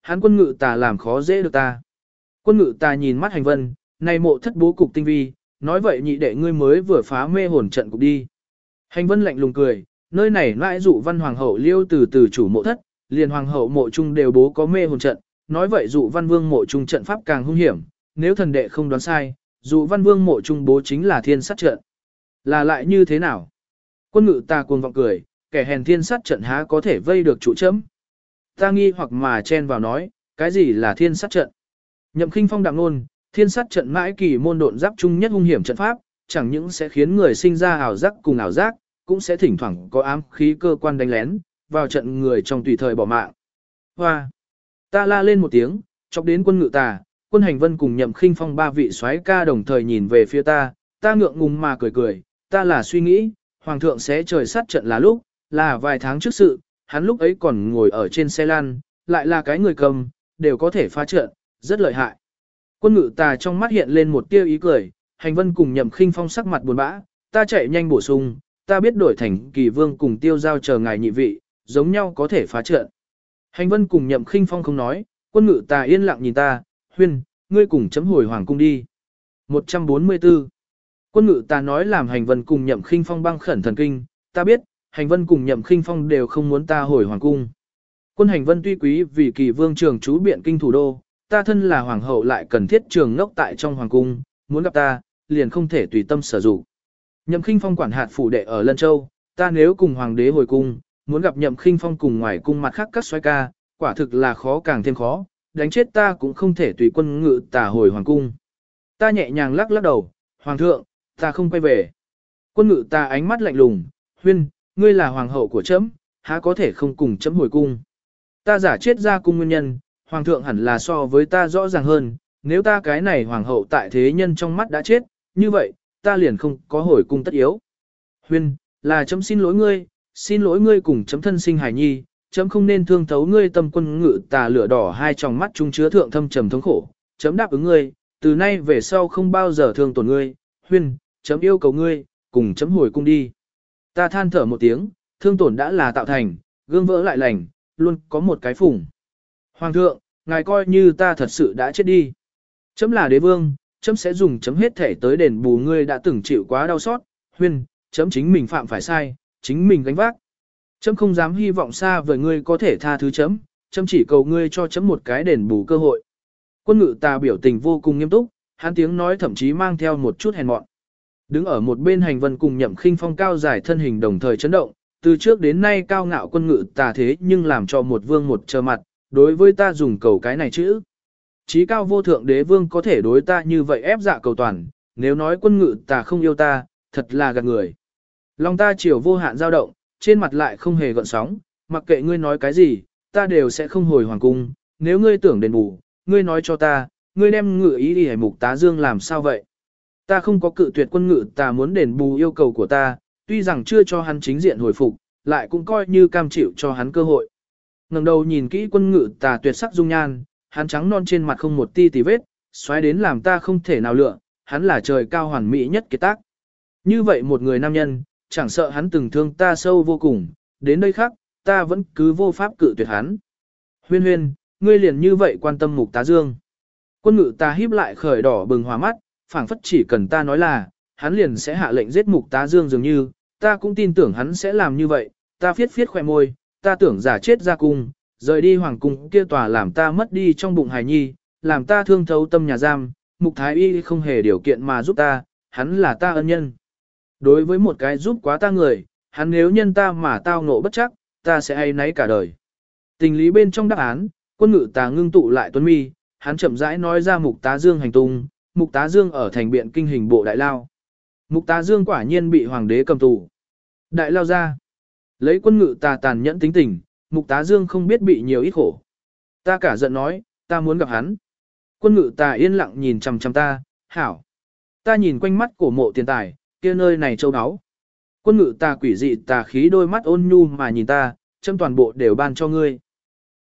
S1: hắn quân ngự tà làm khó dễ được ta. Quân ngự tà nhìn mắt hành vân, này mộ thất bố cục tinh vi, nói vậy nhị đệ ngươi mới vừa phá mê hồn trận cục đi. Hành vân lạnh lùng cười, nơi này nãi dụ văn hoàng hậu liêu từ từ chủ mộ thất, liền hoàng hậu mộ trung đều bố có mê hồn trận, nói vậy dụ văn vương mộ trung trận pháp càng hung hiểm, nếu thần đệ không đoán sai, dụ văn vương mộ trung bố chính là thiên sát trận. Là lại như thế nào? Quân ngự ta cuồng vọng cười, kẻ hèn thiên sát trận há có thể vây được trụ chấm. Ta nghi hoặc mà chen vào nói, cái gì là thiên sát trận? Nhậm Khinh Phong đạm ngôn, thiên sát trận mãi kỳ môn độn giáp chung nhất hung hiểm trận pháp, chẳng những sẽ khiến người sinh ra ảo giác cùng ảo giác, cũng sẽ thỉnh thoảng có ám khí cơ quan đánh lén, vào trận người trong tùy thời bỏ mạng. Hoa! Ta la lên một tiếng, chọc đến quân ngự tà, quân hành vân cùng Nhậm Khinh Phong ba vị soái ca đồng thời nhìn về phía ta, ta ngượng ngùng mà cười cười, ta là suy nghĩ, hoàng thượng sẽ trời sát trận là lúc, là vài tháng trước sự, hắn lúc ấy còn ngồi ở trên xe lăn, lại là cái người cầm, đều có thể phá trận, rất lợi hại. Quân ngự tà trong mắt hiện lên một tia ý cười, hành vân cùng Nhậm Khinh Phong sắc mặt buồn bã, ta chạy nhanh bổ sung, ta biết đổi thành Kỳ Vương cùng Tiêu Giao chờ ngài nhị vị, giống nhau có thể phá trận. Hành vân cùng Nhậm Khinh Phong không nói, quân ngự tà yên lặng nhìn ta, huyên, ngươi cùng chấm hồi hoàng cung đi. một trăm bốn mươi tư. Quân ngự tà nói làm hành vân cùng Nhậm Khinh Phong băng khẩn thần kinh, ta biết, hành vân cùng Nhậm Khinh Phong đều không muốn ta hồi hoàng cung. Quân hành vân tuy quý vì Kỳ Vương trường trú biện kinh thủ đô, ta thân là hoàng hậu lại cần thiết trường ngốc tại trong hoàng cung, muốn gặp ta, liền không thể tùy tâm sở dụng. Nhậm Khinh Phong quản hạt phủ đệ ở Lân Châu, ta nếu cùng hoàng đế hồi cung, muốn gặp Nhậm Khinh Phong cùng ngoài cung mặt khác các soái ca, quả thực là khó càng thêm khó, đánh chết ta cũng không thể tùy quân ngự tà hồi hoàng cung. Ta nhẹ nhàng lắc lắc đầu, hoàng thượng, ta không quay về. Quân ngự tà ánh mắt lạnh lùng, huyên, ngươi là hoàng hậu của trẫm, há có thể không cùng trẫm hồi cung. Ta giả chết ra cung nguyên nhân, hoàng thượng hẳn là so với ta rõ ràng hơn, nếu ta cái này hoàng hậu tại thế nhân trong mắt đã chết, như vậy, ta liền không có hồi cung tất yếu. Huyên, là chấm xin lỗi ngươi, xin lỗi ngươi cùng chấm thân sinh hải nhi, chấm không nên thương thấu ngươi. Tâm quân ngự tà lửa đỏ hai tròng mắt trung chứa thượng thâm trầm thống khổ, chấm đáp ứng ngươi, từ nay về sau không bao giờ thương tổn ngươi. Huyên, chấm yêu cầu ngươi, cùng chấm hồi cung đi. Ta than thở một tiếng, thương tổn đã là tạo thành, gương vỡ lại lành, luôn có một cái phủng. Hoàng thượng, ngài coi như ta thật sự đã chết đi. Chấm là đế vương, chấm sẽ dùng chấm hết thể tới đền bù ngươi đã từng chịu quá đau xót. Huyên, chấm chính mình phạm phải sai, chính mình gánh vác. Chấm không dám hy vọng xa vời ngươi có thể tha thứ chấm, chấm chỉ cầu ngươi cho chấm một cái đền bù cơ hội. Quân ngự tà biểu tình vô cùng nghiêm túc, hắn tiếng nói thậm chí mang theo một chút hèn mọn. Đứng ở một bên hành vân cùng Nhậm Khinh Phong cao dài thân hình đồng thời chấn động, từ trước đến nay cao ngạo quân ngự tà thế nhưng làm cho một vương một trơ mặt, đối với ta dùng cầu cái này chữ. Chí cao vô thượng đế vương có thể đối ta như vậy ép dạ cầu toàn, nếu nói quân ngự tà không yêu ta, thật là gạt người. Lòng ta chiều vô hạn dao động, trên mặt lại không hề gợn sóng, mặc kệ ngươi nói cái gì, ta đều sẽ không hồi hoàng cung, nếu ngươi tưởng đền bù, ngươi nói cho ta, ngươi đem ngự ý đi hải mục tá dương làm sao vậy? Ta không có cự tuyệt quân ngự tà muốn đền bù yêu cầu của ta, tuy rằng chưa cho hắn chính diện hồi phục, lại cũng coi như cam chịu cho hắn cơ hội. Ngẩng đầu nhìn kỹ quân ngự tà tuyệt sắc dung nhan, hắn trắng non trên mặt không một ti tì vết, xoáy đến làm ta không thể nào lựa, hắn là trời cao hoàn mỹ nhất kiệt tác. Như vậy một người nam nhân, chẳng sợ hắn từng thương ta sâu vô cùng, đến đây khác, ta vẫn cứ vô pháp cự tuyệt hắn. Huyên huyên, ngươi liền như vậy quan tâm mục tá dương. Quân ngự ta híp lại khởi đỏ bừng hòa mắt, phảng phất chỉ cần ta nói là, hắn liền sẽ hạ lệnh giết mục tá dương dường như, ta cũng tin tưởng hắn sẽ làm như vậy, ta phiết phiết khỏe môi, ta tưởng giả chết ra cung, rời đi hoàng cung kia tòa làm ta mất đi trong bụng hài nhi, làm ta thương thấu tâm nhà giam, mục thái y không hề điều kiện mà giúp ta, hắn là ta ân nhân. Đối với một cái giúp quá ta người, hắn nếu nhân ta mà tao ngộ bất chắc, ta sẽ hay náy cả đời. Tình lý bên trong đáp án, quân ngự tà ngưng tụ lại tuấn mi, hắn chậm rãi nói ra mục tá dương hành tung, mục tá dương ở thành biện kinh hình bộ đại lao. Mục tá dương quả nhiên bị hoàng đế cầm tù. Đại lao ra, lấy quân ngự tà tàn nhẫn tính tình, mục tá dương không biết bị nhiều ít khổ. Ta cả giận nói, ta muốn gặp hắn. Quân ngự tà yên lặng nhìn chằm chằm ta, hảo. Ta nhìn quanh mắt cổ mộ tiền tài, kia nơi này châu áo. Quân ngự tà quỷ dị tà khí đôi mắt ôn nhu mà nhìn ta, châm toàn bộ đều ban cho ngươi.